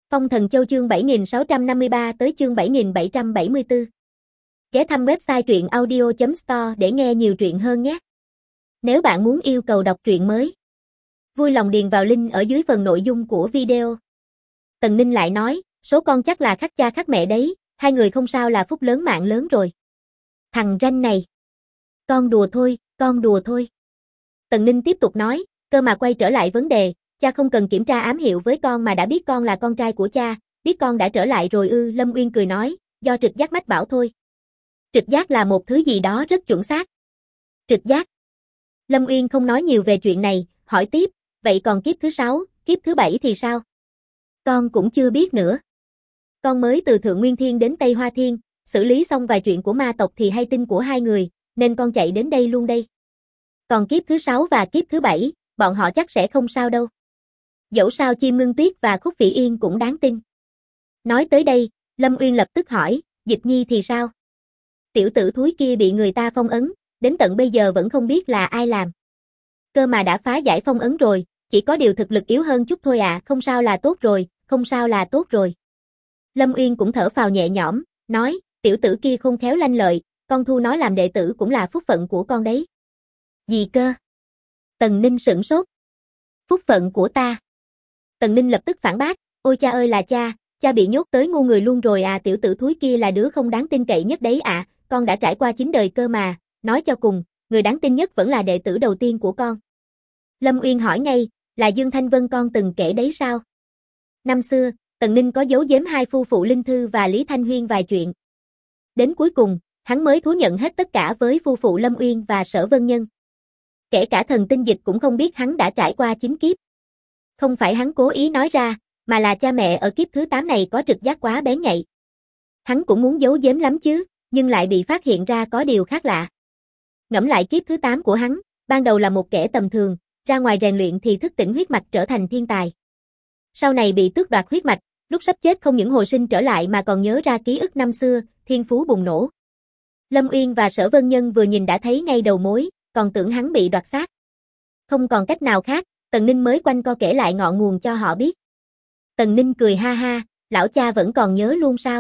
Phong Thần Châu chương 7653 tới chương 7774. Ghé thăm website truyện audio.store để nghe nhiều truyện hơn nhé. Nếu bạn muốn yêu cầu đọc truyện mới, vui lòng điền vào link ở dưới phần nội dung của video. Tần Ninh lại nói, số con chắc là khác cha khác mẹ đấy, hai người không sao là phúc lớn mạng lớn rồi. Thằng ranh này. Con đùa thôi, con đùa thôi. Tần Ninh tiếp tục nói, cơ mà quay trở lại vấn đề, cha không cần kiểm tra ám hiệu với con mà đã biết con là con trai của cha, biết con đã trở lại rồi ư? Lâm Uyên cười nói, do trực giác mách bảo thôi. Trực giác là một thứ gì đó rất chuẩn xác. Trực giác. Lâm Uyên không nói nhiều về chuyện này, hỏi tiếp, vậy còn kiếp thứ 6, kiếp thứ 7 thì sao? Con cũng chưa biết nữa. Con mới từ Thượng Nguyên Thiên đến Tây Hoa Thiên, xử lý xong vài chuyện của ma tộc thì hay tin của hai người, nên con chạy đến đây luôn đây. Còn kiếp thứ 6 và kiếp thứ 7, bọn họ chắc sẽ không sao đâu. Dẫu sao Chim Ngưng Tuyết và Khúc Phỉ Yên cũng đáng tin. Nói tới đây, Lâm Uyên lập tức hỏi, Dịch Nhi thì sao? Tiểu tử thúi kia bị người ta phong ấn, đến tận bây giờ vẫn không biết là ai làm. Cơ mà đã phá giải phong ấn rồi, chỉ có điều thực lực yếu hơn chút thôi à, không sao là tốt rồi, không sao là tốt rồi. Lâm Uyên cũng thở phào nhẹ nhõm, nói, tiểu tử kia khôn khéo lanh lợi, con thu nó làm đệ tử cũng là phúc phận của con đấy. Gì cơ? Tần Ninh sửng sốt. Phúc phận của ta. Tần Ninh lập tức phản bác, ôi cha ơi là cha bị nhốt tới ngu người luôn rồi à, tiểu tử thúi kia là đứa không đáng tin cậy nhất đấy à, con đã trải qua 9 đời cơ mà, nói cho cùng, người đáng tin nhất vẫn là đệ tử đầu tiên của con. Lâm Uyên hỏi ngay, là Dương Thanh Vân con từng kể đấy sao? Năm xưa, Tần Ninh có giấu giếm hai phu phụ Linh Thư và Lý Thanh Huyên vài chuyện. Đến cuối cùng, hắn mới thú nhận hết tất cả với phu phụ Lâm Uyên và Sở Vân Nhân. Kể cả Thần Tinh Dịch cũng không biết hắn đã trải qua 9 kiếp. Không phải hắn cố ý nói ra, mà là cha mẹ ở kiếp thứ 8 này có trực giác quá bén nhạy. Hắn cũng muốn giấu giếm lắm chứ, nhưng lại bị phát hiện ra có điều khác lạ. Ngẫm lại kiếp thứ 8 của hắn, ban đầu là một kẻ tầm thường, ra ngoài rèn luyện thì thức tỉnh huyết mạch trở thành thiên tài. Sau này bị tước đoạt huyết mạch, lúc sắp chết không những hồi sinh trở lại mà còn nhớ ra ký ức năm xưa, thiên phú bùng nổ. Lâm Uyên và Sở Vân Nhân vừa nhìn đã thấy ngay đầu mối, còn tưởng hắn bị đoạt xác. Không còn cách nào khác, Tần Ninh mới quanh co kể lại ngọn nguồn cho họ biết. Tần Ninh cười ha ha, lão cha vẫn còn nhớ luôn sao?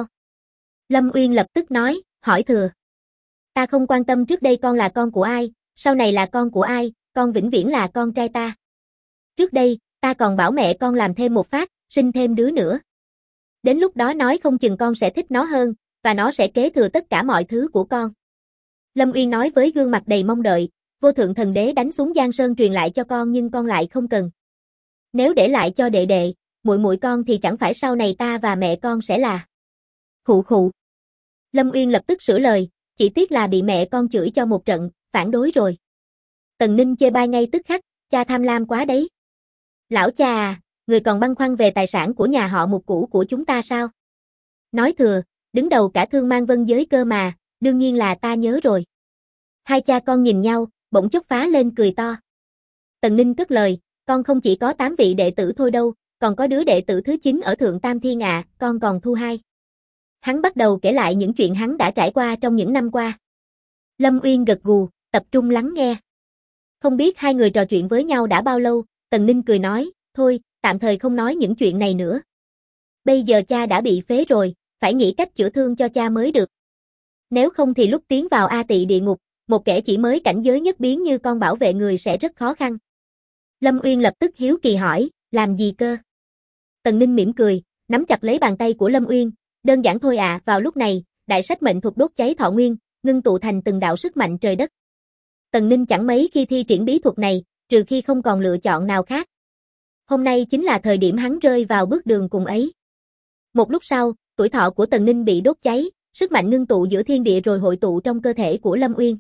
Lâm Uyên lập tức nói, hỏi thừa. Ta không quan tâm trước đây con là con của ai, sau này là con của ai, con vĩnh viễn là con trai ta. Trước đây, ta còn bảo mẹ con làm thêm một phát, sinh thêm đứa nữa. Đến lúc đó nói không chừng con sẽ thích nó hơn, và nó sẽ kế thừa tất cả mọi thứ của con. Lâm Uyên nói với gương mặt đầy mong đợi, vô thượng thần đế đánh xuống Giang Sơn truyền lại cho con nhưng con lại không cần. Nếu để lại cho đệ đệ, muội muội con thì chẳng phải sau này ta và mẹ con sẽ là. Khụ khụ. Lâm Uyên lập tức sửa lời, chỉ tiếc là bị mẹ con chửi cho một trận, phản đối rồi. Tần Ninh chê bai ngay tức khắc, cha tham lam quá đấy. Lão cha à, người còn băn khoăn về tài sản của nhà họ Mục cũ của chúng ta sao? Nói thừa, đứng đầu cả Thương Mang Vân giới cơ mà, đương nhiên là ta nhớ rồi. Hai cha con nhìn nhau, bỗng chốc phá lên cười to. Tần Ninh cất lời, con không chỉ có 8 vị đệ tử thôi đâu, còn có đứa đệ tử thứ 9 ở Thượng Tam Thiên à, con còn thu 2. Hắn bắt đầu kể lại những chuyện hắn đã trải qua trong những năm qua. Lâm Uyên gật gù, tập trung lắng nghe. Không biết hai người trò chuyện với nhau đã bao lâu, Tần Ninh cười nói, thôi, tạm thời không nói những chuyện này nữa. Bây giờ cha đã bị phế rồi, phải nghĩ cách chữa thương cho cha mới được. Nếu không thì lúc tiến vào A Tị địa ngục, một kẻ chỉ mới cảnh giới nhất biến như con bảo vệ người sẽ rất khó khăn. Lâm Uyên lập tức hiếu kỳ hỏi, làm gì cơ? Tần Ninh mỉm cười, nắm chặt lấy bàn tay của Lâm Uyên, đơn giản thôi à, vào lúc này, đại sách mệnh thuật đốt cháy thọ nguyên, ngưng tụ thành từng đạo sức mạnh trời đất. Tần Ninh chẳng mấy khi thi triển bí thuật này, trừ khi không còn lựa chọn nào khác. Hôm nay chính là thời điểm hắn rơi vào bước đường cùng ấy. Một lúc sau, tuổi thọ của Tần Ninh bị đốt cháy, sức mạnh ngưng tụ giữa thiên địa rồi hội tụ trong cơ thể của Lâm Uyên.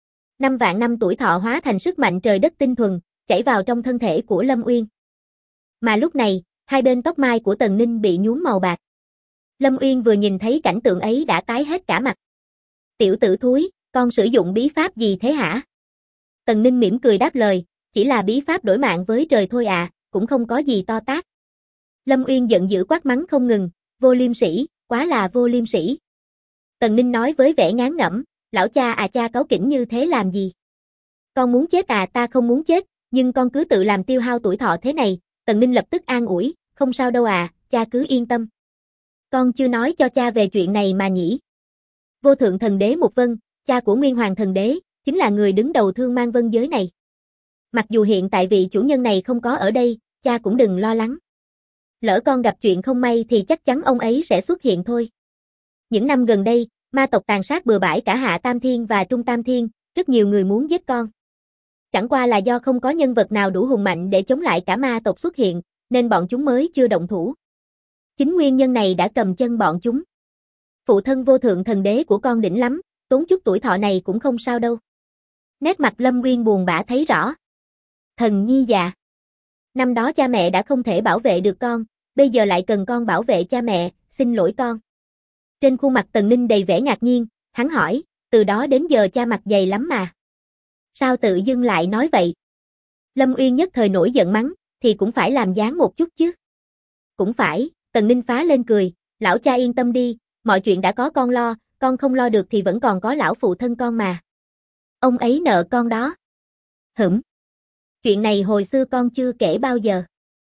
5 vạn năm tuổi thọ hóa thành sức mạnh trời đất tinh thuần, chảy vào trong thân thể của Lâm Uyên. Mà lúc này, hai bên tóc mai của Tần Ninh bị nhuốm màu bạc. Lâm Uyên vừa nhìn thấy cảnh tượng ấy đã tái hết cả mặt. Tiểu tử thúi, con sử dụng bí pháp gì thế hả? Tần Ninh mỉm cười đáp lời, chỉ là bí pháp đổi mạng với trời thôi à, cũng không có gì to tát. Lâm Uyên giận dữ quát mắng không ngừng, vô liêm sỉ, quá là vô liêm sỉ. Tần Ninh nói với vẻ ngán ngẩm, lão cha à, cha cáu kỉnh như thế làm gì? Con muốn chết à? Ta không muốn chết, nhưng con cứ tự làm tiêu hao tuổi thọ thế này. Tần Ninh lập tức an ủi, không sao đâu à, cha cứ yên tâm. Con chưa nói cho cha về chuyện này mà nhỉ. Vô thượng thần đế Mục Vân, cha của Nguyên Hoàng thần đế, chính là người đứng đầu Thương Mang Vân giới này. Mặc dù hiện tại vị chủ nhân này không có ở đây, cha cũng đừng lo lắng. Lỡ con gặp chuyện không may thì chắc chắn ông ấy sẽ xuất hiện thôi. Những năm gần đây, ma tộc tàn sát bừa bãi cả Hạ Tam Thiên và Trung Tam Thiên, rất nhiều người muốn giết con. Chẳng qua là do không có nhân vật nào đủ hùng mạnh để chống lại cả ma tộc xuất hiện, nên bọn chúng mới chưa động thủ. Chính nguyên nhân này đã cầm chân bọn chúng. Phụ thân vô thượng thần đế của con đỉnh lắm, tốn chút tuổi thọ này cũng không sao đâu. Nét mặt Lâm Nguyên buồn bã thấy rõ. Thần nhi già. Năm đó cha mẹ đã không thể bảo vệ được con, bây giờ lại cần con bảo vệ cha mẹ, xin lỗi con. Trên khuôn mặt Tần Ninh đầy vẻ ngạc nhiên, hắn hỏi, từ đó đến giờ cha mặt dày lắm mà. Sao tự dưng lại nói vậy? Lâm Uyên nhất thời nổi giận mắng, thì cũng phải làm dáng một chút chứ. Cũng phải, Tần Ninh phá lên cười, lão cha yên tâm đi, mọi chuyện đã có con lo, con không lo được thì vẫn còn có lão phụ thân con mà. Ông ấy nợ con đó. Chuyện này hồi xưa con chưa kể bao giờ.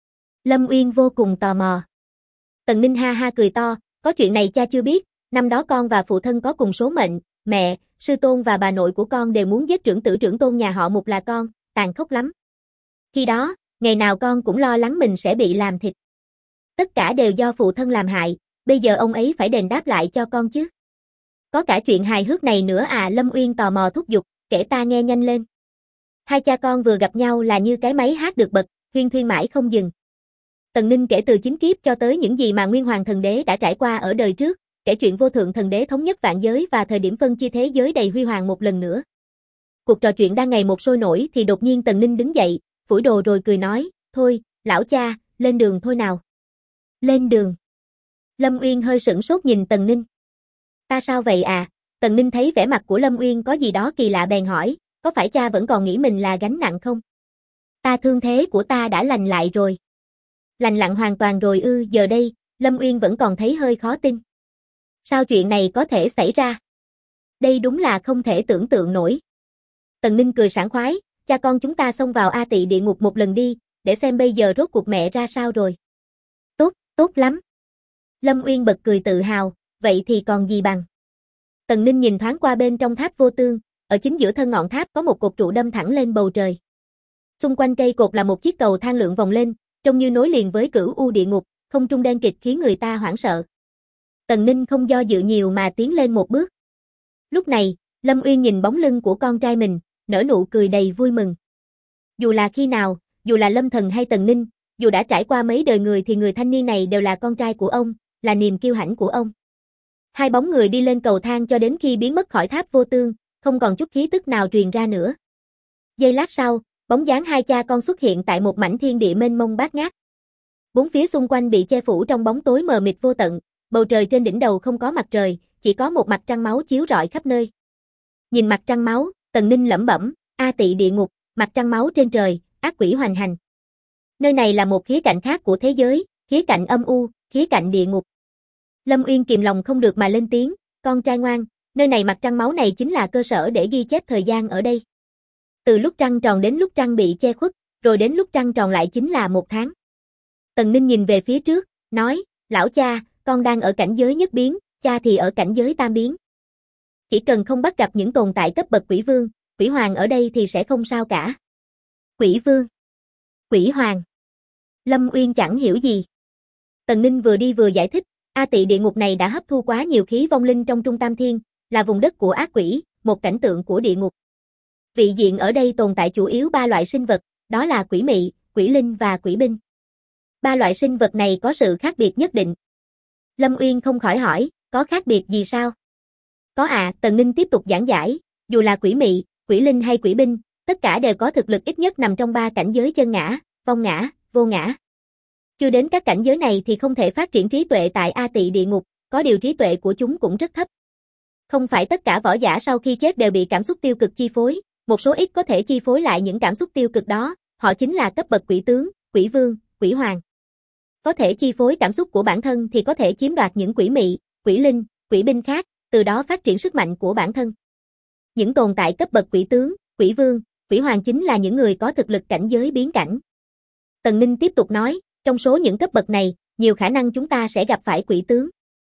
Lâm Uyên vô cùng tò mò. Tần Ninh ha ha cười to, có chuyện này cha chưa biết, năm đó con và phụ thân có cùng số mệnh, mẹ, sư tôn và bà nội của con đều muốn giết trưởng tử trưởng tôn nhà họ Mục là con, tàn khốc lắm. Khi đó, ngày nào con cũng lo lắng mình sẽ bị làm thịt. Tất cả đều do phụ thân làm hại, bây giờ ông ấy phải đền đáp lại cho con chứ. Có cả chuyện hài hước này nữa à? Lâm Uyên tò mò thúc giục, kể ta nghe nhanh lên. Hai cha con vừa gặp nhau là như cái máy hát được bật, huyên thuyên mãi không dừng. Tần Ninh kể từ chính kiếp cho tới những gì mà Nguyên Hoàng thần đế đã trải qua ở đời trước, kể chuyện vô thượng thần đế thống nhất vạn giới và thời điểm phân chia thế giới đầy huy hoàng một lần nữa. Cuộc trò chuyện đang ngày một sôi nổi thì đột nhiên Tần Ninh đứng dậy, phủi đồ rồi cười nói, thôi, lão cha, lên đường thôi nào. Lên đường. Lâm Uyên hơi sửng sốt nhìn Tần Ninh. Ta sao vậy à? Tần Ninh thấy vẻ mặt của Lâm Uyên có gì đó kỳ lạ bèn hỏi, có phải cha vẫn còn nghĩ mình là gánh nặng không? Ta thương thế của ta đã lành lại rồi. Lành lặn hoàn toàn rồi ư? Giờ đây, Lâm Uyên vẫn còn thấy hơi khó tin. Sao chuyện này có thể xảy ra? Đây đúng là không thể tưởng tượng nổi. Tần Ninh cười sảng khoái, cha con chúng ta xông vào A Tỵ địa ngục một lần đi, để xem bây giờ rốt cuộc mẹ ra sao rồi. Tốt, tốt lắm. Lâm Uyên bật cười tự hào, vậy thì còn gì bằng. Tần Ninh nhìn thoáng qua bên trong tháp vô tương, ở chính giữa thân ngọn tháp có một cột trụ đâm thẳng lên bầu trời. Xung quanh cây cột là một chiếc cầu thang lượn vòng lên, trông như nối liền với Cửu U địa ngục, không trung đen kịt khiến người ta hoảng sợ. Tần Ninh không do dự nhiều mà tiến lên một bước. Lúc này, Lâm Uyên nhìn bóng lưng của con trai mình, nở nụ cười đầy vui mừng. Dù là khi nào, dù là Lâm Thần hay Tần Ninh, dù đã trải qua mấy đời người thì người thanh niên này đều là con trai của ông, là niềm kiêu hãnh của ông. Hai bóng người đi lên cầu thang cho đến khi biến mất khỏi tháp vô tương, không còn chút khí tức nào truyền ra nữa. Giây lát sau, bóng dáng hai cha con xuất hiện tại một mảnh thiên địa mênh mông bát ngát. Bốn phía xung quanh bị che phủ trong bóng tối mờ mịt vô tận, bầu trời trên đỉnh đầu không có mặt trời, chỉ có một mặt trăng máu chiếu rọi khắp nơi. Nhìn mặt trăng máu, Tần Ninh lẩm bẩm, A Tỵ địa ngục, mặt trăng máu trên trời, ác quỷ hoành hành. Nơi này là một khía cạnh khác của thế giới, khía cạnh âm u, khía cạnh địa ngục. Lâm Uyên kìm lòng không được mà lên tiếng, con trai ngoan, nơi này mặt trăng máu này chính là cơ sở để ghi chép thời gian ở đây. Từ lúc trăng tròn đến lúc trăng bị che khuất, rồi đến lúc trăng tròn lại chính là một tháng. Tần Ninh nhìn về phía trước, nói, lão cha, con đang ở cảnh giới nhất biến, cha thì ở cảnh giới tam biến. Chỉ cần không bắt gặp những tồn tại cấp bậc quỷ vương, quỷ hoàng ở đây thì sẽ không sao cả. Quỷ vương, quỷ hoàng. Lâm Uyên chẳng hiểu gì. Tần Ninh vừa đi vừa giải thích, A Tỵ địa ngục này đã hấp thu quá nhiều khí vong linh trong Trung Tam Thiên, là vùng đất của ác quỷ, một cảnh tượng của địa ngục. Vị diện ở đây tồn tại chủ yếu 3 loại sinh vật, đó là quỷ mị, quỷ linh và quỷ binh. 3 loại sinh vật này có sự khác biệt nhất định. Lâm Uyên không khỏi hỏi, có khác biệt gì sao? Có à, Tần Ninh tiếp tục giảng giải, dù là quỷ mị, quỷ linh hay quỷ binh, tất cả đều có thực lực ít nhất nằm trong 3 cảnh giới chân ngã, vong ngã, vô ngã. Chưa đến các cảnh giới này thì không thể phát triển trí tuệ tại A Tỵ địa ngục, có điều trí tuệ của chúng cũng rất thấp. Không phải tất cả võ giả sau khi chết đều bị cảm xúc tiêu cực chi phối, một số ít có thể chi phối lại những cảm xúc tiêu cực đó, họ chính là cấp bậc quỷ tướng, quỷ vương, quỷ hoàng. Có thể chi phối cảm xúc của bản thân thì có thể chiếm đoạt những quỷ mị, quỷ linh, quỷ binh khác, từ đó phát triển sức mạnh của bản thân. Những tồn tại cấp bậc quỷ tướng, quỷ vương, quỷ hoàng chính là những người có thực lực cảnh giới biến cảnh. Tần Ninh tiếp tục nói, trong số những cấp bậc này, nhiều khả năng chúng ta sẽ gặp phải quỷ tướng.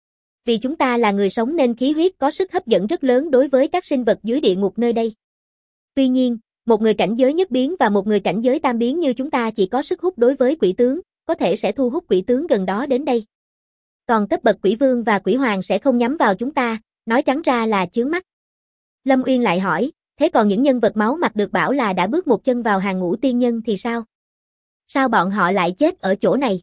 Vì chúng ta là người sống nên khí huyết có sức hấp dẫn rất lớn đối với các sinh vật dưới địa ngục nơi đây. Tuy nhiên, một người cảnh giới nhất biến và một người cảnh giới tam biến như chúng ta chỉ có sức hút đối với quỷ tướng, có thể sẽ thu hút quỷ tướng gần đó đến đây. Còn cấp bậc quỷ vương và quỷ hoàng sẽ không nhắm vào chúng ta, nói trắng ra là chướng mắt. Lâm Uyên lại hỏi, thế còn những nhân vật máu mặt được bảo là đã bước một chân vào hàng ngũ tiên nhân thì sao? Sao bọn họ lại chết ở chỗ này?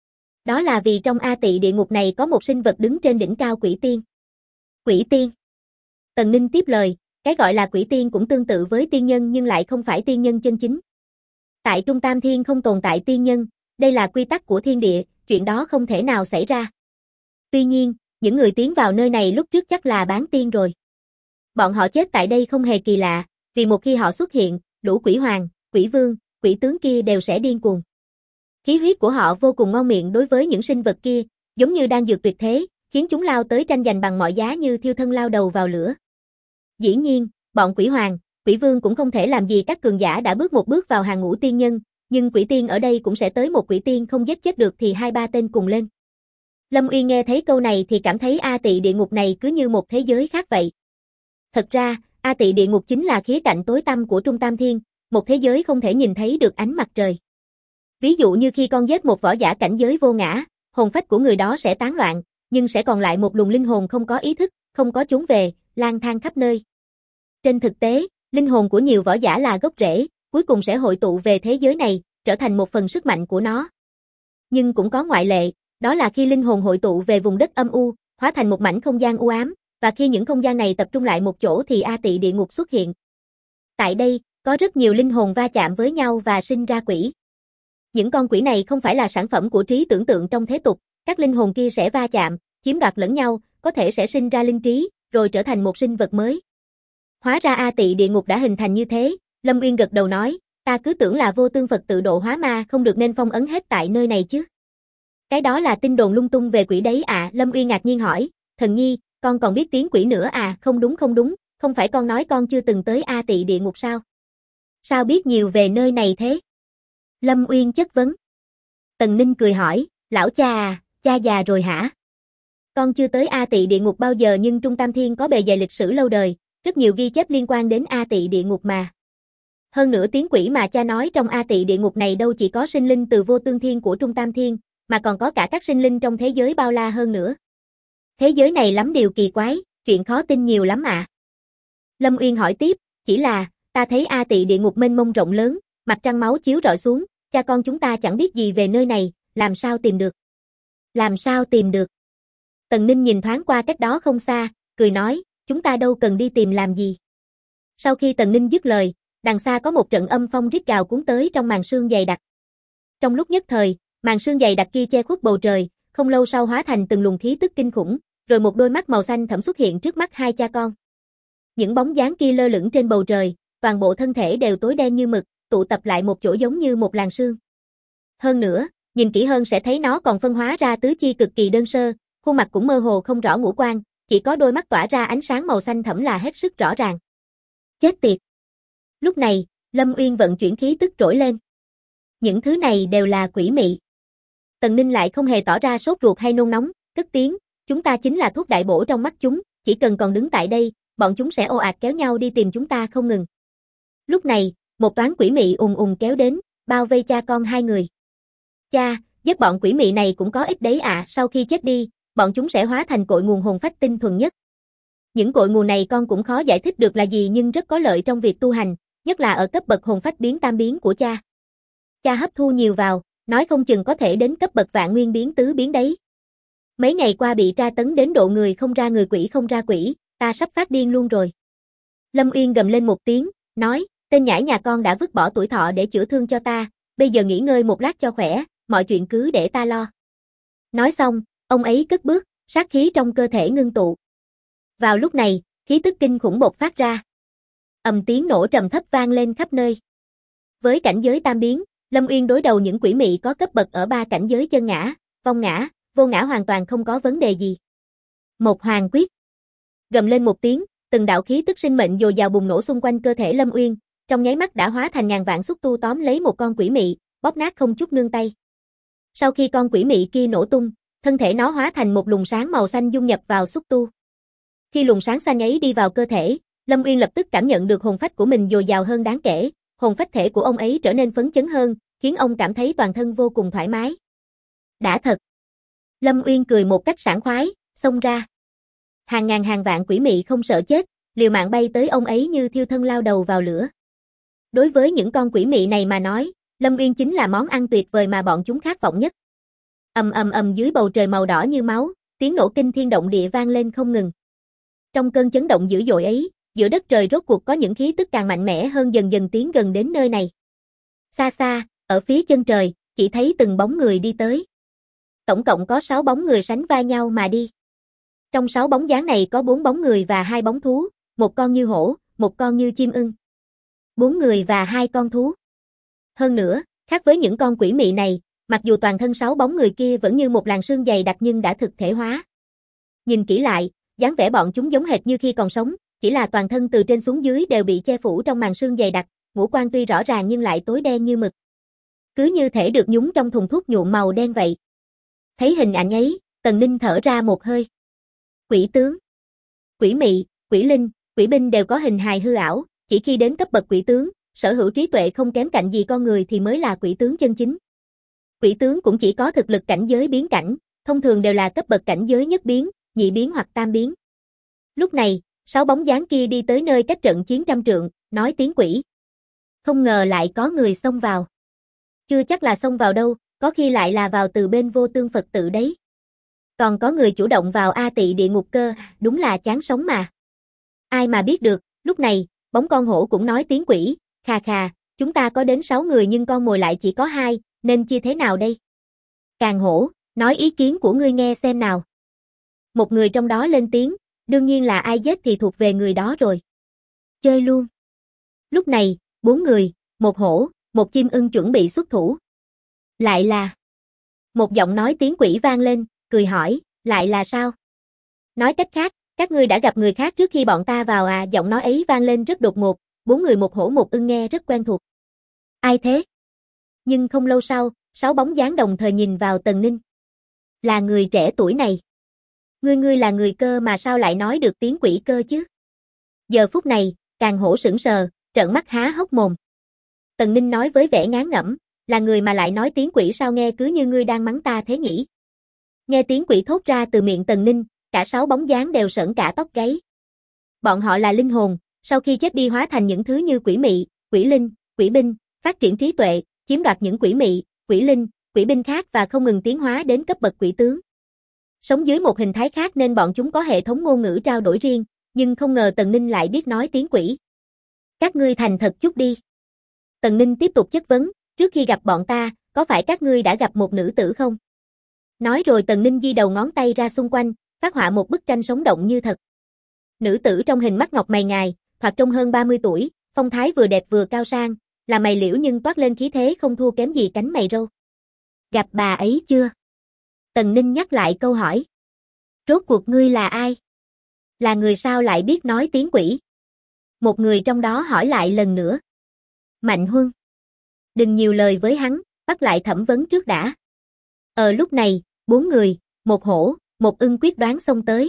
Đó là vì trong A Tỵ địa ngục này có một sinh vật đứng trên đỉnh cao quỷ tiên. Quỷ tiên. Tần Ninh tiếp lời, cái gọi là quỷ tiên cũng tương tự với tiên nhân nhưng lại không phải tiên nhân chân chính. Tại Trung Tam Thiên không tồn tại tiên nhân, đây là quy tắc của thiên địa, chuyện đó không thể nào xảy ra. Tuy nhiên, những người tiến vào nơi này lúc trước chắc là bán tiên rồi. Bọn họ chết tại đây không hề kỳ lạ, vì một khi họ xuất hiện, lũ quỷ hoàng, quỷ vương, quỷ tướng kia đều sẽ điên cuồng. Khí huyết của họ vô cùng ngon miệng đối với những sinh vật kia, giống như đang dược tuyệt thế, khiến chúng lao tới tranh giành bằng mọi giá như thiêu thân lao đầu vào lửa. Dĩ nhiên, bọn quỷ hoàng, quỷ vương cũng không thể làm gì các cường giả đã bước một bước vào hàng ngũ tiên nhân, nhưng quỷ tiên ở đây cũng sẽ tới một quỷ tiên không giết chết được thì 2-3 tên cùng lên. Lâm Uyên nghe thấy câu này thì cảm thấy A Tỵ địa ngục này cứ như một thế giới khác vậy. Thật ra, A Tỵ địa ngục chính là khía cạnh tối tăm của Trung Tam Thiên, một thế giới không thể nhìn thấy được ánh mặt trời. Ví dụ như khi con giết một võ giả cảnh giới vô ngã, hồn phách của người đó sẽ tán loạn, nhưng sẽ còn lại một luồng linh hồn không có ý thức, không có chốn về, lang thang khắp nơi. Trên thực tế, linh hồn của nhiều võ giả là gốc rễ, cuối cùng sẽ hội tụ về thế giới này, trở thành một phần sức mạnh của nó. Nhưng cũng có ngoại lệ, đó là khi linh hồn hội tụ về vùng đất âm u, hóa thành một mảnh không gian u ám, và khi những không gian này tập trung lại một chỗ thì A Tỵ địa ngục xuất hiện. Tại đây, có rất nhiều linh hồn va chạm với nhau và sinh ra quỷ. Những con quỷ này không phải là sản phẩm của trí tưởng tượng trong thế tục, các linh hồn kia sẽ va chạm, chiếm đoạt lẫn nhau, có thể sẽ sinh ra linh trí, rồi trở thành một sinh vật mới. Hóa ra A Tỵ địa ngục đã hình thành như thế, Lâm Uyên gật đầu nói, ta cứ tưởng là Vô Tương Phật tự độ hóa ma không được nên phong ấn hết tại nơi này chứ. Cái đó là tin đồn lung tung về quỷ đấy à, Lâm Uyên ngạc nhiên hỏi, thần nhi, con còn biết tiếng quỷ nữa à, không đúng, không phải con nói con chưa từng tới A Tỵ địa ngục sao? Sao biết nhiều về nơi này thế? Lâm Uyên chất vấn. Tần Ninh cười hỏi, lão cha à, cha già rồi hả? Con chưa tới A Tỵ địa ngục bao giờ nhưng Trung Tam Thiên có bề dày lịch sử lâu đời, rất nhiều ghi chép liên quan đến A Tỵ địa ngục mà. Hơn nữa tiếng quỷ mà cha nói trong A Tỵ địa ngục này đâu chỉ có sinh linh từ Vô Tương Thiên của Trung Tam Thiên, mà còn có cả các sinh linh trong thế giới bao la hơn nữa. Thế giới này lắm điều kỳ quái, chuyện khó tin nhiều lắm ạ. Lâm Uyên hỏi tiếp, chỉ là, ta thấy A Tỵ địa ngục mênh mông rộng lớn, mặt trăng máu chiếu rọi xuống, cha con chúng ta chẳng biết gì về nơi này, làm sao tìm được? Làm sao tìm được? Tần Ninh nhìn thoáng qua cách đó không xa, cười nói, chúng ta đâu cần đi tìm làm gì. Sau khi Tần Ninh dứt lời, đằng xa có một trận âm phong rít gào cuốn tới trong màn sương dày đặc. Trong lúc nhất thời, màn sương dày đặc kia che khuất bầu trời, không lâu sau hóa thành từng luồng khí tức kinh khủng, rồi một đôi mắt màu xanh thẫm xuất hiện trước mắt hai cha con. Những bóng dáng kia lơ lửng trên bầu trời, toàn bộ thân thể đều tối đen như mực, tụ tập lại một chỗ giống như một làn sương. Hơn nữa, nhìn kỹ hơn sẽ thấy nó còn phân hóa ra tứ chi cực kỳ đơn sơ, khuôn mặt cũng mơ hồ không rõ ngũ quan, chỉ có đôi mắt tỏa ra ánh sáng màu xanh thẫm là hết sức rõ ràng. Chết tiệt! Lúc này, Lâm Uyên vận chuyển khí tức trỗi lên. Những thứ này đều là quỷ mị. Tần Ninh lại không hề tỏ ra sốt ruột hay nôn nóng, cất tiếng, chúng ta chính là thuốc đại bổ trong mắt chúng, chỉ cần còn đứng tại đây, bọn chúng sẽ ồ ạt kéo nhau đi tìm chúng ta không ngừng. Lúc này, một toán quỷ mị ùn ùn kéo đến, bao vây cha con hai người. Cha, giết bọn quỷ mị này cũng có ích đấy ạ, sau khi chết đi, bọn chúng sẽ hóa thành cội nguồn hồn phách tinh thuần nhất. Những cội nguồn này con cũng khó giải thích được là gì nhưng rất có lợi trong việc tu hành, nhất là ở cấp bậc hồn phách biến tam biến của cha. Cha hấp thu nhiều vào, nói không chừng có thể đến cấp bậc vạn nguyên biến tứ biến đấy. Mấy ngày qua bị tra tấn đến độ người không ra người quỷ không ra quỷ, ta sắp phát điên luôn rồi. Lâm Uyên gầm lên một tiếng, nói, tên nhãi nhà con đã vứt bỏ tuổi thọ để chữa thương cho ta, bây giờ nghỉ ngơi một lát cho khỏe, mọi chuyện cứ để ta lo. Nói xong, ông ấy cất bước, sát khí trong cơ thể ngưng tụ. Vào lúc này, khí tức kinh khủng bộc phát ra. Tiếng nổ trầm thấp vang lên khắp nơi. Với cảnh giới tam biến, Lâm Uyên đối đầu những quỷ mị có cấp bậc ở 3 cảnh giới chân ngã, vong ngã, vô ngã hoàn toàn không có vấn đề gì. Một hoàng quyết. Gầm lên một tiếng, từng đạo khí tức sinh mệnh dồi dào bùng nổ xung quanh cơ thể Lâm Uyên, trong nháy mắt đã hóa thành ngàn vạn xúc tu tóm lấy một con quỷ mị, bóp nát không chút nương tay. Sau khi con quỷ mị kia nổ tung, thân thể nó hóa thành một luồng sáng màu xanh dung nhập vào xúc tu. Khi luồng sáng xanh ấy đi vào cơ thể, Lâm Uyên lập tức cảm nhận được hồn phách của mình dồi dào hơn đáng kể, hồn phách thể của ông ấy trở nên phấn chấn hơn, khiến ông cảm thấy toàn thân vô cùng thoải mái. Đã thật. Lâm Uyên cười một cách sảng khoái, xông ra. Hàng ngàn hàng vạn quỷ mị không sợ chết, liều mạng bay tới ông ấy như thiêu thân lao đầu vào lửa. Đối với những con quỷ mị này mà nói, Lâm Uyên chính là món ăn tuyệt vời mà bọn chúng khát vọng nhất. Ầm ầm ầm, dưới bầu trời màu đỏ như máu, tiếng nổ kinh thiên động địa vang lên không ngừng. Trong cơn chấn động dữ dội ấy, giữa đất trời rốt cuộc có những khí tức càng mạnh mẽ hơn dần dần tiến gần đến nơi này. Xa xa, ở phía chân trời, chỉ thấy từng bóng người đi tới. Tổng cộng có 6 bóng người sánh vai nhau mà đi. Trong 6 bóng dáng này có 4 bóng người và 2 bóng thú, một con như hổ, một con như chim ưng. 4 người và 2 con thú. Hơn nữa, khác với những con quỷ mị này, mặc dù toàn thân 6 bóng người kia vẫn như một làn sương dày đặc nhưng đã thực thể hóa. Nhìn kỹ lại, dáng vẻ bọn chúng giống hệt như khi còn sống, chỉ là toàn thân từ trên xuống dưới đều bị che phủ trong màn sương dày đặc, ngũ quan tuy rõ ràng nhưng lại tối đen như mực. Cứ như thể được nhúng trong thùng thuốc nhuộm màu đen vậy. Thấy hình ảnh ấy, Tần Ninh thở ra một hơi. Quỷ tướng, quỷ mị, quỷ linh, quỷ binh đều có hình hài hư ảo, chỉ khi đến cấp bậc quỷ tướng, sở hữu trí tuệ không kém cạnh gì con người thì mới là quỷ tướng chân chính. Quỷ tướng cũng chỉ có thực lực cảnh giới biến cảnh, thông thường đều là cấp bậc cảnh giới nhất biến, nhị biến hoặc tam biến. Lúc này, 6 bóng dáng kia đi tới nơi cách trận chiến 100 trượng, nói tiếng quỷ. Không ngờ lại có người xông vào. Chưa chắc là xông vào đâu, có khi lại là vào từ bên Vô Tương Phật tự đấy. Còn có người chủ động vào A Tị địa ngục cơ, đúng là chán sống mà. Ai mà biết được, lúc này, bóng con hổ cũng nói tiếng quỷ, khà khà, chúng ta có đến 6 người nhưng con mồi lại chỉ có 2, nên chia thế nào đây? Càng hổ, nói ý kiến của ngươi nghe xem nào. Một người trong đó lên tiếng, đương nhiên là ai giết thì thuộc về người đó rồi. Chơi luôn. Lúc này, 4 người, một hổ, một chim ưng chuẩn bị xuất thủ. Lại là. Một giọng nói tiếng quỷ vang lên, cười hỏi, lại là sao? Nói cách khác, các ngươi đã gặp người khác trước khi bọn ta vào à? Giọng nói ấy vang lên rất đột ngột, 4 người một hổ một ưng nghe rất quen thuộc. Ai thế? Nhưng không lâu sau, 6 bóng dáng đồng thời nhìn vào Tần Ninh. Là người trẻ tuổi này. Ngươi là người cơ mà sao lại nói được tiếng quỷ cơ chứ? Giờ phút này, Càng hổ sững sờ, trợn mắt há hốc mồm. Tần Ninh nói với vẻ ngán ngẩm, là người mà lại nói tiếng quỷ sao nghe cứ như ngươi đang mắng ta thế nhỉ? Nghe tiếng quỷ thốt ra từ miệng Tần Ninh, cả 6 bóng dáng đều sởn cả tóc gáy. Bọn họ là linh hồn, sau khi chết đi hóa thành những thứ như quỷ mị, quỷ linh, quỷ binh, phát triển trí tuệ, chiếm đoạt những quỷ mị, quỷ linh, quỷ binh khác và không ngừng tiến hóa đến cấp bậc quỷ tướng. Sống dưới một hình thái khác nên bọn chúng có hệ thống ngôn ngữ trao đổi riêng, nhưng không ngờ Tần Ninh lại biết nói tiếng quỷ. Các ngươi thành thật chút đi. Tần Ninh tiếp tục chất vấn, trước khi gặp bọn ta, có phải các ngươi đã gặp một nữ tử không? Nói rồi Tần Ninh di đầu ngón tay ra xung quanh, phát họa một bức tranh sống động như thật. Nữ tử trong hình mắt ngọc mày ngài, thoạt trông hơn 30 tuổi, phong thái vừa đẹp vừa cao sang, là mày liễu nhưng toát lên khí thế không thua kém gì cánh mày râu. Gặp bà ấy chưa? Tần Ninh nhắc lại câu hỏi. Rốt cuộc ngươi là ai? Là người sao lại biết nói tiếng quỷ? Một người trong đó hỏi lại lần nữa. Mạnh Huân. Đừng nhiều lời với hắn, bắt lại thẩm vấn trước đã. Lúc này, 4 người, một hổ, một ưng quyết đoán xông tới.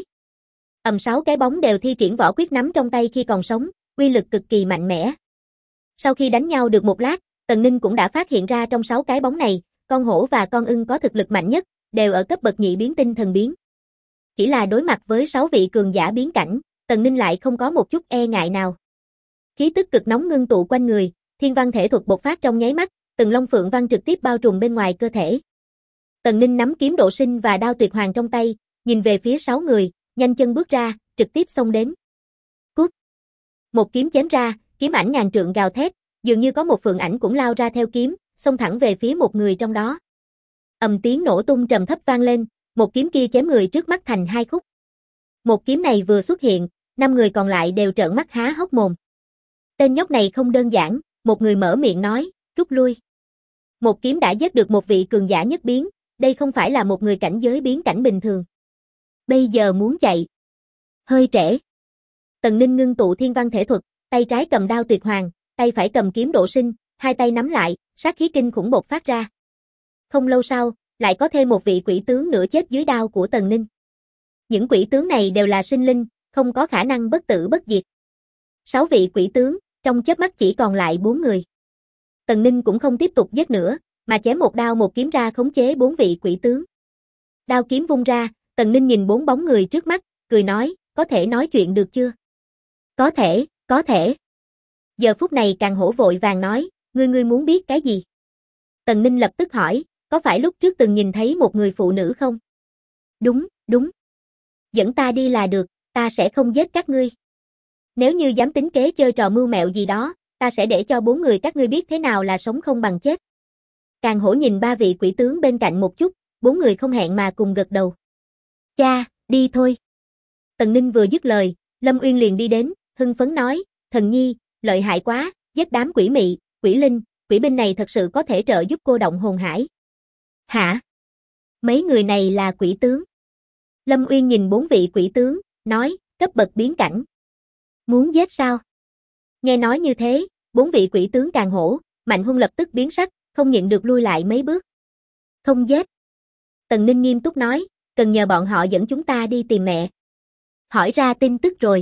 6 cái bóng đều thi triển võ quyết nắm trong tay khi còn sống, uy lực cực kỳ mạnh mẽ. Sau khi đánh nhau được một lát, Tần Ninh cũng đã phát hiện ra trong 6 cái bóng này, con hổ và con ưng có thực lực mạnh nhất, đều ở cấp bậc nhị biến tinh thần biến. Chỉ là đối mặt với 6 vị cường giả biến cảnh, Tần Ninh lại không có một chút e ngại nào. Khí tức cực nóng ngưng tụ quanh người, thiên văn thể thuật bộc phát trong nháy mắt, từng long phượng văn trực tiếp bao trùm bên ngoài cơ thể. Tần Ninh nắm kiếm độ sinh và đao tuyệt hoàng trong tay, nhìn về phía 6 người, nhanh chân bước ra, trực tiếp xông đến. Cút! Một kiếm chém ra, kiếm ảnh ngàn trượng gào thét, dường như có một phượng ảnh cũng lao ra theo kiếm, xông thẳng về phía một người trong đó. Tiếng nổ tung trầm thấp vang lên, một kiếm kia chém người trước mắt thành 2 khúc. Một kiếm này vừa xuất hiện, 5 người còn lại đều trợn mắt há hốc mồm. Tên nhóc này không đơn giản, một người mở miệng nói, rút lui. Một kiếm đã giết được một vị cường giả nhất biến, đây không phải là một người cảnh giới biến cảnh bình thường. Bây giờ muốn chạy. Hơi trễ. Tần Ninh ngưng tụ thiên văn thể thuật, tay trái cầm đao tuyệt hoàng, tay phải cầm kiếm độ sinh, hai tay nắm lại, sát khí kinh khủng bộc phát ra. Không lâu sau, lại có thêm một vị quỷ tướng nữa chết dưới đao của Tần Ninh. Những quỷ tướng này đều là sinh linh, không có khả năng bất tử bất diệt. 6 vị quỷ tướng, trong chớp mắt chỉ còn lại 4 người. Tần Ninh cũng không tiếp tục giết nữa, mà chém một đao một kiếm ra khống chế 4 vị quỷ tướng. Đao kiếm vung ra, Tần Ninh nhìn 4 bóng người trước mắt, cười nói, có thể nói chuyện được chưa? Có thể, có thể. Giờ phút này Càng Hổ vội vàng nói, ngươi muốn biết cái gì? Tần Ninh lập tức hỏi, có phải lúc trước từng nhìn thấy một người phụ nữ không? Đúng, đúng. Dẫn ta đi là được, ta sẽ không giết các ngươi. Nếu như dám tính kế chơi trò mưu mẹo gì đó, ta sẽ để cho 4 người các ngươi biết thế nào là sống không bằng chết. Càng Hổ nhìn 3 vị quỷ tướng bên cạnh một chút, 4 người không hẹn mà cùng gật đầu. Cha, đi thôi. Tần Ninh vừa dứt lời, Lâm Uyên liền đi đến, hưng phấn nói, thần nhi, lợi hại quá, giết đám quỷ mị, quỷ linh, quỷ binh này thật sự có thể trợ giúp cô động hồn hải. Hả? Mấy người này là quỷ tướng. Lâm Uyên nhìn 4 vị quỷ tướng, nói, cấp bậc biến cảnh. Muốn giết sao? Nghe nói như thế, 4 vị quỷ tướng Càng Hổ, Mạnh Huân lập tức biến sắc, không nhịn được lui lại mấy bước. Không giết. Tần Ninh nghiêm túc nói, cần nhờ bọn họ dẫn chúng ta đi tìm mẹ. Hỏi ra tin tức rồi.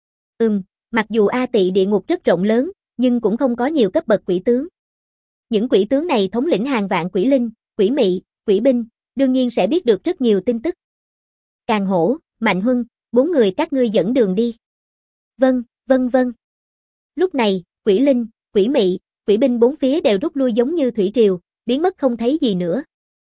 Mặc dù A Tị địa ngục rất rộng lớn, nhưng cũng không có nhiều cấp bậc quỷ tướng. Những quỷ tướng này thống lĩnh hàng vạn quỷ linh, quỷ mị, quỷ binh, đương nhiên sẽ biết được rất nhiều tin tức. Càng Hổ, Mạnh Huân, 4 người các ngươi dẫn đường đi. Vâng, vâng vâng. Lúc này, quỷ linh, quỷ mị, quỷ binh 4 phía đều rút lui giống như thủy triều, biến mất không thấy gì nữa.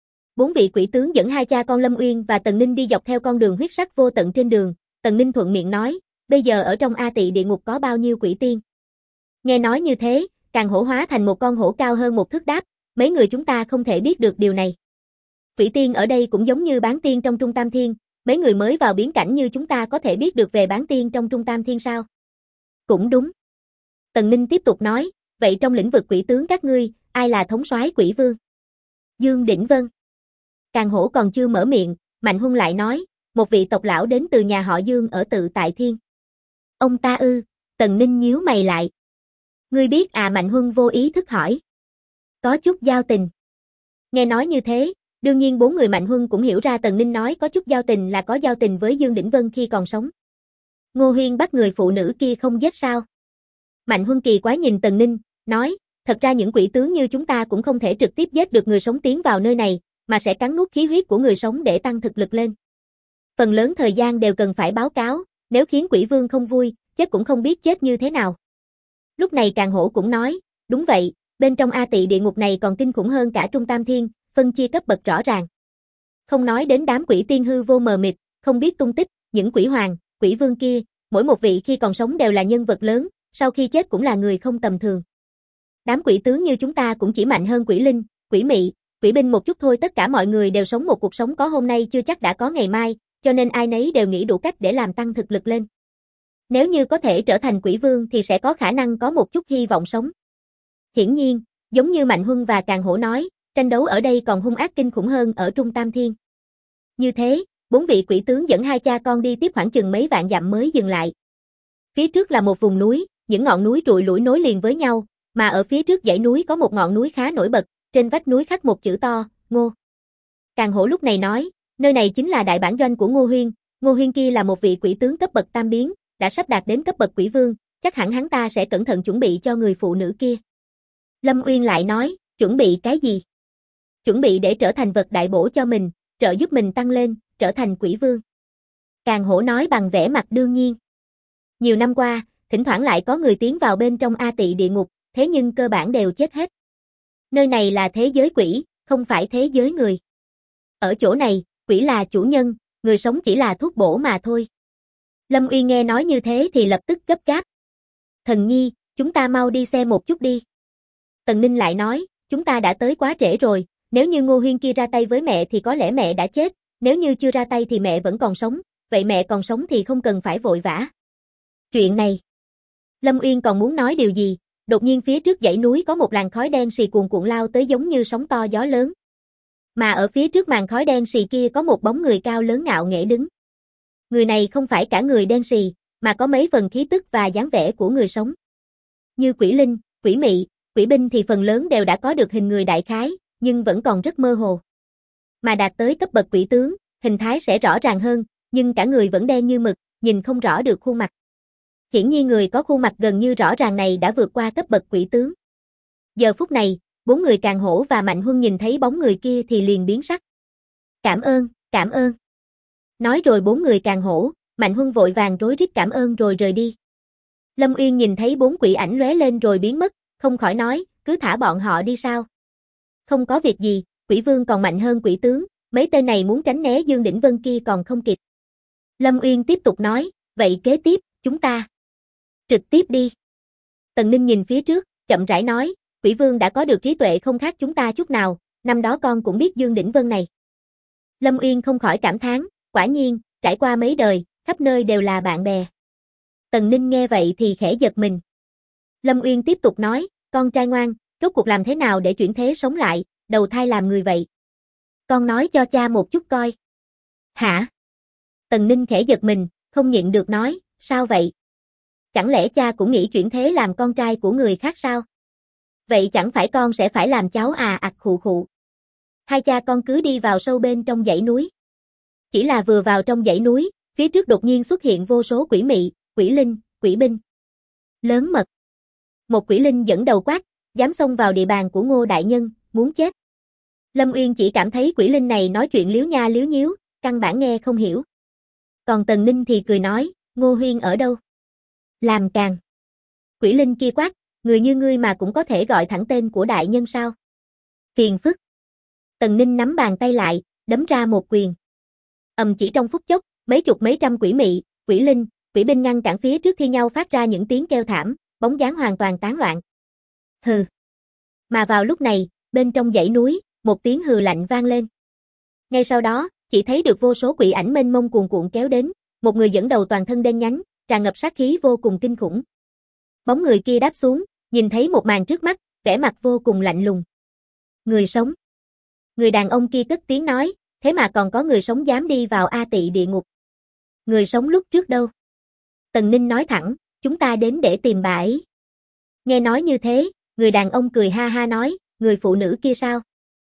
4 vị quỷ tướng dẫn 2 cha con Lâm Uyên và Tần Ninh đi dọc theo con đường huyết sắc vô tận trên đường, Tần Ninh thuận miệng nói, bây giờ ở trong A Tị địa ngục có bao nhiêu quỷ tiên? Nghe nói như thế, Càng Hổ hóa thành một con hổ cao hơn 1 thước đáp, mấy người chúng ta không thể biết được điều này. Quỷ tiên ở đây cũng giống như bán tiên trong Trung Tam Thiên, mấy người mới vào biến cảnh như chúng ta có thể biết được về bán tiên trong Trung Tam Thiên sao? Cũng đúng. Tần Ninh tiếp tục nói, vậy trong lĩnh vực quỷ tướng các ngươi, ai là thống soái quỷ vương? Dương Đỉnh Vân. Càng Hổ còn chưa mở miệng, Mạnh Huân lại nói, một vị tộc lão đến từ nhà họ Dương ở Tự Tại Thiên. Ông ta ư? Tần Ninh nhíu mày lại. Ngươi biết à? Mạnh Huân vô ý thức hỏi. Có chút giao tình. Nghe nói như thế, đương nhiên 4 người Mạnh Huân cũng hiểu ra Tần Ninh nói có chút giao tình là có giao tình với Dương Đỉnh Vân khi còn sống. Ngô Huyên bắt người phụ nữ kia không giết sao? Mạnh Huân kỳ quái nhìn Tần Ninh, nói, thật ra những quỷ tướng như chúng ta cũng không thể trực tiếp giết được người sống tiến vào nơi này, mà sẽ cắn nuốt khí huyết của người sống để tăng thực lực lên. Phần lớn thời gian đều cần phải báo cáo, nếu khiến quỷ vương không vui, chết cũng không biết chết như thế nào. Lúc này Càng Hổ cũng nói, đúng vậy, bên trong A Tị địa ngục này còn kinh khủng hơn cả Trung Tam Thiên, phân chia cấp bậc rõ ràng. Không nói đến đám quỷ tiên hư vô mờ mịt, không biết tung tích, những quỷ hoàng, quỷ vương kia, mỗi một vị khi còn sống đều là nhân vật lớn, sau khi chết cũng là người không tầm thường. Đám quỷ tướng như chúng ta cũng chỉ mạnh hơn quỷ linh, quỷ mị, quỷ binh một chút thôi, tất cả mọi người đều sống một cuộc sống có hôm nay chưa chắc đã có ngày mai, cho nên ai nấy đều nghĩ đủ cách để làm tăng thực lực lên. Nếu như có thể trở thành quỷ vương thì sẽ có khả năng có một chút hy vọng sống. Hiển nhiên, giống như Mạnh Huân và Càng Hổ nói, tranh đấu ở đây còn hung ác kinh khủng hơn ở Trung Tam Thiên. Như thế, 4 vị quỷ tướng dẫn 2 cha con đi tiếp khoảng chừng mấy vạn dặm mới dừng lại. Phía trước là một vùng núi, những ngọn núi trụi lủi nối liền với nhau, mà ở phía trước dãy núi có một ngọn núi khá nổi bật, trên vách núi khắc một chữ to, Ngô. Càng Hổ lúc này nói, nơi này chính là đại bản doanh của Ngô Huyên, Ngô Huyên kia là một vị quỷ tướng cấp bậc tam biến, đã sắp đạt đến cấp bậc quỷ vương, chắc hẳn hắn ta sẽ cẩn thận chuẩn bị cho người phụ nữ kia. Lâm Uyên lại nói, chuẩn bị cái gì? Chuẩn bị để trở thành vật đại bổ cho mình, trợ giúp mình tăng lên, trở thành quỷ vương. Càng Hổ nói bằng vẻ mặt đương nhiên. Nhiều năm qua, thỉnh thoảng lại có người tiến vào bên trong A Tị địa ngục, thế nhưng cơ bản đều chết hết. Nơi này là thế giới quỷ, không phải thế giới người. Ở chỗ này, quỷ là chủ nhân, người sống chỉ là thuốc bổ mà thôi. Lâm Uyên nghe nói như thế thì lập tức gấp gáp. Thần nhi, chúng ta mau đi xem một chút đi. Tần Ninh lại nói, chúng ta đã tới quá trễ rồi, nếu như Ngô Huyên kia ra tay với mẹ thì có lẽ mẹ đã chết, nếu như chưa ra tay thì mẹ vẫn còn sống, vậy mẹ còn sống thì không cần phải vội vã. Chuyện này. Lâm Uyên còn muốn nói điều gì, đột nhiên phía trước dãy núi có một làn khói đen xì cuồn cuộn lao tới giống như sóng to gió lớn. Mà ở phía trước màn khói đen xì kia có một bóng người cao lớn ngạo nghễ đứng. Người này không phải cả người đen xì, mà có mấy phần khí tức và dáng vẻ của người sống. Như quỷ linh, quỷ mị, quỷ binh thì phần lớn đều đã có được hình người đại khái, nhưng vẫn còn rất mơ hồ. Mà đạt tới cấp bậc quỷ tướng, hình thái sẽ rõ ràng hơn, nhưng cả người vẫn đen như mực, nhìn không rõ được khuôn mặt. Hiển nhiên người có khuôn mặt gần như rõ ràng này đã vượt qua cấp bậc quỷ tướng. Giờ phút này, bốn người Càn Hổ và Mạnh Huân nhìn thấy bóng người kia thì liền biến sắc. Cảm ơn, cảm ơn. Nói rồi bốn người Càn Hổ, Mạnh Huân vội vàng rối rít cảm ơn rồi rời đi. Lâm Uyên nhìn thấy bốn quỷ ảnh lóe lên rồi biến mất, không khỏi nói, cứ thả bọn họ đi sao? Không có việc gì, quỷ vương còn mạnh hơn quỷ tướng, mấy tên này muốn tránh né Dương Đỉnh Vân kia còn không kịp. Lâm Uyên tiếp tục nói, vậy kế tiếp, chúng ta trực tiếp đi. Tần Ninh nhìn phía trước, chậm rãi nói, quỷ vương đã có được trí tuệ không khác chúng ta chút nào, năm đó con cũng biết Dương Đỉnh Vân này. Lâm Uyên không khỏi cảm thán, quả nhiên, trải qua mấy đời, khắp nơi đều là bạn bè. Tần Ninh nghe vậy thì khẽ giật mình. Lâm Uyên tiếp tục nói, con trai ngoan, rốt cuộc làm thế nào để chuyển thế sống lại, đầu thai làm người vậy? Con nói cho cha một chút coi. Hả? Tần Ninh khẽ giật mình, không nhịn được nói, sao vậy? Chẳng lẽ cha cũng nghĩ chuyển thế làm con trai của người khác sao? Vậy chẳng phải con sẽ phải làm cháu à ạt khụ khụ. Hai cha con cứ đi vào sâu bên trong dãy núi. Chỉ là vừa vào trong dãy núi, phía trước đột nhiên xuất hiện vô số quỷ mị, quỷ linh, quỷ binh. Lớn mật. Một quỷ linh dẫn đầu quát, dám xông vào địa bàn của Ngô đại nhân, muốn chết. Lâm Uyên chỉ cảm thấy quỷ linh này nói chuyện liếu nha liếu nhíu, căn bản nghe không hiểu. Còn Tần Ninh thì cười nói, Ngô huynh ở đâu? Làm càn. Quỷ linh kia quát, người như ngươi mà cũng có thể gọi thẳng tên của đại nhân sao? Phiền phức. Tần Ninh nắm bàn tay lại, đấm ra một quyền. Chỉ trong phút chốc, mấy chục mấy trăm quỷ mị, quỷ linh, quỷ binh ngăn cản phía trước thi nhau phát ra những tiếng kêu thảm, bóng dáng hoàn toàn tán loạn. Hừ. Mà vào lúc này, bên trong dãy núi, một tiếng hừ lạnh vang lên. Ngay sau đó, chỉ thấy được vô số quỷ ảnh mênh mông cuồn cuộn kéo đến, một người dẫn đầu toàn thân đen nhánh, tràn ngập sát khí vô cùng kinh khủng. Bóng người kia đáp xuống, nhìn thấy một màn trước mắt, vẻ mặt vô cùng lạnh lùng. Người sống. Người đàn ông kia cất tiếng nói, thế mà còn có người sống dám đi vào A Tỵ địa ngục. Người sống lúc trước đâu? Tần Ninh nói thẳng, chúng ta đến để tìm bà ấy. Nghe nói như thế, người đàn ông cười ha ha nói, người phụ nữ kia sao?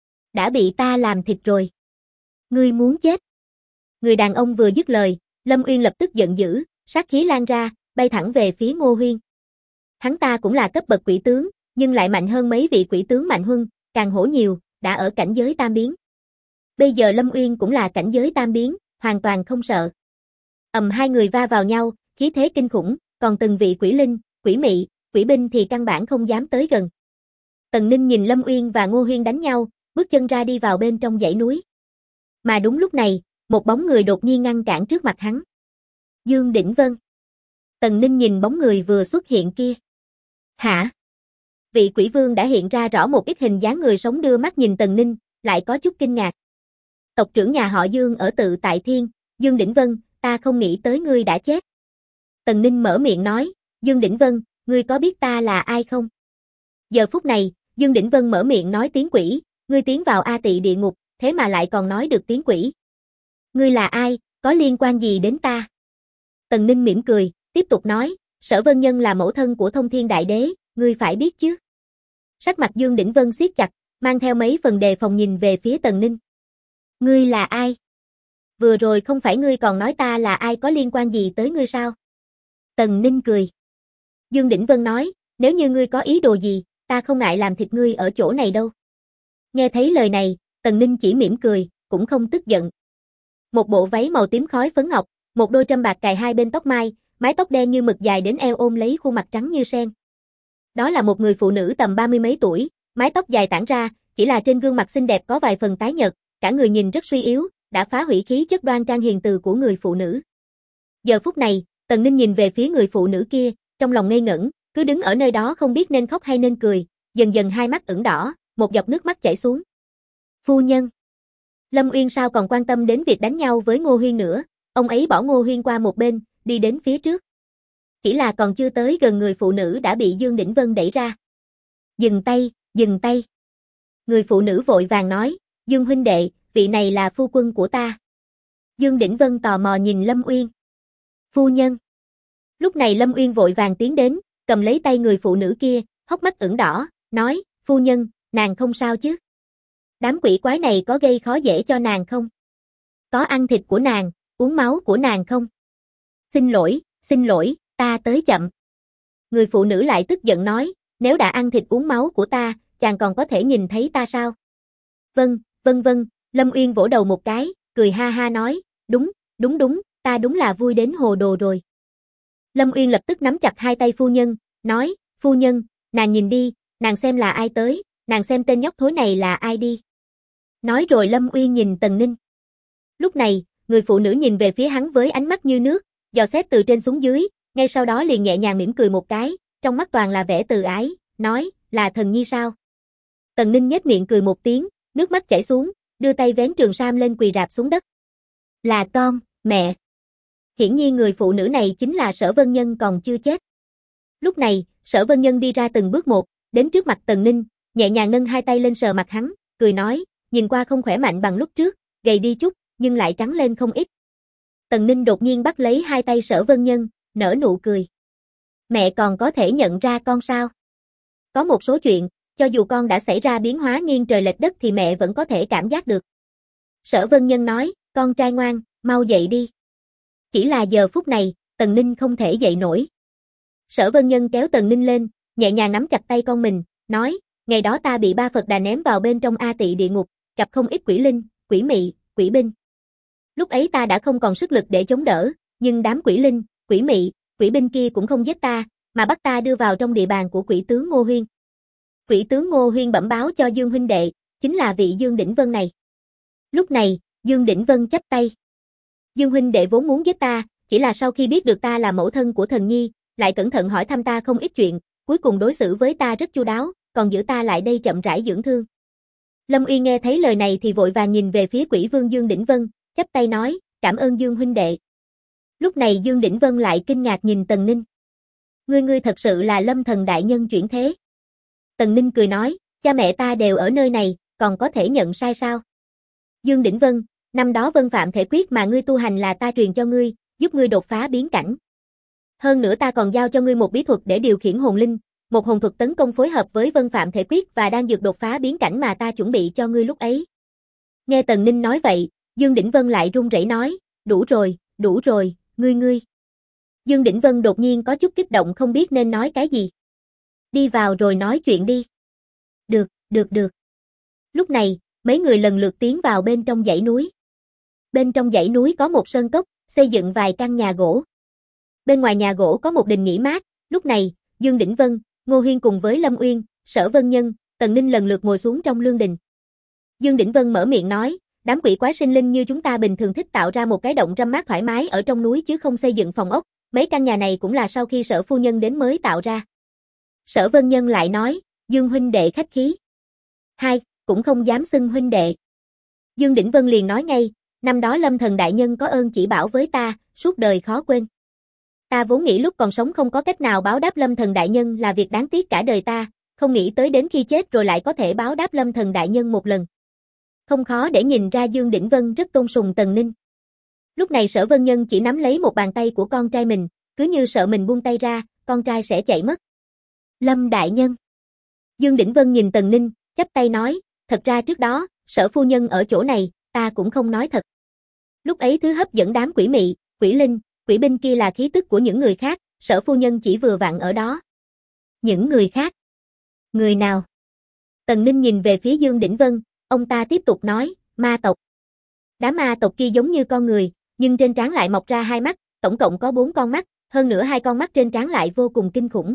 Đã bị ta làm thịt rồi. Ngươi muốn chết. Người đàn ông vừa dứt lời, Lâm Uyên lập tức giận dữ, sát khí lan ra, bay thẳng về phía Ngô Huyên. Hắn ta cũng là cấp bậc quỷ tướng, nhưng lại mạnh hơn mấy vị quỷ tướng Mạnh Huân, Càn Hổ nhiều, đã ở cảnh giới tam biến. Bây giờ Lâm Uyên cũng là cảnh giới tam biến, hoàn toàn không sợ. Hai người va vào nhau, khí thế kinh khủng, còn từng vị quỷ linh, quỷ mị, quỷ binh thì căn bản không dám tới gần. Tần Ninh nhìn Lâm Uyên và Ngô Huyên đánh nhau, bước chân ra đi vào bên trong dãy núi. Mà đúng lúc này, một bóng người đột nhiên ngăn cản trước mặt hắn. Dương Đỉnh Vân. Tần Ninh nhìn bóng người vừa xuất hiện kia. Hả? Vị quỷ vương đã hiện ra rõ một ít hình dáng người sống đưa mắt nhìn Tần Ninh, lại có chút kinh ngạc. Tộc trưởng nhà họ Dương ở Tự Tại Thiên, Dương Đỉnh Vân, ta không nghĩ tới ngươi đã chết. Tần Ninh mở miệng nói, Dương Đỉnh Vân, ngươi có biết ta là ai không? Giờ phút này, Dương Đỉnh Vân mở miệng nói tiếng quỷ, ngươi tiến vào A Tỵ địa ngục, thế mà lại còn nói được tiếng quỷ. Ngươi là ai, có liên quan gì đến ta? Tần Ninh mỉm cười, tiếp tục nói, Sở Vân Nhân là mẫu thân của Thông Thiên Đại Đế, ngươi phải biết chứ. Sắc mặt Dương Đỉnh Vân siết chặt, mang theo mấy phần đề phòng nhìn về phía Tần Ninh. Ngươi là ai? Vừa rồi không phải ngươi còn nói ta là ai có liên quan gì tới ngươi sao? Tần Ninh cười. Dương Đỉnh Vân nói, nếu như ngươi có ý đồ gì, ta không ngại làm thịt ngươi ở chỗ này đâu. Nghe thấy lời này, Tần Ninh chỉ mỉm cười, cũng không tức giận. Một bộ váy màu tím khói phấn ngọc, một đôi trâm bạc cài hai bên tóc mai, mái tóc đen như mực dài đến eo ôm lấy khuôn mặt trắng như sen. Đó là một người phụ nữ tầm 30 mấy tuổi, mái tóc dài tản ra, chỉ là trên gương mặt xinh đẹp có vài phần tái nhợt, cả người nhìn rất suy yếu, đã phá hủy khí chất đoan trang hiền từ của người phụ nữ. Giờ phút này, Tần Ninh nhìn về phía người phụ nữ kia, trong lòng ngây ngẩn, cứ đứng ở nơi đó không biết nên khóc hay nên cười, dần dần hai mắt ửng đỏ, một giọt nước mắt chảy xuống. Phu nhân. Lâm Uyên sao còn quan tâm đến việc đánh nhau với Ngô Huyên nữa, ông ấy bỏ Ngô Huyên qua một bên, đi đến phía trước. Chỉ là còn chưa tới gần người phụ nữ đã bị Dương Đỉnh Vân đẩy ra. Dừng tay, dừng tay. Người phụ nữ vội vàng nói, Dương huynh đệ, vị này là phu quân của ta. Dương Đỉnh Vân tò mò nhìn Lâm Uyên. Phu nhân. Lúc này Lâm Uyên vội vàng tiến đến, cầm lấy tay người phụ nữ kia, hốc mắt ửng đỏ, nói, phu nhân, nàng không sao chứ? Đám quỷ quái này có gây khó dễ cho nàng không? Có ăn thịt của nàng, uống máu của nàng không? Xin lỗi, ta tới chậm. Người phụ nữ lại tức giận nói, nếu đã ăn thịt uống máu của ta, chàng còn có thể nhìn thấy ta sao? Vâng, Lâm Uyên vỗ đầu một cái, cười ha ha nói, đúng, ta đúng là vui đến hồ đồ rồi. Lâm Uyên lập tức nắm chặt hai tay phu nhân, nói, phu nhân, nàng nhìn đi, nàng xem là ai tới, nàng xem tên nhóc thối này là ai đi. Nói rồi Lâm Uyên nhìn Tần Ninh. Lúc này, người phụ nữ nhìn về phía hắn với ánh mắt như nước, dò xét từ trên xuống dưới, ngay sau đó liền nhẹ nhàng mỉm cười một cái, trong mắt toàn là vẻ từ ái, nói, là thần nhi sao? Tần Ninh nhếch miệng cười một tiếng, nước mắt chảy xuống, đưa tay vén trường sam lên quỳ rạp xuống đất. Là con, mẹ. Hiển nhiên người phụ nữ này chính là Sở Vân Nhân còn chưa chết. Lúc này, Sở Vân Nhân đi ra từng bước một, đến trước mặt Tần Ninh, nhẹ nhàng nâng hai tay lên sờ mặt hắn, cười nói, nhìn qua không khỏe mạnh bằng lúc trước, gầy đi chút, nhưng lại trắng lên không ít. Tần Ninh đột nhiên bắt lấy hai tay Sở Vân Nhân, nở nụ cười. Mẹ còn có thể nhận ra con sao? Có một số chuyện, cho dù con đã xảy ra biến hóa nghiêng trời lệch đất thì mẹ vẫn có thể cảm giác được. Sở Vân Nhân nói, con trai ngoan, mau dậy đi. Chỉ là giờ phút này, Tần Ninh không thể dậy nổi. Sở Vân Nhân kéo Tần Ninh lên, nhẹ nhàng nắm chặt tay con mình, nói, ngày đó ta bị ba Phật Đà ném vào bên trong A Tỵ địa ngục, gặp không ít quỷ linh, quỷ mị, quỷ binh. Lúc ấy ta đã không còn sức lực để chống đỡ, nhưng đám quỷ linh, quỷ mị, quỷ binh kia cũng không giết ta, mà bắt ta đưa vào trong địa bàn của quỷ tướng Ngô Huyên. Quỷ tướng Ngô Huyên bẩm báo cho Dương huynh đệ, chính là vị Dương Đỉnh Vân này. Lúc này, Dương Đỉnh Vân chắp tay. Dương huynh đệ vốn muốn giết ta, chỉ là sau khi biết được ta là mẫu thân của thần nhi, lại cẩn thận hỏi thăm ta không ít chuyện, cuối cùng đối xử với ta rất chu đáo, còn giữ ta lại đây chậm rãi dưỡng thương. Lâm Uyên nghe thấy lời này thì vội vàng nhìn về phía quỷ vương Dương Đỉnh Vân, chắp tay nói, cảm ơn Dương huynh đệ. Lúc này Dương Đỉnh Vân lại kinh ngạc nhìn Tần Ninh. Ngươi thật sự là Lâm thần đại nhân chuyển thế. Tần Ninh cười nói, cha mẹ ta đều ở nơi này, còn có thể nhận sai sao? Dương Đỉnh Vân, năm đó Vân Phạm thể quyết mà ngươi tu hành là ta truyền cho ngươi, giúp ngươi đột phá biến cảnh. Hơn nữa ta còn giao cho ngươi một bí thuật để điều khiển hồn linh, một hồn thuật tấn công phối hợp với Vân Phạm thể quyết và đang dược đột phá biến cảnh mà ta chuẩn bị cho ngươi lúc ấy. Nghe Tần Ninh nói vậy, Dương Đỉnh Vân lại run rẩy nói, đủ rồi, ngươi. Dương Đỉnh Vân đột nhiên có chút kích động không biết nên nói cái gì. Đi vào rồi nói chuyện đi. Được. Lúc này, mấy người lần lượt tiến vào bên trong dãy núi. Bên trong dãy núi có một sơn cốc, xây dựng vài căn nhà gỗ. Bên ngoài nhà gỗ có một đình nghỉ mát, lúc này, Dương Đỉnh Vân, Ngô Huyên cùng với Lâm Uyên, Sở Vân Nhân, Tần Ninh lần lượt ngồi xuống trong lương đình. Dương Đỉnh Vân mở miệng nói, đám quỷ quái sinh linh như chúng ta bình thường thích tạo ra một cái động râm mát thoải mái ở trong núi chứ không xây dựng phòng ốc, mấy căn nhà này cũng là sau khi Sở phu nhân đến mới tạo ra. Sở Vân Nhân lại nói, Dương huynh đệ khách khí. Hai, cũng không dám xưng huynh đệ. Dương Đỉnh Vân liền nói ngay, năm đó Lâm thần đại nhân có ơn chỉ bảo với ta, suốt đời khó quên. Ta vốn nghĩ lúc còn sống không có cách nào báo đáp Lâm thần đại nhân là việc đáng tiếc cả đời ta, không nghĩ tới đến khi chết rồi lại có thể báo đáp Lâm thần đại nhân một lần. Không khó để nhìn ra Dương Đỉnh Vân rất tôn sùng Tần Ninh. Lúc này Sở Vân Nhân chỉ nắm lấy một bàn tay của con trai mình, cứ như sợ mình buông tay ra, con trai sẽ chạy mất. Lâm đại nhân. Dương Đỉnh Vân nhìn Tần Ninh, chắp tay nói, thật ra trước đó, Sở phu nhân ở chỗ này, ta cũng không nói thật. Lúc ấy thứ hấp dẫn đám quỷ mị, quỷ linh, quỷ binh kia là khí tức của những người khác, Sở phu nhân chỉ vừa vặn ở đó. Những người khác? Người nào? Tần Ninh nhìn về phía Dương Đỉnh Vân, ông ta tiếp tục nói, ma tộc. Đám ma tộc kia giống như con người, nhưng trên trán lại mọc ra hai mắt, tổng cộng có 4 con mắt, hơn nữa hai con mắt trên trán lại vô cùng kinh khủng.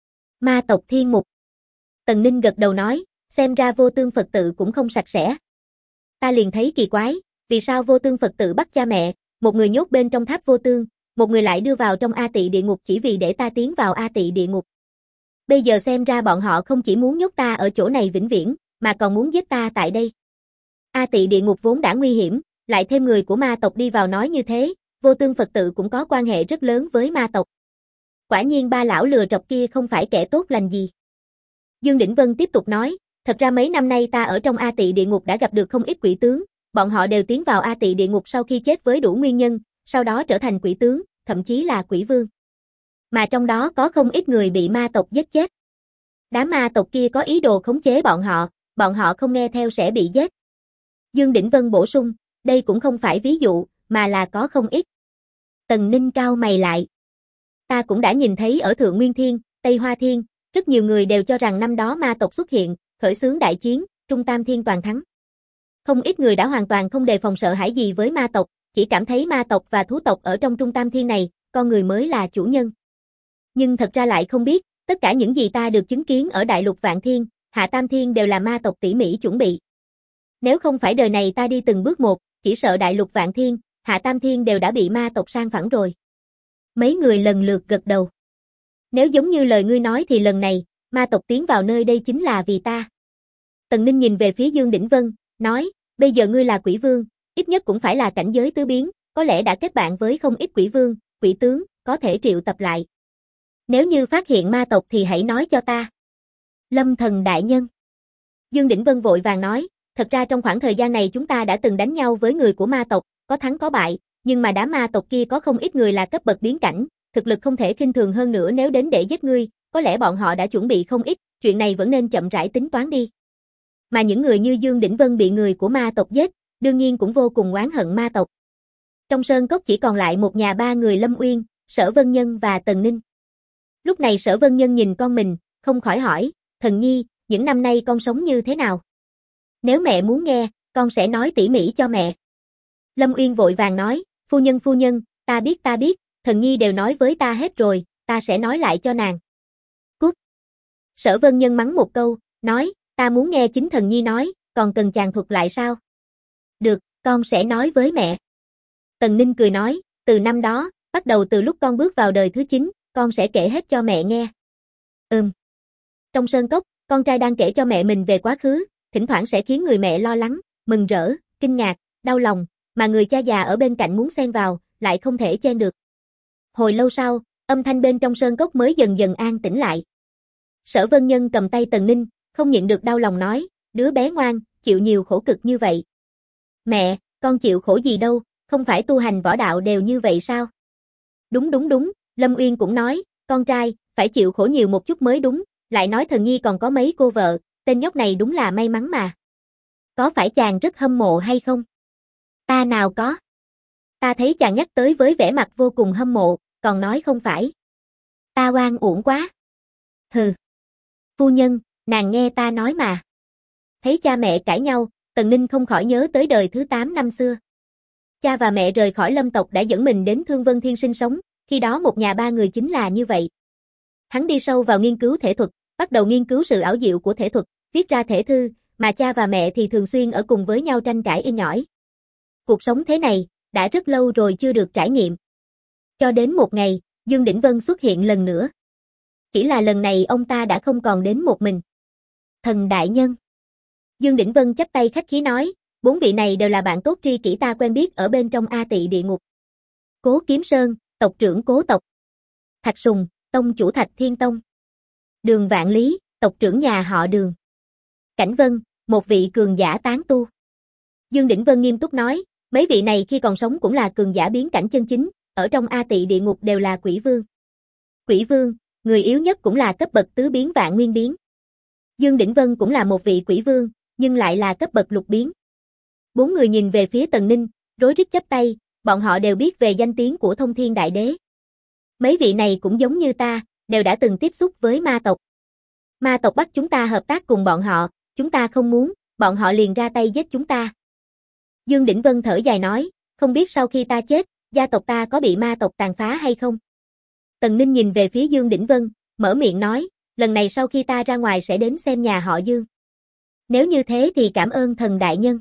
Ma tộc Thiên Mục. Tần Ninh gật đầu nói, xem ra Vô Tương Phật tự cũng không sạch sẽ. Ta liền thấy kỳ quái, vì sao Vô Tương Phật tự bắt cha mẹ, một người nhốt bên trong tháp Vô Tương, một người lại đưa vào trong A Tỵ địa ngục chỉ vì để ta tiến vào A Tỵ địa ngục. Bây giờ xem ra bọn họ không chỉ muốn nhốt ta ở chỗ này vĩnh viễn, mà còn muốn giết ta tại đây. A Tỵ địa ngục vốn đã nguy hiểm, lại thêm người của ma tộc đi vào nói như thế, Vô Tương Phật tự cũng có quan hệ rất lớn với ma tộc. Quả nhiên ba lão lừa trọc kia không phải kẻ tốt lành gì. Dương Đỉnh Vân tiếp tục nói, thật ra mấy năm nay ta ở trong A Tỵ địa ngục đã gặp được không ít quỷ tướng, bọn họ đều tiến vào A Tỵ địa ngục sau khi chết với đủ nguyên nhân, sau đó trở thành quỷ tướng, thậm chí là quỷ vương. Mà trong đó có không ít người bị ma tộc giết chết. Đám ma tộc kia có ý đồ khống chế bọn họ, bọn họ không nghe theo sẽ bị giết. Dương Đỉnh Vân bổ sung, đây cũng không phải ví dụ, mà là có không ít. Tần Ninh cau mày lại. Ta cũng đã nhìn thấy ở Thượng Nguyên Thiên, Tây Hoa Thiên, rất nhiều người đều cho rằng năm đó ma tộc xuất hiện, khởi xướng đại chiến, Trung Tam Thiên toàn thắng. Không ít người đã hoàn toàn không đề phòng sợ hãi gì với ma tộc, chỉ cảm thấy ma tộc và thú tộc ở trong Trung Tam Thiên này, con người mới là chủ nhân. Nhưng thật ra lại không biết, tất cả những gì ta được chứng kiến ở Đại Lục Vạn Thiên, Hạ Tam Thiên đều là ma tộc tỉ mỉ chuẩn bị. Nếu không phải đời này ta đi từng bước một, chỉ sợ Đại Lục Vạn Thiên, Hạ Tam Thiên đều đã bị ma tộc san phẳng rồi. Mấy người lần lượt gật đầu. Nếu giống như lời ngươi nói thì lần này, ma tộc tiến vào nơi đây chính là vì ta. Tần Ninh nhìn về phía Dương Đỉnh Vân, nói, bây giờ ngươi là quỷ vương, ít nhất cũng phải là cảnh giới tứ biến, có lẽ đã kết bạn với không ít quỷ vương, quỷ tướng, có thể triệu tập lại. Nếu như phát hiện ma tộc thì hãy nói cho ta. Lâm Thần đại nhân. Dương Đỉnh Vân vội vàng nói, thật ra trong khoảng thời gian này chúng ta đã từng đánh nhau với người của ma tộc, có thắng có bại, nhưng mà đám ma tộc kia có không ít người là cấp bậc biến cảnh, thực lực không thể khinh thường hơn nữa nếu đến để giết ngươi, có lẽ bọn họ đã chuẩn bị không ít, chuyện này vẫn nên chậm rãi tính toán đi. Mà những người như Dương Đỉnh Vân bị người của ma tộc giết, đương nhiên cũng vô cùng oán hận ma tộc. Trong sơn cốc chỉ còn lại một nhà ba người Lâm Uyên, Sở Vân Nhân và Tần Ninh. Lúc này Sở Vân Nhân nhìn con mình, không khỏi hỏi, thần nhi, những năm nay con sống như thế nào? Nếu mẹ muốn nghe, con sẽ nói tỉ mỉ cho mẹ. Lâm Uyên vội vàng nói, phu nhân, ta biết, thần nhi đều nói với ta hết rồi, ta sẽ nói lại cho nàng. Cút. Sở Vân Nhân mắng một câu, nói, ta muốn nghe chính thần nhi nói, còn cần chàng thuật lại sao? Được, con sẽ nói với mẹ. Tần Ninh cười nói, từ năm đó, bắt đầu từ lúc con bước vào đời thứ 9, con sẽ kể hết cho mẹ nghe. Trong sơn cốc, con trai đang kể cho mẹ mình về quá khứ, thỉnh thoảng sẽ khiến người mẹ lo lắng, mừng rỡ, kinh ngạc, đau lòng, mà người cha già ở bên cạnh muốn xen vào, lại không thể chen được. Hồi lâu sau, âm thanh bên trong sơn cốc mới dần dần an tĩnh lại. Sở Vân Nhân cầm tay Tần Ninh, không nhịn được đau lòng nói, đứa bé ngoan, chịu nhiều khổ cực như vậy. Mẹ, con chịu khổ gì đâu, không phải tu hành võ đạo đều như vậy sao? Đúng, Lâm Uyên cũng nói, con trai, phải chịu khổ nhiều một chút mới đúng, lại nói thần nhi còn có mấy cô vợ, tên nhóc này đúng là may mắn mà. Có phải chàng rất hâm mộ hay không? Ta nào có. Ta thấy chàng nhắc tới với vẻ mặt vô cùng hâm mộ, còn nói không phải. Ta oan uổng quá. Hừ. Phu nhân, nàng nghe ta nói mà. Thấy cha mẹ cãi nhau, Tần Ninh không khỏi nhớ tới đời thứ 8 năm xưa. Cha và mẹ rời khỏi Lâm tộc đã dẫn mình đến Thương Vân Thiên sinh sống, khi đó một nhà ba người chính là như vậy. Hắn đi sâu vào nghiên cứu thể thuật, bắt đầu nghiên cứu sự ảo diệu của thể thuật, viết ra thể thư, mà cha và mẹ thì thường xuyên ở cùng với nhau tranh cãi inh ỏi. Cuộc sống thế này, đã rất lâu rồi chưa được trải nghiệm. Cho đến một ngày, Dương Đỉnh Vân xuất hiện lần nữa. Chỉ là lần này ông ta đã không còn đến một mình. Thần đại nhân. Dương Đỉnh Vân chắp tay khách khí nói, 4 vị này đều là bạn tốt tri kỷ ta quen biết ở bên trong A Tị địa ngục. Cố Kiếm Sơn, tộc trưởng Cố tộc. Thạch Sùng, tông chủ Thạch Thiên Tông. Đường Vạn Lý, tộc trưởng nhà họ Đường. Cảnh Vân, một vị cường giả tán tu. Dương Đỉnh Vân nghiêm túc nói, mấy vị này khi còn sống cũng là cường giả biến cảnh chân chính, ở trong A Tị địa ngục đều là quỷ vương. Quỷ vương, người yếu nhất cũng là cấp bậc tứ biến vạn nguyên biến. Dương Đỉnh Vân cũng là một vị quỷ vương, nhưng lại là cấp bậc lục biến. 4 người nhìn về phía Tần Ninh, rối rít chắp tay, bọn họ đều biết về danh tiếng của Thông Thiên Đại Đế. Mấy vị này cũng giống như ta, đều đã từng tiếp xúc với ma tộc. Ma tộc bắt chúng ta hợp tác cùng bọn họ, chúng ta không muốn, bọn họ liền ra tay giết chúng ta. Dương Đỉnh Vân thở dài nói, không biết sau khi ta chết, gia tộc ta có bị ma tộc tàn phá hay không? Tần Ninh nhìn về phía Dương Đỉnh Vân, mở miệng nói, lần này sau khi ta ra ngoài sẽ đến xem nhà họ Dương. Nếu như thế thì cảm ơn thần đại nhân.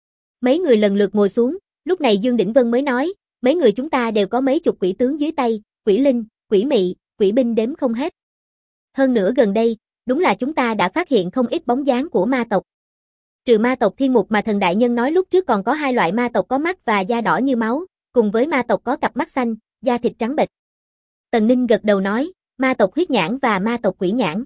Mấy người lần lượt ngồi xuống, lúc này Dương Đỉnh Vân mới nói, mấy người chúng ta đều có mấy chục quỷ tướng dưới tay, quỷ linh, quỷ mị, quỷ binh đếm không hết. Hơn nữa gần đây, đúng là chúng ta đã phát hiện không ít bóng dáng của ma tộc. Trừ ma tộc thiên mục mà thần đại nhân nói lúc trước còn có 2 loại ma tộc có mắt và da đỏ như máu, cùng với ma tộc có cặp mắt xanh, da thịt trắng bệch. Tần Ninh gật đầu nói, ma tộc huyết nhãn và ma tộc quỷ nhãn.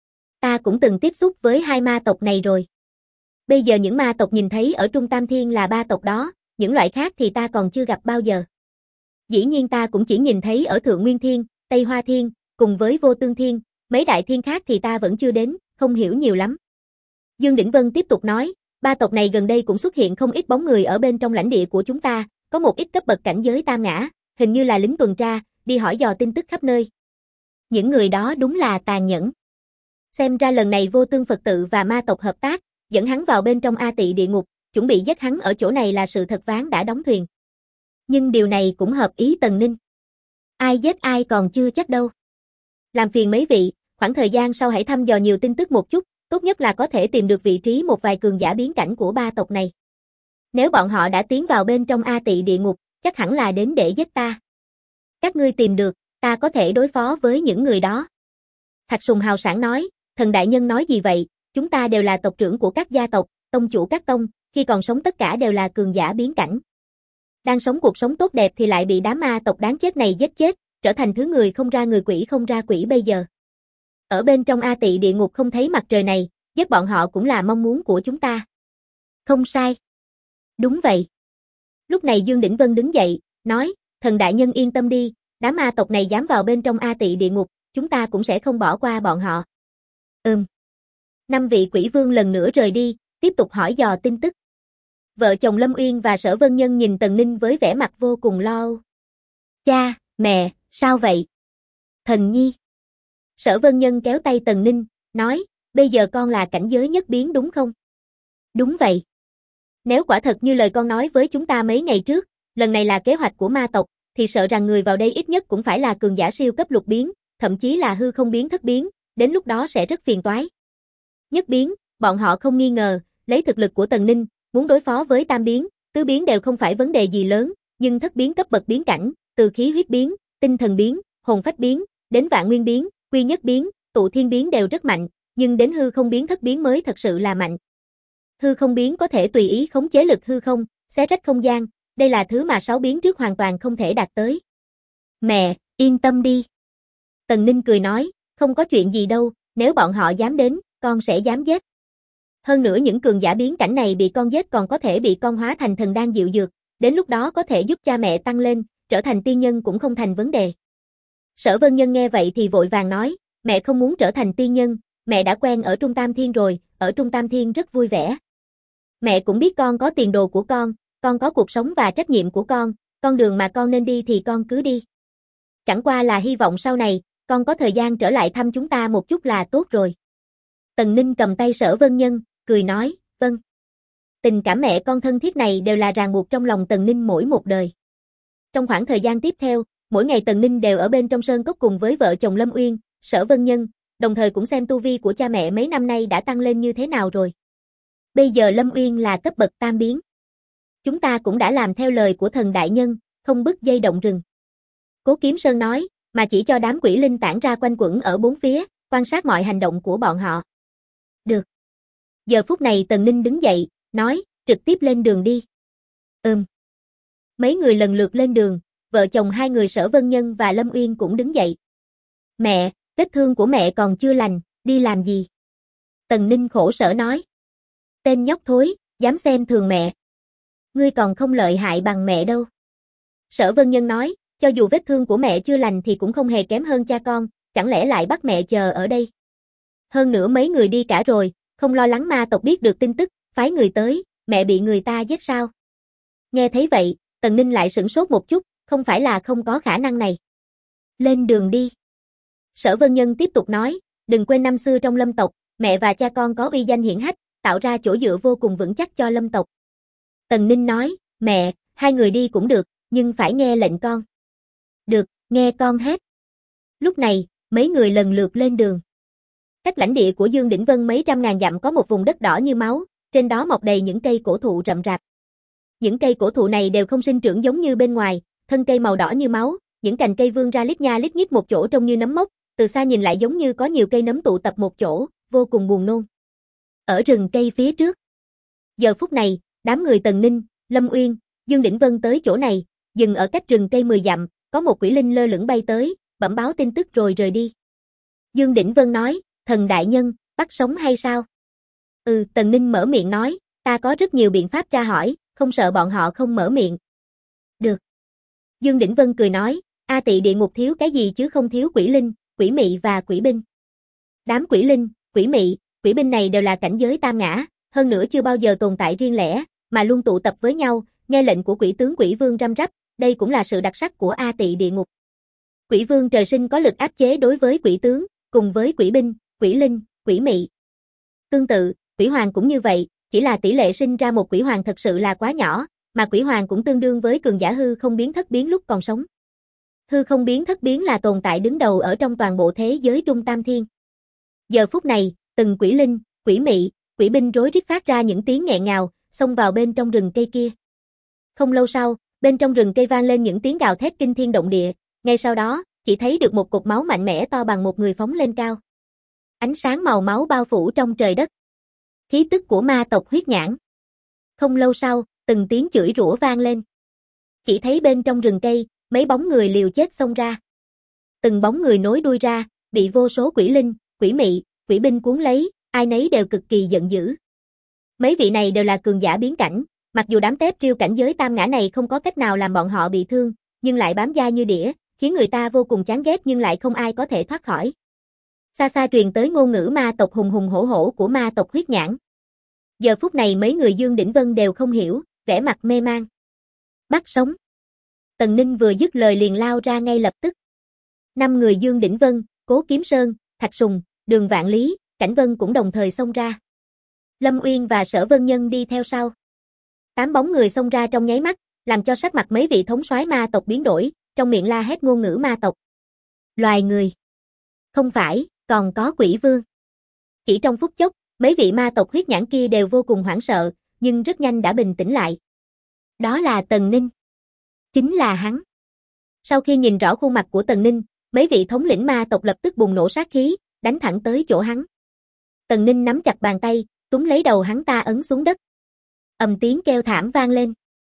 Ta cũng từng tiếp xúc với 2 ma tộc này rồi. Bây giờ những ma tộc nhìn thấy ở Trung Tam Thiên là 3 tộc đó, những loại khác thì ta còn chưa gặp bao giờ. Dĩ nhiên ta cũng chỉ nhìn thấy ở Thượng Nguyên Thiên, Tây Hoa Thiên, cùng với Vô Tương Thiên, mấy đại thiên khác thì ta vẫn chưa đến, không hiểu nhiều lắm. Dương Đỉnh Vân tiếp tục nói, ba tộc này gần đây cũng xuất hiện không ít bóng người ở bên trong lãnh địa của chúng ta, có một ít cấp bậc cảnh giới tam ngã, hình như là lính tuần tra, đi hỏi dò tin tức khắp nơi. Những người đó đúng là tàn nhẫn. Xem ra lần này Vô Tương Phật tự và ma tộc hợp tác, dẫn hắn vào bên trong A Tị địa ngục, chuẩn bị giết hắn ở chỗ này là sự thật ván đã đóng thuyền. Nhưng điều này cũng hợp ý Tần Ninh. Ai giết ai còn chưa chắc đâu. Làm phiền mấy vị, khoảng thời gian sau hãy thăm dò nhiều tin tức một chút, tốt nhất là có thể tìm được vị trí một vài cường giả biến cảnh của ba tộc này. Nếu bọn họ đã tiến vào bên trong A Tị địa ngục, chắc hẳn là đến để giết ta. Các ngươi tìm được, ta có thể đối phó với những người đó. Thạch Sùng hào sảng nói, thần đại nhân nói gì vậy, chúng ta đều là tộc trưởng của các gia tộc, tông chủ các tông, khi còn sống tất cả đều là cường giả biến cảnh. Đang sống cuộc sống tốt đẹp thì lại bị đám ma tộc đáng chết này giết chết, trở thành thứ người không ra người quỷ không ra quỷ bây giờ. Ở bên trong A Tị địa ngục không thấy mặt trời này, giết bọn họ cũng là mong muốn của chúng ta. Không sai. Đúng vậy. Lúc này Dương Đỉnh Vân đứng dậy, nói, thần đại nhân yên tâm đi, đám ma tộc này dám vào bên trong A Tị địa ngục, chúng ta cũng sẽ không bỏ qua bọn họ. 5 vị quỷ vương lần nữa rời đi, tiếp tục hỏi dò tin tức. Vợ chồng Lâm Uyên và Sở Vân Nhân nhìn Tần Ninh với vẻ mặt vô cùng lo âu. Cha, mẹ, sao vậy? Thần nhi. Sở Vân Nhân kéo tay Tần Ninh, nói, bây giờ con là cảnh giới nhất biến đúng không? Đúng vậy. Nếu quả thật như lời con nói với chúng ta mấy ngày trước, lần này là kế hoạch của ma tộc, thì sợ rằng người vào đây ít nhất cũng phải là cường giả siêu cấp lục biến, thậm chí là hư không biến thất biến, đến lúc đó sẽ rất phiền toái. Nhất biến, bọn họ không nghi ngờ, lấy thực lực của Tần Ninh, muốn đối phó với tam biến, tứ biến đều không phải vấn đề gì lớn, nhưng thất biến cấp bậc biến cảnh, từ khí huyết biến, tinh thần biến, hồn phách biến, đến vạn nguyên biến, quy nhất biến, tụ thiên biến đều rất mạnh, nhưng đến hư không biến thất biến mới thật sự là mạnh. Hư không biến có thể tùy ý khống chế lực hư không, xé rách không gian, đây là thứ mà 6 biến trước hoàn toàn không thể đạt tới. Mẹ, yên tâm đi. Tần Ninh cười nói, không có chuyện gì đâu, nếu bọn họ dám đến, con sẽ dám giết. Hơn nữa những cường giả biến cảnh này bị con giết còn có thể bị con hóa thành thần đan diệu dược, đến lúc đó có thể giúp cha mẹ tăng lên, trở thành tiên nhân cũng không thành vấn đề. Sở Vân Nhân nghe vậy thì vội vàng nói, mẹ không muốn trở thành tiên nhân, mẹ đã quen ở Trung Tam Thiên rồi, ở Trung Tam Thiên rất vui vẻ. Mẹ cũng biết con có tiền đồ của con có cuộc sống và trách nhiệm của con đường mà con nên đi thì con cứ đi. Chẳng qua là hy vọng sau này, con có thời gian trở lại thăm chúng ta một chút là tốt rồi. Tần Ninh cầm tay Sở Vân Nhân, cười nói, vâng. Tình cảm mẹ con thân thiết này đều là ràng buộc trong lòng Tần Ninh mỗi một đời. Trong khoảng thời gian tiếp theo, mỗi ngày Tần Ninh đều ở bên trong sơn cốc cùng với vợ chồng Lâm Uyên, Sở Vân Nhân, đồng thời cũng xem tu vi của cha mẹ mấy năm nay đã tăng lên như thế nào rồi. Bây giờ Lâm Uyên là cấp bậc tam biến. Chúng ta cũng đã làm theo lời của thần đại nhân, không bứt dây động rừng. Cố Kiếm Sơn nói, mà chỉ cho đám quỷ linh tản ra quanh quẩn ở bốn phía, quan sát mọi hành động của bọn họ. Được. Giờ phút này Tần Ninh đứng dậy, nói, trực tiếp lên đường đi. Mấy người lần lượt lên đường, vợ chồng hai người Sở Vân Nhân và Lâm Uyên cũng đứng dậy. Mẹ, vết thương của mẹ còn chưa lành, đi làm gì? Tần Ninh khổ sở nói. Tên nhóc thối, dám xem thường mẹ. Ngươi còn không lợi hại bằng mẹ đâu. Sở Vân Nhân nói, cho dù vết thương của mẹ chưa lành thì cũng không hề kém hơn cha con, chẳng lẽ lại bắt mẹ chờ ở đây. Hơn nữa mấy người đi cả rồi, không lo lắng ma tộc biết được tin tức, phái người tới, mẹ bị người ta giết sao? Nghe thấy vậy, Tần Ninh lại sửng sốt một chút, không phải là không có khả năng này. Lên đường đi. Sở Vân Nhân tiếp tục nói, đừng quên năm xưa trong Lâm tộc, mẹ và cha con có uy danh hiển hách, tạo ra chỗ dựa vô cùng vững chắc cho Lâm tộc. Tần Ninh nói, mẹ, hai người đi cũng được, nhưng phải nghe lệnh con. Được, nghe con hết. Lúc này, mấy người lần lượt lên đường. Cách lãnh địa của Dương Đỉnh Vân mấy trăm ngàn dặm có một vùng đất đỏ như máu, trên đó mọc đầy những cây cổ thụ rậm rạp. Những cây cổ thụ này đều không sinh trưởng giống như bên ngoài, thân cây màu đỏ như máu, những cành cây vươn ra lít nha lít nhít một chỗ trông như nấm mốc, từ xa nhìn lại giống như có nhiều cây nấm tụ tập một chỗ, vô cùng buồn nôn. Ở rừng cây phía trước. Giờ phút này, đám người Tần Ninh, Lâm Uyên, Dương Đỉnh Vân tới chỗ này, dừng ở cách rừng cây 10 dặm, có một quỷ linh lơ lửng bay tới, bẩm báo tin tức rồi rời đi. Dương Đỉnh Vân nói, thần đại nhân, bắt sống hay sao? Tần Ninh mở miệng nói, ta có rất nhiều biện pháp tra hỏi, không sợ bọn họ không mở miệng. Được. Dương Đỉnh Vân cười nói, A Tị địa ngục thiếu cái gì chứ không thiếu quỷ linh, quỷ mị và quỷ binh. Đám quỷ linh, quỷ mị, quỷ binh này đều là cảnh giới tam ngã, hơn nữa chưa bao giờ tồn tại riêng lẻ, mà luôn tụ tập với nhau, nghe lệnh của quỷ tướng quỷ vương răm rắp, đây cũng là sự đặc sắc của A Tị địa ngục. Quỷ vương trời sinh có lực áp chế đối với quỷ tướng, cùng với quỷ binh, quỷ linh, quỷ mị. Tương tự, quỷ hoàng cũng như vậy, chỉ là tỷ lệ sinh ra một quỷ hoàng thật sự là quá nhỏ, mà quỷ hoàng cũng tương đương với cường giả hư không biến thất biến lúc còn sống. Hư không biến thất biến là tồn tại đứng đầu ở trong toàn bộ thế giới Trung Tam Thiên. Giờ phút này, từng quỷ linh, quỷ mị, quỷ binh rối rít phát ra những tiếng nghẹn ngào, xông vào bên trong rừng cây kia. Không lâu sau, bên trong rừng cây vang lên những tiếng gào thét kinh thiên động địa, ngay sau đó, chỉ thấy được một cột máu mạnh mẽ to bằng một người phóng lên cao. Ánh sáng màu máu bao phủ trong trời đất. Khí tức của ma tộc huyết nhãn. Không lâu sau, từng tiếng chửi rủa vang lên. Chỉ thấy bên trong rừng cây, mấy bóng người liều chết xông ra. Từng bóng người nối đuôi ra, bị vô số quỷ linh, quỷ mị, quỷ binh cuốn lấy, ai nấy đều cực kỳ giận dữ. Mấy vị này đều là cường giả biến cảnh, mặc dù đám tép triêu cảnh giới tam ngã này không có cách nào làm bọn họ bị thương, nhưng lại bám dai như đĩa, khiến người ta vô cùng chán ghét nhưng lại không ai có thể thoát khỏi. Xa xa truyền tới ngôn ngữ ma tộc hùng hùng hổ hổ của ma tộc huyết nhãn. Giờ phút này mấy người Dương Đỉnh Vân đều không hiểu, vẻ mặt mê mang. Bắt sống. Tần Ninh vừa dứt lời liền lao ra ngay lập tức. 5 người Dương Đỉnh Vân, Cố Kiếm Sơn, Thạch Sùng, Đường Vạn Lý, Cảnh Vân cũng đồng thời xông ra. Lâm Uyên và Sở Vân Nhân đi theo sau. 8 bóng người xông ra trong nháy mắt, làm cho sắc mặt mấy vị thống soái ma tộc biến đổi, trong miệng la hét ngôn ngữ ma tộc. Loài người. Không phải, còn có quỷ vương. Chỉ trong phút chốc, mấy vị ma tộc huyết nhãn kia đều vô cùng hoảng sợ, nhưng rất nhanh đã bình tĩnh lại. Đó là Tần Ninh. Chính là hắn. Sau khi nhìn rõ khuôn mặt của Tần Ninh, mấy vị thống lĩnh ma tộc lập tức bùng nổ sát khí, đánh thẳng tới chỗ hắn. Tần Ninh nắm chặt bàn tay, túm lấy đầu hắn ta ấn xuống đất. Ầm tiếng kêu thảm vang lên.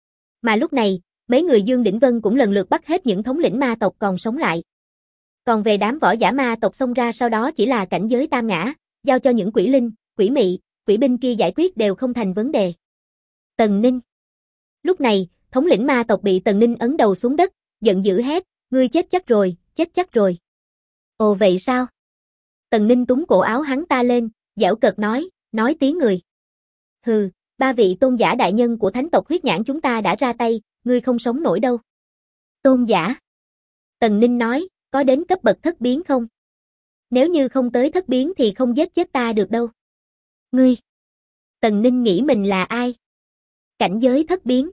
Mà lúc này, mấy người Dương Đỉnh Vân cũng lần lượt bắt hết những thống lĩnh ma tộc còn sống lại. Còn về đám võ giả ma tộc xông ra sau đó chỉ là cảnh giới tam ngã, giao cho những quỷ linh, quỷ mị, quỷ binh kia giải quyết đều không thành vấn đề. Tần Ninh. Lúc này, thống lĩnh ma tộc bị Tần Ninh ấn đầu xuống đất, giận dữ hét, ngươi chết chắc rồi, chết chắc rồi. Ồ vậy sao? Tần Ninh túm cổ áo hắn ta lên, giễu cợt nói tiếng người. Hừ, 3 vị tôn giả đại nhân của thánh tộc huyết nhãn chúng ta đã ra tay, ngươi không sống nổi đâu. Tôn giả. Tần Ninh nói, có đến cấp bậc thất biến không? Nếu như không tới thất biến thì không giết chết ta được đâu. Ngươi. Tần Ninh nghĩ mình là ai? Cảnh giới thất biến.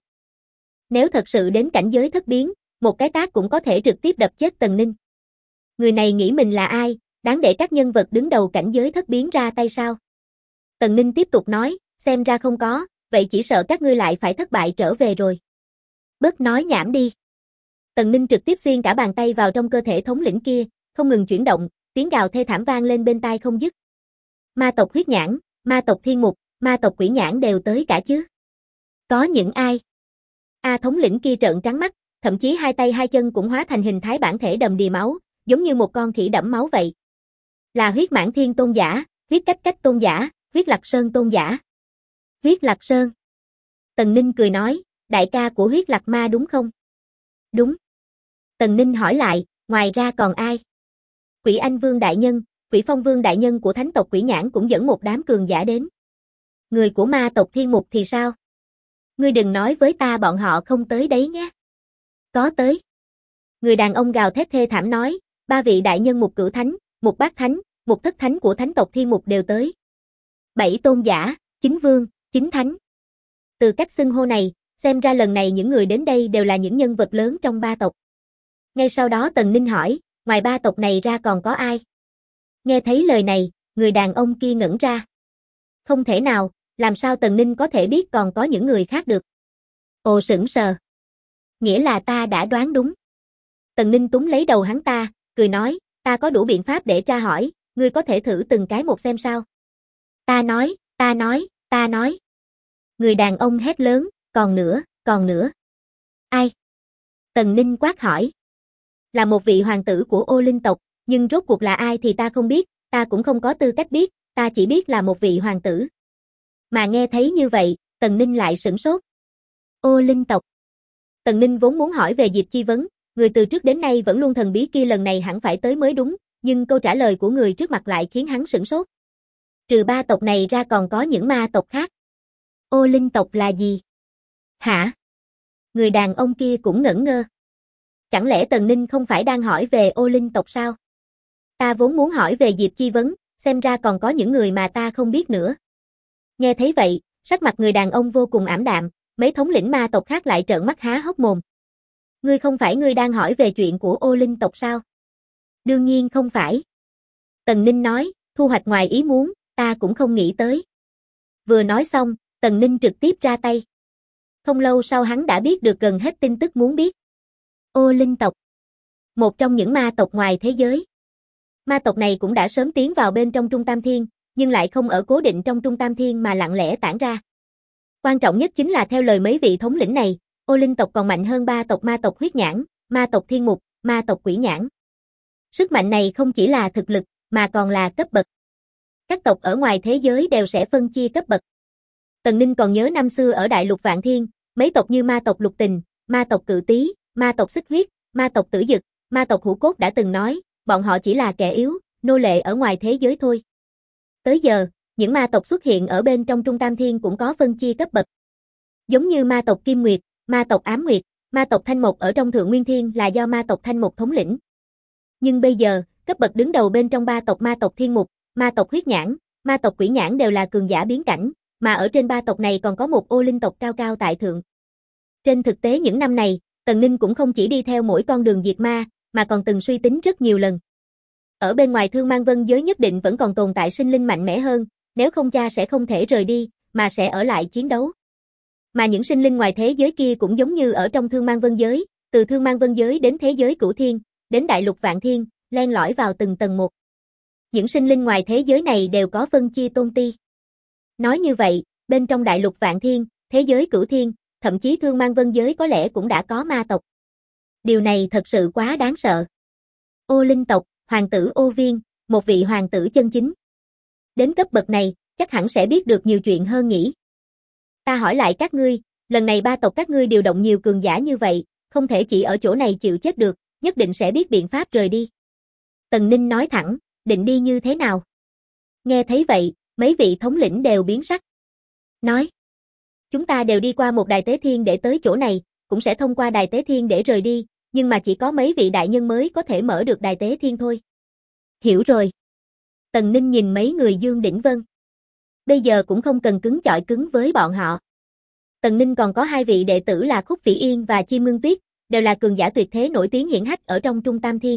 Nếu thật sự đến cảnh giới thất biến, một cái tát cũng có thể trực tiếp đập chết Tần Ninh. Người này nghĩ mình là ai, đáng để các nhân vật đứng đầu cảnh giới thất biến ra tay sao? Tần Ninh tiếp tục nói, xem ra không có, vậy chỉ sợ các ngươi lại phải thất bại trở về rồi. Bớt nói nhảm đi. Tần Ninh trực tiếp xuyên cả bàn tay vào trong cơ thể thống lĩnh kia, không ngừng chuyển động, tiếng gào thê thảm vang lên bên tai không dứt. Ma tộc huyết nhãn, ma tộc thiên mục, ma tộc quỷ nhãn đều tới cả chứ. Có những ai? Thống lĩnh kia trợn trắng mắt, thậm chí hai tay hai chân cũng hóa thành hình thái bản thể đầm đìa máu, giống như một con khỉ đẫm máu vậy. Là huyết mãn thiên tôn giả, huyết cách cách tôn giả, huyết lạc sơn tôn giả. Huyết lạc sơn. Tần Ninh cười nói, đại ca của huyết lạc ma đúng không? Đúng. Tần Ninh hỏi lại, ngoài ra còn ai? Quỷ Anh Vương đại nhân, Quỷ Phong Vương đại nhân của thánh tộc quỷ nhãn cũng dẫn một đám cường giả đến. Người của ma tộc thiên mục thì sao? Ngươi đừng nói với ta bọn họ không tới đấy nhé. Có tới. Người đàn ông gào thét thê thảm nói, 3 vị đại nhân một cửu thánh, một bát thánh, một thất thánh của thánh tộc thiên mục đều tới. 7 tôn giả, 9 vương, 9 thánh. Từ cách xưng hô này, xem ra lần này những người đến đây đều là những nhân vật lớn trong 3 tộc. Ngay sau đó Tần Ninh hỏi, ngoài 3 tộc này ra còn có ai? Nghe thấy lời này, người đàn ông kia ngẩn ra. Không thể nào, làm sao Tần Ninh có thể biết còn có những người khác được? Ồ sững sờ. Nghĩa là ta đã đoán đúng. Tần Ninh túm lấy đầu hắn ta, cười nói, ta có đủ biện pháp để tra hỏi, ngươi có thể thử từng cái một xem sao. Ta nói. Người đàn ông hét lớn, còn nữa. Ai? Tần Ninh quát hỏi. Là một vị hoàng tử của Ô Linh tộc, nhưng rốt cuộc là ai thì ta không biết, ta cũng không có tư cách biết, ta chỉ biết là một vị hoàng tử. Mà nghe thấy như vậy, Tần Ninh lại sửng sốt. Ô Linh tộc. Tần Ninh vốn muốn hỏi về Diệp Chi Vấn, người từ trước đến nay vẫn luôn thần bí kia lần này hẳn phải tới mới đúng, nhưng câu trả lời của người trước mặt lại khiến hắn sửng sốt. trừ ba tộc này ra còn có những ma tộc khác. Ô linh tộc là gì? Hả? Người đàn ông kia cũng ngẩn ngơ. Chẳng lẽ Tần Ninh không phải đang hỏi về ô linh tộc sao? Ta vốn muốn hỏi về Diệp Chi Vấn, xem ra còn có những người mà ta không biết nữa. Nghe thấy vậy, sắc mặt người đàn ông vô cùng ảm đạm, mấy thống lĩnh ma tộc khác lại trợn mắt há hốc mồm. Ngươi không phải ngươi đang hỏi về chuyện của ô linh tộc sao? Đương nhiên không phải. Tần Ninh nói, thu hoạch ngoài ý muốn, ta cũng không nghĩ tới. Vừa nói xong, Tần Ninh trực tiếp ra tay. Không lâu sau hắn đã biết được gần hết tin tức muốn biết. Ô linh tộc, một trong những ma tộc ngoài thế giới. Ma tộc này cũng đã sớm tiến vào bên trong Trung Tam Thiên, nhưng lại không ở cố định trong Trung Tam Thiên mà lặng lẽ tản ra. Quan trọng nhất chính là theo lời mấy vị thống lĩnh này, ô linh tộc còn mạnh hơn ba tộc ma tộc huyết nhãn, ma tộc thiên mục, ma tộc quỷ nhãn. Sức mạnh này không chỉ là thực lực, mà còn là cấp bậc. Các tộc ở ngoài thế giới đều sẽ phân chia cấp bậc. Tần Ninh còn nhớ năm xưa ở Đại Lục Vạn Thiên, mấy tộc như ma tộc Lục Tình, ma tộc Cự Tý, ma tộc Xích Huyết, ma tộc Tử Dực, ma tộc Hữu Cốt đã từng nói, bọn họ chỉ là kẻ yếu, nô lệ ở ngoài thế giới thôi. Tới giờ, những ma tộc xuất hiện ở bên trong Trung Tam Thiên cũng có phân chia cấp bậc. Giống như ma tộc Kim Nguyệt, ma tộc Ám Nguyệt, ma tộc Thanh Mộc ở trong Thượng Nguyên Thiên là do ma tộc Thanh Mộc thống lĩnh. Nhưng bây giờ, cấp bậc đứng đầu bên trong ba tộc ma tộc Thiên Mục, ma tộc Huyết Nhãn, ma tộc Quỷ Nhãn đều là cường giả biến cảnh, mà ở trên ba tộc này còn có một ô linh tộc cao cao tại thượng. Trên thực tế những năm này, Tần Ninh cũng không chỉ đi theo mỗi con đường diệt ma, mà còn từng suy tính rất nhiều lần. Ở bên ngoài Thương Mang Vân giới nhất định vẫn còn tồn tại sinh linh mạnh mẽ hơn, nếu không cha sẽ không thể rời đi, mà sẽ ở lại chiến đấu. Mà những sinh linh ngoài thế giới kia cũng giống như ở trong Thương Mang Vân giới, từ Thương Mang Vân giới đến thế giới Cửu Thiên, đến Đại Lục Vạn Thiên, len lỏi vào từng tầng một. Những sinh linh ngoài thế giới này đều có phân chia tôn ti. Nói như vậy, bên trong Đại Lục Vạn Thiên, thế giới Cửu Thiên, thậm chí Thương Mang Vân giới có lẽ cũng đã có ma tộc. Điều này thật sự quá đáng sợ. Ô linh tộc, hoàng tử Ô Viên, một vị hoàng tử chân chính. Đến cấp bậc này, chắc hẳn sẽ biết được nhiều chuyện hơn nhỉ. Ta hỏi lại các ngươi, lần này ba tộc các ngươi điều động nhiều cường giả như vậy, không thể chỉ ở chỗ này chịu chết được, nhất định sẽ biết biện pháp rời đi. Tần Ninh nói thẳng, định đi như thế nào? Nghe thấy vậy, mấy vị thống lĩnh đều biến sắc. Nói, chúng ta đều đi qua một đài tế thiên để tới chỗ này, cũng sẽ thông qua đài tế thiên để rời đi, nhưng mà chỉ có mấy vị đại nhân mới có thể mở được đài tế thiên thôi. Hiểu rồi. Tần Ninh nhìn mấy người Dương Đỉnh Vân. Bây giờ cũng không cần cứng chọi cứng với bọn họ. Tần Ninh còn có hai vị đệ tử là Khúc Phỉ Yên và Chim Ngưng Tuyết, đều là cường giả tuyệt thế nổi tiếng hiển hách ở trong Trung Tam Thiên.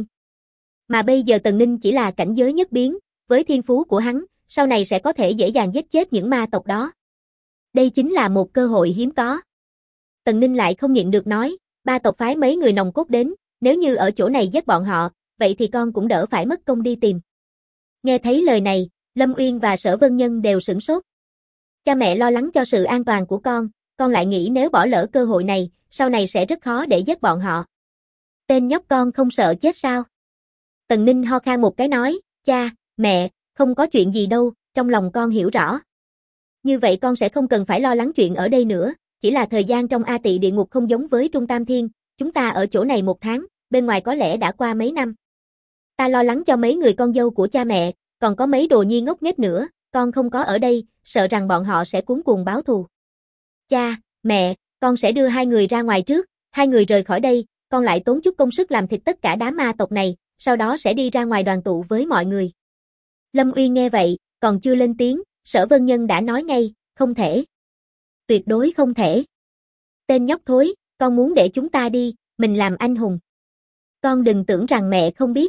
Mà bây giờ Tần Ninh chỉ là cảnh giới nhất biến, với thiên phú của hắn, sau này sẽ có thể dễ dàng giết chết những ma tộc đó. Đây chính là một cơ hội hiếm có. Tần Ninh lại không nhịn được nói, ba tộc phái mấy người nòng cốt đến, nếu như ở chỗ này giết bọn họ, vậy thì con cũng đỡ phải mất công đi tìm. Nghe thấy lời này, Lâm Uyên và Sở Vân Nhân đều sửng sốt. Cha mẹ lo lắng cho sự an toàn của con lại nghĩ nếu bỏ lỡ cơ hội này, sau này sẽ rất khó để giết bọn họ. Tên nhóc con không sợ chết sao? Tần Ninh ho khan một cái nói, cha, mẹ, không có chuyện gì đâu, trong lòng con hiểu rõ. Như vậy con sẽ không cần phải lo lắng chuyện ở đây nữa, chỉ là thời gian trong A Tị địa ngục không giống với Trung Tam Thiên, chúng ta ở chỗ này 1 tháng, bên ngoài có lẽ đã qua mấy năm. Ta lo lắng cho mấy người con dâu của cha mẹ, còn có mấy đồ nhi ngốc nghếch nữa, con không có ở đây, sợ rằng bọn họ sẽ cuống cuồng báo thù. Cha, mẹ, con sẽ đưa hai người ra ngoài trước, hai người rời khỏi đây, con lại tốn chút công sức làm thịt tất cả đám ma tộc này, sau đó sẽ đi ra ngoài đoàn tụ với mọi người. Lâm Uyên nghe vậy, còn chưa lên tiếng, Sở Vân Nhân đã nói ngay, không thể. Tuyệt đối không thể. Tên nhóc thối, con muốn để chúng ta đi, mình làm anh hùng. Con đừng tưởng rằng mẹ không biết.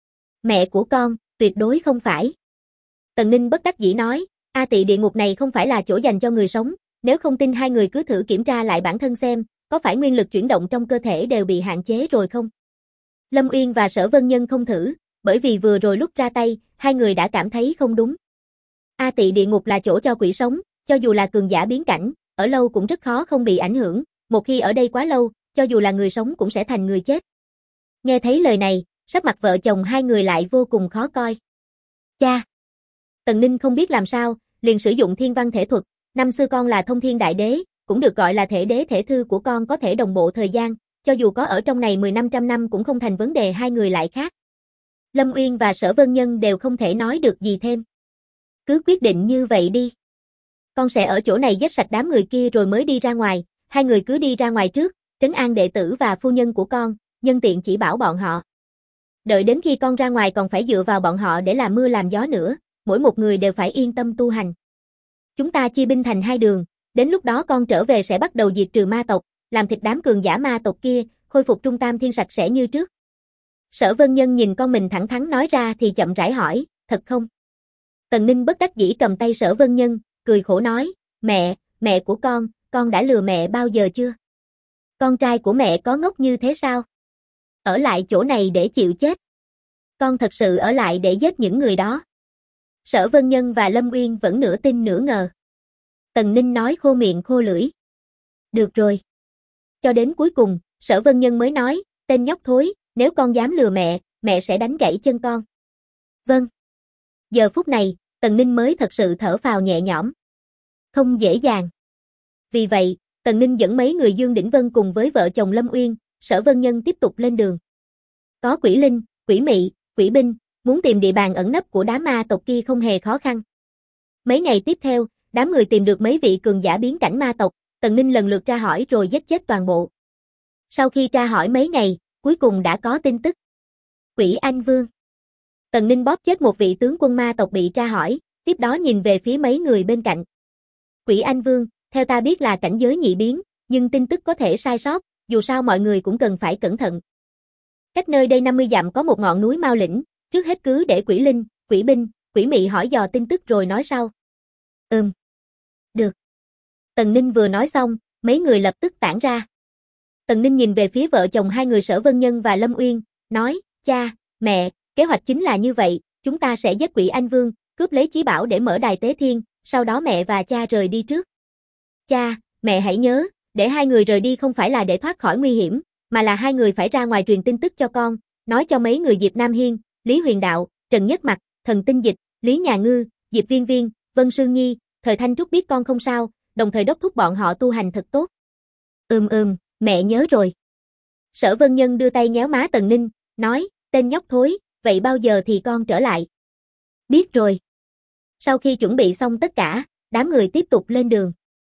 Mẹ của con, tuyệt đối không phải. Tần Ninh bất đắc dĩ nói, A Tị địa ngục này không phải là chỗ dành cho người sống, nếu không tin hai người cứ thử kiểm tra lại bản thân xem, có phải nguyên lực chuyển động trong cơ thể đều bị hạn chế rồi không? Lâm Uyên và Sở Vân Nhân không thử, bởi vì vừa rồi lúc ra tay, hai người đã cảm thấy không đúng. A Tị địa ngục là chỗ cho quỷ sống, cho dù là cường giả biến cảnh, ở lâu cũng rất khó không bị ảnh hưởng, một khi ở đây quá lâu, cho dù là người sống cũng sẽ thành người chết. Nghe thấy lời này, sắc mặt vợ chồng hai người lại vô cùng khó coi. Cha! Tần Ninh không biết làm sao, liền sử dụng thiên văn thể thuật, năm xưa con là thông thiên đại đế, cũng được gọi là thể đế thể thư của con có thể đồng bộ thời gian, cho dù có ở trong này 10 năm trăm năm cũng không thành vấn đề hai người lại khác. Lâm Uyên và Sở Vân Nhân đều không thể nói được gì thêm. Cứ quyết định như vậy đi. Con sẽ ở chỗ này giết sạch đám người kia rồi mới đi ra ngoài, hai người cứ đi ra ngoài trước, trấn an đệ tử và phu nhân của con, nhân tiện chỉ bảo bọn họ. Đợi đến khi con ra ngoài còn phải dựa vào bọn họ để làm mưa làm gió nữa, mỗi một người đều phải yên tâm tu hành. Chúng ta chia binh thành hai đường, đến lúc đó con trở về sẽ bắt đầu diệt trừ ma tộc, làm thịt đám cường giả ma tộc kia, khôi phục Trung Tam Thiên sạch sẽ như trước. Sở Vân Nhân nhìn con mình thẳng thắn nói ra thì chậm rãi hỏi, thật không? Tần Ninh bất đắc dĩ cầm tay Sở Vân Nhân, cười khổ nói, mẹ của con đã lừa mẹ bao giờ chưa? Con trai của mẹ có ngốc như thế sao? Ở lại chỗ này để chịu chết. Con thật sự ở lại để giết những người đó. Sở Vân Nhân và Lâm Uyên vẫn nửa tin nửa ngờ. Tần Ninh nói khô miệng khô lưỡi. Được rồi. Cho đến cuối cùng, Sở Vân Nhân mới nói, tên nhóc thối, nếu con dám lừa mẹ sẽ đánh gãy chân con. Vâng. Giờ phút này, Tần Ninh mới thật sự thở phào nhẹ nhõm. Không dễ dàng. Vì vậy, Tần Ninh dẫn mấy người Dương Đỉnh Vân cùng với vợ chồng Lâm Uyên, Sở Vân Nhân tiếp tục lên đường. Có quỷ linh, quỷ mị, quỷ binh, muốn tìm địa bàn ẩn nấp của đám ma tộc kia không hề khó khăn. Mấy ngày tiếp theo, đám người tìm được mấy vị cường giả biến cảnh ma tộc, Tần Ninh lần lượt tra hỏi rồi giết chết toàn bộ. Sau khi tra hỏi mấy ngày, cuối cùng đã có tin tức. Quỷ Anh Vương. Tần Ninh bóp chết một vị tướng quân ma tộc bị tra hỏi, tiếp đó nhìn về phía mấy người bên cạnh. Quỷ Anh Vương, theo ta biết là cảnh giới nhị biến, nhưng tin tức có thể sai sót, dù sao mọi người cũng cần phải cẩn thận. Cách nơi đây 50 dặm có một ngọn núi Mao Lĩnh, trước hết cứ để quỷ linh, quỷ binh, quỷ mị hỏi dò tin tức rồi nói sau. Được. Tần Ninh vừa nói xong, mấy người lập tức tản ra. Tần Ninh nhìn về phía vợ chồng hai người Sở Vân Nhân và Lâm Uyên, nói, cha, mẹ, kế hoạch chính là như vậy, chúng ta sẽ giết quỷ Anh Vương, cướp lấy chí bảo để mở đài tế thiên, sau đó mẹ và cha rời đi trước. Cha, mẹ hãy nhớ, để hai người rời đi không phải là để thoát khỏi nguy hiểm, mà là hai người phải ra ngoài truyền tin tức cho con, nói cho mấy người Diệp Nam Hiên, Lý Huyền Đạo, Trần Nhất Mặc, Thần Tinh Dịch, Lý Nhà Ngư, Diệp Viên Viên, Vân Sương Nhi, Thời Thanh Trúc biết con không sao, đồng thời đốc thúc bọn họ tu hành thật tốt. Mẹ nhớ rồi. Sở Vân Nhân đưa tay nhéo má Tần Ninh, nói, tên nhóc thối, vậy bao giờ thì con trở lại? Biết rồi. Sau khi chuẩn bị xong tất cả, đám người tiếp tục lên đường.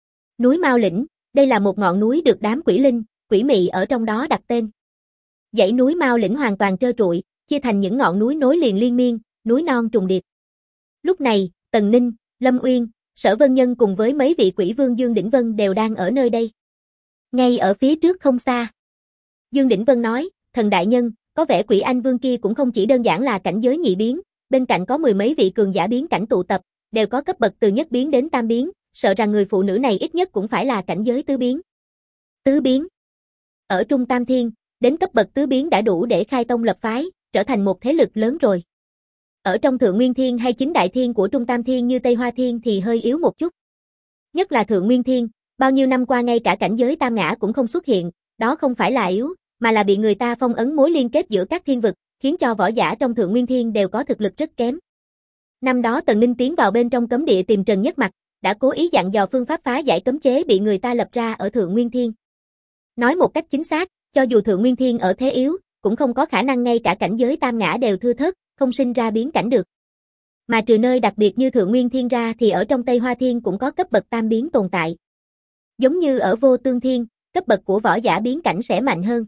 Núi Mao Lĩnh, đây là một ngọn núi được đám quỷ linh, quỷ mị ở trong đó đặt tên. Dãy núi Mao Lĩnh hoàn toàn trơ trụi, chia thành những ngọn núi nối liền liên miên, núi non trùng điệp. Lúc này, Tần Ninh, Lâm Uyên, Sở Vân Nhân cùng với mấy vị quỷ vương Dương Đỉnh Vân đều đang ở nơi đây. Ngay ở phía trước không xa. Dương Đỉnh Vân nói, thần đại nhân, có vẻ quỷ Anh Vương kia cũng không chỉ đơn giản là cảnh giới nhị biến, bên cạnh có mười mấy vị cường giả biến cảnh tụ tập, đều có cấp bậc từ nhất biến đến tam biến, sợ rằng người phụ nữ này ít nhất cũng phải là cảnh giới tứ biến. Tứ biến. Ở Trung Tam Thiên, đến cấp bậc tứ biến đã đủ để khai tông lập phái, trở thành một thế lực lớn rồi. Ở trong Thượng Nguyên Thiên hay chính đại thiên của Trung Tam Thiên như Tây Hoa Thiên thì hơi yếu một chút. Nhất là Thượng Nguyên Thiên, bao nhiêu năm qua ngay cả cảnh giới tam ngã cũng không xuất hiện, đó không phải là yếu, mà là bị người ta phong ấn mối liên kết giữa các thiên vực, khiến cho võ giả trong Thượng Nguyên Thiên đều có thực lực rất kém. Năm đó Tần Ninh tiến vào bên trong cấm địa tìm Trần Nhất Mặc, đã cố ý dặn dò phương pháp phá giải cấm chế bị người ta lập ra ở Thượng Nguyên Thiên. Nói một cách chính xác, cho dù Thượng Nguyên Thiên ở thế yếu, cũng không có khả năng ngay cả cảnh giới tam ngã đều thưa thớt, không sinh ra biến cảnh được. Mà trừ nơi đặc biệt như Thượng Nguyên Thiên ra thì ở trong Tây Hoa Thiên cũng có cấp bậc tam biến tồn tại. Giống như ở Vô Tương Thiên, cấp bậc của võ giả biến cảnh sẽ mạnh hơn.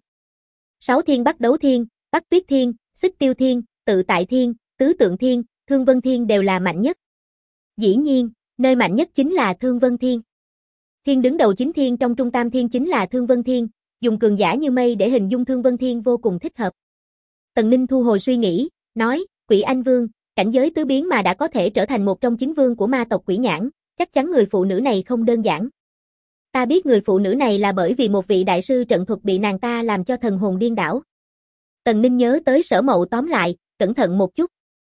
Sáu Thiên Bắc Đấu Thiên, Bắc Tuyết Thiên, Xích Tiêu Thiên, Tự Tại Thiên, Tứ Tượng Thiên, Thương Vân Thiên đều là mạnh nhất. Dĩ nhiên, nơi mạnh nhất chính là Thương Vân Thiên. Thiên đứng đầu chính thiên trong Trung Tam Thiên chính là Thương Vân Thiên, dùng cường giả như mây để hình dung Thương Vân Thiên vô cùng thích hợp. Tần Ninh thu hồi suy nghĩ, nói, quỷ Anh Vương, cảnh giới tứ biến mà đã có thể trở thành một trong chín vương của ma tộc Quỷ Nhãn, chắc chắn người phụ nữ này không đơn giản. Ta biết người phụ nữ này là bởi vì một vị đại sư trận thuật bị nàng ta làm cho thần hồn điên đảo. Tần Ninh nhớ tới Sở Mậu tóm lại, cẩn thận một chút.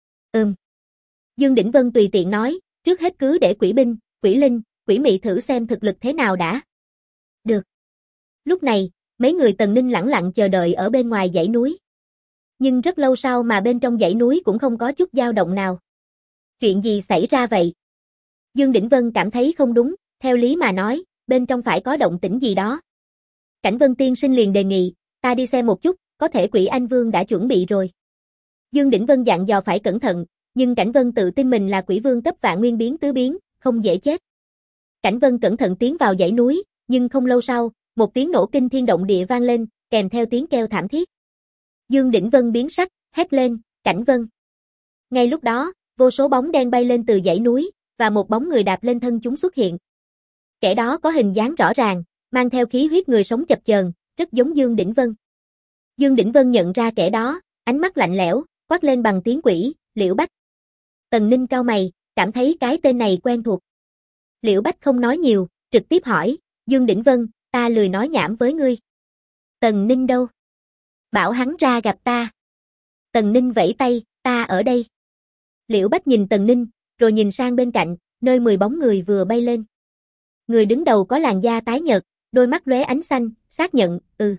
Dương Đỉnh Vân tùy tiện nói, trước hết cứ để quỷ binh, quỷ linh, quỷ mị thử xem thực lực thế nào đã. Được. Lúc này, mấy người Tần Ninh lẳng lặng chờ đợi ở bên ngoài dãy núi. Nhưng rất lâu sau mà bên trong dãy núi cũng không có chút dao động nào. Chuyện gì xảy ra vậy? Dương Đỉnh Vân cảm thấy không đúng, theo lý mà nói, bên trong phải có động tĩnh gì đó. Cảnh Vân tiên sinh liền đề nghị, ta đi xem một chút, có thể quỷ Anh Vương đã chuẩn bị rồi. Dương Đỉnh Vân dặn dò phải cẩn thận, nhưng Cảnh Vân tự tin mình là quỷ vương cấp vạn nguyên biến tứ biến, không dễ chết. Cảnh Vân cẩn thận tiến vào dãy núi, nhưng không lâu sau, một tiếng nổ kinh thiên động địa vang lên, kèm theo tiếng kêu thảm thiết. Dương Đỉnh Vân biến sắc, hét lên, Cảnh Vân. Ngay lúc đó, vô số bóng đen bay lên từ dãy núi, và một bóng người đạp lên thân chúng xuất hiện. Kẻ đó có hình dáng rõ ràng, mang theo khí huyết người sống chập chờn, rất giống Dương Đỉnh Vân. Dương Đỉnh Vân nhận ra kẻ đó, ánh mắt lạnh lẽo, quát lên bằng tiếng quỷ, Liễu Bách. Tần Ninh cau mày, cảm thấy cái tên này quen thuộc. Liễu Bách không nói nhiều, trực tiếp hỏi, Dương Đỉnh Vân, ta lười nói nhảm với ngươi. Tần Ninh đâu? Bảo hắn ra gặp ta. Tần Ninh vẫy tay, ta ở đây. Liễu Bách nhìn Tần Ninh, rồi nhìn sang bên cạnh, nơi 10 bóng người vừa bay lên. Người đứng đầu có làn da tái nhợt, đôi mắt lóe ánh xanh, xác nhận,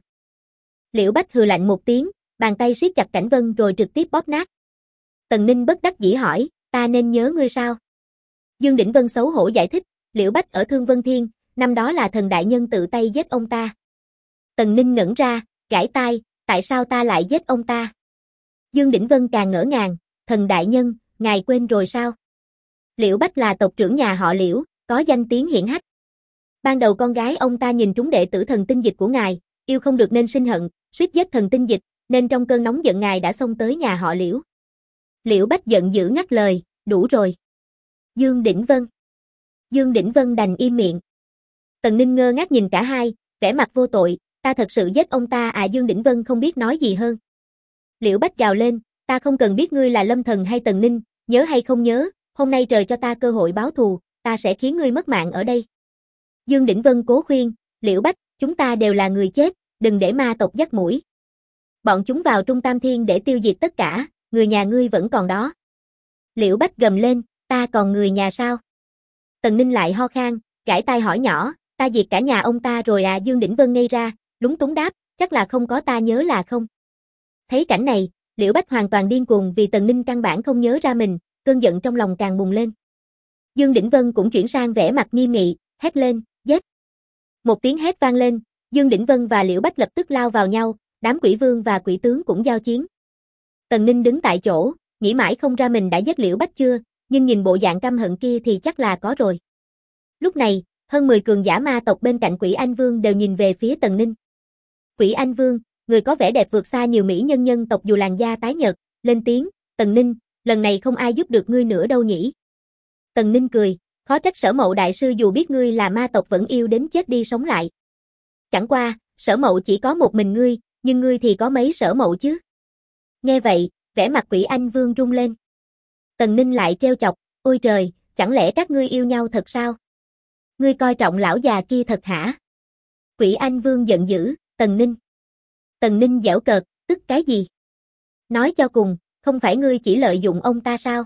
Liễu Bách hừ lạnh một tiếng, bàn tay siết chặt Cảnh Vân rồi trực tiếp bóp nát. Tần Ninh bất đắc dĩ hỏi, ta nên nhớ ngươi sao? Dương Đỉnh Vân xấu hổ giải thích, Liễu Bách ở Thương Vân Thiên, năm đó là thần đại nhân tự tay giết ông ta. Tần Ninh ngẩn ra, gãi tai, tại sao ta lại giết ông ta? Dương Đỉnh Vân càng ngỡ ngàng, thần đại nhân, ngài quên rồi sao? Liễu Bách là tộc trưởng nhà họ Liễu, có danh tiếng hiển hách. Ban đầu con gái ông ta nhìn trúng đệ tử thần tinh dịch của ngài, yêu không được nên sinh hận, suýt giết thần tinh dịch, nên trong cơn nóng giận ngài đã xông tới nhà họ Liễu. Liễu Bách giận dữ ngắt lời, đủ rồi. Dương Đỉnh Vân. Dương Đỉnh Vân đành im miệng. Tần Ninh ngơ ngác nhìn cả hai, vẻ mặt vô tội, ta thật sự giết ông ta à? Dương Đỉnh Vân không biết nói gì hơn. Liễu Bách gào lên, ta không cần biết ngươi là Lâm Thần hay Tần Ninh, nhớ hay không nhớ, hôm nay trời cho ta cơ hội báo thù, ta sẽ khiến ngươi mất mạng ở đây. Dương Đỉnh Vân cố khuyên, Liễu Bách, chúng ta đều là người chết, đừng để ma tộc dắt mũi. Bọn chúng vào Trung Tam Thiên để tiêu diệt tất cả, người nhà ngươi vẫn còn đó. Liễu Bách gầm lên, ta còn người nhà sao? Tần Ninh lại ho khan, gãi tai hỏi nhỏ, ta diệt cả nhà ông ta rồi à? Dương Đỉnh Vân ngây ra, lúng túng đáp, chắc là không có, ta nhớ là không. Thấy cảnh này, Liễu Bách hoàn toàn điên cuồng vì Tần Ninh căn bản không nhớ ra mình, cơn giận trong lòng càng bùng lên. Dương Đỉnh Vân cũng chuyển sang vẻ mặt nghiêm nghị, hét lên, giết. Một tiếng hét vang lên, Dương Đỉnh Vân và Liễu Bách lập tức lao vào nhau, đám quỷ vương và quỷ tướng cũng giao chiến. Tần Ninh đứng tại chỗ, nghĩ mãi không ra mình đã giết Liễu Bách chưa, nhưng nhìn bộ dạng căm hận kia thì chắc là có rồi. Lúc này, hơn 10 cường giả ma tộc bên cạnh Quỷ Anh Vương đều nhìn về phía Tần Ninh. Quỷ Anh Vương, người có vẻ đẹp vượt xa nhiều mỹ nhân nhân tộc dù làn da tái nhợt, lên tiếng, Tần Ninh, lần này không ai giúp được ngươi nữa đâu nhỉ. Tần Ninh cười, khó trách Sở Mậu đại sư dù biết ngươi là ma tộc vẫn yêu đến chết đi sống lại. Chẳng qua, Sở Mậu chỉ có một mình ngươi, nhưng ngươi thì có mấy Sở Mậu chứ? Nghe vậy, vẻ mặt Quỷ Anh Vương rung lên. Tần Ninh lại trêu chọc, ôi trời, chẳng lẽ các ngươi yêu nhau thật sao? Ngươi coi trọng lão già kia thật hả? Quỷ Anh Vương giận dữ, Tần Ninh. Tần Ninh giễu cợt, tức cái gì? Nói cho cùng, không phải ngươi chỉ lợi dụng ông ta sao?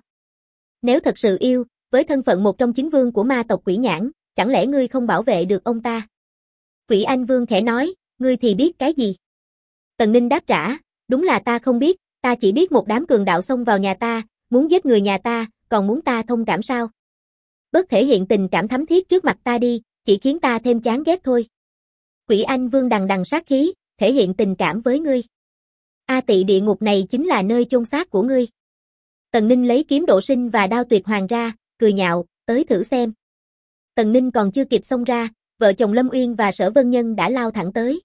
Nếu thật sự yêu, với thân phận một trong 9 vương của ma tộc Quỷ Nhãn, chẳng lẽ ngươi không bảo vệ được ông ta? Quỷ Anh Vương khẽ nói, ngươi thì biết cái gì? Tần Ninh đáp trả, đúng là ta không biết, ta chỉ biết một đám cường đạo xông vào nhà ta, muốn giết người nhà ta, còn muốn ta thông cảm sao? Bớt thể hiện tình cảm thắm thiết trước mặt ta đi, chỉ khiến ta thêm chán ghét thôi. Quỷ Anh Vương đằng đằng sát khí, thể hiện tình cảm với ngươi. A Tị địa ngục này chính là nơi chôn xác của ngươi. Tần Ninh lấy kiếm độ sinh và đao tuyệt hoàng ra, cười nhạo, tới thử xem. Tần Ninh còn chưa kịp xông ra, vợ chồng Lâm Uyên và Sở Vân Nhân đã lao thẳng tới.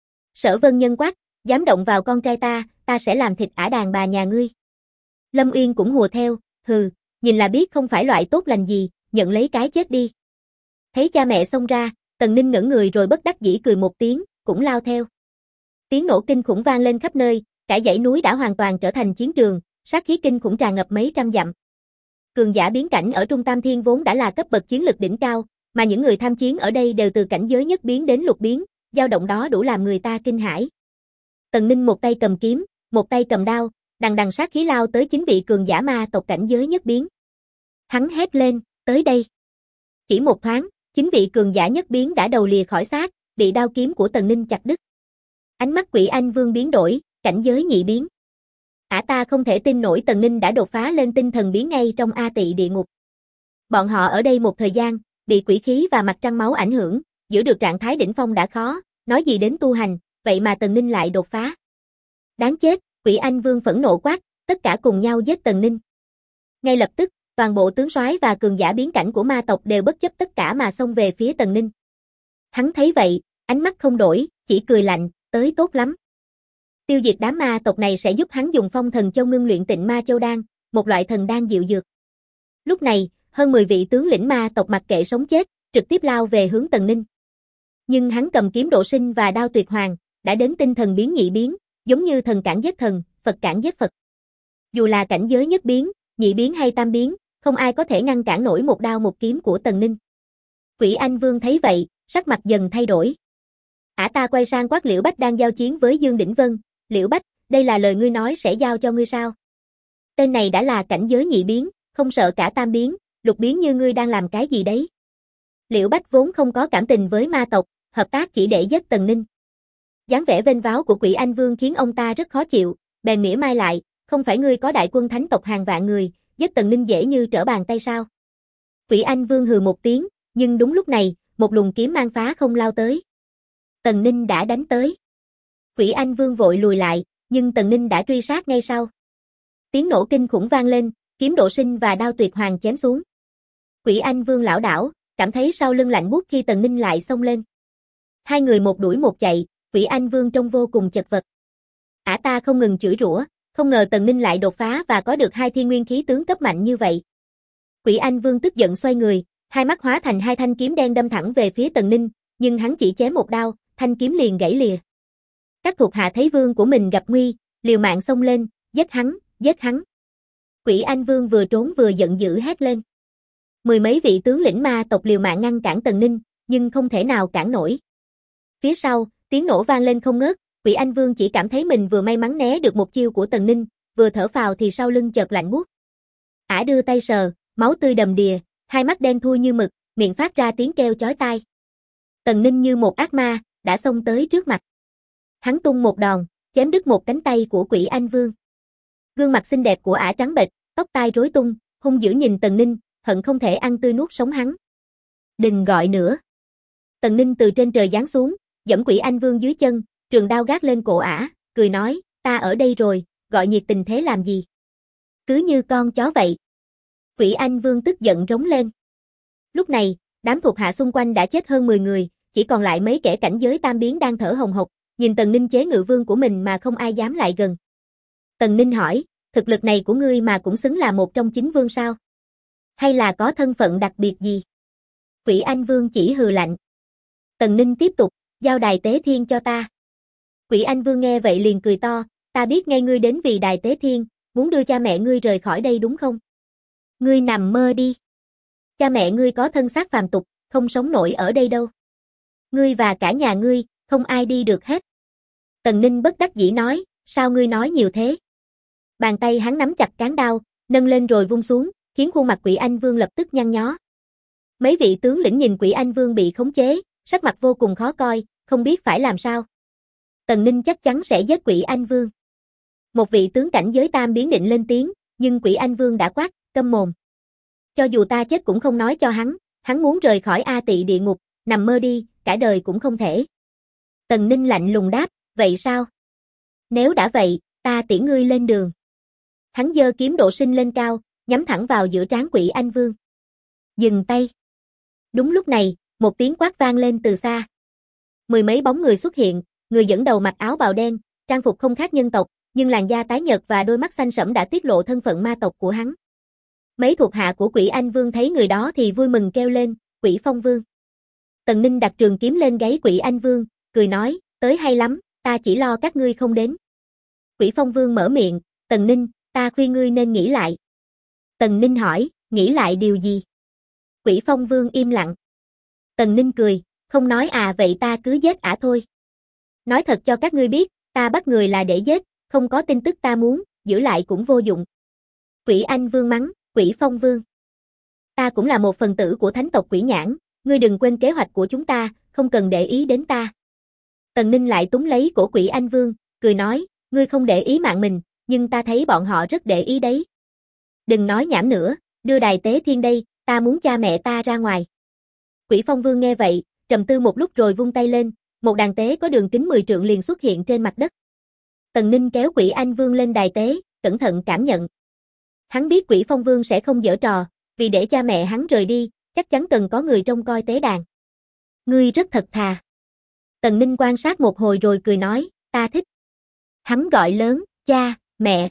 Sở Vân Nhân quát, dám động vào con trai ta sẽ làm thịt ả đàn bà nhà ngươi. Lâm Uyên cũng hùa theo, hừ, nhìn là biết không phải loại tốt lành gì, nhận lấy cái chết đi. Thấy cha mẹ xông ra, Tần Ninh ngẩn người rồi bất đắc dĩ cười một tiếng, cũng lao theo. Tiếng nổ kinh khủng vang lên khắp nơi, cả dãy núi đã hoàn toàn trở thành chiến trường, sát khí kinh khủng tràn ngập mấy trăm dặm. Cường giả biến cảnh ở Trung Tam Thiên vốn đã là cấp bậc chiến lực đỉnh cao, mà những người tham chiến ở đây đều từ cảnh giới nhất biến đến lục biến, dao động đó đủ làm người ta kinh hãi. Tần Ninh một tay cầm kiếm, một tay cầm đao, đằng đằng sát khí lao tới 9 vị cường giả ma tộc cảnh giới nhất biến. Hắn hét lên, tới đây. Chỉ một thoáng, 9 vị cường giả nhất biến đã đầu lìa khỏi xác, bị đao kiếm của Tần Ninh chặt đứt. Ánh mắt Quỷ Anh Vương biến đổi, cảnh giới nhị biến. Ta không thể tin nổi Tần Ninh đã đột phá lên tinh thần biến ngay trong A Tị địa ngục. Bọn họ ở đây một thời gian, bị quỷ khí và mặt trăng máu ảnh hưởng, giữ được trạng thái đỉnh phong đã khó, nói gì đến tu hành, vậy mà Tần Ninh lại đột phá. Đáng chết, Quỷ Anh Vương phẫn nộ quát, tất cả cùng nhau giết Tần Ninh. Ngay lập tức, toàn bộ tướng soái và cường giả biến cảnh của ma tộc đều bất chấp tất cả mà xông về phía Tần Ninh. Hắn thấy vậy, ánh mắt không đổi, chỉ cười lạnh, tới tốt lắm. Tiêu diệt đám ma tộc này sẽ giúp hắn dùng Phong Thần Châu ngưng luyện Tịnh Ma Châu đan, một loại thần đan diệu dược. Lúc này, hơn 10 vị tướng lĩnh ma tộc mặc kệ sống chết, trực tiếp lao về hướng Tần Ninh. Nhưng hắn cầm kiếm độ sinh và đao tuyệt hoàng, đã đến tinh thần biến nhị biến, giống như thần cản giết thần, Phật cản giết Phật. Dù là cảnh giới nhất biến, nhị biến hay tam biến, không ai có thể ngăn cản nổi một đao một kiếm của Tần Ninh. Quỷ Anh Vương thấy vậy, sắc mặt dần thay đổi. Ả ta quay sang quát Liễu Bách đang giao chiến với Dương Đỉnh Vân, Liễu Bách, đây là lời ngươi nói sẽ giao cho ngươi sao? Tên này đã là cảnh giới nhị biến, không sợ cả tam biến, lục biến như ngươi đang làm cái gì đấy? Liễu Bách vốn không có cảm tình với ma tộc, hợp tác chỉ để giết Tần Ninh. Dáng vẻ vênh váo của Quỷ Anh Vương khiến ông ta rất khó chịu, bèn mỉa mai lại, không phải ngươi có đại quân thánh tộc hàng vạn người, giết Tần Ninh dễ như trở bàn tay sao? Quỷ Anh Vương hừ một tiếng, nhưng đúng lúc này, một luồng kiếm mang phá không lao tới. Tần Ninh đã đánh tới. Quỷ Anh Vương vội lùi lại, nhưng Tần Ninh đã truy sát ngay sau. Tiếng nổ kinh khủng vang lên, kiếm độ sinh và đao tuyệt hoàng chém xuống. Quỷ Anh Vương lảo đảo, cảm thấy sau lưng lạnh buốt khi Tần Ninh lại xông lên. Hai người một đuổi một chạy, Quỷ Anh Vương trông vô cùng chật vật. Ả ta không ngừng chửi rủa, không ngờ Tần Ninh lại đột phá và có được 2 thiên nguyên khí tướng cấp mạnh như vậy. Quỷ Anh Vương tức giận xoay người, hai mắt hóa thành 2 thanh kiếm đen đâm thẳng về phía Tần Ninh, nhưng hắn chỉ chém một đao, thanh kiếm liền gãy lìa. Các thuộc hạ thấy vương của mình gặp nguy, liều mạng xông lên, giết hắn, giết hắn. Quỷ Anh Vương vừa trốn vừa giận dữ hét lên. 10 mấy vị tướng lĩnh ma tộc liều mạng ngăn cản Tần Ninh, nhưng không thể nào cản nổi. Phía sau, tiếng nổ vang lên không ngớt, Quỷ Anh Vương chỉ cảm thấy mình vừa may mắn né được một chiêu của Tần Ninh, vừa thở phào thì sau lưng chợt lạnh buốt. Ả đưa tay sờ, máu tươi đầm đìa, hai mắt đen thui như mực, miệng phát ra tiếng kêu chói tai. Tần Ninh như một ác ma, đã xông tới trước mặt. Hắn tung một đòn, chém đứt một cánh tay của Quỷ Anh Vương. Gương mặt xinh đẹp của Ả trắng bệch, tóc tai rối tung, hung dữ nhìn Tần Ninh, hận không thể ăn tươi nuốt sống hắn. Đừng gọi nữa. Tần Ninh từ trên trời giáng xuống, giẫm Quỷ Anh Vương dưới chân, trường đao gác lên cổ Ả, cười nói, ta ở đây rồi, gọi nhiệt tình thế làm gì? Cứ như con chó vậy. Quỷ Anh Vương tức giận rống lên. Lúc này, đám thuộc hạ xung quanh đã chết hơn 10 người, chỉ còn lại mấy kẻ cảnh giới tam biến đang thở hồng hộc, nhìn Tần Ninh chế ngự vương của mình mà không ai dám lại gần. Tần Ninh hỏi, thực lực này của ngươi mà cũng xứng là một trong 9 vương sao? Hay là có thân phận đặc biệt gì? Quỷ Anh Vương chỉ hừ lạnh. Tần Ninh tiếp tục, giao đài tế thiên cho ta. Quỷ Anh Vương nghe vậy liền cười to, ta biết ngay ngươi đến vì đài tế thiên, muốn đưa cha mẹ ngươi rời khỏi đây đúng không? Ngươi nằm mơ đi. Cha mẹ ngươi có thân xác phàm tục, không sống nổi ở đây đâu. Ngươi và cả nhà ngươi, không ai đi được hết. Tần Ninh bất đắc dĩ nói, sao ngươi nói nhiều thế? Bàn tay hắn nắm chặt cán đao, nâng lên rồi vung xuống, khiến khuôn mặt Quỷ Anh Vương lập tức nhăn nhó. Mấy vị tướng lĩnh nhìn Quỷ Anh Vương bị khống chế, sắc mặt vô cùng khó coi, không biết phải làm sao. Tần Ninh chắc chắn sẽ giết Quỷ Anh Vương. Một vị tướng cảnh giới tam biến định lên tiếng, nhưng Quỷ Anh Vương đã quát, câm mồm. Cho dù ta chết cũng không nói cho hắn muốn rời khỏi A Tị địa ngục, nằm mơ đi, cả đời cũng không thể. Tần Ninh lạnh lùng đáp, vậy sao? Nếu đã vậy, ta tiễn ngươi lên đường. Hắn giơ kiếm độ sinh lên cao, nhắm thẳng vào giữa trán Quỷ Anh Vương. Dừng tay. Đúng lúc này, một tiếng quát vang lên từ xa. 10 mấy bóng người xuất hiện, người dẫn đầu mặc áo bào đen, trang phục không khác nhân tộc, nhưng làn da tái nhợt và đôi mắt xanh sẫm đã tiết lộ thân phận ma tộc của hắn. Mấy thuộc hạ của Quỷ Anh Vương thấy người đó thì vui mừng kêu lên, Quỷ Phong Vương. Tần Ninh đặt trường kiếm lên gáy Quỷ Anh Vương, cười nói, tới hay lắm, ta chỉ lo các ngươi không đến. Quỷ Phong Vương mở miệng, Tần Ninh, ta khuyên ngươi nên nghĩ lại. Tần Ninh hỏi, nghĩ lại điều gì? Quỷ Phong Vương im lặng. Tần Ninh cười, không nói à vậy ta cứ giết ả thôi. Nói thật cho các ngươi biết, ta bắt người là để giết, không có tin tức ta muốn, giữ lại cũng vô dụng. Quỷ Anh Vương mắng, Quỷ Phong Vương. Ta cũng là một phần tử của thánh tộc Quỷ Nhãn, ngươi đừng quên kế hoạch của chúng ta, không cần để ý đến ta. Tần Ninh lại túm lấy cổ Quỷ Anh Vương, cười nói, ngươi không để ý mạng mình, nhưng ta thấy bọn họ rất để ý đấy. Đừng nói nhảm nữa, đưa đài tế thiên đây, ta muốn cha mẹ ta ra ngoài. Quỷ Phong Vương nghe vậy, trầm tư một lúc rồi vung tay lên, một đàn tế có đường kính 10 trượng liền xuất hiện trên mặt đất. Tần Ninh kéo Quỷ Anh Vương lên đài tế, cẩn thận cảm nhận. Hắn biết Quỷ Phong Vương sẽ không giở trò, vì để cha mẹ hắn rời đi, chắc chắn cần có người trông coi tế đàn. Ngươi rất thật thà. Tần Ninh quan sát một hồi rồi cười nói, ta thích. Hắn gọi lớn, cha, mẹ.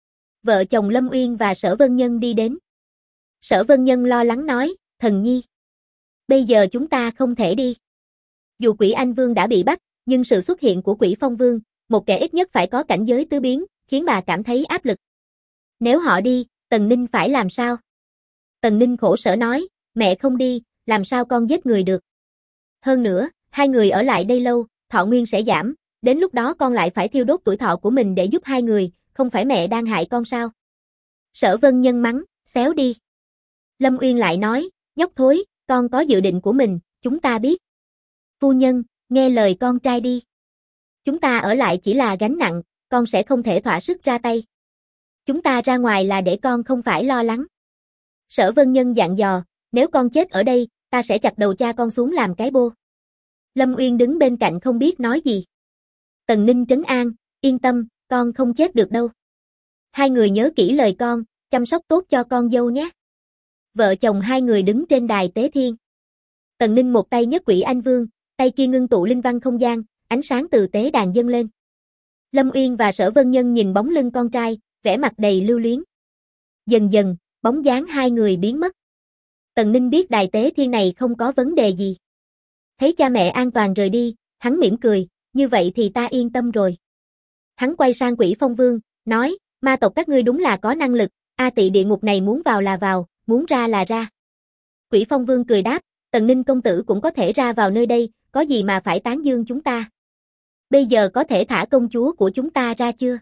Vợ chồng Lâm Uyên và Sở Vân Nhân đi đến. Sở Vân Nhân lo lắng nói, thần nhi. Bây giờ chúng ta không thể đi. Dù Quỷ Anh Vương đã bị bắt, nhưng sự xuất hiện của Quỷ Phong Vương, một kẻ ít nhất phải có cảnh giới tứ biến, khiến bà cảm thấy áp lực. Nếu họ đi, Tần Ninh phải làm sao? Tần Ninh khổ sở nói, mẹ không đi, làm sao con giết người được? Hơn nữa, hai người ở lại đây lâu, thọ nguyên sẽ giảm, đến lúc đó con lại phải thiêu đốt tuổi thọ của mình để giúp hai người, không phải mẹ đang hại con sao? Sở Vân Nhân mắng, xéo đi. Lâm Uyên lại nói, nhóc thối, con có dự định của mình, chúng ta biết. Phu nhân, nghe lời con trai đi. Chúng ta ở lại chỉ là gánh nặng, con sẽ không thể thỏa sức ra tay. Chúng ta ra ngoài là để con không phải lo lắng. Sở Vân Nhân dặn dò, nếu con chết ở đây, ta sẽ chặt đầu cha con xuống làm cái bô. Lâm Uyên đứng bên cạnh không biết nói gì. Tần Ninh trấn an, yên tâm, con không chết được đâu. Hai người nhớ kỹ lời con, chăm sóc tốt cho con dâu nhé. Vợ chồng hai người đứng trên đài tế thiên. Tần Ninh một tay nhấc Quỷ Anh Vương, tay kia ngưng tụ linh văn không gian, ánh sáng từ tế đàn dâng lên. Lâm Uyên và Sở Vân Nhân nhìn bóng lưng con trai, vẻ mặt đầy lưu luyến. Dần dần, bóng dáng hai người biến mất. Tần Ninh biết đài tế thiên này không có vấn đề gì. Thấy cha mẹ an toàn rời đi, hắn mỉm cười, như vậy thì ta yên tâm rồi. Hắn quay sang Quỷ Phong Vương, nói, ma tộc các ngươi đúng là có năng lực, A Tị địa ngục này muốn vào là vào, muốn ra là ra. Quỷ Phong Vương cười đáp, Tần Ninh công tử cũng có thể ra vào nơi đây, có gì mà phải tán dương chúng ta. Bây giờ có thể thả công chúa của chúng ta ra chưa?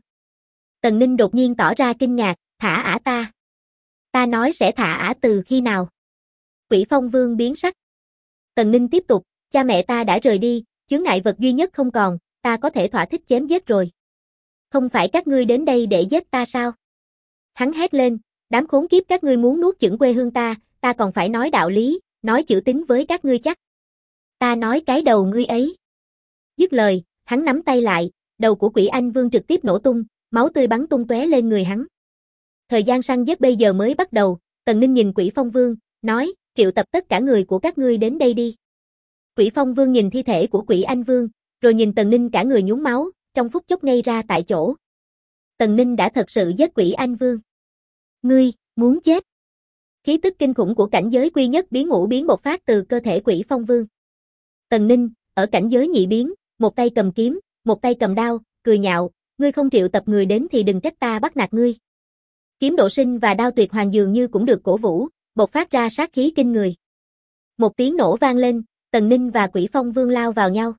Tần Ninh đột nhiên tỏ ra kinh ngạc, thả ả ta. Ta nói sẽ thả ả từ khi nào? Quỷ Phong Vương biến sắc. Tần Ninh tiếp tục, cha mẹ ta đã rời đi, chướng ngại vật duy nhất không còn, ta có thể thỏa thích chém giết rồi. Không phải các ngươi đến đây để giết ta sao? Hắn hét lên, đám khốn kiếp các ngươi muốn nuốt chửng quê hương ta còn phải nói đạo lý, nói chữ tín với các ngươi chắc. Ta nói cái đầu ngươi ấy. Dứt lời, hắn nắm tay lại, đầu của Quỷ Anh Vương trực tiếp nổ tung, máu tươi bắn tung tóe lên người hắn. Thời gian săn giết bây giờ mới bắt đầu, Tần Ninh nhìn Quỷ Phong Vương, nói, triệu tập tất cả người của các ngươi đến đây đi. Quỷ Phong Vương nhìn thi thể của Quỷ Anh Vương, rồi nhìn Tần Ninh cả người nhúng máu, trong phút chốc ngây ra tại chỗ. Tần Ninh đã thật sự giết Quỷ Anh Vương. Ngươi, muốn chết. Khí tức kinh khủng của cảnh giới quy nhất biến ngũ biến bộc phát từ cơ thể Quỷ Phong Vương. Tần Ninh, ở cảnh giới nhị biến, một tay cầm kiếm, một tay cầm đao, cười nhạo, ngươi không triệu tập người đến thì đừng trách ta bắt nạt ngươi. Kiếm độ sinh và đao tuyệt hoàng dường như cũng được cổ vũ, bộc phát ra sát khí kinh người. Một tiếng nổ vang lên, Tần Ninh và Quỷ Phong Vương lao vào nhau.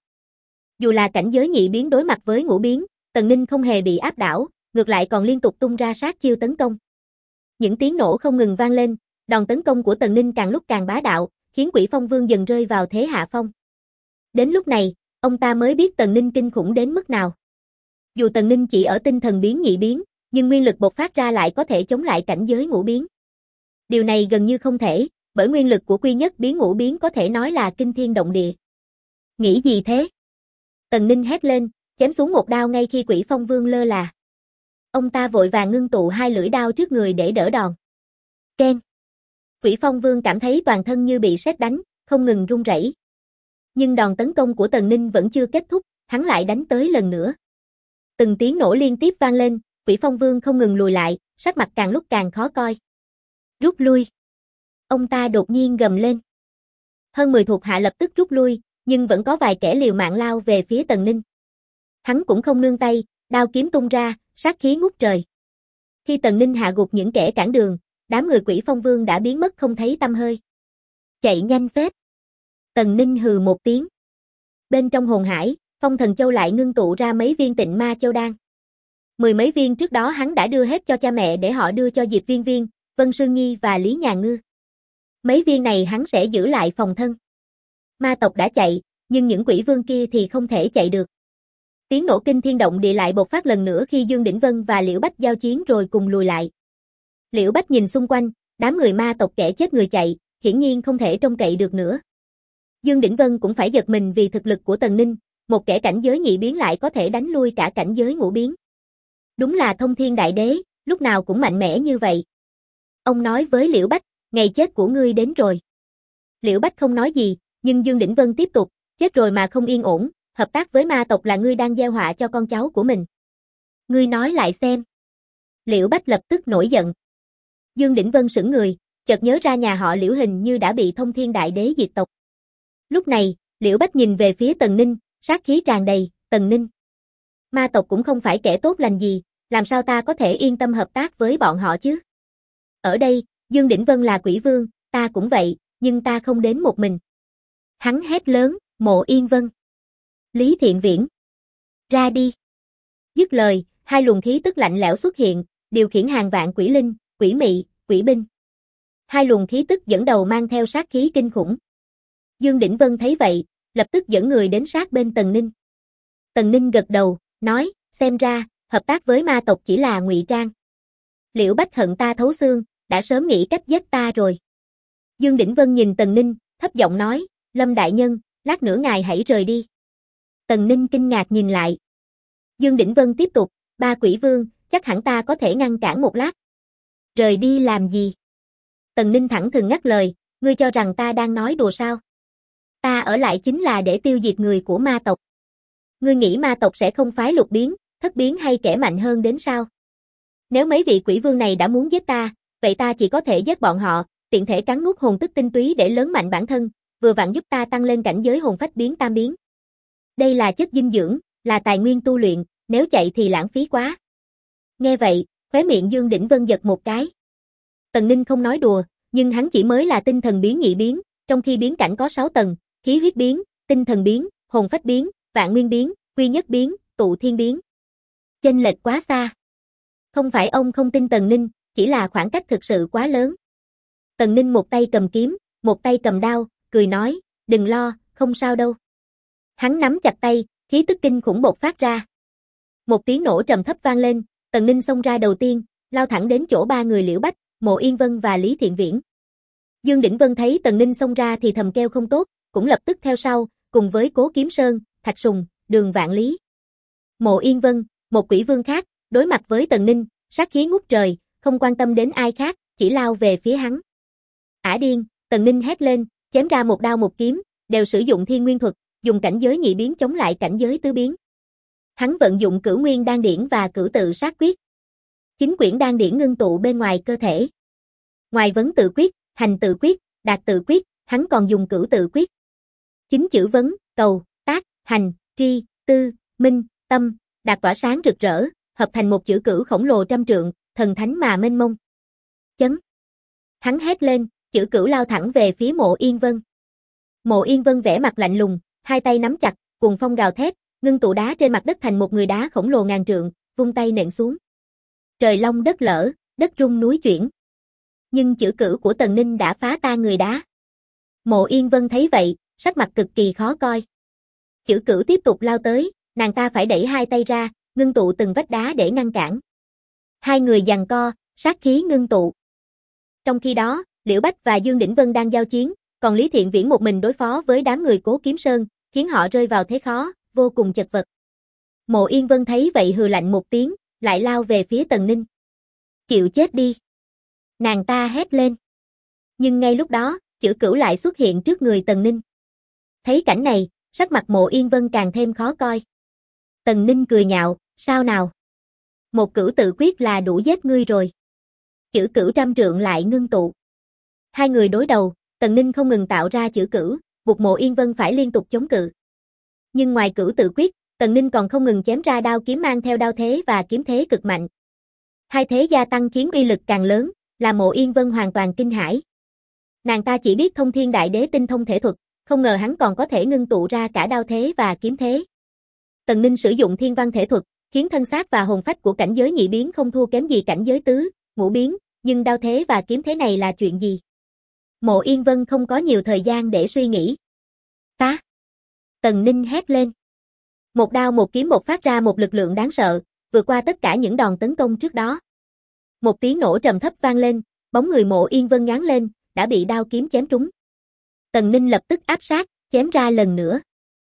Dù là cảnh giới nhị biến đối mặt với ngũ biến, Tần Ninh không hề bị áp đảo, ngược lại còn liên tục tung ra sát chiêu tấn công. Những tiếng nổ không ngừng vang lên, đòn tấn công của Tần Ninh càng lúc càng bá đạo, khiến Quỷ Phong Vương dần rơi vào thế hạ phong. Đến lúc này, ông ta mới biết Tần Ninh kinh khủng đến mức nào. Dù Tần Ninh chỉ ở tinh thần biến nhị biến, nhưng nguyên lực bộc phát ra lại có thể chống lại cảnh giới ngũ biến. Điều này gần như không thể, bởi nguyên lực của quy nhất biến ngũ biến có thể nói là kinh thiên động địa. Nghĩ gì thế? Tần Ninh hét lên, chém xuống một đao ngay khi Quỷ Phong Vương lơ là. Ông ta vội vàng ngưng tụ hai lưỡi đao trước người để đỡ đòn. Keng! Quỷ Phong Vương cảm thấy toàn thân như bị sét đánh, không ngừng run rẩy. Nhưng đòn tấn công của Tần Ninh vẫn chưa kết thúc, hắn lại đánh tới lần nữa. Từng tiếng nổ liên tiếp vang lên, Quỷ Phong Vương không ngừng lùi lại, sắc mặt càng lúc càng khó coi. Rút lui! Ông ta đột nhiên gầm lên. Hơn 10 thuộc hạ lập tức rút lui, nhưng vẫn có vài kẻ liều mạng lao về phía Tần Ninh. Hắn cũng không nương tay, đao kiếm tung ra, sát khí ngút trời. Khi Tần Ninh hạ gục những kẻ cản đường, đám người Quỷ Phong Vương đã biến mất không thấy tăm hơi. Chạy nhanh phết! Tần Ninh hừ một tiếng. Bên trong hồn hải, Phong Thần Châu lại ngưng tụ ra mấy viên Tịnh Ma Châu đan. 10 mấy viên trước đó hắn đã đưa hết cho cha mẹ để họ đưa cho Diệp Viên Viên, Vân Sương Nhi và Lý Nhà Ngư. Mấy viên này hắn sẽ giữ lại phòng thân. Ma tộc đã chạy, nhưng những quỷ vương kia thì không thể chạy được. Tiếng nổ kinh thiên động địa lại bộc phát lần nữa khi Dương Đỉnh Vân và Liễu Bách giao chiến rồi cùng lùi lại. Liễu Bách nhìn xung quanh, đám người ma tộc kẻ chết người chạy, hiển nhiên không thể trông cậy được nữa. Dương Đỉnh Vân cũng phải giật mình vì thực lực của Tần Ninh, một kẻ cảnh giới nhị biến lại có thể đánh lui cả cảnh giới ngũ biến. Đúng là thông thiên đại đế, lúc nào cũng mạnh mẽ như vậy. Ông nói với Liễu Bách, ngày chết của ngươi đến rồi. Liễu Bách không nói gì, nhưng Dương Đỉnh Vân tiếp tục, chết rồi mà không yên ổn, hợp tác với ma tộc là ngươi đang gieo họa cho con cháu của mình. Ngươi nói lại xem. Liễu Bách lập tức nổi giận. Dương Đỉnh Vân sững người, chợt nhớ ra nhà họ Liễu hình như đã bị Thông Thiên Đại Đế diệt tộc. Lúc này, Liễu Bách nhìn về phía Tần Ninh, sát khí tràn đầy, Tần Ninh. Ma tộc cũng không phải kẻ tốt lành gì, làm sao ta có thể yên tâm hợp tác với bọn họ chứ? Ở đây, Dương Đỉnh Vân là quỷ vương, ta cũng vậy, nhưng ta không đến một mình. Hắn hét lớn, Mộ Yên Vân. Lý Thiện Viễn. Ra đi. Dứt lời, hai luồng khí tức lạnh lẽo xuất hiện, điều khiển hàng vạn quỷ linh, quỷ mị, quỷ binh. Hai luồng khí tức dẫn đầu mang theo sát khí kinh khủng. Dương Đỉnh Vân thấy vậy, lập tức dẫn người đến sát bên Tần Ninh. Tần Ninh gật đầu, nói, xem ra, hợp tác với ma tộc chỉ là ngụy trang. Liễu Bách hận ta thấu xương, đã sớm nghĩ cách giết ta rồi. Dương Đỉnh Vân nhìn Tần Ninh, thấp giọng nói, Lâm đại nhân, lát nữa ngài hãy rời đi. Tần Ninh kinh ngạc nhìn lại. Dương Đỉnh Vân tiếp tục, ba quỷ vương, chắc hẳn ta có thể ngăn cản một lát. Rời đi làm gì? Tần Ninh thẳng thừng ngắt lời, ngươi cho rằng ta đang nói đùa sao? Ta ở lại chính là để tiêu diệt người của ma tộc. Ngươi nghĩ ma tộc sẽ không phái lục biến, thất biến hay kẻ mạnh hơn đến sao? Nếu mấy vị quỷ vương này đã muốn giết ta, vậy ta chỉ có thể giết bọn họ, tiện thể cắn nuốt hồn tức tinh túy để lớn mạnh bản thân, vừa vặn giúp ta tăng lên cảnh giới hồn phách biến tam biến. Đây là chất dinh dưỡng, là tài nguyên tu luyện, nếu chạy thì lãng phí quá. Nghe vậy, khóe miệng Dương Đỉnh Vân giật một cái. Tần Ninh không nói đùa, nhưng hắn chỉ mới là tinh thần biến nhị biến, trong khi biến cảnh có 6 tầng, khí huyết biến, tinh thần biến, hồn phách biến, vạn nguyên biến, quy nhất biến, tụ thiên biến. Chênh lệch quá xa. Không phải ông không tin Tần Ninh, chỉ là khoảng cách thực sự quá lớn. Tần Ninh một tay cầm kiếm, một tay cầm đao, cười nói, đừng lo, không sao đâu. Hắn nắm chặt tay, khí tức kinh khủng bộc phát ra. Một tiếng nổ trầm thấp vang lên, Tần Ninh xông ra đầu tiên, lao thẳng đến chỗ ba người Liễu Bách, Mộ Yên Vân và Lý Thiện Viễn. Dương Đỉnh Vân thấy Tần Ninh xông ra thì thầm kêu không tốt, cũng lập tức theo sau, cùng với Cố Kiếm Sơn, Thạch Sùng, Đường Vạn Lý. Mộ Yên Vân, một quỷ vương khác, đối mặt với Tần Ninh, sát khí ngút trời, không quan tâm đến ai khác, chỉ lao về phía hắn. Ả điên, Tần Ninh hét lên, chém ra một đao một kiếm, đều sử dụng thiên nguyên thuật, dùng cảnh giới nhị biến chống lại cảnh giới tứ biến. Hắn vận dụng Cửu Nguyên Đan Điển và Cửu Tự Sát Quyết. Chính quyển đan điển ngưng tụ bên ngoài cơ thể. Ngoài vấn tự quyết, hành tự quyết, đạt tự quyết, hắn còn dùng Cửu Tự Quyết. Chính chữ vấn, cầu, tác, hành, tri, tư, minh, tâm, đạt tỏa sáng rực rỡ, hợp thành một chữ cửu khổng lồ trăm trượng, thần thánh mà mênh mông. Chấn. Hắn hét lên, chữ cửu lao thẳng về phía Mộ Yên Vân. Mộ Yên Vân vẻ mặt lạnh lùng, hai tay nắm chặt, cuồng phong gào thét, ngưng tụ đá trên mặt đất thành một người đá khổng lồ ngàn trượng, vung tay nện xuống. Trời long đất lở, đất rung núi chuyển. Nhưng chữ cửu của Tần Ninh đã phá tan người đá. Mộ Yên Vân thấy vậy, sắc mặt cực kỳ khó coi. Chữ cửu tiếp tục lao tới, nàng ta phải đẩy hai tay ra, ngưng tụ từng vách đá để ngăn cản. Hai người giằng co, sát khí ngưng tụ. Trong khi đó, Liễu Bách và Dương Đỉnh Vân đang giao chiến, còn Lý Thiện Viễn một mình đối phó với đám người Cố Kiếm Sơn, khiến họ rơi vào thế khó, vô cùng chật vật. Mộ Yên Vân thấy vậy hừ lạnh một tiếng, lại lao về phía Tần Ninh. Chịu chết đi. Nàng ta hét lên. Nhưng ngay lúc đó, chữ cửu lại xuất hiện trước người Tần Ninh. Thấy cảnh này, sắc mặt Mộ Yên Vân càng thêm khó coi. Tần Ninh cười nhạo, sao nào? Một cửu tự quyết là đủ giết ngươi rồi. Chữ cửu trăm trượng lại ngưng tụ. Hai người đối đầu, Tần Ninh không ngừng tạo ra chữ cửu, buộc Mộ Yên Vân phải liên tục chống cự. Nhưng ngoài cửu tự quyết, Tần Ninh còn không ngừng chém ra đao kiếm mang theo đao thế và kiếm thế cực mạnh. Hai thế gia tăng khiến uy lực càng lớn, làm Mộ Yên Vân hoàn toàn kinh hãi. Nàng ta chỉ biết Thông Thiên Đại Đế tinh thông thể thuật, không ngờ hắn còn có thể ngưng tụ ra cả đao thế và kiếm thế. Tần Ninh sử dụng thiên văn thể thuật, khiến thân xác và hồn phách của cảnh giới nhị biến không thua kém gì cảnh giới tứ, ngũ biến, nhưng đao thế và kiếm thế này là chuyện gì? Mộ Yên Vân không có nhiều thời gian để suy nghĩ. Phá! Tần Ninh hét lên. Một đao một kiếm bộc phát ra một lực lượng đáng sợ, vượt qua tất cả những đòn tấn công trước đó. Một tiếng nổ trầm thấp vang lên, bóng người Mộ Yên Vân nhoáng lên, đã bị đao kiếm chém trúng. Tần Ninh lập tức áp sát, chém ra lần nữa.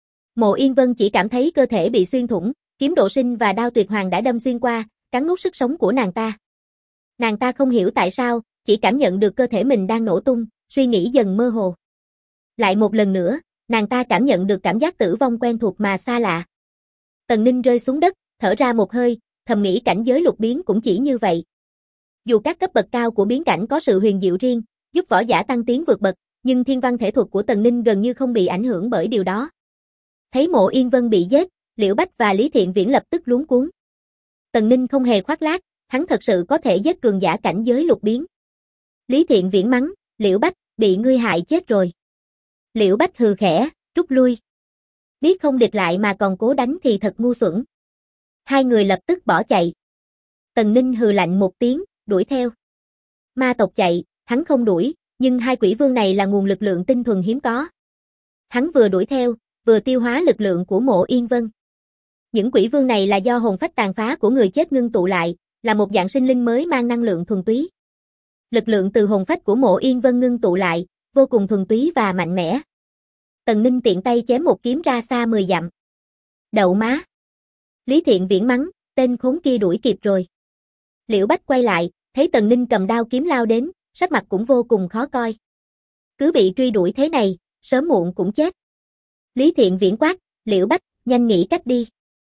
Mộ Yên Vân chỉ cảm thấy cơ thể bị xuyên thủng, kiếm độ sinh và đao tuyệt hoàng đã đâm xuyên qua, cắn nuốt sức sống của nàng ta. Nàng ta không hiểu tại sao, chỉ cảm nhận được cơ thể mình đang nổ tung, suy nghĩ dần mơ hồ. Lại một lần nữa, nàng ta cảm nhận được cảm giác tử vong quen thuộc mà xa lạ. Tần Ninh rơi xuống đất, thở ra một hơi, thầm nghĩ cảnh giới lục biến cũng chỉ như vậy. Dù các cấp bậc cao của biến cảnh có sự huyền diệu riêng, giúp võ giả tăng tiến vượt bậc, nhưng thiên văn thể thuật của Tần Ninh gần như không bị ảnh hưởng bởi điều đó. Thấy Mộ Yên Vân bị giết, Liễu Bách và Lý Thiện Viễn lập tức luống cuống. Tần Ninh không hề khoác lác, hắn thật sự có thể giết cường giả cảnh giới lục biến. Lý Thiện Viễn mắng, Liễu Bách, bị ngươi hại chết rồi. Liễu Bách hừ khẽ, rút lui. Biết không địch lại mà còn cố đánh thì thật ngu xuẩn. Hai người lập tức bỏ chạy. Tần Ninh hừ lạnh một tiếng, đuổi theo. Ma tộc chạy, hắn không đuổi, nhưng hai quỷ vương này là nguồn lực lượng tinh thuần hiếm có. Hắn vừa đuổi theo, vừa tiêu hóa lực lượng của Mộ Yên Vân. Những quỷ vương này là do hồn phách tàn phá của người chết ngưng tụ lại, là một dạng sinh linh mới mang năng lượng thuần túy. Lực lượng từ hồn phách của Mộ Yên Vân ngưng tụ lại, vô cùng thuần túy và mạnh mẽ. Tần Ninh tiện tay chém một kiếm ra xa 10 dặm. Đậu má. Lý Thiện Viễn mắng, tên khốn kia đuổi kịp rồi. Liễu Bách quay lại, thấy Tần Ninh cầm đao kiếm lao đến, sắc mặt cũng vô cùng khó coi. Cứ bị truy đuổi thế này, sớm muộn cũng chết. Lý Thiện Viễn quát, Liễu Bách, nhanh nghĩ cách đi.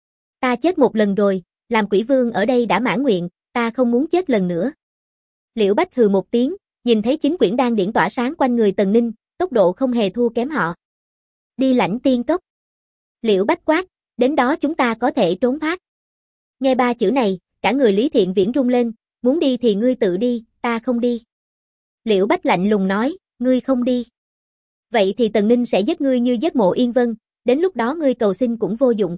Ta chết một lần rồi, làm quỷ vương ở đây đã mãn nguyện, ta không muốn chết lần nữa. Liễu Bách hừ một tiếng, nhìn thấy chính quyển đan điển tỏa sáng quanh người Tần Ninh, tốc độ không hề thua kém họ. Đi Lãnh Tiên Cốc. Liễu Bách quát, đến đó chúng ta có thể trốn thoát. Nghe ba chữ này, cả người Lý Thiện Viễn rung lên, muốn đi thì ngươi tự đi, ta không đi. Liễu Bách lạnh lùng nói, ngươi không đi. Vậy thì Tần Ninh sẽ giết ngươi như giết Mộ Yên Vân, đến lúc đó ngươi cầu xin cũng vô dụng.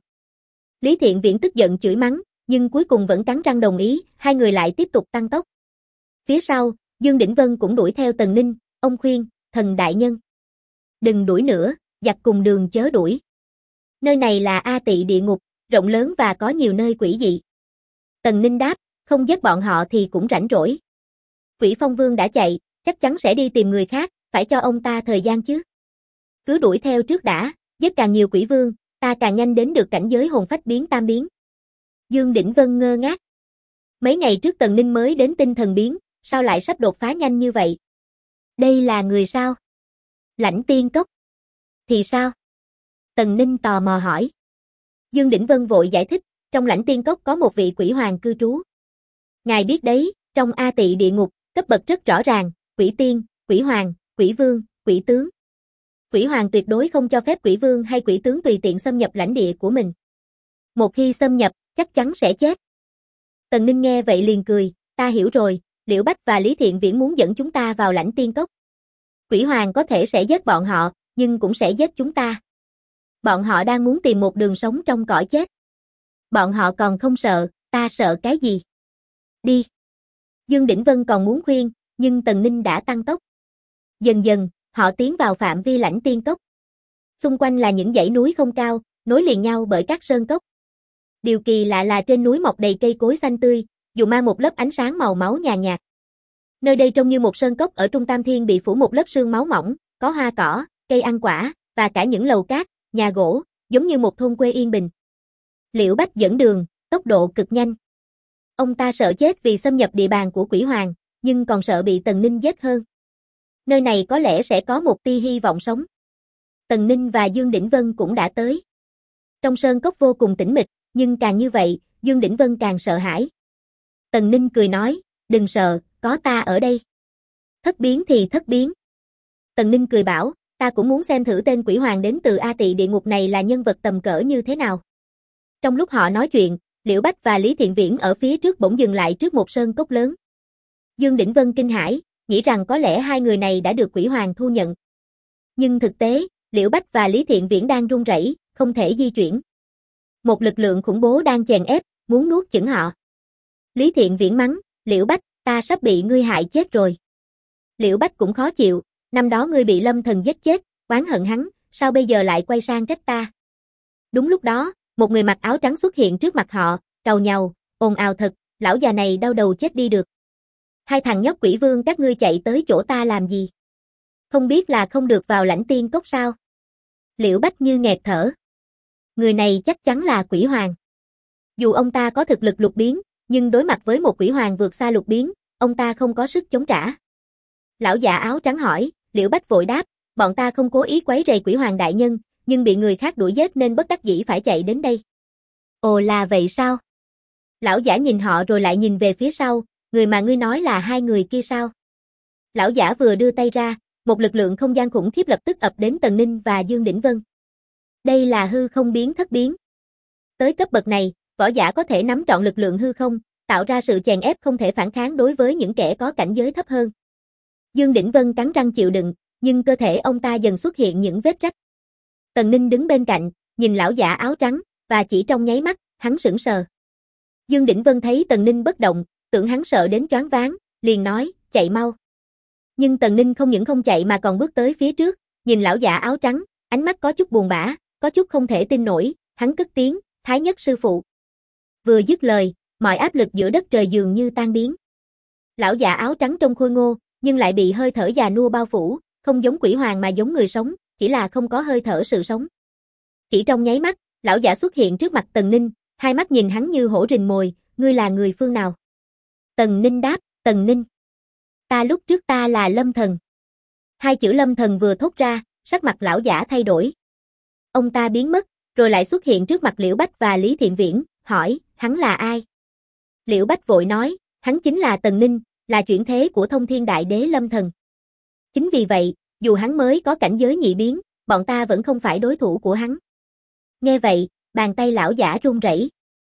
Lý Thiện Viễn tức giận chửi mắng, nhưng cuối cùng vẫn cắn răng đồng ý, hai người lại tiếp tục tăng tốc. Phía sau, Dương Đỉnh Vân cũng đuổi theo Tần Ninh, ông khuyên, thần đại nhân. Đừng đuổi nữa, giặc cùng đường chớ đuổi. Nơi này là A Tị địa ngục, rộng lớn và có nhiều nơi quỷ dị. Tần Ninh đáp, không giết bọn họ thì cũng rảnh rỗi. Quỷ Phong Vương đã chạy, chắc chắn sẽ đi tìm người khác, phải cho ông ta thời gian chứ. Cứ đuổi theo trước đã, giết càng nhiều quỷ vương, ta càng nhanh đến được cảnh giới hồn phách biến tam biến. Dương Đỉnh Vân ngơ ngác. Mấy ngày trước Tần Ninh mới đến tinh thần biến, sao lại sắp đột phá nhanh như vậy? Đây là người sao? Lãnh Tiên Cốc. Thì sao? Tần Ninh tò mò hỏi. Dương Đỉnh Vân vội giải thích, trong Lãnh Tiên Cốc có một vị quỷ hoàng cư trú. Ngài biết đấy, trong A Tị địa ngục, cấp bậc rất rõ ràng, quỷ tiên, quỷ hoàng, quỷ vương, quỷ tướng. Quỷ hoàng tuyệt đối không cho phép quỷ vương hay quỷ tướng tùy tiện xâm nhập lãnh địa của mình. Một khi xâm nhập, chắc chắn sẽ chết. Tần Ninh nghe vậy liền cười, ta hiểu rồi, Liễu Bách và Lý Thiện Viễn muốn dẫn chúng ta vào Lãnh Tiên Cốc. Quỷ hoàng có thể sẽ giết bọn họ, nhưng cũng sẽ giết chúng ta. Bọn họ đang muốn tìm một đường sống trong cõi chết. Bọn họ còn không sợ, ta sợ cái gì? Đi. Dương Đỉnh Vân còn muốn khuyên, nhưng Tần Ninh đã tăng tốc. Dần dần, họ tiến vào phạm vi Lãnh Tiên Cốc. Xung quanh là những dãy núi không cao, nối liền nhau bởi các sơn cốc. Điều kỳ lạ là trên núi mọc đầy cây cối xanh tươi, dù mang một lớp ánh sáng màu máu nhàn nhạt. Nơi đây trông như một sơn cốc ở Trung Tam Thiên bị phủ một lớp sương máu mỏng, có hoa cỏ, cây ăn quả, và cả những lầu cát, nhà gỗ, giống như một thôn quê yên bình. Liễu Bách dẫn đường, tốc độ cực nhanh. Ông ta sợ chết vì xâm nhập địa bàn của quỷ hoàng, nhưng còn sợ bị Tần Ninh giết hơn. Nơi này có lẽ sẽ có một tia hy vọng sống. Tần Ninh và Dương Đỉnh Vân cũng đã tới. Trong sơn cốc vô cùng tĩnh mịch, nhưng càng như vậy, Dương Đỉnh Vân càng sợ hãi. Tần Ninh cười nói, đừng sợ, có ta ở đây. Thất biến thì thất biến. Tần Ninh cười bảo, ta cũng muốn xem thử tên quỷ hoàng đến từ A Tị địa ngục này là nhân vật tầm cỡ như thế nào. Trong lúc họ nói chuyện, Liễu Bách và Lý Thiện Viễn ở phía trước bỗng dừng lại trước một sơn cốc lớn. Dương Đỉnh Vân kinh hãi, nghĩ rằng có lẽ hai người này đã được quỷ hoàng thu nhận. Nhưng thực tế, Liễu Bách và Lý Thiện Viễn đang run rẩy, không thể di chuyển. Một lực lượng khủng bố đang chèn ép, muốn nuốt chửng họ. Lý Thiện Viễn mắng, Liễu Bách, ta sắp bị ngươi hại chết rồi. Liễu Bách cũng khó chịu, năm đó ngươi bị Lâm Thần giết chết, oán hận hắn, sao bây giờ lại quay sang trách ta? Đúng lúc đó, một người mặc áo trắng xuất hiện trước mặt họ, càu nhàu, ồn ào thật, lão già này đau đầu chết đi được. Hai thằng nhóc quỷ vương các ngươi chạy tới chỗ ta làm gì? Không biết là không được vào Lãnh Tiên Cốc sao? Liễu Bách như nghẹt thở. Người này chắc chắn là quỷ hoàng. Dù ông ta có thực lực lục biến, nhưng đối mặt với một quỷ hoàng vượt xa lục biến, ông ta không có sức chống trả. Lão già áo trắng hỏi, Liễu Bách vội đáp, bọn ta không cố ý quấy rầy Quỷ Hoàng đại nhân, nhưng bị người khác đuổi giết nên bất đắc dĩ phải chạy đến đây. Ồ là vậy sao? Lão giả nhìn họ rồi lại nhìn về phía sau, người mà ngươi nói là hai người kia sao? Lão giả vừa đưa tay ra, một lực lượng không gian khủng khiếp lập tức ập đến Tần Ninh và Dương Đỉnh Vân. Đây là hư không biến thất biến. Tới cấp bậc này, võ giả có thể nắm trọn lực lượng hư không, tạo ra sự chèn ép không thể phản kháng đối với những kẻ có cảnh giới thấp hơn. Dương Đỉnh Vân cắn răng chịu đựng, nhưng cơ thể ông ta dần xuất hiện những vết rách. Tần Ninh đứng bên cạnh, nhìn lão giả áo trắng, và chỉ trong nháy mắt, hắn sững sờ. Dương Đỉnh Vân thấy Tần Ninh bất động, tưởng hắn sợ đến choáng váng, liền nói, chạy mau. Nhưng Tần Ninh không những không chạy mà còn bước tới phía trước, nhìn lão giả áo trắng, ánh mắt có chút buồn bã, có chút không thể tin nổi, hắn cất tiếng, Thái Nhất sư phụ. Vừa dứt lời, mọi áp lực giữa đất trời dường như tan biến. Lão giả áo trắng trông khôi ngô, nhưng lại bị hơi thở già nua bao phủ, không giống quỷ hoàng mà giống người sống, chỉ là không có hơi thở sự sống. Chỉ trong nháy mắt, lão giả xuất hiện trước mặt Tần Ninh, hai mắt nhìn hắn như hổ rình mồi, ngươi là người phương nào? Tần Ninh đáp, Tần Ninh. Lúc trước ta là Lâm Thần. Hai chữ Lâm Thần vừa thốt ra, sắc mặt lão giả thay đổi. Ông ta biến mất, rồi lại xuất hiện trước mặt Liễu Bách và Lý Thiện Viễn, hỏi, hắn là ai? Liễu Bách vội nói, hắn chính là Tần Ninh, là chuyển thế của Thông Thiên Đại Đế Lâm Thần. Chính vì vậy, dù hắn mới có cảnh giới nhị biến, bọn ta vẫn không phải đối thủ của hắn. Nghe vậy, bàn tay lão giả run rẩy.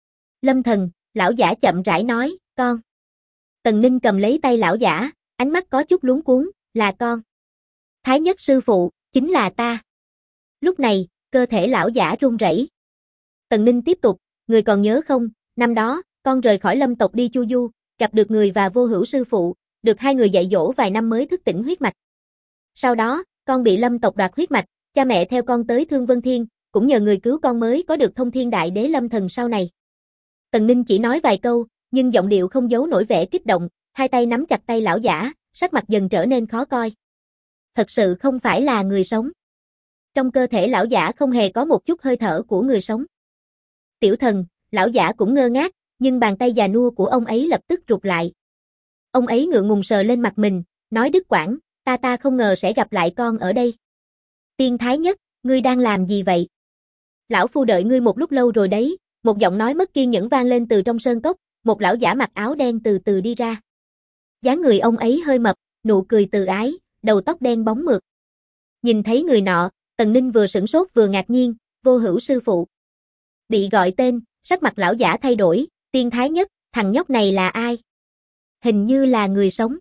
Lâm Thần, lão giả chậm rãi nói, con. Tần Ninh cầm lấy tay lão giả, ánh mắt có chút luống cuống, là con. Thái Nhất sư phụ, chính là ta. Lúc này, cơ thể lão giả run rẩy. Tần Ninh tiếp tục, người còn nhớ không, năm đó, con rời khỏi Lâm tộc đi chu du, gặp được người và Vô Hữu sư phụ, được hai người dạy dỗ vài năm mới thức tỉnh huyết mạch. Sau đó, con bị Lâm tộc đoạt huyết mạch, cha mẹ theo con tới Thương Vân Thiên, cũng nhờ người cứu con mới có được Thông Thiên Đại Đế Lâm Thần sau này. Tần Ninh chỉ nói vài câu, nhưng giọng điệu không giấu nổi vẻ kích động, hai tay nắm chặt tay lão giả, sắc mặt dần trở nên khó coi. Thật sự không phải là người sống. Trong cơ thể lão giả không hề có một chút hơi thở của người sống. Tiểu thần, lão giả cũng ngơ ngác, nhưng bàn tay già nua của ông ấy lập tức rụt lại. Ông ấy ngượng ngùng sờ lên mặt mình, nói đứt quãng, ta không ngờ sẽ gặp lại con ở đây. Tiên Thái Nhất, ngươi đang làm gì vậy? Lão phu đợi ngươi một lúc lâu rồi đấy, một giọng nói mất kiên nhẫn vang lên từ trong sơn cốc, một lão giả mặc áo đen từ từ đi ra. Dáng người ông ấy hơi mập, nụ cười từ ái, đầu tóc đen bóng mượt. Nhìn thấy người nọ, Tần Ninh vừa sửng sốt vừa ngạc nhiên, Vô Hữu sư phụ. Bị gọi tên, sắc mặt lão giả thay đổi, Tiên Thái Nhất, thằng nhóc này là ai? Hình như là người sống.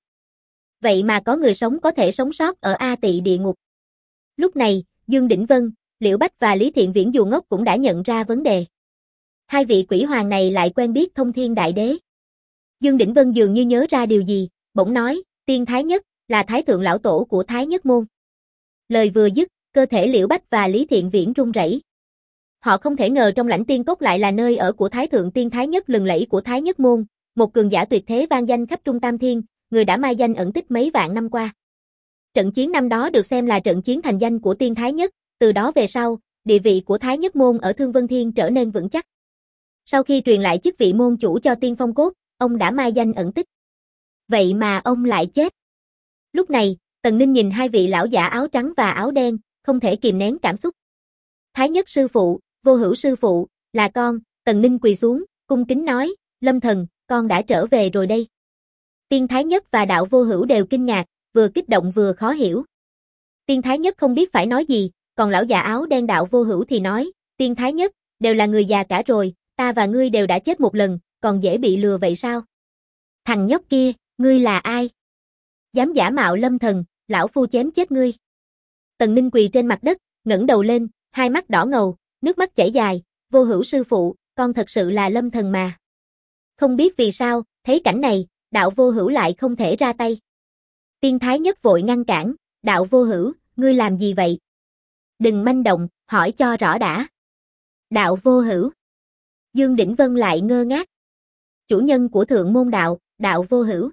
Vậy mà có người sống có thể sống sót ở A Tị địa ngục. Lúc này, Dương Đỉnh Vân, Liễu Bách và Lý Thiện Viễn dù ngốc cũng đã nhận ra vấn đề. Hai vị quỷ hoàng này lại quen biết Thông Thiên Đại Đế. Dương Đỉnh Vân dường như nhớ ra điều gì, bỗng nói, Tiên Thái Nhất, là Thái Thượng Lão Tổ của Thái Nhất Môn. Lời vừa dứt, cơ thể Liễu Bách và Lý Thiện Viễn run rẩy. Họ không thể ngờ trong Lãnh Tiên Cốc lại là nơi ở của Thái Thượng Tiên Thái Nhất lừng lẫy của Thái Nhất Môn, một cường giả tuyệt thế vang danh khắp Trung Tam Thiên, người đã mai danh ẩn tích mấy vạn năm qua. Trận chiến năm đó được xem là trận chiến thành danh của Tiên Thái Nhất, từ đó về sau, địa vị của Thái Nhất Môn ở Thương Vân Thiên trở nên vững chắc. Sau khi truyền lại chức vị môn chủ cho Tiên Phong Cốt, ông đã mai danh ẩn tích. Vậy mà ông lại chết. Lúc này, Tần Ninh nhìn hai vị lão giả áo trắng và áo đen, không thể kìm nén cảm xúc. Thái Nhất sư phụ, Vô Hữu sư phụ, là con. Tần Ninh quỳ xuống, cung kính nói, Lâm Thần, con đã trở về rồi đây. Tiên Thái Nhất và đạo Vô Hữu đều kinh ngạc, vừa kích động vừa khó hiểu. Tiên Thái Nhất không biết phải nói gì, còn lão già áo đen đạo Vô Hữu thì nói, Tiên Thái Nhất, đều là người già cả rồi, ta và ngươi đều đã chết một lần, còn dễ bị lừa vậy sao? Thằng nhóc kia, ngươi là ai? Dám giả mạo Lâm Thần, lão phu chém chết ngươi. Tần Ninh quỳ trên mặt đất, ngẩng đầu lên, hai mắt đỏ ngầu, nước mắt chảy dài, Vô Hữu sư phụ, con thật sự là Lâm Thần mà. Không biết vì sao, thấy cảnh này, đạo Vô Hữu lại không thể ra tay. Tiên Thái Nhất vội ngăn cản, đạo Vô Hữu, ngươi làm gì vậy? Đừng manh động, hỏi cho rõ đã. Đạo Vô Hữu. Dương Đỉnh Vân lại ngơ ngác. Chủ nhân của Thượng Môn Đạo, đạo Vô Hữu.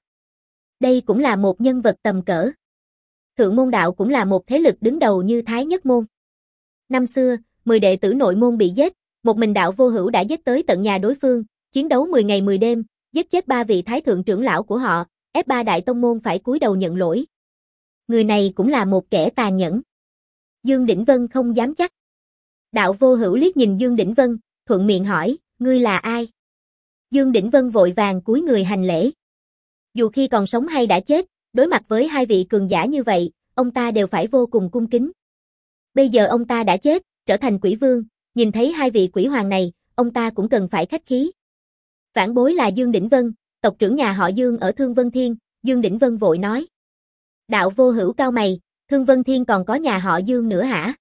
Đây cũng là một nhân vật tầm cỡ. Thượng Môn Đạo cũng là một thế lực đứng đầu như Thái Nhất Môn. Năm xưa, 10 đệ tử nội môn bị giết, một mình đạo Vô Hữu đã giết tới tận nhà đối phương, chiến đấu 10 ngày 10 đêm, giết chết 3 vị thái thượng trưởng lão của họ, ép 3 đại tông môn phải cúi đầu nhận lỗi. người này cũng là một kẻ tàn nhẫn. Dương Đỉnh Vân không dám chắc. Đạo Vô Hữu liếc nhìn Dương Đỉnh Vân, thuận miệng hỏi, ngươi là ai? Dương Đỉnh Vân vội vàng cúi người hành lễ. Dù khi còn sống hay đã chết, đối mặt với hai vị cường giả như vậy, ông ta đều phải vô cùng cung kính. Bây giờ ông ta đã chết, trở thành quỷ vương, nhìn thấy hai vị quỷ hoàng này, ông ta cũng cần phải khách khí. Vãn bối là Dương Đỉnh Vân, tộc trưởng nhà họ Dương ở Thương Vân Thiên, Dương Đỉnh Vân vội nói. Đạo Vô Hữu cau mày, Thương Vân Thiên còn có nhà họ Dương nữa hả?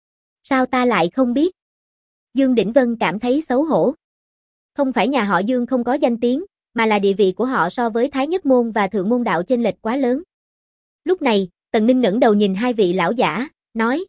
Sao ta lại không biết? Dương Đỉnh Vân cảm thấy xấu hổ. Không phải nhà họ Dương không có danh tiếng, mà là địa vị của họ so với Thái Nhất Môn và Thượng Môn Đạo chênh lệch quá lớn. Lúc này, Tần Ninh ngẩng đầu nhìn hai vị lão giả, nói,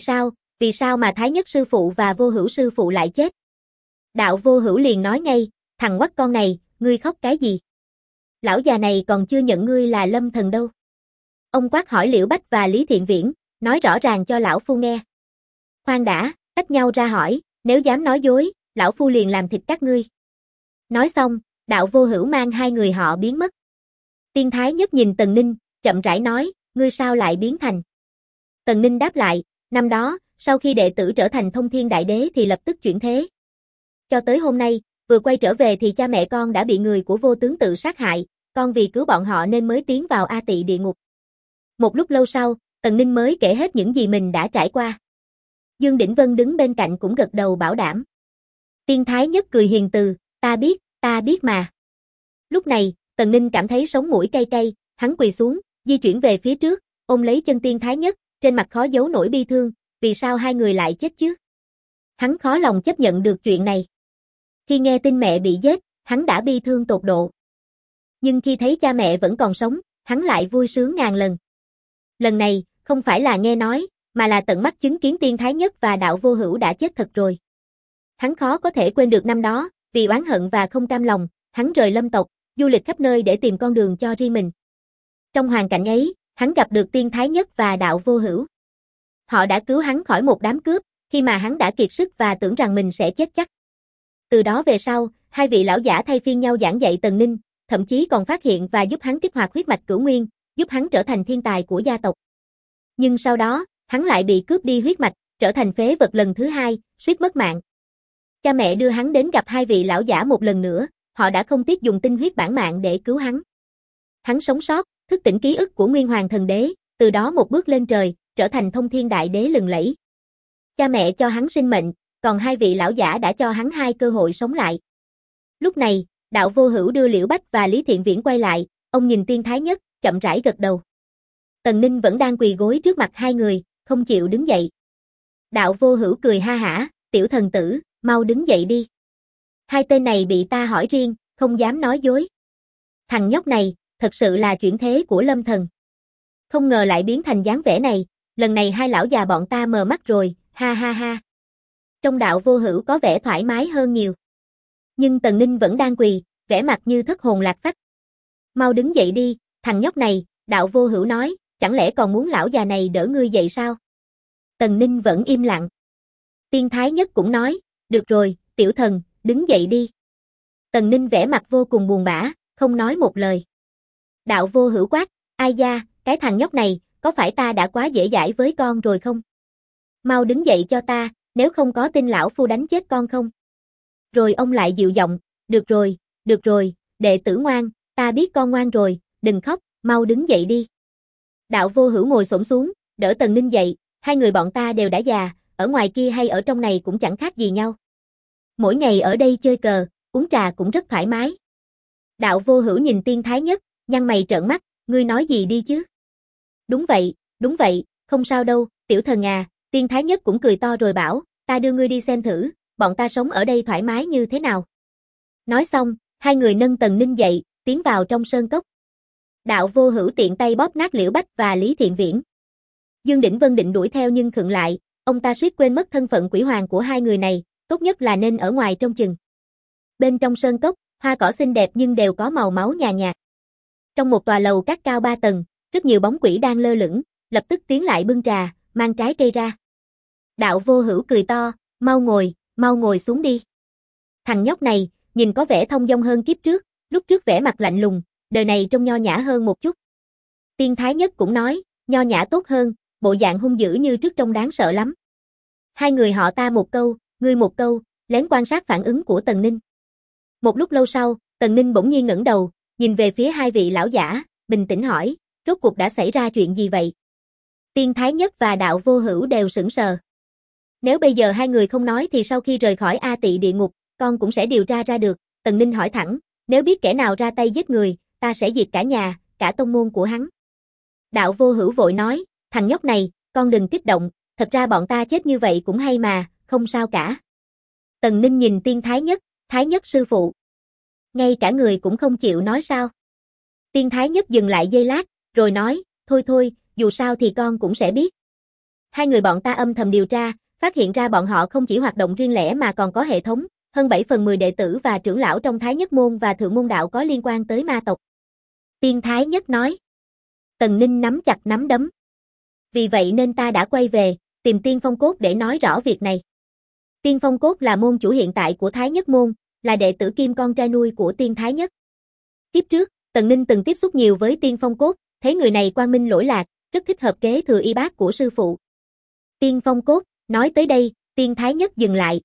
vì sao mà Thái Nhất sư phụ và Vô Hữu sư phụ lại chết? Đạo Vô Hữu liền nói ngay, thằng quắc con này, ngươi khóc cái gì? Lão già này còn chưa nhận ngươi là Lâm Thần đâu. Ông quát hỏi Liễu Bách và Lý Thiện Viễn, nói rõ ràng cho lão phu nghe. Khoan đã, tách nhau ra hỏi, nếu dám nói dối, lão phu liền làm thịt các ngươi. Nói xong, Đạo Vô Hữu mang hai người họ biến mất. Tiên Thái Nhất nhìn Tần Ninh, chậm rãi nói, ngươi sao lại biến thành? Tần Ninh đáp lại, năm đó, sau khi đệ tử trở thành Thông Thiên Đại Đế thì lập tức chuyển thế. Cho tới hôm nay, vừa quay trở về thì cha mẹ con đã bị người của Vô Tướng tự sát hại, con vì cứu bọn họ nên mới tiến vào A Tỵ địa ngục. Một lúc lâu sau, Tần Ninh mới kể hết những gì mình đã trải qua. Dương Đỉnh Vân đứng bên cạnh cũng gật đầu bảo đảm. Tiên Thái Nhất cười hiền từ, ta biết mà. Lúc này, Tần Ninh cảm thấy sống mũi cay cay, hắn quỳ xuống, di chuyển về phía trước, ôm lấy chân Tiên Thái Nhất, trên mặt khó giấu nổi bi thương, vì sao hai người lại chết chứ? Hắn khó lòng chấp nhận được chuyện này. Khi nghe tin mẹ bị giết, hắn đã bi thương tột độ. Nhưng khi thấy cha mẹ vẫn còn sống, hắn lại vui sướng ngàn lần. Lần này, không phải là nghe nói, mà là tận mắt chứng kiến Tiên Thái Nhất và Đạo Vô Hữu đã chết thật rồi. Hắn khó có thể quên được năm đó, vì oán hận và không cam lòng, hắn rời Lâm tộc, du lịch khắp nơi để tìm con đường cho riêng mình. Trong hoàn cảnh ấy, hắn gặp được Tiên Thái Nhất và Đạo Vô Hữu. Họ đã cứu hắn khỏi một đám cướp, khi mà hắn đã kiệt sức và tưởng rằng mình sẽ chết chắc. Từ đó về sau, hai vị lão giả thay phiên nhau giảng dạy Tần Ninh, thậm chí còn phát hiện và giúp hắn kích hoạt huyết mạch cửu nguyên, giúp hắn trở thành thiên tài của gia tộc. Nhưng sau đó, hắn lại bị cướp đi huyết mạch, trở thành phế vật lần thứ hai, suýt mất mạng. Cha mẹ đưa hắn đến gặp hai vị lão giả một lần nữa, họ đã không tiếc dùng tinh huyết bản mạng để cứu hắn. Hắn sống sót, thức tỉnh ký ức của Nguyên Hoàng Thần Đế, từ đó một bước lên trời, trở thành Thông Thiên Đại Đế lừng lẫy. Cha mẹ cho hắn sinh mệnh, còn hai vị lão giả đã cho hắn hai cơ hội sống lại. Lúc này, Đạo Vô Hữu đưa Liễu Bách và Lý Thiện Viễn quay lại, ông nhìn Tiên Thái Nhất, chậm rãi gật đầu. Tần Ninh vẫn đang quỳ gối trước mặt hai người, không chịu đứng dậy. Đạo Vô Hữu cười ha hả, tiểu thần tử, mau đứng dậy đi. Hai tên này bị ta hỏi riêng, không dám nói dối. Thằng nhóc này, thật sự là chuyển thế của Lâm Thần. Không ngờ lại biến thành dáng vẻ này, lần này hai lão già bọn ta mờ mắt rồi, ha ha ha. Trong Đạo Vô Hữu có vẻ thoải mái hơn nhiều. Nhưng Tần Ninh vẫn đang quỳ, vẻ mặt như thất hồn lạc phách. Mau đứng dậy đi, thằng nhóc này, Đạo Vô Hữu nói, chẳng lẽ còn muốn lão già này đỡ ngươi dậy sao? Tần Ninh vẫn im lặng. Tiên Thái Nhất cũng nói, được rồi, tiểu thần, đứng dậy đi. Tần Ninh vẻ mặt vô cùng buồn bã, không nói một lời. Đạo Vô Hữu quát, ai da, cái thằng nhóc này, có phải ta đã quá dễ dãi với con rồi không? Mau đứng dậy cho ta, nếu không có tin lão phu đánh chết con không? Rồi ông lại dịu giọng, được rồi, đệ tử ngoan, ta biết con ngoan rồi, đừng khóc, mau đứng dậy đi. Đạo Vô Hữu ngồi xổm xuống, đỡ Tần Ninh dậy, hai người bọn ta đều đã già, ở ngoài kia hay ở trong này cũng chẳng khác gì nhau. Mỗi ngày ở đây chơi cờ, uống trà cũng rất thoải mái. Đạo Vô Hữu nhìn Tiên Thái Nhất, nhăn mày trợn mắt, ngươi nói gì đi chứ? Đúng vậy, không sao đâu, tiểu thần à, Tiên Thái Nhất cũng cười to rồi bảo, ta đưa ngươi đi xem thử, bọn ta sống ở đây thoải mái như thế nào. Nói xong, hai người nâng Tần Ninh dậy, tiến vào trong sơn cốc. Đạo Vô Hữu tiện tay bóp nát Liễu Bách và Lý Thiện Viễn. Dương Đỉnh Vân định đuổi theo nhưng khựng lại, ông ta suýt quên mất thân phận quỷ hoàng của hai người này, tốt nhất là nên ở ngoài trông chừng. Bên trong sơn cốc, hoa cỏ xinh đẹp nhưng đều có màu máu nhàn nhạt. Trong một tòa lầu các cao 3 tầng, rất nhiều bóng quỷ đang lơ lửng, lập tức tiến lại bưng trà, mang trái cây ra. Đạo Vô Hữu cười to, mau ngồi xuống đi. Thằng nhóc này, nhìn có vẻ thông dong hơn kiếp trước, lúc trước vẻ mặt lạnh lùng, đời này trông nho nhã hơn một chút. Tiên Thái Nhất cũng nói, nho nhã tốt hơn, bộ dạng hung dữ như trước trông đáng sợ lắm. Hai người họ ta một câu, ngươi một câu, lén quan sát phản ứng của Tần Ninh. Một lúc lâu sau, Tần Ninh bỗng nhiên ngẩng đầu, nhìn về phía hai vị lão giả, bình tĩnh hỏi, rốt cuộc đã xảy ra chuyện gì vậy? Tiên Thái Nhất và Đạo Vô Hữu đều sững sờ. Nếu bây giờ hai người không nói thì sau khi rời khỏi A Tị địa ngục, con cũng sẽ điều tra ra được. Tần Ninh hỏi thẳng, nếu biết kẻ nào ra tay giết người, ta sẽ diệt cả nhà, cả tông môn của hắn. Đạo Vô Hữu vội nói, thằng nhóc này, con đừng kích động, thật ra bọn ta chết như vậy cũng hay mà, không sao cả. Tần Ninh nhìn Tiên Thái Nhất sư phụ. Ngay cả người cũng không chịu nói sao. Tiên Thái Nhất dừng lại giây lát, rồi nói, thôi, dù sao thì con cũng sẽ biết. Hai người bọn ta âm thầm điều tra, phát hiện ra bọn họ không chỉ hoạt động riêng lẻ mà còn có hệ thống, hơn 7/10 đệ tử và trưởng lão trong Thái Nhất môn và Thượng môn đạo có liên quan tới ma tộc. Tiên Thái Nhất nói. Tần Ninh nắm chặt nắm đấm. Vì vậy nên ta đã quay về, tìm Tiên Phong Cốt để nói rõ việc này. Tiên Phong Cốt là môn chủ hiện tại của Thái Nhất môn, là đệ tử kim con trai nuôi của Tiên Thái Nhất. Kiếp trước, Tần Ninh từng tiếp xúc nhiều với Tiên Phong Cốt, thấy người này quang minh lỗi lạc, rất thích hợp kế thừa y bát của sư phụ. Tiên Phong Cốt, nói tới đây, Tiên Thái Nhất dừng lại.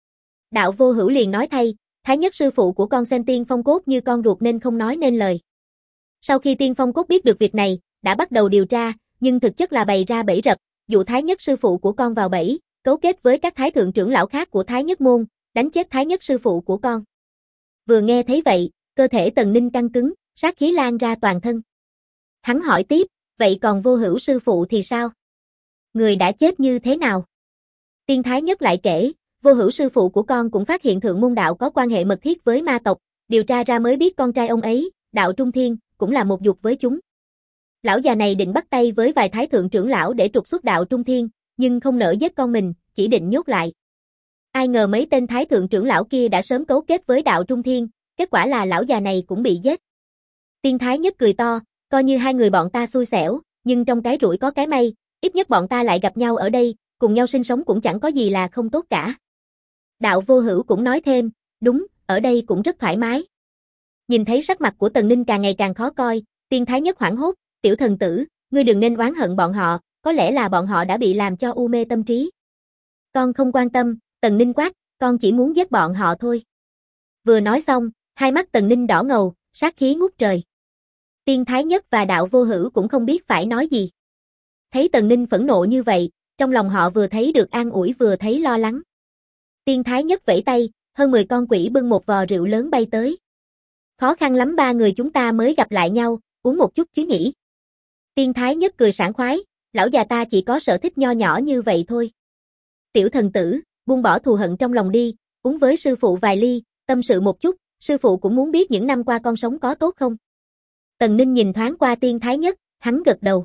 Đạo Vô Hữu liền nói thay, Thái Nhất sư phụ của con xem Tiên Phong Cốt như con ruột nên không nói nên lời. Sau khi Tiên Phong Cốt biết được việc này, đã bắt đầu điều tra, nhưng thực chất là bày ra bẫy rập, dụ Thái Nhất sư phụ của con vào bẫy, cấu kết với các thái thượng trưởng lão khác của Thái Nhất môn, đánh chết Thái Nhất sư phụ của con. Vừa nghe thấy vậy, cơ thể Tần Ninh căng cứng, sát khí lan ra toàn thân. Hắn hỏi tiếp, vậy còn Vô Hữu sư phụ thì sao? Người đã chết như thế nào? Tiên Thái Nhất lại kể, Vô Hữu sư phụ của con cũng phát hiện Thượng môn đạo có quan hệ mật thiết với ma tộc, điều tra ra mới biết con trai ông ấy, Đạo Trung Thiên, cũng là một dục với chúng. Lão già này định bắt tay với vài thái thượng trưởng lão để trục xuất Đạo Trung Thiên, nhưng không nỡ giết con mình, chỉ định nhốt lại. Ai ngờ mấy tên thái thượng trưởng lão kia đã sớm cấu kết với Đạo Trung Thiên, kết quả là lão già này cũng bị giết. Tiên Thái Nhất cười to, coi như hai người bọn ta xui xẻo, nhưng trong cái rủi có cái may, ít nhất bọn ta lại gặp nhau ở đây, cùng nhau sinh sống cũng chẳng có gì là không tốt cả. Đạo Vô Hữu cũng nói thêm, đúng, ở đây cũng rất thoải mái. Nhìn thấy sắc mặt của Tần Ninh càng ngày càng khó coi, Tiên Thái Nhất hoảng hốt, tiểu thần tử, ngươi đừng nên oán hận bọn họ, có lẽ là bọn họ đã bị làm cho u mê tâm trí. Con không quan tâm, Tần Ninh quát, con chỉ muốn giết bọn họ thôi. Vừa nói xong, hai mắt Tần Ninh đỏ ngầu, sát khí ngút trời. Tiên Thái Nhất và Đạo Vô Hữu cũng không biết phải nói gì. Thấy Tần Ninh phẫn nộ như vậy, trong lòng họ vừa thấy được an ủi vừa thấy lo lắng. Tiên Thái Nhất vẫy tay, hơn 10 con quỷ bưng một vò rượu lớn bay tới. Khó khăn lắm ba người chúng ta mới gặp lại nhau, uống một chút chứ nhỉ. Tiên Thái Nhất cười sảng khoái, lão già ta chỉ có sở thích nho nhỏ như vậy thôi. Tiểu thần tử, buông bỏ thù hận trong lòng đi, uống với sư phụ vài ly, tâm sự một chút, sư phụ cũng muốn biết những năm qua con sống có tốt không. Tần Ninh nhìn thoáng qua Tiên Thái Nhất, hắn gật đầu.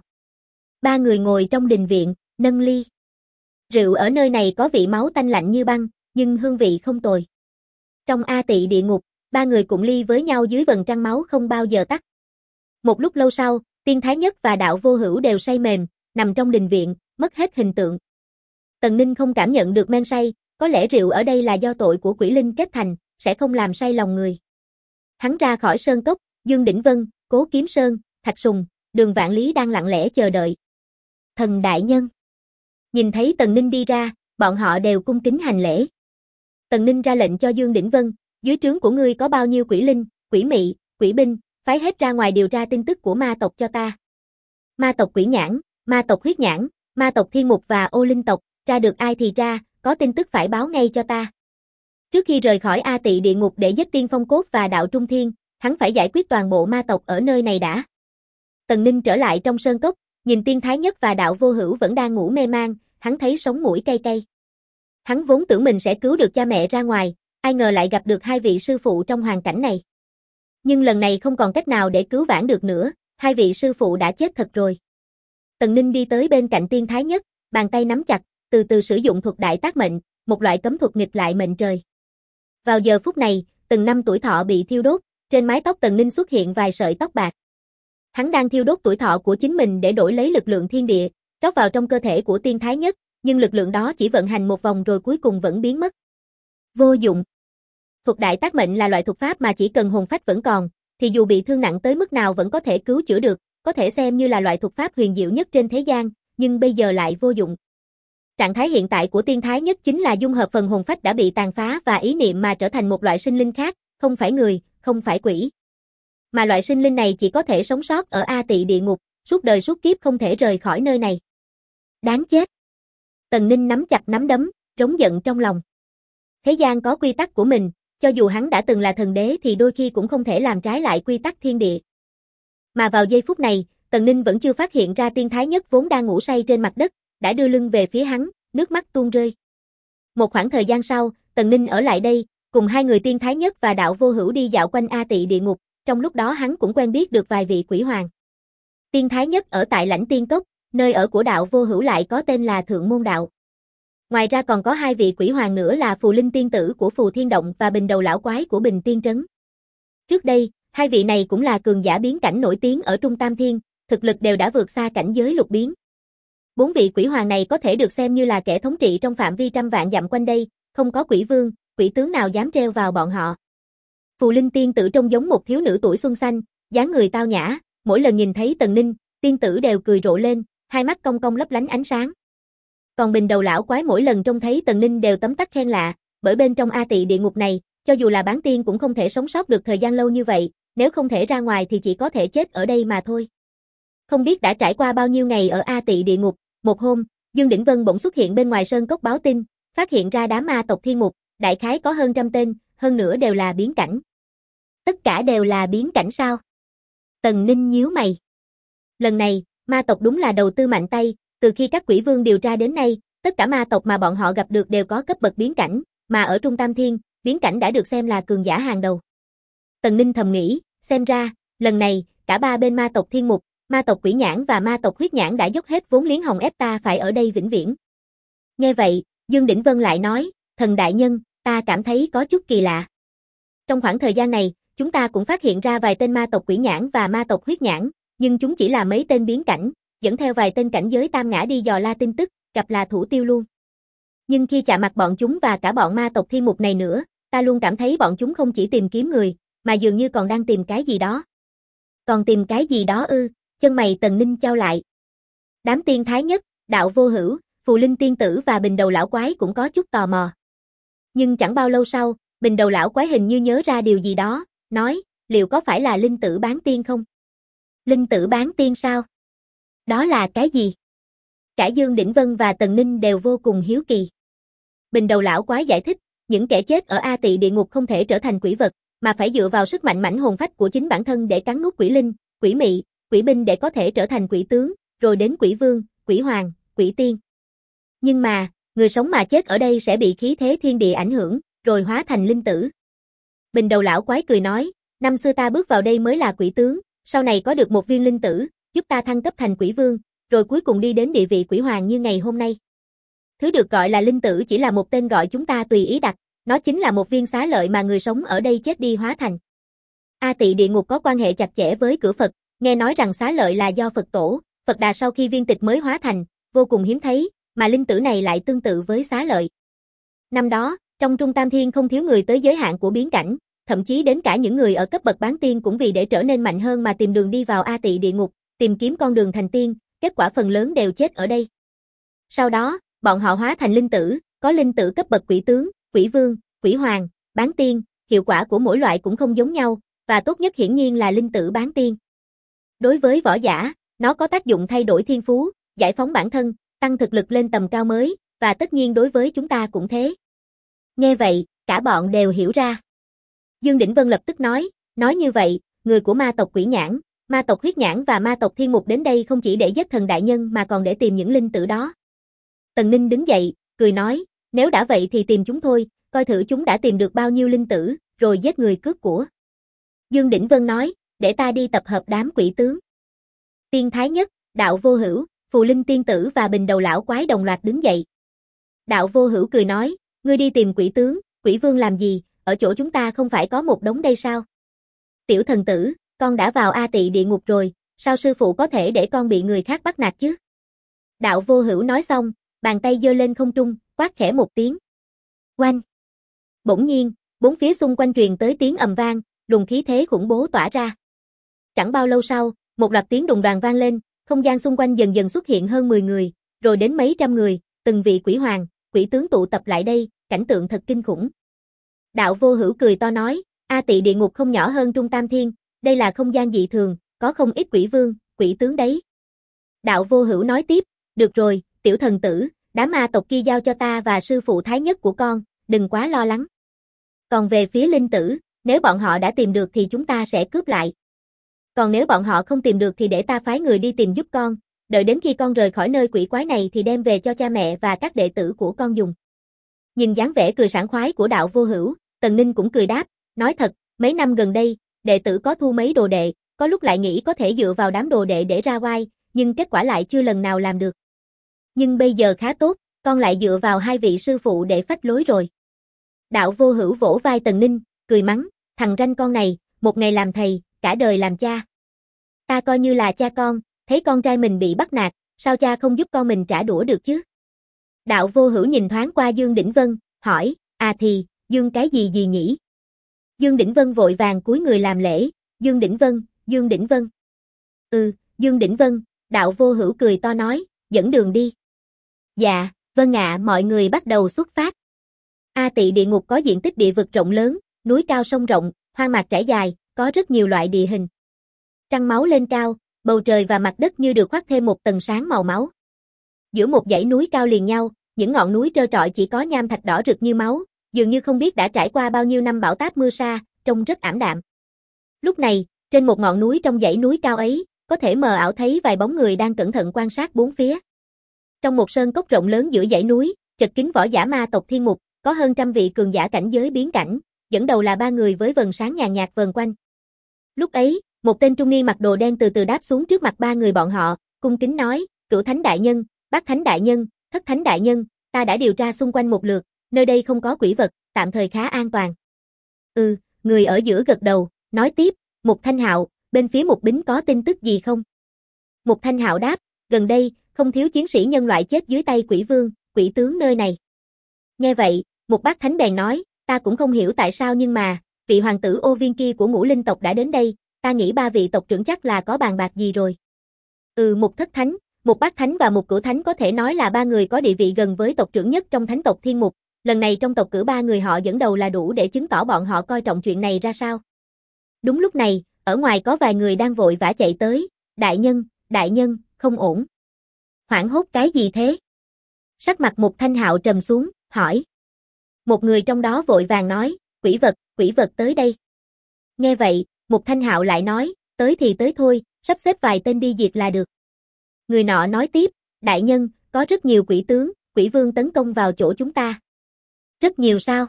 Ba người ngồi trong đình viện, nâng ly. Rượu ở nơi này có vị máu tanh lạnh như băng, nhưng hương vị không tồi. Trong A Tị địa ngục, ba người cụng ly với nhau dưới vầng trăng máu không bao giờ tắt. Một lúc lâu sau, Tiên Thái Nhất và Đạo Vô Hữu đều say mềm, nằm trong đình viện, mất hết hình tượng. Tần Ninh không cảm nhận được men say, có lẽ rượu ở đây là do tội của quỷ linh kết thành, sẽ không làm say lòng người. Hắn ra khỏi sơn cốc, Dương Đỉnh Vân, Cố Kiếm Sơn, Thạch Sùng, Đường Vạn Lý đang lặng lẽ chờ đợi. Thần đại nhân. Nhìn thấy Tần Ninh đi ra, bọn họ đều cung kính hành lễ. Tần Ninh ra lệnh cho Dương Đỉnh Vân, dưới trướng của ngươi có bao nhiêu quỷ linh, quỷ mị, quỷ binh, phái hết ra ngoài điều tra tin tức của ma tộc cho ta. Ma tộc Quỷ Nhãn, ma tộc Huyết Nhãn, ma tộc Thiên Mục và Ô Linh tộc, ra được ai thì ra, có tin tức phải báo ngay cho ta. Trước khi rời khỏi A Tị địa ngục để giết Tiên Phong Cốt và Đạo Trung Thiên, hắn phải giải quyết toàn bộ ma tộc ở nơi này đã. Tần Ninh trở lại trong sơn cốc, nhìn Tiên Thái Nhất và Đạo Vô Hữu vẫn đang ngủ mê man, hắn thấy sống mũi cay cay. Hắn vốn tưởng mình sẽ cứu được cha mẹ ra ngoài, ai ngờ lại gặp được hai vị sư phụ trong hoàn cảnh này. Nhưng lần này không còn cách nào để cứu vãn được nữa, hai vị sư phụ đã chết thật rồi. Tần Ninh đi tới bên cạnh Tiên Thái Nhất, bàn tay nắm chặt, từ từ sử dụng thuật đại tác mệnh, một loại cấm thuật nghịch lại mệnh trời. Vào giờ phút này, từng năm tuổi thọ bị thiêu đốt, trên mái tóc Tần Ninh xuất hiện vài sợi tóc bạc. Hắn đang thiêu đốt tuổi thọ của chính mình để đổi lấy lực lượng thiên địa, rót vào trong cơ thể của Tiên Thái Nhất, nhưng lực lượng đó chỉ vận hành một vòng rồi cuối cùng vẫn biến mất. Vô dụng. Thuật đại tác mệnh là loại thuật pháp mà chỉ cần hồn phách vẫn còn, thì dù bị thương nặng tới mức nào vẫn có thể cứu chữa được, có thể xem như là loại thuật pháp huyền diệu nhất trên thế gian, nhưng bây giờ lại vô dụng. Trạng thái hiện tại của tiên thái nhất chính là dung hợp phần hồn phách đã bị tàn phá và ý niệm mà trở thành một loại sinh linh khác, không phải người, không phải quỷ. Mà loại sinh linh này chỉ có thể sống sót ở A Tỵ địa ngục, suốt đời suốt kiếp không thể rời khỏi nơi này. Đáng chết. Tần Ninh nắm chặt nắm đấm, trống giận trong lòng. Thế gian có quy tắc của mình, cho dù hắn đã từng là thần đế thì đôi khi cũng không thể làm trái lại quy tắc thiên địa. Mà vào giây phút này, Tần Ninh vẫn chưa phát hiện ra tiên thái nhất vốn đang ngủ say trên mặt đất, đã đưa lưng về phía hắn, nước mắt tuôn rơi. Một khoảng thời gian sau, Tần Ninh ở lại đây, cùng hai người tiên thái nhất và đạo vô hữu đi dạo quanh A Tỵ địa ngục, trong lúc đó hắn cũng quen biết được vài vị quỷ hoàng. Tiên thái nhất ở tại Lãnh Tiên Cốc, nơi ở của đạo vô hữu lại có tên là Thượng Môn Đạo. Ngoài ra còn có hai vị quỷ hoàng nữa là Phù Linh Tiên Tử của Phù Thiên Động và Bình Đầu Lão Quái của Bình Tiên Trấn. Trước đây, hai vị này cũng là cường giả biến cảnh nổi tiếng ở Trung Tam Thiên, thực lực đều đã vượt xa cảnh giới lục biến. Bốn vị quỷ hoàng này có thể được xem như là kẻ thống trị trong phạm vi trăm vạn dặm quanh đây, không có quỷ vương, quỷ tướng nào dám treo vào bọn họ. Phù Linh Tiên Tử trông giống một thiếu nữ tuổi xuân xanh, dáng người tao nhã, mỗi lần nhìn thấy Tần Ninh, tiên tử đều cười rộ lên, hai mắt cong cong lấp lánh ánh sáng. Còn Bình Đầu Lão Quái mỗi lần trông thấy Tần Ninh đều tấm tắc khen lạ, bởi bên trong A Tỵ địa ngục này, cho dù là bán tiên cũng không thể sống sót được thời gian lâu như vậy, nếu không thể ra ngoài thì chỉ có thể chết ở đây mà thôi. Không biết đã trải qua bao nhiêu ngày ở A Tỵ địa ngục, một hôm, Dương Đỉnh Vân bỗng xuất hiện bên ngoài sơn cốc báo tin, phát hiện ra đám ma tộc thiên mục, đại khái có hơn 100 tên, hơn nữa đều là biến cảnh. Tất cả đều là biến cảnh sao? Tần Ninh nhíu mày. Lần này, ma tộc đúng là đầu tư mạnh tay, từ khi các quỷ vương điều tra đến nay, tất cả ma tộc mà bọn họ gặp được đều có cấp bậc biến cảnh, mà ở Trung Tam Thiên, biến cảnh đã được xem là cường giả hàng đầu. Tần Ninh thầm nghĩ, xem ra, lần này, cả ba bên ma tộc thiên mục, ma tộc quỷ nhãn và ma tộc huyết nhãn đã dốc hết vốn liếng hồng ép ta phải ở đây vĩnh viễn. Nghe vậy, Dương Đỉnh Vân lại nói, thần đại nhân, ta cảm thấy có chút kỳ lạ. Trong khoảng thời gian này, chúng ta cũng phát hiện ra vài tên ma tộc quỷ nhãn và ma tộc huyết nhãn, nhưng chúng chỉ là mấy tên biến cảnh, dẫn theo vài tên cảnh giới tam ngã đi dò la tin tức, gặp là thủ tiêu luôn. Nhưng khi chạm mặt bọn chúng và cả bọn ma tộc thiên mục này nữa, ta luôn cảm thấy bọn chúng không chỉ tìm kiếm người, mà dường như còn đang tìm cái gì đó. Còn tìm cái gì đó ư? Chân mày Tần Ninh chau lại. Đám tiên thái nhất, đạo vô hữu, Phù Linh Tiên Tử và Bình Đầu Lão Quái cũng có chút tò mò. Nhưng chẳng bao lâu sau, Bình Đầu Lão Quái hình như nhớ ra điều gì đó, nói, liệu có phải là linh tử bán tiên không? Linh tử bán tiên sao? Đó là cái gì? Cả Dương Đỉnh Vân và Tần Ninh đều vô cùng hiếu kỳ. Bình Đầu Lão Quái giải thích, những kẻ chết ở A Tỵ địa ngục không thể trở thành quỷ vật, mà phải dựa vào sức mạnh mãnh hồn phách của chính bản thân để cắn nuốt quỷ linh, quỷ mị, quỷ binh để có thể trở thành quỷ tướng, rồi đến quỷ vương, quỷ hoàng, quỷ tiên. Nhưng mà, người sống mà chết ở đây sẽ bị khí thế thiên địa ảnh hưởng, rồi hóa thành linh tử. Bình Đầu Lão Quái cười nói, năm xưa ta bước vào đây mới là quỷ tướng, sau này có được một viên linh tử, giúp ta thăng cấp thành quỷ vương, rồi cuối cùng đi đến địa vị quỷ hoàng như ngày hôm nay. Thứ được gọi là linh tử chỉ là một tên gọi chúng ta tùy ý đặt, nó chính là một viên xá lợi mà người sống ở đây chết đi hóa thành. A Tỵ địa ngục có quan hệ chặt chẽ với cửa Phật, nghe nói rằng xá lợi là do Phật tổ, Phật Đà sau khi viên tịch mới hóa thành, vô cùng hiếm thấy, mà linh tử này lại tương tự với xá lợi. Năm đó, trong Trung Tam Thiên không thiếu người tới giới hạn của biến cảnh, thậm chí đến cả những người ở cấp bậc bán tiên cũng vì để trở nên mạnh hơn mà tìm đường đi vào A Tỵ địa ngục, tìm kiếm con đường thành tiên, kết quả phần lớn đều chết ở đây. Sau đó, bọn họ hóa thành linh tử, có linh tử cấp bậc quỷ tướng, quỷ vương, quỷ hoàng, bán tiên, hiệu quả của mỗi loại cũng không giống nhau, và tốt nhất hiển nhiên là linh tử bán tiên. Đối với võ giả, nó có tác dụng thay đổi thiên phú, giải phóng bản thân, tăng thực lực lên tầm cao mới, và tất nhiên đối với chúng ta cũng thế. Nghe vậy, cả bọn đều hiểu ra. Dương Đỉnh Vân lập tức nói như vậy, người của ma tộc quỷ nhãn, ma tộc huyết nhãn và ma tộc thiên mục đến đây không chỉ để giết thần đại nhân mà còn để tìm những linh tử đó. Tần Ninh đứng dậy, cười nói, nếu đã vậy thì tìm chúng thôi, coi thử chúng đã tìm được bao nhiêu linh tử, rồi giết người cướp của. Dương Đỉnh Vân nói, để ta đi tập hợp đám quỷ tướng. Tiên Thái Nhất, Đạo Vô Hữu, Phù Linh Tiên Tử và Bình Đầu Lão Quái đồng loạt đứng dậy. Đạo Vô Hữu cười nói, ngươi đi tìm quỷ tướng, quỷ vương làm gì, ở chỗ chúng ta không phải có một đống đây sao? Tiểu thần tử, con đã vào A Tỵ địa ngục rồi, sao sư phụ có thể để con bị người khác bắt nạt chứ? Đạo Vô Hữu nói xong, bàn tay giơ lên không trung, quát khẽ một tiếng. Oanh! Bỗng nhiên, bốn phía xung quanh truyền tới tiếng ầm vang, luồng khí thế khủng bố tỏa ra. Chẳng bao lâu sau, Một loạt tiếng đùng đoàng vang lên, không gian xung quanh dần dần xuất hiện hơn 10 người, rồi đến mấy trăm người, từng vị quỷ hoàng, quỷ tướng tụ tập lại đây, cảnh tượng thật kinh khủng. Đạo Vô Hữu cười to nói, A Tị địa ngục không nhỏ hơn Trung Tam Thiên, đây là không gian dị thường, có không ít quỷ vương, quỷ tướng đấy. Đạo Vô Hữu nói tiếp, được rồi, tiểu thần tử, đám ma tộc kia giao cho ta và sư phụ thái nhất của con, đừng quá lo lắng. Còn về phía linh tử, nếu bọn họ đã tìm được thì chúng ta sẽ cướp lại. Còn nếu bọn họ không tìm được thì để ta phái người đi tìm giúp con, đợi đến khi con rời khỏi nơi quỷ quái này thì đem về cho cha mẹ và các đệ tử của con dùng. Nhìn dáng vẻ cười sảng khoái của Đạo Vô Hữu, Tần Ninh cũng cười đáp, nói thật, mấy năm gần đây, đệ tử có thu mấy đồ đệ, có lúc lại nghĩ có thể dựa vào đám đồ đệ để ra oai, nhưng kết quả lại chưa lần nào làm được. Nhưng bây giờ khá tốt, con lại dựa vào hai vị sư phụ để phách lối rồi. Đạo Vô Hữu vỗ vai Tần Ninh, cười mắng, thằng ranh con này, một ngày làm thầy, cả đời làm cha. Ta coi như là cha con, thấy con trai mình bị bắt nạt, sao cha không giúp con mình trả đũa được chứ? Đạo Vô Hữu nhìn thoáng qua Dương Đỉnh Vân, hỏi, Dương cái gì gì nhỉ? Dương Đỉnh Vân vội vàng cúi người làm lễ, Dương Đỉnh Vân. Dương Đỉnh Vân, Đạo Vô Hữu cười to nói, dẫn đường đi. Dạ, vâng ạ, mọi người bắt đầu xuất phát. A Tị địa ngục có diện tích địa vực rộng lớn, núi cao sông rộng, hoang mạc trải dài, có rất nhiều loại địa hình. Trăng máu lên cao, bầu trời và mặt đất như được khoác thêm một tầng sáng màu máu. Giữa một dãy núi cao liền nhau, những ngọn núi trơ trọi chỉ có nham thạch đỏ rực như máu, dường như không biết đã trải qua bao nhiêu năm bão táp mưa sa, trông rất ảm đạm. Lúc này, trên một ngọn núi trong dãy núi cao ấy, có thể mờ ảo thấy vài bóng người đang cẩn thận quan sát bốn phía. Trong một sơn cốc rộng lớn giữa dãy núi, chật kín võ giả ma tộc thiên mục, có hơn trăm vị cường giả cảnh giới biến cảnh, dẫn đầu là ba người với vầng sáng nhàn nhạt vờn quanh. Lúc ấy, một tên trung niên mặc đồ đen từ từ đáp xuống trước mặt ba người bọn họ, cung kính nói, Cửu Thánh đại nhân, Bát Thánh đại nhân, Thất Thánh đại nhân, ta đã điều tra xung quanh một lượt, nơi đây không có quỷ vật, tạm thời khá an toàn. Người ở giữa gật đầu, nói tiếp, Mục Thanh Hạo, bên phía Mục Bính có tin tức gì không? Mục Thanh Hạo đáp, gần đây, không thiếu chiến sĩ nhân loại chết dưới tay quỷ vương, quỷ tướng nơi này. Nghe vậy, Mục Bát Thánh bèn nói, ta cũng không hiểu tại sao nhưng mà, vị hoàng tử Ô Viên kia của Ngũ Linh tộc đã đến đây, ta nghĩ ba vị tộc trưởng chắc là có bàn bạc gì rồi. Mục Thất Thánh, Mục Bát Thánh và Mục Cửu Thánh có thể nói là ba người có địa vị gần với tộc trưởng nhất trong thánh tộc Thiên Mục, lần này trong tộc cử ba người họ dẫn đầu là đủ để chứng tỏ bọn họ coi trọng chuyện này ra sao. Đúng lúc này, ở ngoài có vài người đang vội vã chạy tới, đại nhân, không ổn. Hoảng hốt cái gì thế? Sắc mặt Mục Thanh Hạo trầm xuống, hỏi. Một người trong đó vội vàng nói, quỷ vật tới đây. Nghe vậy, Mục Thanh Hạo lại nói, tới thì tới thôi, sắp xếp vài tên đi diệt là được. Người nọ nói tiếp, đại nhân, có rất nhiều quỷ tướng, quỷ vương tấn công vào chỗ chúng ta. Rất nhiều sao?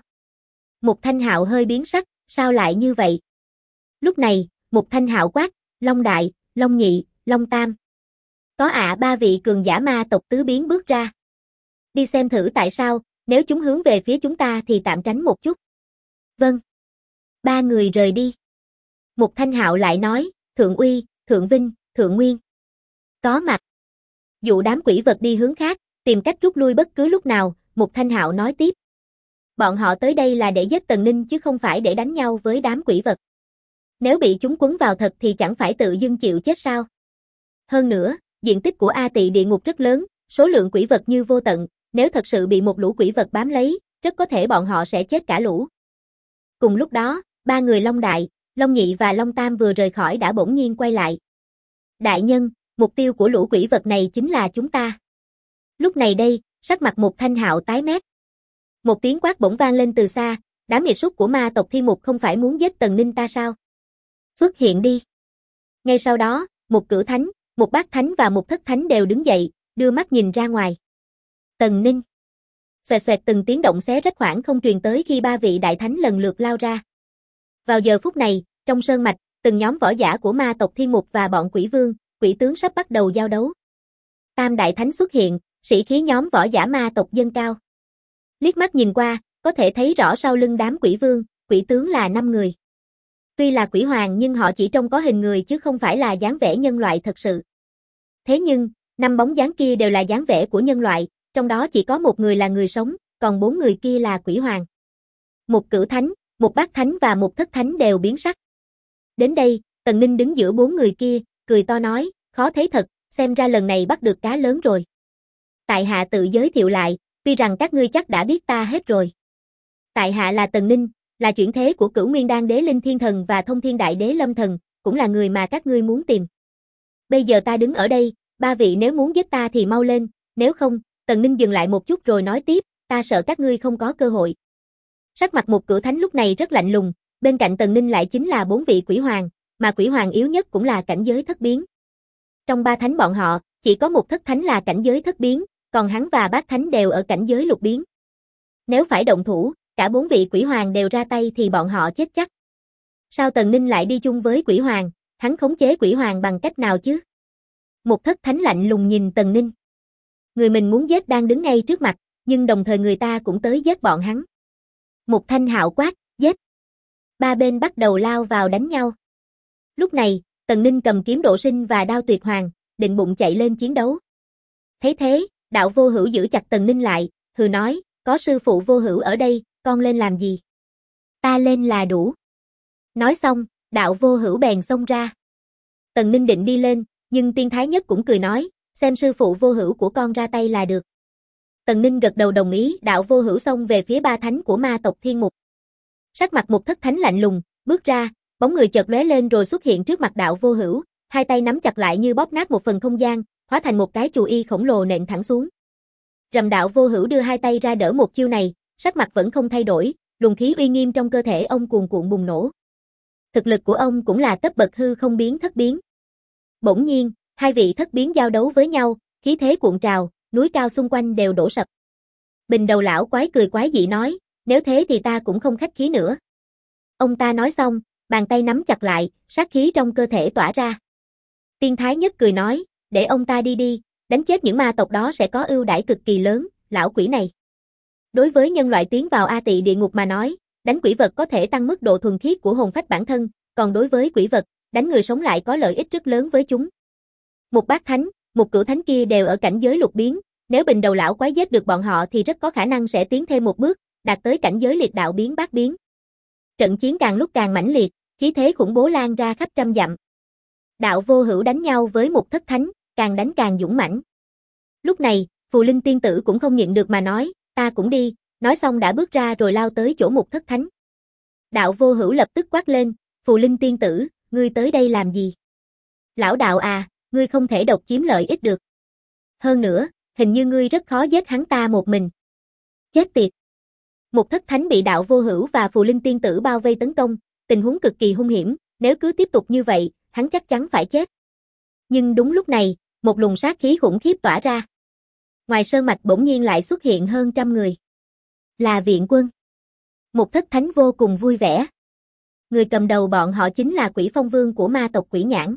Mục Thanh Hạo hơi biến sắc, sao lại như vậy? Lúc này, Mục Thanh Hạo quát, Long Đại, Long Nhị, Long Tam. Có ba vị cường giả ma tộc tứ biến bước ra. Đi xem thử tại sao, nếu chúng hướng về phía chúng ta thì tạm tránh một chút. Vâng. Ba người rời đi. Mục Thanh Hạo lại nói, Thượng Uy, Thượng Vinh, Thượng Nguyên. Có mặt. Dụ đám quỷ vật đi hướng khác, tìm cách rút lui bất cứ lúc nào, Mục Thanh Hạo nói tiếp. Bọn họ tới đây là để giết Tần Ninh chứ không phải để đánh nhau với đám quỷ vật. Nếu bị chúng quấn vào thật thì chẳng phải tự dưng chịu chết sao? Hơn nữa, diện tích của A Tị địa ngục rất lớn, số lượng quỷ vật như vô tận, nếu thật sự bị một lũ quỷ vật bám lấy, rất có thể bọn họ sẽ chết cả lũ. Cùng lúc đó, ba người Long Đại, Long Nhị và Long Tam vừa rời khỏi đã bỗng nhiên quay lại. Đại nhân, mục tiêu của lũ quỷ vật này chính là chúng ta. Lúc này đây, sắc mặt Mục Thanh Hạo tái mét. Một tiếng quát bỗng vang lên từ xa, đám nghiệt súc của ma tộc Thiên Mục không phải muốn giết Tần Ninh ta sao? Xuất hiện đi. Ngay sau đó, Mục Cửu Thánh, Mục Bát Thánh và Mục Thất Thánh đều đứng dậy, đưa mắt nhìn ra ngoài. Tần Ninh. Xoẹt xoẹt từng tiếng động xé rách khoảng không truyền tới khi ba vị đại thánh lần lượt lao ra. Vào giờ phút này, trong sơn mạch, từng nhóm võ giả của ma tộc Thiên Mục và bọn quỷ vương, quỷ tướng sắp bắt đầu giao đấu. Tam đại thánh xuất hiện, sĩ khí nhóm võ giả ma tộc dâng cao. Liếc mắt nhìn qua, có thể thấy rõ sau lưng đám quỷ vương, quỷ tướng là 5 người. Tuy là quỷ hoàng nhưng họ chỉ trông có hình người chứ không phải là dáng vẻ nhân loại thật sự. Thế nhưng, 5 bóng dáng kia đều là dáng vẻ của nhân loại, trong đó chỉ có một người là người sống, còn 4 người kia là quỷ hoàng. Một Cửu Thánh, một Bát Thánh và một Thất Thánh đều biến sắc. Đến đây, Tần Ninh đứng giữa 4 người kia, cười to nói, khó thấy thật, xem ra lần này bắt được cá lớn rồi. Tại hạ tự giới thiệu lại, tuy rằng các ngươi chắc đã biết ta hết rồi. Tại hạ là Tần Ninh, là chuyển thế của Cửu Nguyên Đan Đế Linh Thiên Thần và Thông Thiên Đại Đế Lâm Thần, cũng là người mà các ngươi muốn tìm. Bây giờ ta đứng ở đây, ba vị nếu muốn giết ta thì mau lên, nếu không, Tần Ninh dừng lại một chút rồi nói tiếp, ta sợ các ngươi không có cơ hội. Sắc mặt một cửu thánh lúc này rất lạnh lùng, bên cạnh Tần Ninh lại chính là 4 vị quỷ hoàng, mà quỷ hoàng yếu nhất cũng là cảnh giới thất biến. Trong 3 thánh bọn họ, chỉ có một thất thánh là cảnh giới thất biến, còn hắn và bát thánh đều ở cảnh giới lục biến. Nếu phải động thủ, cả 4 vị quỷ hoàng đều ra tay thì bọn họ chết chắc. Sao Tần Ninh lại đi chung với quỷ hoàng, hắn khống chế quỷ hoàng bằng cách nào chứ? Một thất thánh lạnh lùng nhìn Tần Ninh. Người mình muốn giết đang đứng ngay trước mặt, nhưng đồng thời người ta cũng tới giết bọn hắn. Một thanh hạo quát, giết. 3 bên bắt đầu lao vào đánh nhau. Lúc này, Tần Ninh cầm kiếm độ sinh và đao tuyệt hoàng, định bụng chạy lên chiến đấu. Thấy thế, đạo vô hữu giữ chặt Tần Ninh lại, hừ nói, có sư phụ vô hữu ở đây, con lên làm gì? Ta lên là đủ. Nói xong, đạo vô hữu bèn xông ra. Tần Ninh định đi lên, nhưng Tiên Thái Nhất cũng cười nói, xem sư phụ vô hữu của con ra tay là được. Tần Ninh gật đầu đồng ý, đạo vô hữu xông về phía 3 thánh của ma tộc Thiên Mục. Sắc mặt một thất thánh lạnh lùng, bước ra, bóng người chợt lóe lên rồi xuất hiện trước mặt đạo vô hữu, hai tay nắm chặt lại như bóp nát một phần không gian, hóa thành một cái chù y khổng lồ nện thẳng xuống. Rầm, đạo vô hữu đưa hai tay ra đỡ một chiêu này, sắc mặt vẫn không thay đổi, luồng khí uy nghiêm trong cơ thể ông cuồn cuộn bùng nổ. Thực lực của ông cũng là cấp bậc hư không biến thất biến. Bỗng nhiên, hai vị thất biến giao đấu với nhau, khí thế cuộn trào, núi cao xung quanh đều đổ sập. Bình đầu lão quái cười quái dị nói, nếu thế thì ta cũng không khách khí nữa. Ông ta nói xong, bàn tay nắm chặt lại, sát khí trong cơ thể tỏa ra. Tiên Thái Nhất cười nói, để ông ta đi đi, đánh chết những ma tộc đó sẽ có ưu đãi cực kỳ lớn, lão quỷ này. Đối với nhân loại tiến vào A Tị địa ngục mà nói, đánh quỷ vật có thể tăng mức độ thuần khiết của hồn phách bản thân, còn đối với quỷ vật, đánh người sống lại có lợi ích rất lớn với chúng. Một bát thánh, một cửu thánh kia đều ở cảnh giới lục biến, nếu bình đầu lão quái giết được bọn họ thì rất có khả năng sẽ tiến thêm một bước, đạt tới cảnh giới liệt đạo biến bát biến. Trận chiến càng lúc càng mãnh liệt, khí thế khủng bố lan ra khắp trăm dặm. Đạo vô hữu đánh nhau với một thất thánh, càng đánh càng dũng mãnh. Lúc này, Phù Linh tiên tử cũng không nhịn được mà nói, ta cũng đi, nói xong đã bước ra rồi lao tới chỗ một thất thánh. Đạo vô hữu lập tức quát lên, Phù Linh tiên tử, ngươi tới đây làm gì? Lão đạo à, ngươi không thể độc chiếm lợi ích được. Hơn nữa, hình như ngươi rất khó giết hắn ta một mình. Chết tiệt. Một thất thánh bị đạo vô hữu và Phù Linh tiên tử bao vây tấn công, tình huống cực kỳ hung hiểm, nếu cứ tiếp tục như vậy, hắn chắc chắn phải chết. Nhưng đúng lúc này, một luồng sát khí khủng khiếp tỏa ra. Ngoài sơn mạch bỗng nhiên lại xuất hiện hơn trăm người. Là viện quân. Một thất thánh vô cùng vui vẻ. Người cầm đầu bọn họ chính là Quỷ Phong Vương của ma tộc Quỷ Nhãn.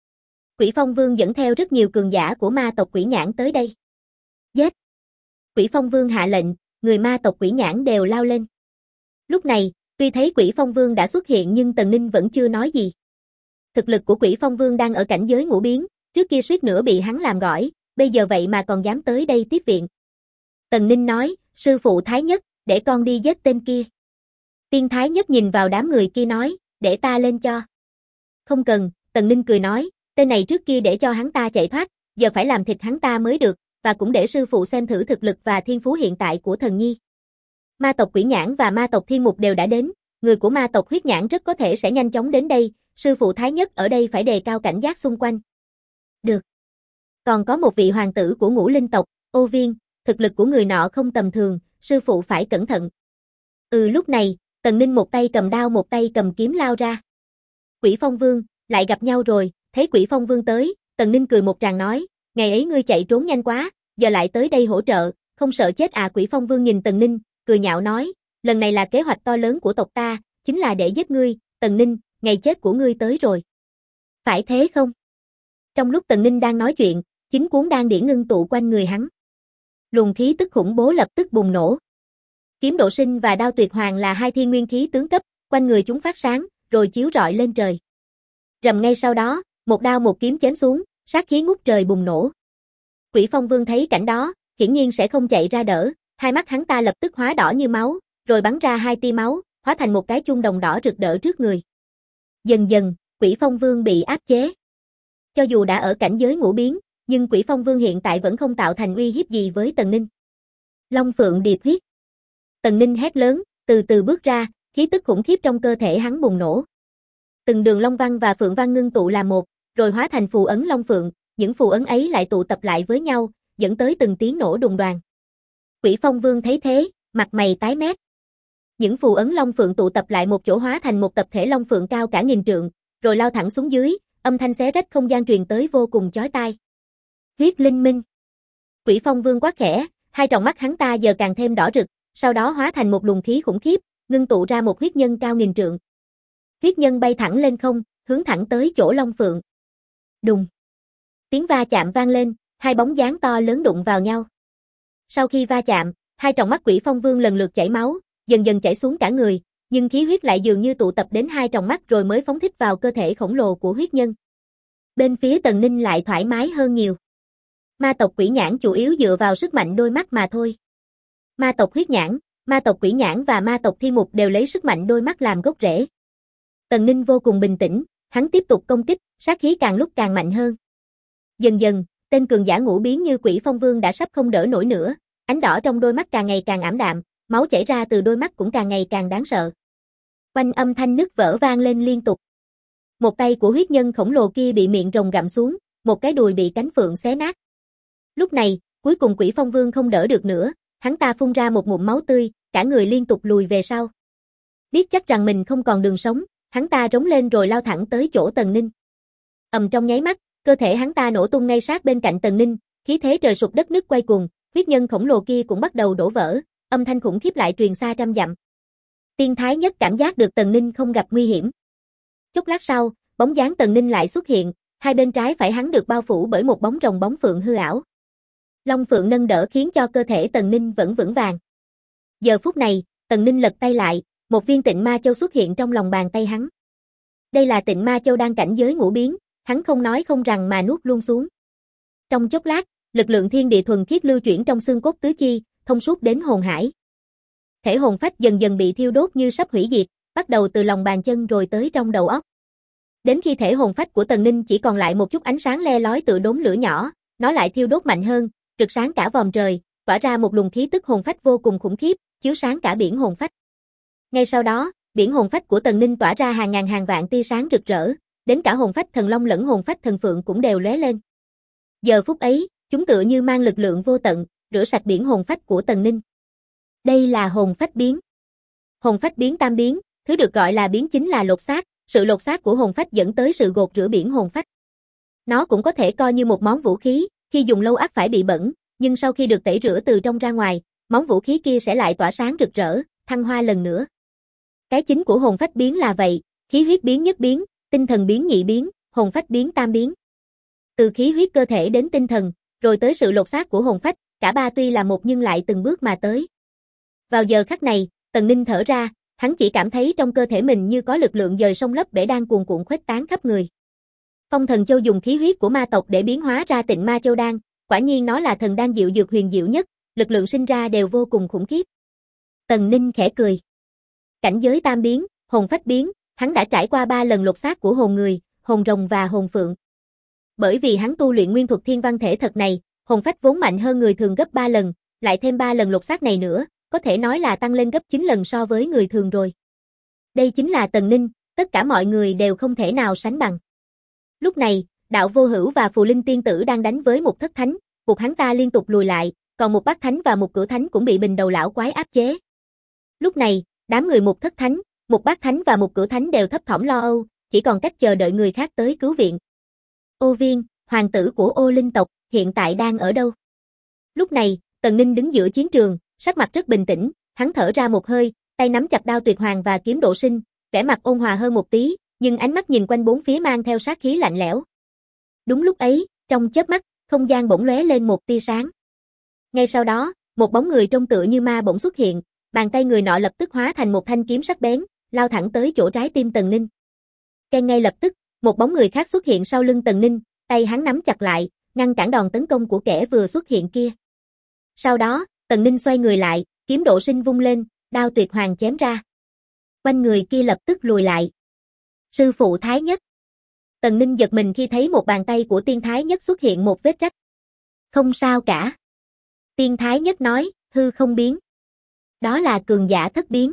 Quỷ Phong Vương dẫn theo rất nhiều cường giả của ma tộc Quỷ Nhãn tới đây. Giết! Quỷ Phong Vương hạ lệnh, người ma tộc Quỷ Nhãn đều lao lên. Lúc này, tuy thấy Quỷ Phong Vương đã xuất hiện nhưng Tần Ninh vẫn chưa nói gì. Thực lực của Quỷ Phong Vương đang ở cảnh giới ngũ biến, trước kia suýt nữa bị hắn làm gỏi, bây giờ vậy mà còn dám tới đây tiếp viện. Tần Ninh nói, sư phụ Thái Nhất, để con đi giết tên kia. Tiên Thái Nhất nhìn vào đám người kia nói, để ta lên cho. Không cần, Tần Ninh cười nói, tên này trước kia để cho hắn ta chạy thoát, giờ phải làm thịt hắn ta mới được, và cũng để sư phụ xem thử thực lực và thiên phú hiện tại của thần nhi. Ma tộc Quỷ Nhãn và ma tộc Thiên Mục đều đã đến, người của ma tộc Huyết Nhãn rất có thể sẽ nhanh chóng đến đây, sư phụ Thái Nhất ở đây phải đề cao cảnh giác xung quanh. Được. Còn có một vị hoàng tử của Ngũ Linh tộc, Ô Viên, thực lực của người nọ không tầm thường, sư phụ phải cẩn thận. Lúc này, Tần Ninh một tay cầm đao một tay cầm kiếm lao ra. Quỷ Phong Vương, lại gặp nhau rồi, thấy Quỷ Phong Vương tới, Tần Ninh cười một tràng nói, ngày ấy ngươi chạy trốn nhanh quá, giờ lại tới đây hỗ trợ, không sợ chết à? Quỷ Phong Vương nhìn Tần Ninh, cười nhạo nói, lần này là kế hoạch to lớn của tộc ta, chính là để giết ngươi, Tần Ninh, ngày chết của ngươi tới rồi. Phải thế không? Trong lúc Tần Ninh đang nói chuyện, chính cuốn đan điển ngưng tụ quanh người hắn. Luồng khí tức khủng bố lập tức bùng nổ. Kiếm độ sinh và đao tuyệt hoàng là hai thiên nguyên khí tướng cấp, quanh người chúng phát sáng, rồi chiếu rọi lên trời. Rầm, ngay sau đó, một đao một kiếm chém xuống, sát khí ngút trời bùng nổ. Quỷ Phong Vương thấy cảnh đó, hiển nhiên sẽ không chạy ra đỡ, hai mắt hắn ta lập tức hóa đỏ như máu, rồi bắn ra hai tia máu, hóa thành một cái chuông đồng đỏ rực rỡ trước người. Dần dần, Quỷ Phong Vương bị áp chế. Cho dù đã ở cảnh giới ngũ biến, nhưng Quỷ Phong Vương hiện tại vẫn không tạo thành uy hiếp gì với Tần Ninh. Long Phượng Điệp Huyết. Tần Ninh hét lớn, từ từ bước ra, khí tức khủng khiếp trong cơ thể hắn bùng nổ. Từng đường long văn và phượng văn ngưng tụ làm một, rồi hóa thành phù ấn long phượng, những phù ấn ấy lại tụ tập lại với nhau, dẫn tới từng tiếng nổ đùng đoàng. Quỷ Phong Vương thấy thế, mặt mày tái mét. Những phù ấn long phượng tụ tập lại một chỗ hóa thành một tập thể long phượng cao cả nghìn trượng, rồi lao thẳng xuống dưới, âm thanh xé rách không gian truyền tới vô cùng chói tai. Huyết linh minh. Quỷ Phong Vương quát khẽ, hai tròng mắt hắn ta giờ càng thêm đỏ rực, sau đó hóa thành một luồng khí khủng khiếp, ngưng tụ ra một huyết nhân cao nghìn trượng. Huyết nhân bay thẳng lên không, hướng thẳng tới chỗ long phượng. Đùng. Tiếng va chạm vang lên, hai bóng dáng to lớn đụng vào nhau. Sau khi va chạm, hai tròng mắt Quỷ Phong Vương lần lượt chảy máu, dần dần chảy xuống cả người, nhưng khí huyết lại dường như tụ tập đến hai tròng mắt rồi mới phóng thích vào cơ thể khổng lồ của huyết nhân. Bên phía Tần Ninh lại thoải mái hơn nhiều. Ma tộc Quỷ Nhãn chủ yếu dựa vào sức mạnh đôi mắt mà thôi. Ma tộc Huyết Nhãn, ma tộc Quỷ Nhãn và ma tộc Thi Mục đều lấy sức mạnh đôi mắt làm gốc rễ. Tần Ninh vô cùng bình tĩnh, hắn tiếp tục công kích, sát khí càng lúc càng mạnh hơn. Dần dần, tên cường giả ngũ biến như Quỷ Phong Vương đã sắp không đỡ nổi nữa, ánh đỏ trong đôi mắt càng ngày càng ảm đạm, máu chảy ra từ đôi mắt cũng càng ngày càng đáng sợ. Oanh, âm thanh nứt vỡ vang lên liên tục. Một tay của huyết nhân khổng lồ kia bị miệng rồng gặm xuống, một cái đùi bị cánh phượng xé nát. Lúc này, cuối cùng Quỷ Phong Vương không đỡ được nữa, hắn ta phun ra một ngụm máu tươi, cả người liên tục lùi về sau. Biết chắc rằng mình không còn đường sống, hắn ta rống lên rồi lao thẳng tới chỗ Tần Ninh. Trong nháy mắt, cơ thể hắn ta nổ tung ngay sát bên cạnh Tần Ninh, khí thế trời sụp đất nứt quay cuồng, huyết nhân khổng lồ kia cũng bắt đầu đổ vỡ, âm thanh khủng khiếp lại truyền xa trăm dặm. Tiên Thái Nhất cảm giác được Tần Ninh không gặp nguy hiểm. Chốc lát sau, bóng dáng Tần Ninh lại xuất hiện, hai bên trái phải hắn được bao phủ bởi một bóng rồng bóng phượng hư ảo. Long phượng nâng đỡ khiến cho cơ thể Tần Ninh vẫn vững vàng. Giờ phút này, Tần Ninh lật tay lại, một viên Tịnh Ma Châu xuất hiện trong lòng bàn tay hắn. Đây là Tịnh Ma Châu đang cảnh giới ngũ biến, hắn không nói không rằng mà nuốt luôn xuống. Trong chốc lát, lực lượng thiên địa thuần khiết lưu chuyển trong xương cốt tứ chi, thông suốt đến hồn hải. Thể hồn phách dần dần bị thiêu đốt như sắp hủy diệt, bắt đầu từ lòng bàn chân rồi tới trong đầu óc. Đến khi thể hồn phách của Tần Ninh chỉ còn lại một chút ánh sáng le lói tựa đốm lửa nhỏ, nó lại thiêu đốt mạnh hơn, rực sáng cả vòm trời, tỏa ra một luồng khí tức hồn phách vô cùng khủng khiếp, chiếu sáng cả biển hồn phách. Ngay sau đó, biển hồn phách của Tần Ninh tỏa ra hàng ngàn hàng vạn tia sáng rực rỡ, đến cả hồn phách thần long lẫn hồn phách thần phượng cũng đều lóe lên. Giờ phút ấy, chúng tựa như mang lực lượng vô tận, rửa sạch biển hồn phách của Tần Ninh. Đây là hồn phách biến. Hồn phách biến tam biến, thứ được gọi là biến chính là lột xác, sự lột xác của hồn phách dẫn tới sự gột rửa biển hồn phách. Nó cũng có thể coi như một món vũ khí, khi dùng lâu ắt phải bị bẩn, nhưng sau khi được tẩy rửa từ trong ra ngoài, món vũ khí kia sẽ lại tỏa sáng rực rỡ, thăng hoa lần nữa. Cái chính của hồn phách biến là vậy, khí huyết biến nhất biến, tinh thần biến nhị biến, hồn phách biến tam biến. Từ khí huyết cơ thể đến tinh thần, rồi tới sự lột xác của hồn phách, cả ba tuy là một nhưng lại từng bước mà tới. Vào giờ khắc này, Tần Ninh thở ra, hắn chỉ cảm thấy trong cơ thể mình như có lực lượng dời sông lấp bể đang cuồn cuộn khuếch tán khắp người. Phong Thần Châu dùng khí huyết của ma tộc để biến hóa ra Tịnh Ma Châu đan, quả nhiên nó là thần đan diệu dược huyền diệu nhất, lực lượng sinh ra đều vô cùng khủng khiếp. Tần Ninh khẽ cười. Cảnh giới tam biến, hồn phách biến, hắn đã trải qua 3 lần lột xác của hồn người, hồn rồng và hồn phượng. Bởi vì hắn tu luyện nguyên thuật thiên văn thể thật này, hồn phách vốn mạnh hơn người thường gấp 3 lần, lại thêm 3 lần lột xác này nữa, có thể nói là tăng lên gấp 9 lần so với người thường rồi. Đây chính là Tần Ninh, tất cả mọi người đều không thể nào sánh bằng. Lúc này, Đạo Vô Hữu và Phù Linh Tiên Tử đang đánh với một thất thánh, buộc hắn ta liên tục lùi lại, còn một bát thánh và một cửu thánh cũng bị bình đầu lão quái áp chế. Lúc này, đám người một thất thánh, một bát thánh và một cửu thánh đều thấp thỏm lo âu, chỉ còn cách chờ đợi người khác tới cứu viện. Ô Viên, hoàng tử của Ô Linh tộc, hiện tại đang ở đâu? Lúc này, Tần Ninh đứng giữa chiến trường, sắc mặt rất bình tĩnh, hắn thở ra một hơi, tay nắm chặt đao tuyệt hoàng và kiếm độ sinh, vẻ mặt ôn hòa hơn một tí, nhưng ánh mắt nhìn quanh bốn phía mang theo sát khí lạnh lẽo. Đúng lúc ấy, trong chớp mắt, không gian bỗng lóe lên một tia sáng. Ngay sau đó, một bóng người trông tựa như ma bỗng xuất hiện, bàn tay người nọ lập tức hóa thành một thanh kiếm sắc bén, lao thẳng tới chỗ trái tim Tần Ninh. Ngay lập tức, một bóng người khác xuất hiện sau lưng Tần Ninh, tay hắn nắm chặt lại, ngăn cản đòn tấn công của kẻ vừa xuất hiện kia. Sau đó, Tần Ninh xoay người lại, kiếm độ sinh vung lên, đao tuyệt hoàng chém ra. Quanh người kia lập tức lùi lại. Sư phụ Thái Nhất. Tần Ninh giật mình khi thấy một bàn tay của Tiên Thái Nhất xuất hiện một vết rách. Không sao cả. Tiên Thái Nhất nói, hư không biến. Đó là cường giả thất biến.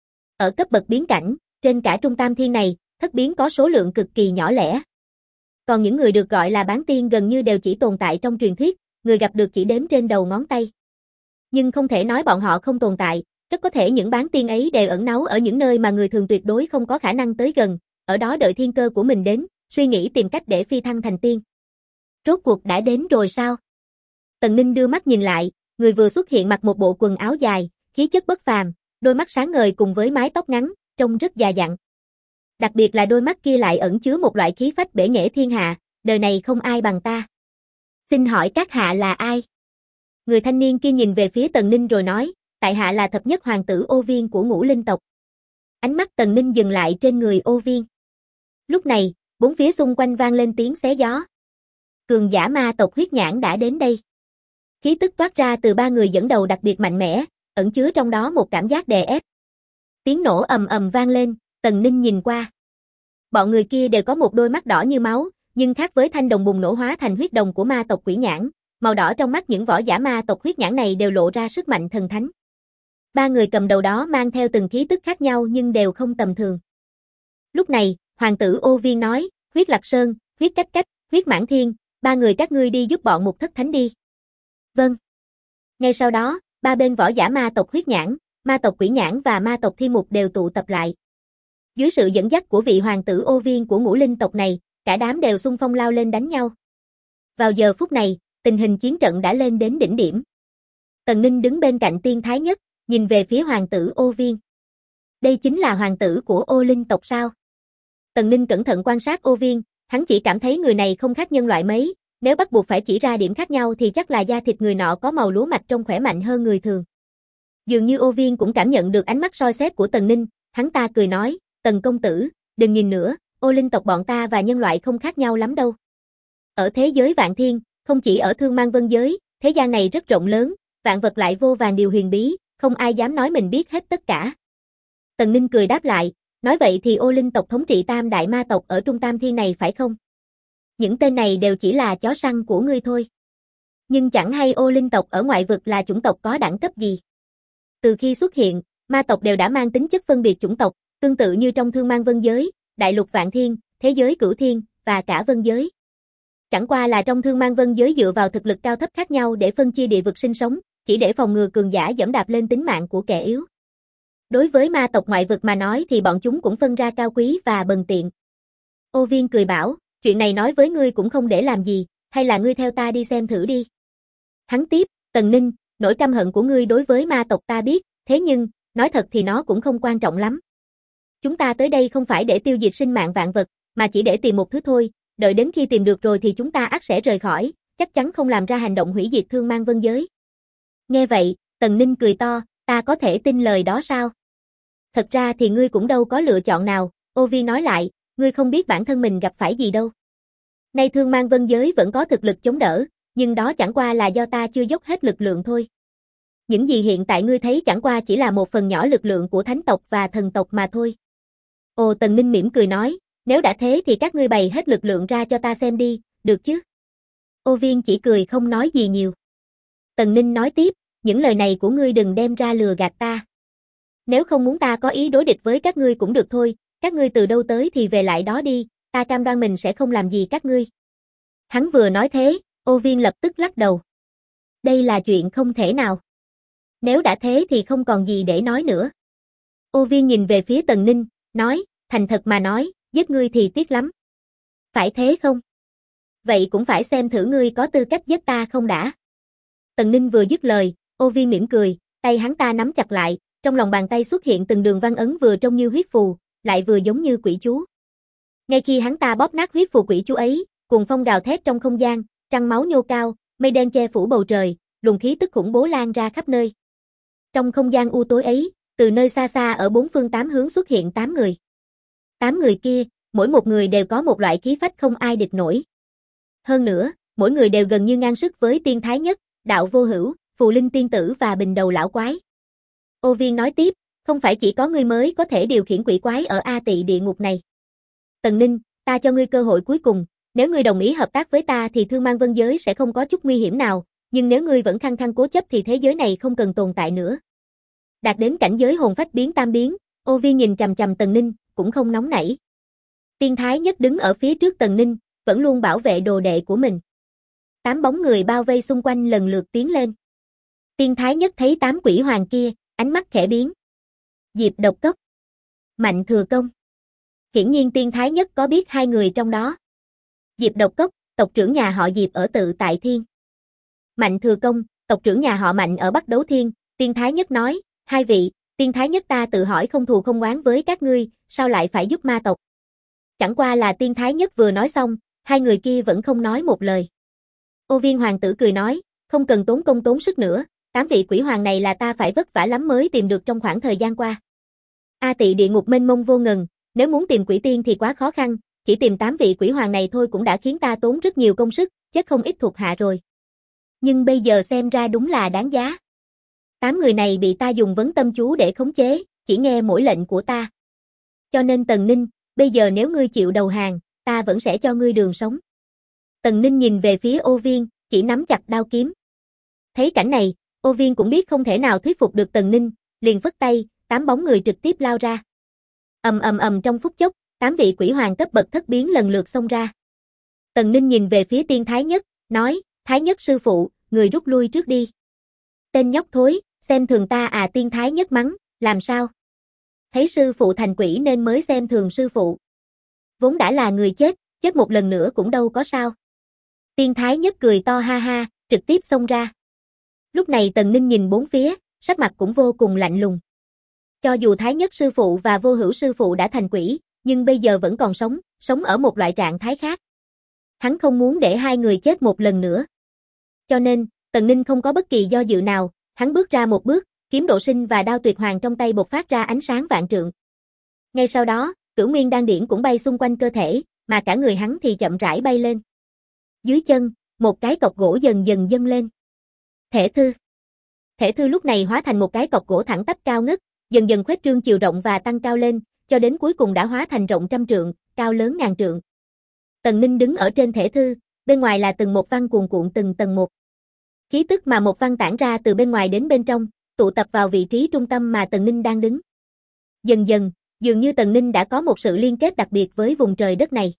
Ở cấp bậc biến cảnh, trên cả trung tam thiên này, thất biến có số lượng cực kỳ nhỏ lẻ. Còn những người được gọi là bán tiên gần như đều chỉ tồn tại trong truyền thuyết, người gặp được chỉ đếm trên đầu ngón tay. Nhưng không thể nói bọn họ không tồn tại, rất có thể những bán tiên ấy đều ẩn náu ở những nơi mà người thường tuyệt đối không có khả năng tới gần, ở đó đợi thiên cơ của mình đến, suy nghĩ tìm cách để phi thăng thành tiên. Rốt cuộc đã đến rồi sao? Tần Ninh đưa mắt nhìn lại, người vừa xuất hiện mặc một bộ quần áo dài, khí chất bất phàm, đôi mắt sáng ngời cùng với mái tóc ngắn, trông rất già dặn. Đặc biệt là đôi mắt kia lại ẩn chứa một loại khí phách bể nghệ thiên hạ, đời này không ai bằng ta. Xin hỏi các hạ là ai? Người thanh niên kia nhìn về phía Tần Ninh rồi nói, tại hạ là thập nhất hoàng tử Ô Viên của Ngũ Linh tộc. Ánh mắt Tần Ninh dừng lại trên người Ô Viên. Lúc này, bốn phía xung quanh vang lên tiếng xé gió. Cường giả ma tộc huyết nhãn đã đến đây. Khí tức toát ra từ ba người dẫn đầu đặc biệt mạnh mẽ, ẩn chứa trong đó một cảm giác đè ép. Tiếng nổ ầm ầm vang lên, Tần Ninh nhìn qua. Bọn người kia đều có một đôi mắt đỏ như máu, nhưng khác với thanh đồng bùng nổ hóa thành huyết đồng của ma tộc quỷ nhãn, màu đỏ trong mắt những võ giả ma tộc huyết nhãn này đều lộ ra sức mạnh thần thánh. Ba người cầm đầu đó mang theo từng khí tức khác nhau nhưng đều không tầm thường. Lúc này, hoàng tử Ô Viên nói, huyết Lạc Sơn, huyết Cách Cách, huyết Mãn Thiên, ba người các ngươi đi giúp bọn Mục Thất Thánh đi. Vâng. Ngay sau đó, ba bên võ giả ma tộc huyết nhãn, ma tộc quỷ nhãn và ma tộc Thi Mục đều tụ tập lại. Dưới sự dẫn dắt của vị hoàng tử Ô Viên của Ngũ Linh tộc này, cả đám đều xung phong lao lên đánh nhau. Vào giờ phút này, tình hình chiến trận đã lên đến đỉnh điểm. Tần Ninh đứng bên cạnh Tiên Thái Nhất, nhìn về phía hoàng tử Ô Viên. Đây chính là hoàng tử của Ô Linh tộc sao? Tần Ninh cẩn thận quan sát Ô Viên, hắn chỉ cảm thấy người này không khác nhân loại mấy, nếu bắt buộc phải chỉ ra điểm khác nhau thì chắc là da thịt người nọ có màu lúa mạch trông khỏe mạnh hơn người thường. Dường như Ô Viên cũng cảm nhận được ánh mắt soi xét của Tần Ninh, hắn ta cười nói, Tần công tử, đừng nhìn nữa, Ô Linh tộc bọn ta và nhân loại không khác nhau lắm đâu. Ở thế giới vạn thiên, không chỉ ở Thương Mang Vân giới, thế gian này rất rộng lớn, vạn vật lại vô vàn điều huyền bí, không ai dám nói mình biết hết tất cả. Tần Ninh cười đáp lại, nói vậy thì Ô Linh tộc thống trị tam đại ma tộc ở Trung Tam Thiên này phải không? Những tên này đều chỉ là chó săn của ngươi thôi. Nhưng chẳng hay Ô Linh tộc ở ngoại vực là chủng tộc có đẳng cấp gì. Từ khi xuất hiện, ma tộc đều đã mang tính chất phân biệt chủng tộc, tương tự như trong Thương Mang Vân giới, Đại Lục Vạn Thiên, thế giới Cửu Thiên và cả Vân giới. Chẳng qua là trong Thương Mang Vân giới dựa vào thực lực cao thấp khác nhau để phân chia địa vực sinh sống, chỉ để phòng ngừa cường giả dẫm đạp lên tính mạng của kẻ yếu. Đối với ma tộc ngoại vực mà nói thì bọn chúng cũng phân ra cao quý và bần tiện. Ô Viên cười bảo, chuyện này nói với ngươi cũng không để làm gì, hay là ngươi theo ta đi xem thử đi. Hắn tiếp, Tần Ninh, nỗi căm hận của ngươi đối với ma tộc ta biết, thế nhưng, nói thật thì nó cũng không quan trọng lắm. Chúng ta tới đây không phải để tiêu diệt sinh mạng vạn vật, mà chỉ để tìm một thứ thôi, đợi đến khi tìm được rồi thì chúng ta ắt sẽ rời khỏi, chắc chắn không làm ra hành động hủy diệt Thương Mang Vân giới. Nghe vậy, Tần Ninh cười to, ta có thể tin lời đó sao? Thật ra thì ngươi cũng đâu có lựa chọn nào, Ô Vi nói lại, ngươi không biết bản thân mình gặp phải gì đâu. Nay Thương Mang Vân giới vẫn có thực lực chống đỡ, nhưng đó chẳng qua là do ta chưa dốc hết lực lượng thôi. Những gì hiện tại ngươi thấy chẳng qua chỉ là một phần nhỏ lực lượng của thánh tộc và thần tộc mà thôi. Ồ, Tần Ninh mỉm cười nói, nếu đã thế thì các ngươi bày hết lực lượng ra cho ta xem đi, được chứ? Ô Viên chỉ cười không nói gì nhiều. Tần Ninh nói tiếp, những lời này của ngươi đừng đem ra lừa gạt ta. Nếu không muốn ta có ý đối địch với các ngươi cũng được thôi, các ngươi từ đâu tới thì về lại đó đi, ta cam đoan mình sẽ không làm gì các ngươi. Hắn vừa nói thế, Ô Viên lập tức lắc đầu. Đây là chuyện không thể nào. Nếu đã thế thì không còn gì để nói nữa. Ô Viên nhìn về phía Tần Ninh, nói, thành thật mà nói, giết ngươi thì tiếc lắm. Phải thế không? Vậy cũng phải xem thử ngươi có tư cách giết ta không đã. Tần Ninh vừa dứt lời, Ô Viên mỉm cười, tay hắn ta nắm chặt lại, trong lòng bàn tay xuất hiện từng đường văn ấn vừa trông như huyết phù, lại vừa giống như quỷ chú. Ngay khi hắn ta bóp nát huyết phù quỷ chú ấy, cuồng phong gào thét trong không gian, trăng máu nhô cao, mây đen che phủ bầu trời, luồng khí tức khủng bố lan ra khắp nơi. Trong không gian u tối ấy, từ nơi xa xa ở bốn phương tám hướng xuất hiện 8 người. 8 người kia, mỗi một người đều có một loại khí phách không ai địch nổi. Hơn nữa, mỗi người đều gần như ngang sức với Tiên Thái Nhất, Đạo Vô Hữu, Phù Linh Tiên Tử và Bình Đầu Lão Quái. Ô Viên nói tiếp, không phải chỉ có ngươi mới có thể điều khiển quỷ quái ở A Tị địa ngục này. Tần Ninh, ta cho ngươi cơ hội cuối cùng, nếu ngươi đồng ý hợp tác với ta thì Thương Mang Vân Giới sẽ không có chút nguy hiểm nào, nhưng nếu ngươi vẫn khăng khăng cố chấp thì thế giới này không cần tồn tại nữa. Đạt đến cảnh giới hồn phách biến tam biến, Ô Viên nhìn chằm chằm Tần Ninh, cũng không nóng nảy. Tiên Thái Nhất đứng ở phía trước Tần Ninh, vẫn luôn bảo vệ đồ đệ của mình. 8 bóng người bao vây xung quanh lần lượt tiến lên. Tiên Thái Nhất thấy 8 quỷ hoàng kia, ánh mắt khẽ biến. Diệp Độc Cốc, Mạnh Thừa Công. Hiển nhiên Tiên Thái Nhất có biết hai người trong đó. Diệp Độc Cốc, tộc trưởng nhà họ Diệp ở Tự Tại Thiên. Mạnh Thừa Công, tộc trưởng nhà họ Mạnh ở Bắc Đấu Thiên. Tiên Thái Nhất nói, hai vị, Tiên Thái Nhất ta tự hỏi không thù không oán với các ngươi, sao lại phải giúp ma tộc? Chẳng qua là Tiên Thái Nhất vừa nói xong, hai người kia vẫn không nói một lời. Ô Viên hoàng tử cười nói, không cần tốn công tốn sức nữa, 8 vị quỷ hoàng này là ta phải vất vả lắm mới tìm được trong khoảng thời gian qua. A Tị địa ngục mênh mông vô ngần, nếu muốn tìm quỷ tiên thì quá khó khăn, chỉ tìm 8 vị quỷ hoàng này thôi cũng đã khiến ta tốn rất nhiều công sức, chết không ít thuộc hạ rồi. Nhưng bây giờ xem ra đúng là đáng giá. 8 người này bị ta dùng vấn tâm chú để khống chế, chỉ nghe mỗi lệnh của ta. Cho nên Tần Ninh, bây giờ nếu ngươi chịu đầu hàng, ta vẫn sẽ cho ngươi đường sống. Tần Ninh nhìn về phía Ô Viên, chỉ nắm chặt đao kiếm. Thấy cảnh này, Ô Viên cũng biết không thể nào thuyết phục được Tần Ninh, liền phất tay, 8 bóng người trực tiếp lao ra. Ầm ầm ầm trong phút chốc, 8 vị quỷ hoàng cấp bậc thất biến lần lượt xông ra. Tần Ninh nhìn về phía Tiên Thái Nhất, nói, Thái Nhất sư phụ, người rút lui trước đi. Tên nhóc thối, xem thường ta à? Tiên Thái Nhất mắng, làm sao? Thấy sư phụ thành quỷ nên mới xem thường sư phụ. Vốn đã là người chết, chết một lần nữa cũng đâu có sao. Tiên Thái Nhất cười to ha ha, trực tiếp xông ra. Lúc này Tần Ninh nhìn bốn phía, sắc mặt cũng vô cùng lạnh lùng. Cho dù Thái Nhất sư phụ và Vô Hữu sư phụ đã thành quỷ, nhưng bây giờ vẫn còn sống ở một loại trạng thái khác. Hắn không muốn để hai người chết một lần nữa. Cho nên, Tần Ninh không có bất kỳ do dự nào, hắn bước ra một bước, kiếm độ sinh và đao tuyệt hoàng trong tay bộc phát ra ánh sáng vạn trượng. Ngay sau đó, Cửu Nguyên đan điển cũng bay xung quanh cơ thể, mà cả người hắn thì chậm rãi bay lên. Dưới chân, một cái cọc gỗ dần dần dâng lên. Thể thư. Thể thư lúc này hóa thành một cái cọc gỗ thẳng tắp cao ngất, dần dần khuếch trương chiều rộng và tăng cao lên, cho đến cuối cùng đã hóa thành rộng trăm trượng, cao lớn ngàn trượng. Tần Ninh đứng ở trên thể thư, bên ngoài là từng một văn cuồn cuộn từng tầng một. Khí tức mà một văn tản ra từ bên ngoài đến bên trong, tụ tập vào vị trí trung tâm mà Tần Ninh đang đứng. Dần dần, dường như Tần Ninh đã có một sự liên kết đặc biệt với vùng trời đất này.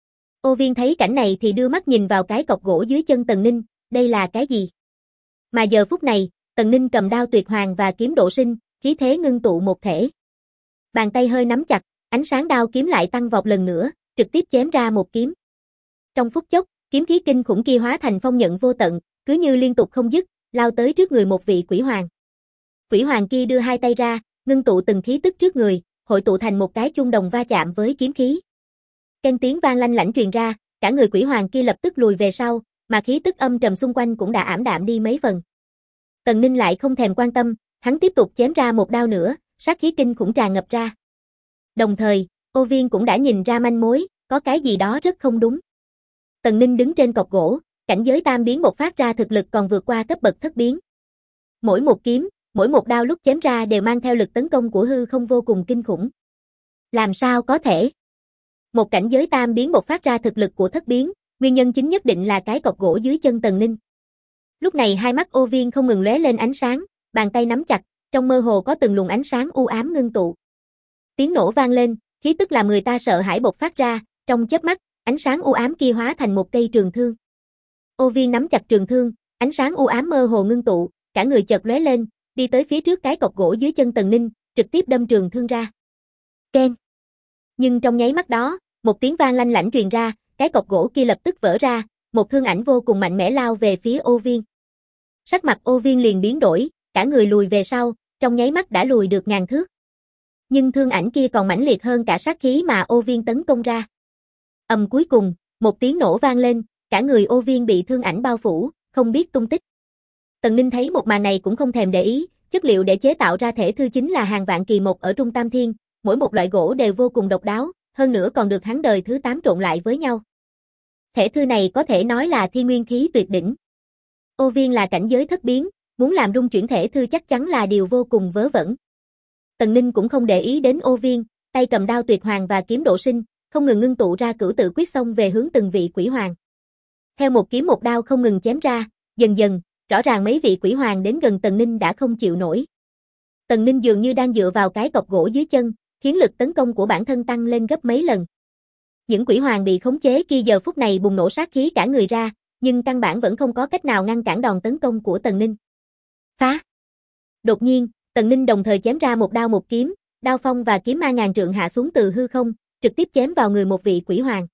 Ô Viên thấy cảnh này thì đưa mắt nhìn vào cái cọc gỗ dưới chân Tần Ninh, đây là cái gì? Mà giờ phút này, Tần Ninh cầm đao tuyệt hoàng và kiếm độ sinh, khí thế ngưng tụ một thể. Bàn tay hơi nắm chặt, ánh sáng đao kiếm lại tăng vọt lần nữa, trực tiếp chém ra một kiếm. Trong phút chốc, kiếm khí kinh khủng kia hóa thành phong nhận vô tận, cứ như liên tục không dứt, lao tới trước người một vị quỷ hoàng. Quỷ hoàng kia đưa hai tay ra, ngưng tụ từng khí tức trước người, hội tụ thành một cái chuông đồng va chạm với kiếm khí. Keng tiếng vang lanh lảnh truyền ra, cả người quỷ hoàng kia lập tức lùi về sau, mà khí tức âm trầm xung quanh cũng đã ảm đạm đi mấy phần. Tần Ninh lại không thèm quan tâm, hắn tiếp tục chém ra một đao nữa, sát khí kinh khủng tràn ngập ra. Đồng thời, Ô Viên cũng đã nhìn ra manh mối, có cái gì đó rất không đúng. Tần Ninh đứng trên cọc gỗ, cảnh giới tam biến bộc phát ra thực lực còn vượt qua cấp bậc thất biến. Mỗi một kiếm, mỗi một đao lúc chém ra đều mang theo lực tấn công của hư không vô cùng kinh khủng. Làm sao có thể? Một cảnh giới tam biến bộc phát ra thực lực của thất biến, nguyên nhân chính nhất định là cái cọc gỗ dưới chân Tần Ninh. Lúc này hai mắt Ô Viên không ngừng lóe lên ánh sáng, bàn tay nắm chặt, trong mơ hồ có từng luồng ánh sáng u ám ngưng tụ. Tiếng nổ vang lên, khí tức làm người ta sợ hãi bộc phát ra, trong chớp mắt, ánh sáng u ám kia hóa thành một cây trường thương. Ô Viên nắm chặt trường thương, ánh sáng u ám mơ hồ ngưng tụ, cả người chợt lóe lên, đi tới phía trước cái cọc gỗ dưới chân Tần Ninh, trực tiếp đâm trường thương ra. Keng. Nhưng trong nháy mắt đó, một tiếng vang lanh lảnh truyền ra, cái cọc gỗ kia lập tức vỡ ra, một thương ảnh vô cùng mạnh mẽ lao về phía Ô Viên. Sắc mặt Ô Viên liền biến đổi, cả người lùi về sau, trong nháy mắt đã lùi được ngàn thước. Nhưng thương ảnh kia còn mãnh liệt hơn cả sát khí mà Ô Viên tấn công ra. Cuối cùng, một tiếng nổ vang lên, cả người Ô Viên bị thương ảnh bao phủ, không biết tung tích. Tần Ninh thấy một màn này cũng không thèm để ý, chất liệu để chế tạo ra thể thư chính là hàng vạn kỳ một ở Trung Tam Thiên, mỗi một loại gỗ đều vô cùng độc đáo, hơn nữa còn được hắn đời thứ 8 trộn lại với nhau. Thể thư này có thể nói là thiên nguyên khí tuyệt đỉnh. Ô Viên là cảnh giới thất biến, muốn làm rung chuyển thể thư chắc chắn là điều vô cùng vớ vẩn. Tần Ninh cũng không để ý đến Ô Viên, tay cầm đao tuyệt hoàng và kiếm độ sinh, không ngừng ngưng tụ ra cửu tự quyết xông về hướng từng vị quỷ hoàng. Theo một kiếm một đao không ngừng chém ra, dần dần, rõ ràng mấy vị quỷ hoàng đến gần Tần Ninh đã không chịu nổi. Tần Ninh dường như đang dựa vào cái cọc gỗ dưới chân, khiến lực tấn công của bản thân tăng lên gấp mấy lần. Những quỷ hoàng bị khống chế kia giờ phút này bùng nổ sát khí cả người ra, nhưng căn bản vẫn không có cách nào ngăn cản đòn tấn công của Tần Ninh. Phá! Đột nhiên, Tần Ninh đồng thời chém ra một đao một kiếm, đao phong và kiếm ma ngàn trượng hạ xuống từ hư không, trực tiếp chém vào người một vị quỷ hoàng.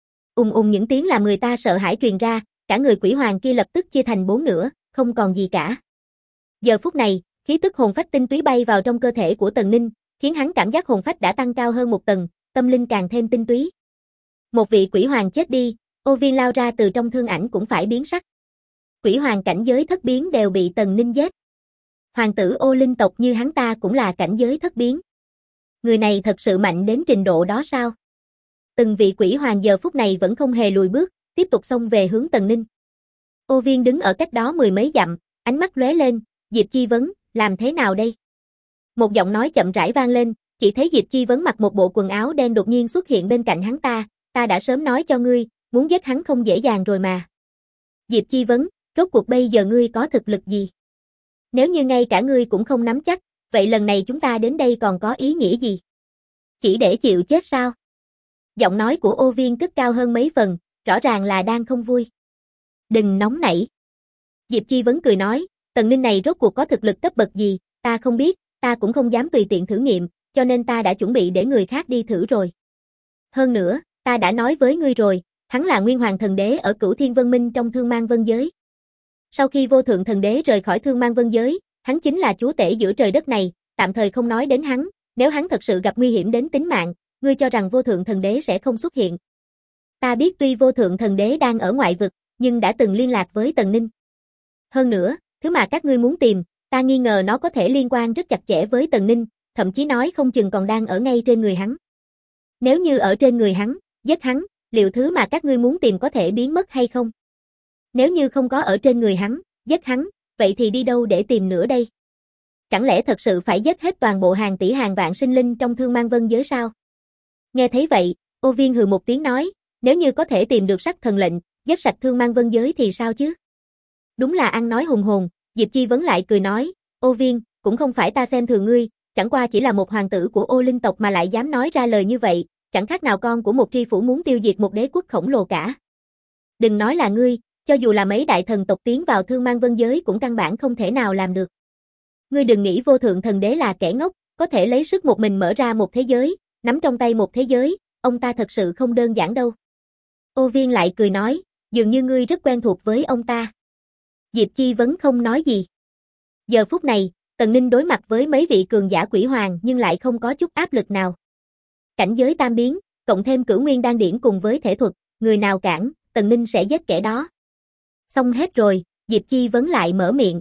Những tiếng làm người ta sợ hãi truyền ra, cả người quỷ hoàng kia lập tức chia thành 4 nửa, không còn gì cả. Giờ phút này, khí tức hồn phách tinh túy bay vào trong cơ thể của Tần Ninh, khiến hắn cảm giác hồn phách đã tăng cao hơn một tầng, tâm linh càng thêm tinh túy. Một vị quỷ hoàng chết đi, Ô Viên lao ra từ trong thương ảnh cũng phải biến sắc. Quỷ hoàng cảnh giới thất biến đều bị Tần Ninh giết. Hoàng tử Ô Linh tộc như hắn ta cũng là cảnh giới thất biến. Người này thật sự mạnh đến trình độ đó sao? Từng vị quỷ hoàng giờ phút này vẫn không hề lùi bước, tiếp tục xông về hướng Tần Ninh. Ô Viên đứng ở cách đó mười mấy dặm, ánh mắt lóe lên, Diệp Chi Vấn, làm thế nào đây? Một giọng nói chậm rãi vang lên, chỉ thấy Diệp Chi Vấn mặc một bộ quần áo đen đột nhiên xuất hiện bên cạnh hắn ta đã sớm nói cho ngươi, muốn giết hắn không dễ dàng rồi mà. Diệp Chi Vấn, rốt cuộc bây giờ ngươi có thực lực gì? Nếu như ngay cả ngươi cũng không nắm chắc, vậy lần này chúng ta đến đây còn có ý nghĩa gì? Chỉ để chịu chết sao? Giọng nói của Ô Viên cất cao hơn mấy phần, rõ ràng là đang không vui. Đừng nóng nảy. Diệp Chi Vấn cười nói, Tần Ninh này rốt cuộc có thực lực cấp bậc gì, ta không biết, ta cũng không dám tùy tiện thử nghiệm, cho nên ta đã chuẩn bị để người khác đi thử rồi. Hơn nữa, ta đã nói với ngươi rồi, hắn là Nguyên Hoàng Thần Đế ở Cửu Thiên Vân Minh trong Thương Mang Vân Giới. Sau khi Vô Thượng Thần Đế rời khỏi Thương Mang Vân Giới, hắn chính là chúa tể giữa trời đất này, tạm thời không nói đến hắn, nếu hắn thật sự gặp nguy hiểm đến tính mạng, ngươi cho rằng Vô Thượng Thần Đế sẽ không xuất hiện. Ta biết tuy Vô Thượng Thần Đế đang ở ngoại vực, nhưng đã từng liên lạc với Tần Ninh. Hơn nữa, thứ mà các ngươi muốn tìm, ta nghi ngờ nó có thể liên quan rất chặt chẽ với Tần Ninh, thậm chí nói không chừng còn đang ở ngay trên người hắn. Nếu như ở trên người hắn, giết hắn, liệu thứ mà các ngươi muốn tìm có thể biến mất hay không? Nếu như không có ở trên người hắn, giết hắn, vậy thì đi đâu để tìm nữa đây? Chẳng lẽ thật sự phải giết hết toàn bộ hàng tỷ hàng vạn sinh linh trong Thương Mang Vân Giới sao? Nghe thấy vậy, Ô Viên hừ một tiếng nói, nếu như có thể tìm được sắc thần lệnh, giết sạch Thương Mang Vân Giới thì sao chứ? Đúng là ăn nói hùng hồn, Diệp Chi Vấn lại cười nói, Ô Viên, cũng không phải ta xem thường ngươi, chẳng qua chỉ là một hoàng tử của Ô Linh tộc mà lại dám nói ra lời như vậy, chẳng khác nào con của một tri phủ muốn tiêu diệt một đế quốc khổng lồ cả. Đừng nói là ngươi, cho dù là mấy đại thần tộc tiến vào Thương Mang Vân Giới cũng căn bản không thể nào làm được. Ngươi đừng nghĩ Vô Thượng Thần Đế là kẻ ngốc, có thể lấy sức một mình mở ra một thế giới, nắm trong tay một thế giới, ông ta thật sự không đơn giản đâu. Ô Viên lại cười nói, dường như ngươi rất quen thuộc với ông ta. Diệp Chi Vấn không nói gì. Giờ phút này, Tần Ninh đối mặt với mấy vị cường giả quỷ hoàng nhưng lại không có chút áp lực nào. Cảnh giới tam biến, cộng thêm Cửu Nguyên Đan Điển cùng với thể thuật, người nào cản, Tần Ninh sẽ giết kẻ đó. Xong hết rồi, Diệp Chi Vấn lại mở miệng.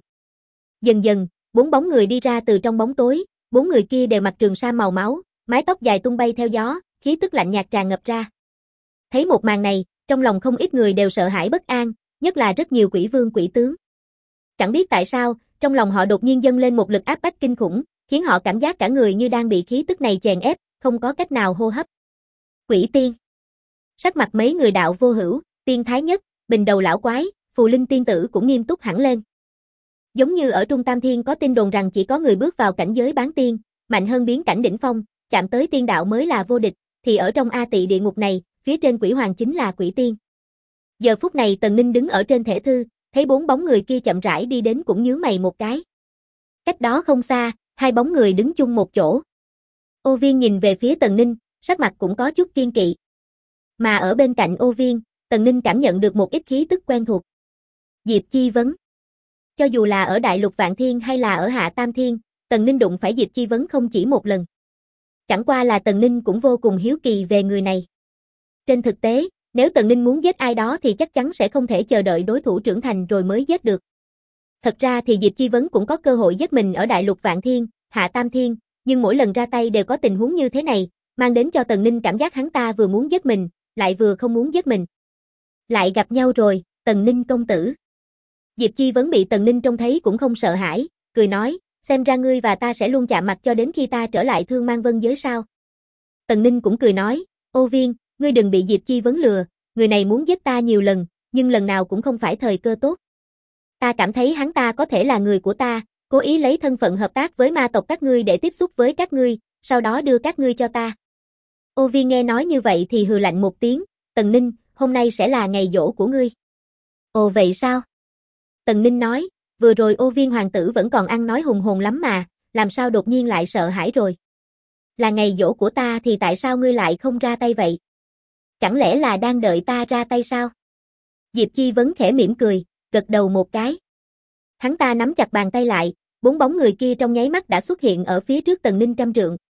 Dần dần, 4 bóng người đi ra từ trong bóng tối, 4 người kia đều mặc trường sa màu máu, mái tóc dài tung bay theo gió, khí tức lạnh nhạt tràn ngập ra. Thấy một màn này, trong lòng không ít người đều sợ hãi bất an, nhất là rất nhiều quỷ vương quỷ tướng. Chẳng biết tại sao, trong lòng họ đột nhiên dâng lên một lực áp bách kinh khủng, khiến họ cảm giác cả người như đang bị khí tức này chèn ép, không có cách nào hô hấp. Quỷ tiên. Sắc mặt mấy người đạo vô hữu, Tiên Thái Nhất, Bình Đầu Lão Quái, Phù Linh Tiên Tử cũng nghiêm túc hẳn lên. Giống như ở Trung Tam Thiên có tin đồn rằng chỉ có người bước vào cảnh giới bán tiên, mạnh hơn biến cảnh đỉnh phong, chạm tới tiên đạo mới là vô địch, thì ở trong A Tị địa ngục này, phía trên quỷ hoàng chính là quỷ tiên. Giờ phút này Tần Ninh đứng ở trên thể thư, thấy 4 bóng người kia chậm rãi đi đến cũng nhướng mày một cái. Cách đó không xa, 2 bóng người đứng chung một chỗ. Ô Viên nhìn về phía Tần Ninh, sắc mặt cũng có chút kiên kỵ. Mà ở bên cạnh Ô Viên, Tần Ninh cảm nhận được một ít khí tức quen thuộc. Diệp Chi Vấn. Cho dù là ở Đại Lục Vạn Thiên hay là ở Hạ Tam Thiên, Tần Ninh đụng phải Diệp Chi Vấn không chỉ một lần. Chẳng qua là Tần Ninh cũng vô cùng hiếu kỳ về người này. Trên thực tế, nếu Tần Ninh muốn giết ai đó thì chắc chắn sẽ không thể chờ đợi đối thủ trưởng thành rồi mới giết được. Thật ra thì Diệp Chi Vấn cũng có cơ hội giết mình ở Đại Lục Vạn Thiên, Hạ Tam Thiên, nhưng mỗi lần ra tay đều có tình huống như thế này, mang đến cho Tần Ninh cảm giác hắn ta vừa muốn giết mình, lại vừa không muốn giết mình. Lại gặp nhau rồi, Tần Ninh công tử. Diệp Chi Vấn bị Tần Ninh trông thấy cũng không sợ hãi, cười nói, xem ra ngươi và ta sẽ luôn chạm mặt cho đến khi ta trở lại Thương Mang Vân Giới sao. Tần Ninh cũng cười nói, Ô Viên, Ngươi đừng bị Diệp Chi Vấn lừa, người này muốn giết ta nhiều lần, nhưng lần nào cũng không phải thời cơ tốt. Ta cảm thấy hắn ta có thể là người của ta, cố ý lấy thân phận hợp tác với ma tộc các ngươi để tiếp xúc với các ngươi, sau đó đưa các ngươi cho ta. Ô Viên nghe nói như vậy thì hừ lạnh một tiếng, Tần Ninh, hôm nay sẽ là ngày giỗ của ngươi. Ồ vậy sao? Tần Ninh nói, vừa rồi Ô Viên hoàng tử vẫn còn ăn nói hùng hồn lắm mà, làm sao đột nhiên lại sợ hãi rồi? Là ngày giỗ của ta thì tại sao ngươi lại không ra tay vậy? Chẳng lẽ là đang đợi ta ra tay sao? Diệp Chi Vấn khẽ mỉm cười, gật đầu một cái. Hắn ta nắm chặt bàn tay lại, 4 bóng người kia trong nháy mắt đã xuất hiện ở phía trước Tần Ninh trăm trượng.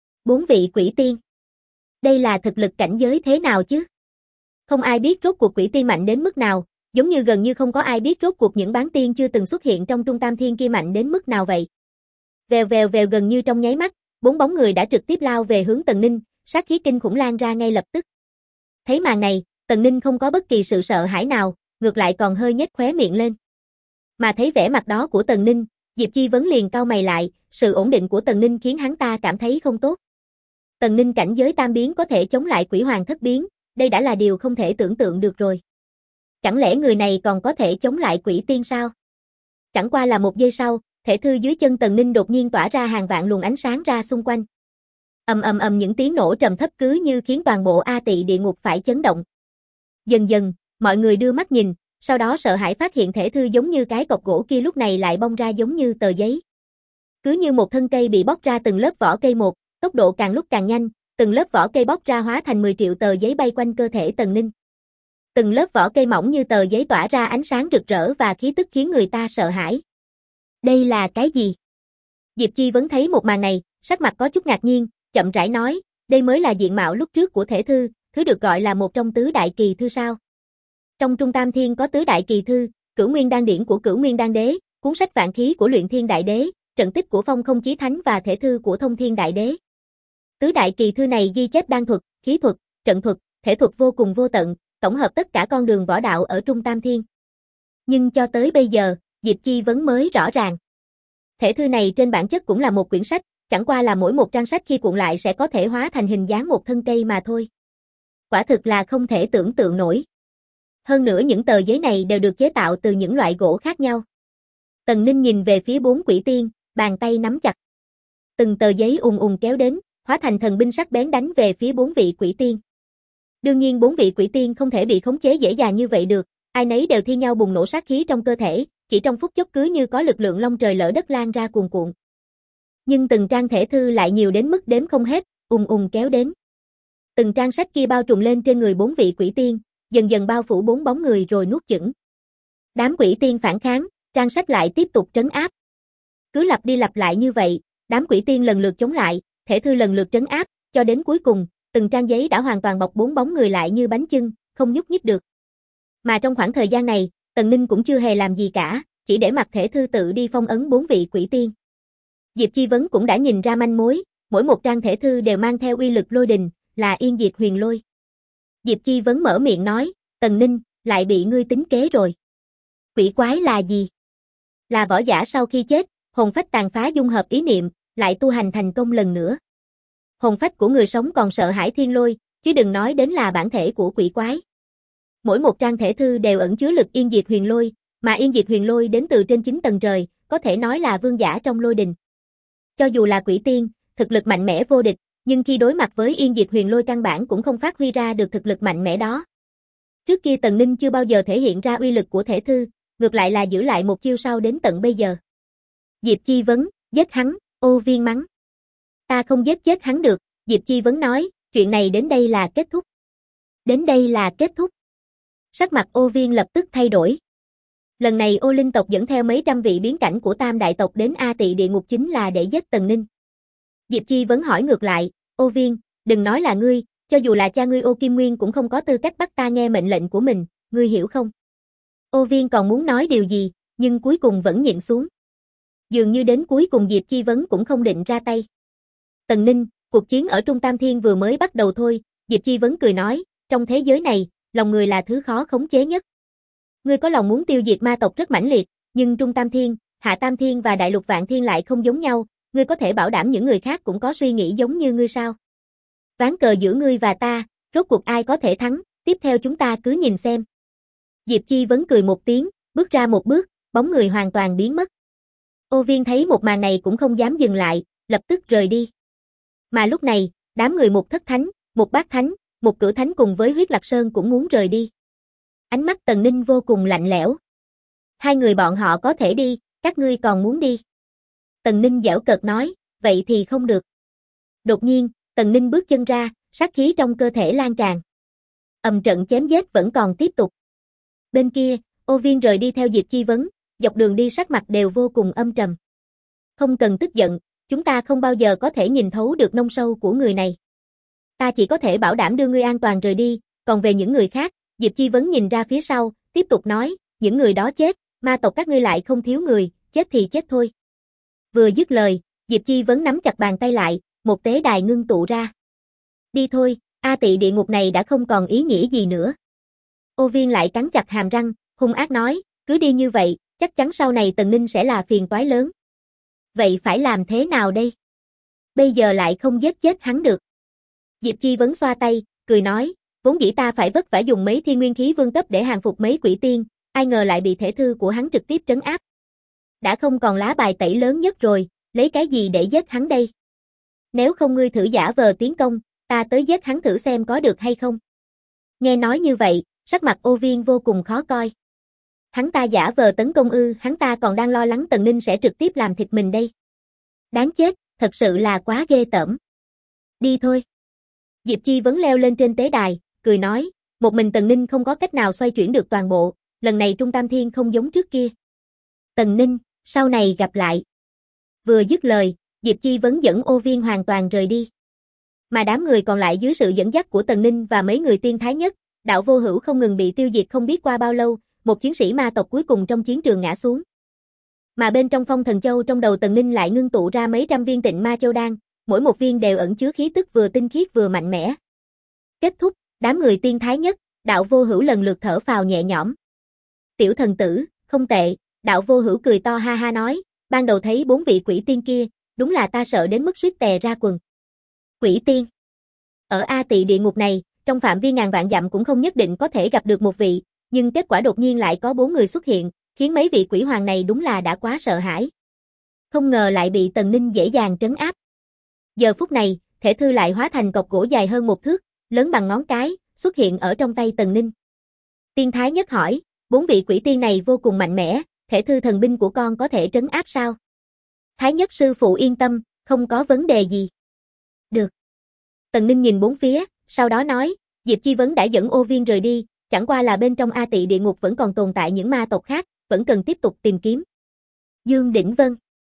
4 vị quỷ tiên. Đây là thực lực cảnh giới thế nào chứ? Không ai biết rốt cuộc quỷ tiên mạnh đến mức nào, giống như gần như không có ai biết rốt cuộc những bán tiên chưa từng xuất hiện trong Trung Tam Thiên kia mạnh đến mức nào vậy. Vèo vèo vèo, gần như trong nháy mắt, 4 bóng người đã trực tiếp lao về hướng Tần Ninh, sát khí kinh khủng lan ra ngay lập tức. Thấy màn này, Tần Ninh không có bất kỳ sự sợ hãi nào, ngược lại còn hơi nhếch khóe miệng lên. Mà thấy vẻ mặt đó của Tần Ninh, Diệp Chi Vấn liền cau mày lại, sự ổn định của Tần Ninh khiến hắn ta cảm thấy không tốt. Tần Ninh cảnh giới tam biến có thể chống lại quỷ hoàng thất biến, đây đã là điều không thể tưởng tượng được rồi. Chẳng lẽ người này còn có thể chống lại quỷ tiên sao? Chẳng qua là một giây sau, thể thư dưới chân Tần Ninh đột nhiên tỏa ra hàng vạn luồng ánh sáng ra xung quanh. Ầm ầm ầm, những tiếng nổ trầm thấp cứ như khiến toàn bộ A Tị địa ngục phải chấn động. Dần dần, mọi người đưa mắt nhìn, sau đó sợ hãi phát hiện thể thư giống như cái cọc gỗ kia lúc này lại bong ra giống như tờ giấy. Cứ như một thân cây bị bóc ra từng lớp vỏ cây một, tốc độ càng lúc càng nhanh, từng lớp vỏ cây bóc ra hóa thành 10 triệu tờ giấy bay quanh cơ thể Tần Ninh. Từng lớp vỏ cây mỏng như tờ giấy tỏa ra ánh sáng rực rỡ và khí tức khiến người ta sợ hãi. Đây là cái gì? Diệp Chi Vấn thấy một màn này, sắc mặt có chút ngạc nhiên, chậm rãi nói, đây mới là diện mạo lúc trước của thể thư, thứ được gọi là một trong tứ đại kỳ thư sao? Trong Trung Tam Thiên có tứ đại kỳ thư, Cửu Nguyên Đan điển của Cửu Nguyên Đan Đế, cuốn sách vạn khí của Luyện Thiên Đại Đế, trận tích của Phong Không Chí Thánh và thể thư của Thông Thiên Đại Đế. Tứ đại kỳ thư này ghi chép đan thuật, khí thuật, trận thuật, thể thuật vô cùng vô tận, tổng hợp tất cả con đường võ đạo ở Trung Tam Thiên. Nhưng cho tới bây giờ, Diệp Chi Vấn mới rõ ràng. Thể thư này trên bản chất cũng là một quyển sách, chẳng qua là mỗi một trang sách khi cuộn lại sẽ có thể hóa thành hình dáng một thân cây mà thôi. Quả thực là không thể tưởng tượng nổi. Hơn nữa những tờ giấy này đều được chế tạo từ những loại gỗ khác nhau. Tần Ninh nhìn về phía 4 quỷ tiên, bàn tay nắm chặt. Từng tờ giấy ùng ùng kéo đến, hóa thành thần binh sắc bén đánh về phía 4 vị quỷ tiên. Đương nhiên 4 vị quỷ tiên không thể bị khống chế dễ dàng như vậy được, ai nấy đều thi nhau bùng nổ sát khí trong cơ thể, chỉ trong phút chốc cứ như có lực lượng long trời lở đất lan ra cuồn cuộn. Nhưng từng trang thể thư lại nhiều đến mức đếm không hết, ùng ùng kéo đến. Từng trang sách kia bao trùm lên trên người 4 vị quỷ tiên, dần dần bao phủ 4 bóng người rồi nuốt chửng. Đám quỷ tiên phản kháng, trang sách lại tiếp tục trấn áp. Cứ lặp đi lặp lại như vậy, đám quỷ tiên lần lượt chống lại, thể thư lần lượt trấn áp, cho đến cuối cùng, từng trang giấy đã hoàn toàn bọc 4 bóng người lại như bánh chưng, không nhúc nhích được. Mà trong khoảng thời gian này, Tần Ninh cũng chưa hề làm gì cả, chỉ để mặc thể thư tự đi phong ấn 4 vị quỷ tiên. Diệp Chi Vấn cũng đã nhìn ra manh mối, mỗi một trang thể thư đều mang theo uy lực lôi đình, là Yên Diệt Huyền Lôi. Diệp Chi Vấn mở miệng nói, Tần Ninh, lại bị ngươi tính kế rồi. Quỷ quái là gì? Là võ giả sau khi chết, hồn phách tàn phá dung hợp ý niệm, lại tu hành thành công lần nữa. Hồn phách của người sống còn sợ hãi thiên lôi, chứ đừng nói đến là bản thể của quỷ quái. Mỗi một trang thể thư đều ẩn chứa lực Yên Diệt Huyền Lôi, mà Yên Diệt Huyền Lôi đến từ trên 9 tầng trời, có thể nói là vương giả trong lôi đình. Cho dù là quỷ tiên, thực lực mạnh mẽ vô địch, nhưng khi đối mặt với Yên Diệt Huyền Lôi căn bản cũng không phát huy ra được thực lực mạnh mẽ đó. Trước kia Tần Ninh chưa bao giờ thể hiện ra uy lực của thể thư, ngược lại là giữ lại một chiêu sau đến tận bây giờ. Diệp Chi Vấn, giết hắn, Ô Viên mắng. Ta không giết chết hắn được, Diệp Chi Vấn nói, chuyện này đến đây là kết thúc. Đến đây là kết thúc. Sắc mặt Ô Viên lập tức thay đổi. Lần này Ô Linh tộc dẫn theo mấy trăm vị biến cảnh của Tam đại tộc đến A Tị địa ngục chính là để giết Tần Ninh. Diệp Chi Vấn hỏi ngược lại, Ô Viên, đừng nói là ngươi, cho dù là cha ngươi Ô Kim Nguyên cũng không có tư cách bắt ta nghe mệnh lệnh của mình, ngươi hiểu không? Ô Viên còn muốn nói điều gì, nhưng cuối cùng vẫn nhịn xuống. Dường như đến cuối cùng Diệp Chi Vấn cũng không định ra tay. Tần Ninh, cuộc chiến ở Trung Tam Thiên vừa mới bắt đầu thôi, Diệp Chi Vấn cười nói, trong thế giới này, lòng người là thứ khó khống chế nhất. Ngươi có lòng muốn tiêu diệt ma tộc rất mãnh liệt, nhưng Trung Tam Thiên, Hạ Tam Thiên và Đại Lục Vạn Thiên lại không giống nhau, ngươi có thể bảo đảm những người khác cũng có suy nghĩ giống như ngươi sao? Ván cờ giữa ngươi và ta, Rốt cuộc ai có thể thắng, tiếp theo chúng ta cứ nhìn xem. Diệp Chi Vấn cười một tiếng, bước ra một bước, bóng người hoàn toàn biến mất. Ô Viên thấy một màn này cũng không dám dừng lại, lập tức rời đi. Mà lúc này, đám người một thất thánh, một bát thánh, một cửu thánh cùng với Huyết Lạc Sơn cũng muốn rời đi. Ánh mắt Tần Ninh vô cùng lạnh lẽo. Hai người bọn họ có thể đi, các ngươi còn muốn đi. Tần Ninh giễu cợt nói, vậy thì không được. Đột nhiên, Tần Ninh bước chân ra, sát khí trong cơ thể lan tràn. Trận chém giết vẫn còn tiếp tục. Bên kia, Ô Viên rời đi theo Diệp Chi Vấn, dọc đường đi sắc mặt đều vô cùng âm trầm. Không cần tức giận, chúng ta không bao giờ có thể nhìn thấu được nông sâu của người này. Ta chỉ có thể bảo đảm đưa ngươi an toàn rời đi, còn về những người khác, Diệp Chi Vấn nhìn ra phía sau, tiếp tục nói, những người đó chết, ma tộc các ngươi lại không thiếu người, chết thì chết thôi. Vừa dứt lời, Diệp Chi Vấn nắm chặt bàn tay lại, một tế đài ngưng tụ ra. Đi thôi, A Tị địa ngục này đã không còn ý nghĩa gì nữa. Ô Viên lại cắn chặt hàm răng, hung ác nói, cứ đi như vậy, chắc chắn sau này Tần Ninh sẽ là phiền toái lớn. Vậy phải làm thế nào đây? Bây giờ lại không giết chết hắn được. Diệp Chi Vấn xoa tay, cười nói, vốn dĩ ta phải vất vả dùng mấy thiên nguyên khí vương cấp để hàng phục mấy quỷ tiên, ai ngờ lại bị thể thư của hắn trực tiếp trấn áp. Đã không còn lá bài tẩy lớn nhất rồi, lấy cái gì để giết hắn đây? Nếu không ngươi thử giả vờ tiến công, ta tới giết hắn thử xem có được hay không. Nghe nói như vậy, sắc mặt Ô Viên vô cùng khó coi. Hắn ta giả vờ tấn công ư, hắn ta còn đang lo lắng Tần Ninh sẽ trực tiếp làm thịt mình đây. Đáng chết, thật sự là quá ghê tởm. Đi thôi. Diệp Chi Vấn leo lên trên tế đài, cười nói, một mình Tần Ninh không có cách nào xoay chuyển được toàn bộ, lần này Trung Tam Thiên không giống trước kia. Tần Ninh, sau này gặp lại. Vừa dứt lời, Diệp Chi Vấn dẫn Ô Viên hoàn toàn rời đi. Mà đám người còn lại dưới sự dẫn dắt của Tần Ninh và mấy người tiên thái nhất, đạo vô hữu không ngừng bị tiêu diệt không biết qua bao lâu, một chiến sĩ ma tộc cuối cùng trong chiến trường ngã xuống. Mà bên trong Phong Thần Châu trong đầu Tần Ninh lại ngưng tụ ra mấy trăm viên Tịnh Ma Châu đan, mỗi một viên đều ẩn chứa khí tức vừa tinh khiết vừa mạnh mẽ. Kết thúc, đám người tiên thái nhất, đạo vô hữu lần lượt thở phào nhẹ nhõm. Tiểu thần tử, không tệ, đạo vô hữu cười to ha ha nói, ban đầu thấy 4 vị quỷ tiên kia, đúng là ta sợ đến mức suýt tè ra quần. Quỷ tiên. Ở A Tị địa ngục này, trong phạm vi ngàn vạn dặm cũng không nhất định có thể gặp được một vị, nhưng kết quả đột nhiên lại có 4 người xuất hiện, khiến mấy vị quỷ hoàng này đúng là đã quá sợ hãi. Không ngờ lại bị Tần Ninh dễ dàng trấn áp. Giờ phút này, thể thư lại hóa thành cọc gỗ dài hơn 1 thước, lớn bằng ngón cái, xuất hiện ở trong tay Tần Ninh. Tiên thái nhất hỏi, 4 vị quỷ tiên này vô cùng mạnh mẽ, thể thư thần binh của con có thể trấn áp sao? Thái nhất sư phụ yên tâm, không có vấn đề gì. Được. Tần Ninh nhìn bốn phía, sau đó nói, Diệp Chi Vấn đã dẫn Ô Viên rời đi, chẳng qua là bên trong A Tị địa ngục vẫn còn tồn tại những ma tộc khác, vẫn cần tiếp tục tìm kiếm. Dương Đỉnh Vân.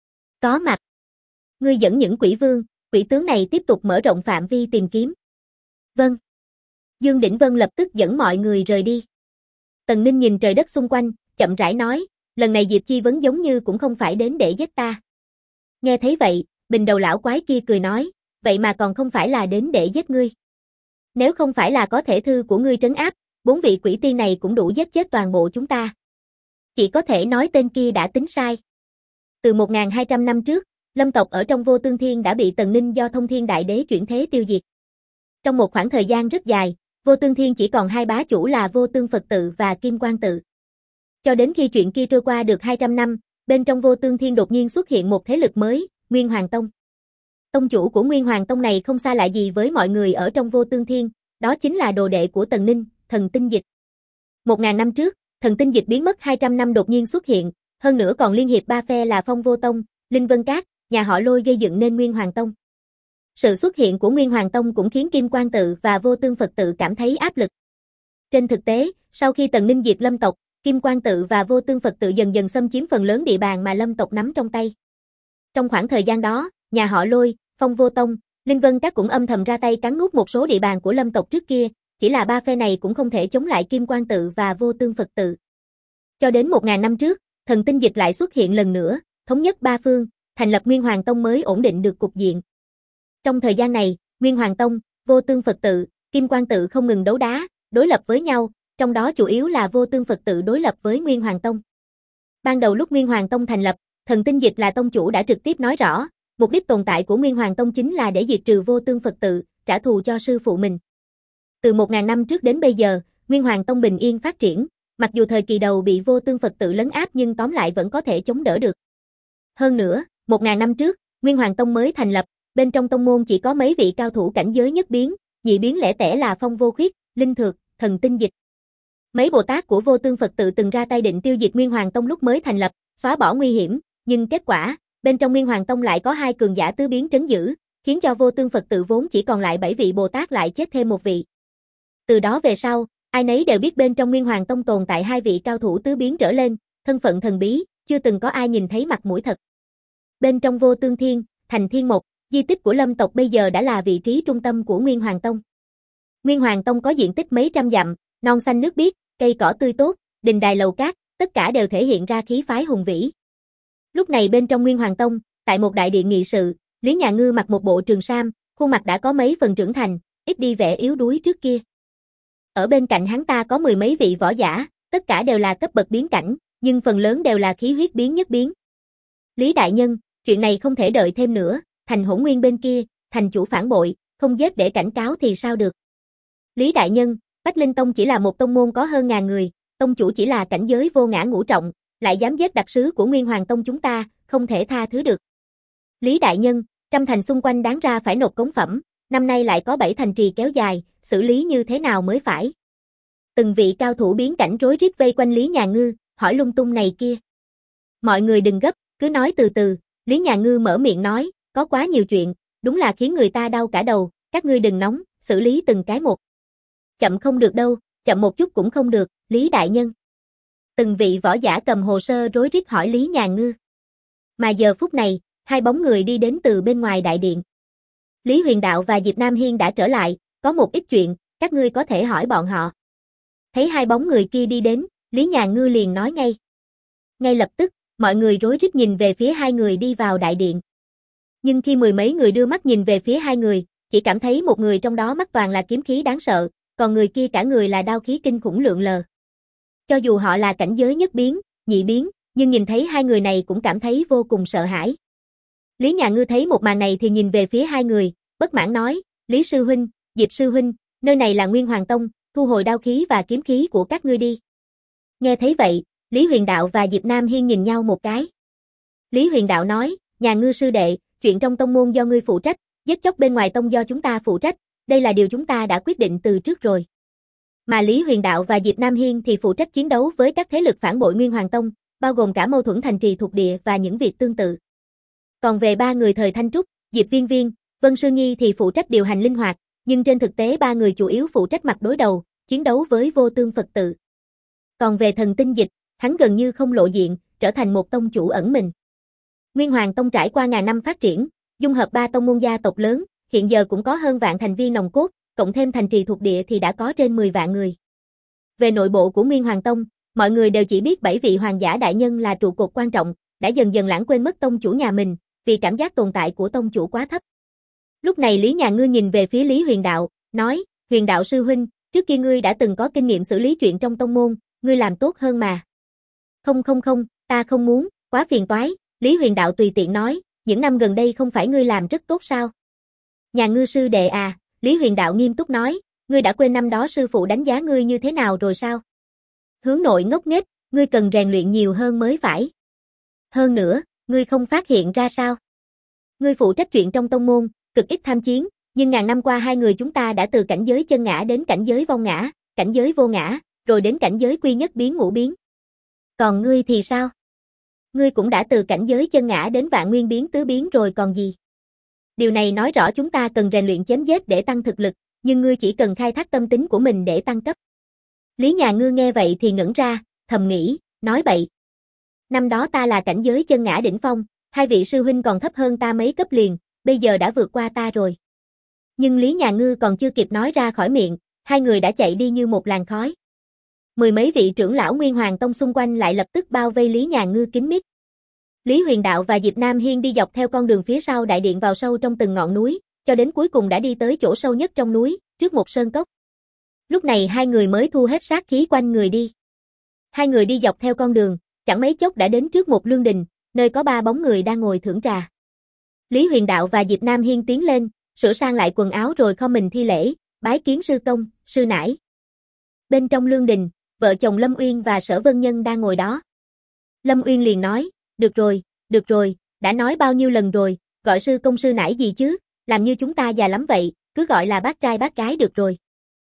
Có mặt. Ngươi dẫn những quỷ vương, quỷ tướng này tiếp tục mở rộng phạm vi tìm kiếm. Vâng. Dương Đỉnh Vân lập tức dẫn mọi người rời đi. Tần Ninh nhìn trời đất xung quanh, chậm rãi nói, lần này Diệp Chi Vấn giống như cũng không phải đến để giết ta. Nghe thấy vậy, bình đầu lão quái kia cười nói, vậy mà còn không phải là đến để giết ngươi. Nếu không phải là có thể thư của ngươi trấn áp, 4 vị quỷ tiên này cũng đủ giết chết toàn bộ chúng ta. Chỉ có thể nói tên kia đã tính sai. Từ 1200 năm trước, Lâm tộc ở trong Vô Tương Thiên đã bị Tần Ninh do Thông Thiên Đại Đế chuyển thế tiêu diệt. Trong một khoảng thời gian rất dài, Vô Tương Thiên chỉ còn 2 bá chủ là Vô Tương Phật Tự và Kim Quang Tự. Cho đến khi chuyện kia trôi qua được 200 năm, bên trong Vô Tương Thiên đột nhiên xuất hiện một thế lực mới, Nguyên Hoàng Tông. Tông chủ của Nguyên Hoàng Tông này không xa lạ gì với mọi người ở trong Vô Tương Thiên, đó chính là đồ đệ của Tần Ninh, Thần Tinh Dịch. 1000 năm trước, Thần Tinh Dịch biến mất 200 năm đột nhiên xuất hiện, hơn nữa còn liên hiệp 3 phe là Phong Vô Tông, Linh Vân Các, nhà họ Lôi gây dựng nên Nguyên Hoàng Tông. Sự xuất hiện của Nguyên Hoàng Tông cũng khiến Kim Quang Tự và Vô Tương Phật Tự cảm thấy áp lực. Trên thực tế, sau khi Tần Ninh diệt Lâm tộc, Kim Quang Tự và Vô Tương Phật Tự dần dần xâm chiếm phần lớn địa bàn mà Lâm tộc nắm trong tay. Trong khoảng thời gian đó, nhà họ Lôi, Phong Vô Tông, Linh Vân Các cũng âm thầm ra tay cắn nuốt một số địa bàn của Lâm tộc trước kia, chỉ là 3 phe này cũng không thể chống lại Kim Quang Tự và Vô Tương Phật Tự. Cho đến 1000 năm trước, Thần Tinh Dịch lại xuất hiện lần nữa, thống nhất 3 phương, thành lập Nguyên Hoàng Tông mới ổn định được cục diện. Trong thời gian này, Nguyên Hoàng Tông, Vô Tương Phật Tự, Kim Quang Tự không ngừng đấu đá, đối lập với nhau, trong đó chủ yếu là Vô Tương Phật Tự đối lập với Nguyên Hoàng Tông. Ban đầu lúc Nguyên Hoàng Tông thành lập, Thần Tinh Dịch là tông chủ đã trực tiếp nói rõ, mục đích tồn tại của Nguyên Hoàng Tông chính là để diệt trừ Vô Tương Phật Tự, trả thù cho sư phụ mình. Từ 1000 năm trước đến bây giờ, Nguyên Hoàng Tông bình yên phát triển, mặc dù thời kỳ đầu bị Vô Tương Phật tự lấn áp nhưng tóm lại vẫn có thể chống đỡ được. Hơn nữa, 1000 năm trước, Nguyên Hoàng Tông mới thành lập, bên trong tông môn chỉ có mấy vị cao thủ cảnh giới nhất biến, nhị biến lẻ tẻ là Phong Vô Khuyết, Linh Thược, Thần Tinh Dịch. Mấy Bồ Tát của Vô Tương Phật tự từng ra tay định tiêu diệt Nguyên Hoàng Tông lúc mới thành lập, xóa bỏ nguy hiểm, nhưng kết quả, bên trong Nguyên Hoàng Tông lại có 2 cường giả tứ biến trấn giữ, khiến cho Vô Tương Phật tự vốn chỉ còn lại 7 vị Bồ Tát lại chết thêm 1 vị. Từ đó về sau, ai nấy đều biết bên trong Nguyên Hoàng Tông tồn tại 2 vị cao thủ tứ biến trở lên, thân phận thần bí, chưa từng có ai nhìn thấy mặt mũi thật. Bên trong Vô Tương Thiên, Thành Thiên Mộc, di tích của Lâm tộc bây giờ đã là vị trí trung tâm của Nguyên Hoàng Tông. Nguyên Hoàng Tông có diện tích mấy trăm dặm, non xanh nước biếc, cây cỏ tươi tốt, đình đài lầu cát, tất cả đều thể hiện ra khí phái hùng vĩ. Lúc này bên trong Nguyên Hoàng Tông, tại một đại điện nghị sự, Lý Nhà Ngư mặc một bộ trường sam, khuôn mặt đã có mấy phần trưởng thành, ít đi vẻ yếu đuối trước kia. Ở bên cạnh hắn ta có 10 mấy vị võ giả, tất cả đều là cấp bậc biến cảnh, nhưng phần lớn đều là khí huyết biến nhất biến. Lý đại nhân, chuyện này không thể đợi thêm nữa, Thành Hỗn Nguyên bên kia, thành chủ phản bội, không giết để cảnh cáo thì sao được. Lý đại nhân, Bách Linh Tông chỉ là một tông môn có hơn 1000 người, tông chủ chỉ là cảnh giới vô ngã ngũ trọng, lại dám giết đặc sứ của Nguyên Hoàng Tông chúng ta, không thể tha thứ được. Lý đại nhân, trăm thành xung quanh đáng ra phải nộp cống phẩm, năm nay lại có 7 thành trì kéo dài, xử lý như thế nào mới phải. Từng vị cao thủ biến cảnh rối rít vây quanh Lý Nhà Ngư, hỏi lung tung này kia. Mọi người đừng gấp, cứ nói từ từ, Lý Nhà Ngư mở miệng nói, có quá nhiều chuyện, đúng là khiến người ta đau cả đầu, các ngươi đừng nóng, xử lý từng cái một. Chậm không được đâu, chậm một chút cũng không được, Lý đại nhân. Từng vị võ giả cầm hồ sơ rối rít hỏi Lý Nhà Ngư. Mà giờ phút này, 2 bóng người đi đến từ bên ngoài đại điện. Lý Huyền Đạo và Diệp Nam Hiên đã trở lại, có một ít chuyện, các ngươi có thể hỏi bọn họ. Thấy 2 bóng người kia đi đến, Lý Nhà Ngư liền nói ngay. Ngay lập tức, mọi người rối rít nhìn về phía 2 người đi vào đại điện. Nhưng khi 10 mấy người đưa mắt nhìn về phía 2 người, chỉ cảm thấy một người trong đó mắt toàn là kiếm khí đáng sợ, còn người kia cả người là đao khí kinh khủng lượn lờ. Cho dù họ là cảnh giới nhất biến, nhị biến, nhưng nhìn thấy 2 người này cũng cảm thấy vô cùng sợ hãi. Lý Nhà Ngư thấy một màn này thì nhìn về phía 2 người, bất mãn nói, Lý sư huynh, Diệp sư huynh, nơi này là Nguyên Hoàng Tông, thu hồi đao khí và kiếm khí của các ngươi đi. Nghe thấy vậy, Lý Huyền Đạo và Diệp Nam Hiên nhìn nhau một cái. Lý Huyền Đạo nói, Nhà Ngư sư đệ, chuyện trong tông môn do ngươi phụ trách, giết chóc bên ngoài tông do chúng ta phụ trách, đây là điều chúng ta đã quyết định từ trước rồi. Mà Lý Huyền Đạo và Diệp Nam Hiên thì phụ trách chiến đấu với các thế lực phản bội Nguyên Hoàng Tông, bao gồm cả mâu thuẫn thành trì thuộc địa và những việc tương tự. Còn về 3 người thời Thanh Trúc, Diệp Viên Viên, Vân Sư Nhi thì phụ trách điều hành linh hoạt, nhưng trên thực tế 3 người chủ yếu phụ trách mặt đối đầu, chiến đấu với Vô Tương Phật tự. Còn về Thần Tinh Dịch, hắn gần như không lộ diện, trở thành một tông chủ ẩn mình. Nguyên Hoàng Tông trải qua ngàn năm phát triển, dung hợp 3 tông môn gia tộc lớn, hiện giờ cũng có hơn vạn thành viên nòng cốt, cộng thêm thành trì thuộc địa thì đã có trên 10 vạn người. Về nội bộ của Nguyên Hoàng Tông, mọi người đều chỉ biết 7 vị hoàng giả đại nhân là trụ cột quan trọng, đã dần dần lãng quên mất tông chủ nhà mình, vì cảm giác tồn tại của tông chủ quá thấp. Lúc này Lý Nhà Ngư nhìn về phía Lý Huyền Đạo, nói, Huyền Đạo sư huynh, trước kia ngươi đã từng có kinh nghiệm xử lý chuyện trong tông môn, ngươi làm tốt hơn mà. Không, ta không muốn, quá phiền toái, Lý Huyền Đạo tùy tiện nói, những năm gần đây không phải ngươi làm rất tốt sao? Nhà Ngư sư đệ à, Lý Huyền Đạo nghiêm túc nói, ngươi đã quên năm đó sư phụ đánh giá ngươi như thế nào rồi sao? Hướng nội ngốc nghếch, ngươi cần rèn luyện nhiều hơn mới phải. Hơn nữa, ngươi không phát hiện ra sao? Ngươi phụ trách chuyện trong tông môn, cực ít tham chiến, nhưng ngàn năm qua 2 người chúng ta đã từ cảnh giới chân ngã đến cảnh giới vong ngã, cảnh giới vô ngã, rồi đến cảnh giới quy nhất biến ngũ biến. Còn ngươi thì sao? Ngươi cũng đã từ cảnh giới chân ngã đến vạn nguyên biến tứ biến rồi còn gì? Điều này nói rõ chúng ta cần rèn luyện chém giết để tăng thực lực, nhưng ngươi chỉ cần khai thác tâm tính của mình để tăng cấp. Lý Nhà Ngư nghe vậy thì ngẩn ra, thầm nghĩ, nói bậy. Năm đó ta là cảnh giới chân ngã đỉnh phong, 2 vị sư huynh còn thấp hơn ta mấy cấp liền, bây giờ đã vượt qua ta rồi. Nhưng Lý Nhà Ngư còn chưa kịp nói ra khỏi miệng, 2 người đã chạy đi như một làn khói. 10 mấy vị trưởng lão Nguyên Hoàng Tông xung quanh lại lập tức bao vây Lý Nhà Ngư kín mít. Lý Huyền Đạo và Diệp Nam Hiên đi dọc theo con đường phía sau đại điện vào sâu trong từng ngọn núi, cho đến cuối cùng đã đi tới chỗ sâu nhất trong núi, trước một sơn cốc. Lúc này 2 người mới thu hết sát khí quanh người đi. 2 người đi dọc theo con đường, chẳng mấy chốc đã đến trước một lương đình, nơi có 3 bóng người đang ngồi thưởng trà. Lý Huyền Đạo và Diệp Nam Hiên tiến lên, sửa sang lại quần áo rồi khom mình thi lễ, bái kiến sư công, sư nải. Bên trong lương đình, vợ chồng Lâm Uyên và Sở Vân Nhân đang ngồi đó. Lâm Uyên liền nói, được rồi, đã nói bao nhiêu lần rồi, gọi sư công sư nải gì chứ, làm như chúng ta già lắm vậy, cứ gọi là bác trai bác gái được rồi.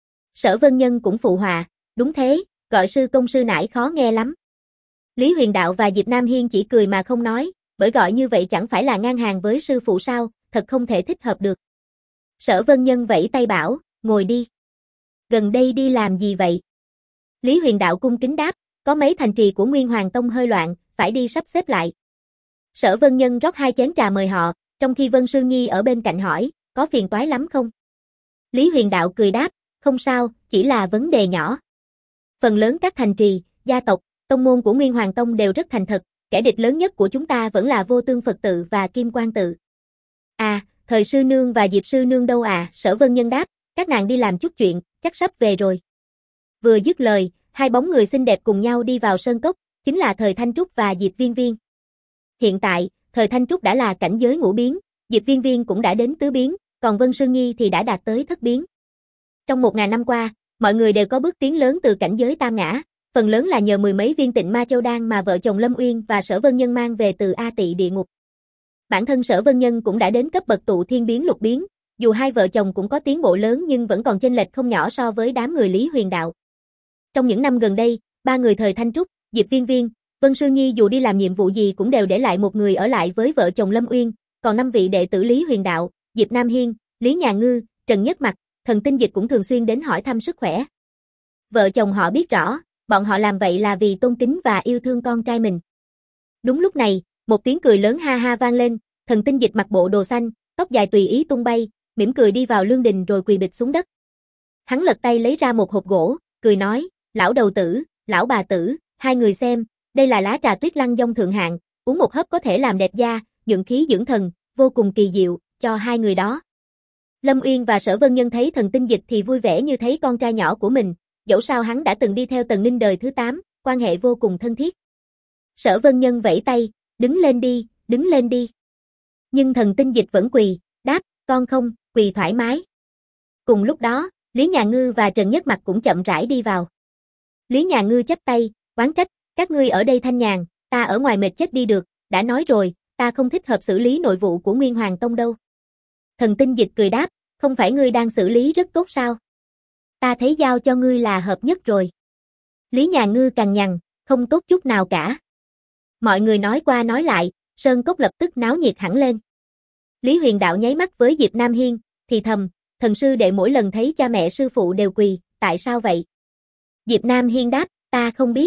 Sở Vân Nhân cũng phụ họa, đúng thế, gọi sư công sư nải khó nghe lắm. Lý Huyền Đạo và Diệp Nam Hiên chỉ cười mà không nói, bởi gọi như vậy chẳng phải là ngang hàng với sư phụ sao, thật không thể thích hợp được. Sở Vân Nhân vẫy tay bảo, ngồi đi. Gần đây đi làm gì vậy? Lý Huyền Đạo cung kính đáp, có mấy thành trì của Nguyên Hoàng Tông hơi loạn, phải đi sắp xếp lại. Sở Vân Nhân rót 2 chén trà mời họ, trong khi Vân Sương Nhi ở bên cạnh hỏi, có phiền toái lắm không? Lý Huyền Đạo cười đáp, không sao, chỉ là vấn đề nhỏ. Phần lớn các thành trì, gia tộc, tông môn của Nguyên Hoàng Tông đều rất thành thật, kẻ địch lớn nhất của chúng ta vẫn là Vô Tương Phật tự và Kim Quang tự. À, Thời sư nương và Diệp sư nương đâu à? Sở Vân Nhân đáp, các nàng đi làm chút chuyện, chắc sắp về rồi. Vừa dứt lời, 2 bóng người xinh đẹp cùng nhau đi vào sơn cốc, chính là Thời Thanh Trúc và Diệp Viên Viên. Hiện tại, Thời Thanh Trúc đã là cảnh giới ngũ biến, Diệp Viên Viên cũng đã đến tứ biến, còn Vân Sương Nhi thì đã đạt tới thất biến. Trong 1000 năm qua, mọi người đều có bước tiến lớn từ cảnh giới tam ngã, phần lớn là nhờ 10 mấy viên Tịnh Ma Châu đan mà vợ chồng Lâm Uyên và Sở Vân Nhân mang về từ A Tị địa ngục. Bản thân Sở Vân Nhân cũng đã đến cấp bậc tụ thiên biến lục biến, dù hai vợ chồng cũng có tiến bộ lớn nhưng vẫn còn chênh lệch không nhỏ so với đám người Lý Huyền Đạo. Trong những năm gần đây, 3 người Thời Thanh Trúc, Diệp Viên Viên, Vân Sương Nhi dù đi làm nhiệm vụ gì cũng đều để lại một người ở lại với vợ chồng Lâm Uyên, còn 5 vị đệ tử Lý Huyền Đạo, Diệp Nam Hiên, Lý Nhà Ngư, Trần Nhất Mặc, Thần Tinh Dịch cũng thường xuyên đến hỏi thăm sức khỏe. Vợ chồng họ biết rõ, bọn họ làm vậy là vì tôn kính và yêu thương con trai mình. Đúng lúc này, một tiếng cười lớn ha ha vang lên, Thần Tinh Dịch mặc bộ đồ xanh, tóc dài tùy ý tung bay, mỉm cười đi vào lương đình rồi quỳ bịch xuống đất. Hắn lật tay lấy ra một hộp gỗ, cười nói, lão đầu tử, lão bà tử, hai người xem, đây là lá trà Tuyết Lăng Dông thượng hạng, uống một hớp có thể làm đẹp da, nhuận khí dưỡng thần, vô cùng kỳ diệu, cho hai người đó. Lâm Uyên và Sở Vân Nhân thấy Thần Tinh Dịch thì vui vẻ như thấy con trai nhỏ của mình, dẫu sao hắn đã từng đi theo Tần Ninh đời thứ 8, quan hệ vô cùng thân thiết. Sở Vân Nhân vẫy tay, đứng lên đi. Nhưng Thần Tinh Dịch vẫn quỳ, đáp, con không, quỳ thoải mái. Cùng lúc đó, Lý Nhà Ngư và Trần Nhất Mặc cũng chậm rãi đi vào. Lý Nhà Ngư chắp tay, oán trách, các ngươi ở đây thanh nhàn, ta ở ngoài mệt chết đi được, đã nói rồi, ta không thích hợp xử lý nội vụ của Nguyên Hoàng Tông đâu. Thần Tinh Dịch cười đáp, không phải ngươi đang xử lý rất tốt sao? Ta thấy giao cho ngươi là hợp nhất rồi. Lý Nhà Ngư cằn nhằn, không tốt chút nào cả. Mọi người nói qua nói lại, sơn cốc lập tức náo nhiệt hẳn lên. Lý Huyền Đạo nháy mắt với Diệp Nam Hiên, thì thầm, thần sư đệ mỗi lần thấy cha mẹ sư phụ đều quỳ, tại sao vậy? Diệp Nam Hiên đáp, ta không biết.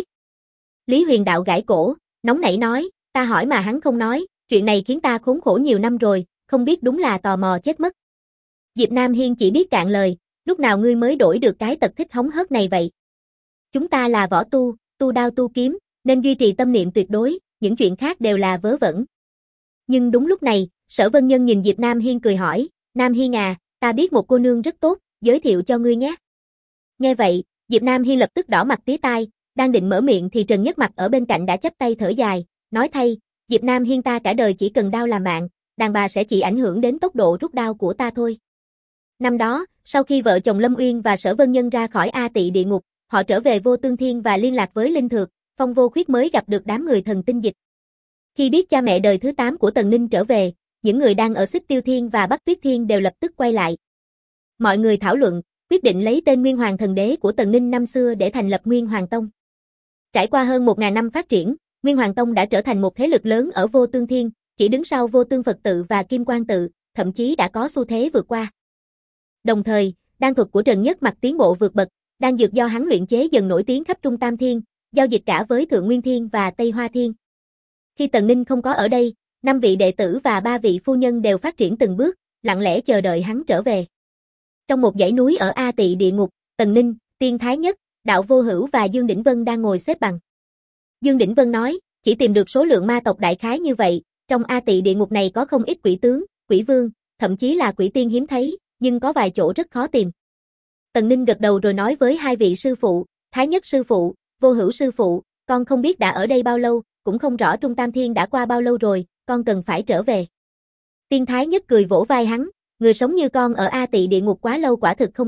Lý Huyền Đạo gãi cổ, nóng nảy nói, ta hỏi mà hắn không nói, chuyện này khiến ta khốn khổ nhiều năm rồi, không biết đúng là tò mò chết mất. Diệp Nam Hiên chỉ biết cạn lời, lúc nào ngươi mới đổi được cái tật thích hóng hớt này vậy? Chúng ta là võ tu, tu đao tu kiếm, nên duy trì tâm niệm tuyệt đối, những chuyện khác đều là vớ vẩn. Nhưng đúng lúc này, Sở Vân Nhân nhìn Diệp Nam Hiên cười hỏi, Nam Hiên à, ta biết một cô nương rất tốt, giới thiệu cho ngươi nhé. Nghe vậy, Diệp Nam Hiên lập tức đỏ mặt tía tai, đang định mở miệng thì Trần Nhất Mặc ở bên cạnh đã chắp tay thở dài, nói thay, Diệp Nam Hiên ta cả đời chỉ cần đao làm mạng, đàn bà sẽ chỉ ảnh hưởng đến tốc độ rút đao của ta thôi. Năm đó, sau khi vợ chồng Lâm Uyên và Sở Vân Nhân ra khỏi A Tị địa ngục, họ trở về Vô Tương Thiên và liên lạc với Linh Thược, Phong Vô Khuyết mới gặp được đám người Thần Tinh Dịch. Khi biết cha mẹ đời thứ 8 của Tần Ninh trở về, những người đang ở Xích Tiêu Thiên và Bắc Tuyết Thiên đều lập tức quay lại. Mọi người thảo luận, quyết định lấy tên Nguyên Hoàng Thần Đế của Tần Ninh năm xưa để thành lập Nguyên Hoàng Tông. Trải qua hơn 1000 năm phát triển, Nguyên Hoàng Tông đã trở thành một thế lực lớn ở Vô Tương Thiên, chỉ đứng sau Vô Tương Phật tự và Kim Quang tự, thậm chí đã có xu thế vượt qua. Đồng thời, đan thuật của Trần Nhất Mặc tiến bộ vượt bậc, đan dược do hắn luyện chế dần nổi tiếng khắp Trung Tam Thiên, giao dịch cả với Thượng Nguyên Thiên và Tây Hoa Thiên. Khi Tần Ninh không có ở đây, 5 vị đệ tử và 3 vị phu nhân đều phát triển từng bước, lặng lẽ chờ đợi hắn trở về. Trong một dãy núi ở A Tị địa ngục, Tần Ninh, Tiên Thái Nhất, Đạo Vô Hữu và Dương Đỉnh Vân đang ngồi xếp bằng. Dương Đỉnh Vân nói, chỉ tìm được số lượng ma tộc đại khái như vậy, trong A Tị địa ngục này có không ít quỷ tướng, quỷ vương, thậm chí là quỷ tiên hiếm thấy, nhưng có vài chỗ rất khó tìm. Tần Ninh gật đầu rồi nói với 2 vị sư phụ, Thái Nhất sư phụ, Vô Hữu sư phụ, con không biết đã ở đây bao lâu, cũng không rõ Trung Tam Thiên đã qua bao lâu rồi, con cần phải trở về. Tiên Thái Nhất cười vỗ vai hắn, người sống như con ở A Tị địa ngục quá lâu quả thực không tốt,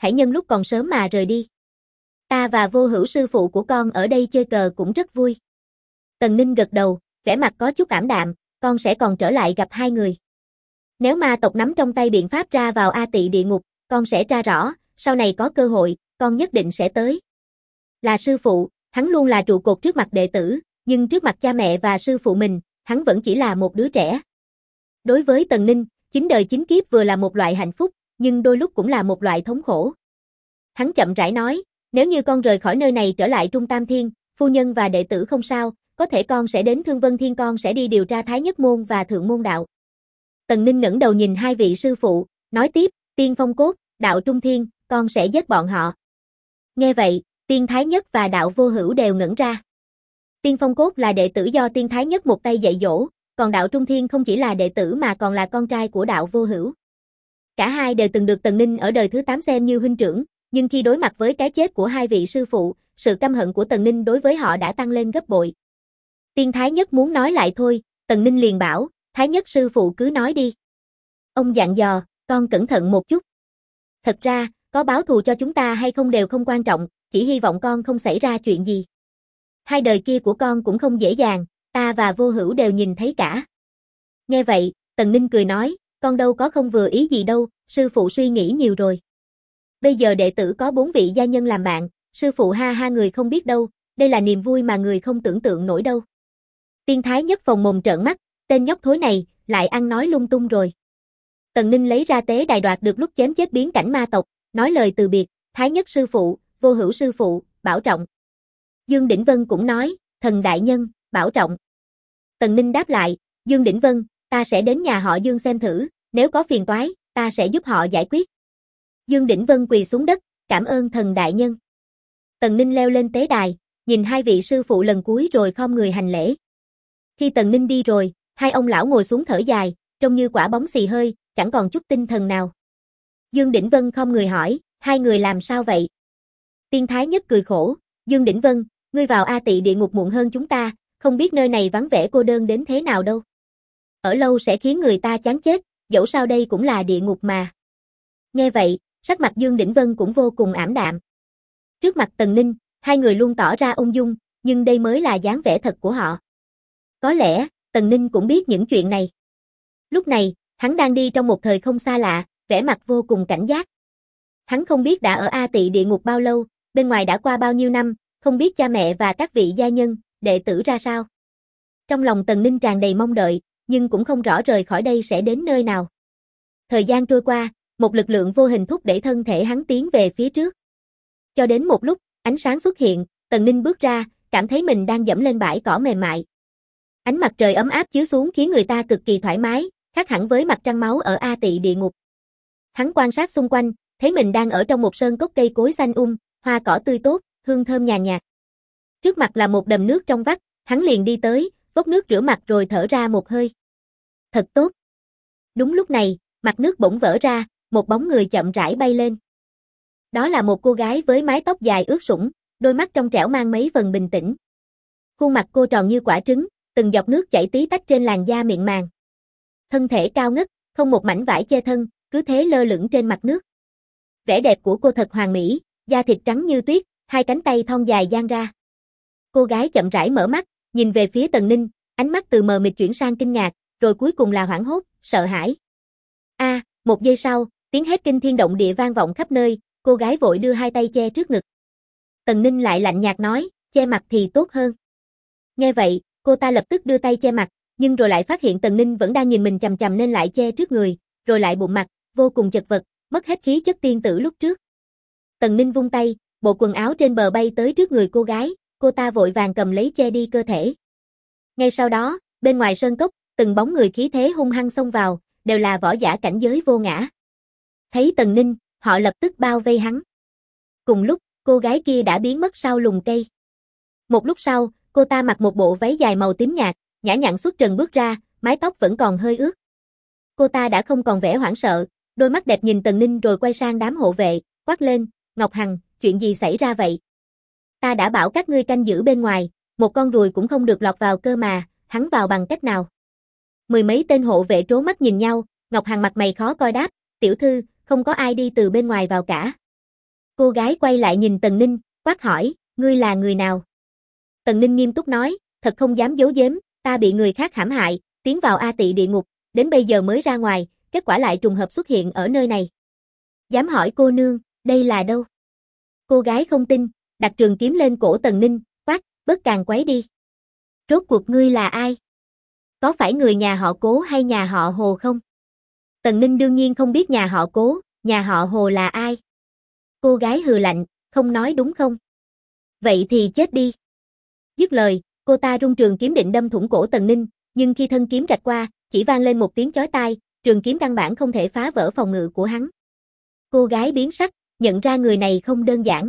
hãy nhân lúc còn sớm mà rời đi. Ta và Vô Hữu sư phụ của con ở đây chơi cờ cũng rất vui. Tần Ninh gật đầu, vẻ mặt có chút ảm đạm, con sẽ còn trở lại gặp hai người. Nếu ma tộc nắm trong tay biện pháp ra vào A Tị địa ngục, con sẽ tra rõ, sau này có cơ hội, con nhất định sẽ tới. Là sư phụ, hắn luôn là trụ cột trước mặt đệ tử, nhưng trước mặt cha mẹ và sư phụ mình, hắn vẫn chỉ là một đứa trẻ. Đối với Tần Ninh, 9 đời 9 kiếp vừa là một loại hạnh phúc, nhưng đôi lúc cũng là một loại thống khổ. Hắn chậm rãi nói, nếu như con rời khỏi nơi này trở lại Trung Tam Thiên, phu nhân và đệ tử không sao, có thể con sẽ đến Thương Vân Thiên, con sẽ đi điều tra Thái Nhất Môn và Thượng Môn Đạo. Tần Ninh ngẩng đầu nhìn hai vị sư phụ, nói tiếp, Tiên Phong Cốt, Đạo Trung Thiên, con sẽ giết bọn họ. Nghe vậy, Tiên Thái Nhất và Đạo Vô Hữu đều ngẩn ra. Tiên Phong Cốt là đệ tử do Tiên Thái Nhất một tay dạy dỗ, còn Đạo Trung Thiên không chỉ là đệ tử mà còn là con trai của Đạo Vô Hữu. Cả hai đều từng được Tần Ninh ở đời thứ 8 xem như huynh trưởng, nhưng khi đối mặt với cái chết của hai vị sư phụ, sự căm hận của Tần Ninh đối với họ đã tăng lên gấp bội. Tiên Thái Nhất muốn nói lại thôi, Tần Ninh liền bảo, Thái Nhất sư phụ cứ nói đi. Ông dặn dò, con cẩn thận một chút. Thật ra, có báo thù cho chúng ta hay không đều không quan trọng, chỉ hy vọng con không xảy ra chuyện gì. Hai đời kia của con cũng không dễ dàng, ta và Vô Hữu đều nhìn thấy cả. Nghe vậy, Tần Ninh cười nói, con đâu có không vừa ý gì đâu, sư phụ suy nghĩ nhiều rồi. Bây giờ đệ tử có 4 vị gia nhân làm bạn, sư phụ ha ha người không biết đâu, đây là niềm vui mà người không tưởng tượng nổi đâu. Tiên Thái Nhất phồng mồm trợn mắt, tên nhóc thối này, lại ăn nói lung tung rồi. Tần Ninh lấy ra tế đài đoạt được lúc chém chết biến cảnh ma tộc, nói lời từ biệt, Thái Nhất sư phụ, Vô Hữu sư phụ, bảo trọng. Dương Đỉnh Vân cũng nói, thần đại nhân, bảo trọng. Tần Ninh đáp lại, Dương Đỉnh Vân, ta sẽ đến nhà họ Dương xem thử, nếu có phiền toái, ta sẽ giúp họ giải quyết. Dương Đỉnh Vân quỳ xuống đất, cảm ơn thần đại nhân. Tần Ninh leo lên tế đài, nhìn hai vị sư phụ lần cuối rồi khom người hành lễ. Khi Tần Ninh đi rồi, hai ông lão ngồi xuống thở dài, trông như quả bóng xì hơi, chẳng còn chút tinh thần nào. Dương Đỉnh Vân khom người hỏi, hai người làm sao vậy? Tiên Thái Nhất cười khổ, Dương Đỉnh Vân, ngươi vào A Tị địa ngục muộn hơn chúng ta, không biết nơi này vắng vẻ cô đơn đến thế nào đâu. Ở lâu sẽ khiến người ta chán chết, dẫu sao đây cũng là địa ngục mà. Nghe vậy, sắc mặt Dương Đỉnh Vân cũng vô cùng ảm đạm. Trước mặt Tần Ninh, hai người luôn tỏ ra ung dung, nhưng đây mới là dáng vẻ thật của họ. Có lẽ, Tần Ninh cũng biết những chuyện này. Lúc này, hắn đang đi trong một thời không xa lạ, vẻ mặt vô cùng cảnh giác. Hắn không biết đã ở A Tị địa ngục bao lâu, bên ngoài đã qua bao nhiêu năm, không biết cha mẹ và các vị gia nhân, đệ tử ra sao. Trong lòng Tần Ninh tràn đầy mong đợi, nhưng cũng không rõ rời khỏi đây sẽ đến nơi nào. Thời gian trôi qua, một lực lượng vô hình thúc đẩy thân thể hắn tiến về phía trước. Cho đến một lúc, ánh sáng xuất hiện, Tần Ninh bước ra, cảm thấy mình đang dẫm lên bãi cỏ mềm mại. Ánh mặt trời ấm áp chiếu xuống khiến người ta cực kỳ thoải mái, khác hẳn với mặt trăng máu ở A Tị địa ngục. Hắn quan sát xung quanh, thấy mình đang ở trong một sơn cốc cây cối xanh hoa cỏ tươi tốt, hương thơm nhàn nhạt. Trước mặt là một đầm nước trong vắt, hắn liền đi tới, vốc nước rửa mặt rồi thở ra một hơi. Thật tốt. Đúng lúc này, mặt nước bỗng vỡ ra, một bóng người chậm rãi bay lên. Đó là một cô gái với mái tóc dài ướt sũng, đôi mắt trong trẻo mang mấy phần bình tĩnh. Khuôn mặt cô tròn như quả trứng, từng giọt nước chảy tí tách trên làn da mịn màng. Thân thể cao ngất, không một mảnh vải che thân, cứ thế lơ lửng trên mặt nước. Vẻ đẹp của cô thật hoàn mỹ, da thịt trắng như tuyết, hai cánh tay thon dài dang ra. Cô gái chậm rãi mở mắt, nhìn về phía Tần Ninh, ánh mắt từ mờ mịt chuyển sang kinh ngạc, rồi cuối cùng là hoảng hốt, sợ hãi. Một giây sau, tiếng hét kinh thiên động địa vang vọng khắp nơi, cô gái vội đưa hai tay che trước ngực. Tần Ninh lại lạnh nhạt nói, che mặt thì tốt hơn. Nghe vậy, cô ta lập tức đưa tay che mặt, nhưng rồi lại phát hiện Tần Ninh vẫn đang nhìn mình chằm chằm nên lại che trước người, rồi lại bụng mặt, vô cùng chật vật, mất hết khí chất tiên tử lúc trước. Tần Ninh vung tay, bộ quần áo trên bờ bay tới trước người cô ta vội vàng cầm lấy che đi cơ thể. Ngay sau đó, bên ngoài sơn cốc, từng bóng người khí thế hung hăng xông vào, đều là võ giả cảnh giới vô ngã. Thấy Tần Ninh, họ lập tức bao vây hắn. Cùng lúc, cô gái kia đã biến mất sau lùm cây. Một lúc sau, cô ta mặc một bộ váy dài màu tím nhạt, nhã nhặn xuất trần bước ra, mái tóc vẫn còn hơi ướt. Cô ta đã không còn vẻ hoảng sợ, đôi mắt đẹp nhìn Tần Ninh rồi quay sang đám hộ vệ, quát lên, Ngọc Hằng, chuyện gì xảy ra vậy? Ta đã bảo các ngươi canh giữ bên ngoài, một con ruồi cũng không được lọt vào cơ mà, hắn vào bằng cách nào? Mười mấy tên hộ vệ trố mắt nhìn nhau, Ngọc Hằng mặt mày khó coi đáp, tiểu thư, không có ai đi từ bên ngoài vào cả. Cô gái quay lại nhìn Tần Ninh, quát hỏi, ngươi là người nào? Tần Ninh nghiêm túc nói, thật không dám giấu giếm, ta bị người khác hãm hại, tiến vào A Tị địa ngục, đến bây giờ mới ra ngoài, kết quả lại trùng hợp xuất hiện ở nơi này. Dám hỏi cô nương, đây là đâu? Cô gái không tin, đặt trường kiếm lên cổ Tần Ninh, quát, bớt càng quấy đi. Rốt cuộc ngươi là ai? Có phải người nhà họ Cố hay nhà họ Hồ không? Tần Ninh đương nhiên không biết nhà họ Cố, nhà họ Hồ là ai. Cô gái hừ lạnh, không nói đúng không? Vậy thì chết đi. Dứt lời, cô ta rung trường kiếm định đâm thủng cổ Tần Ninh, nhưng khi thân kiếm rạch qua, chỉ vang lên một tiếng chói tai, trường kiếm căn bản không thể phá vỡ phòng ngự của hắn. Cô gái biến sắc, nhận ra người này không đơn giản.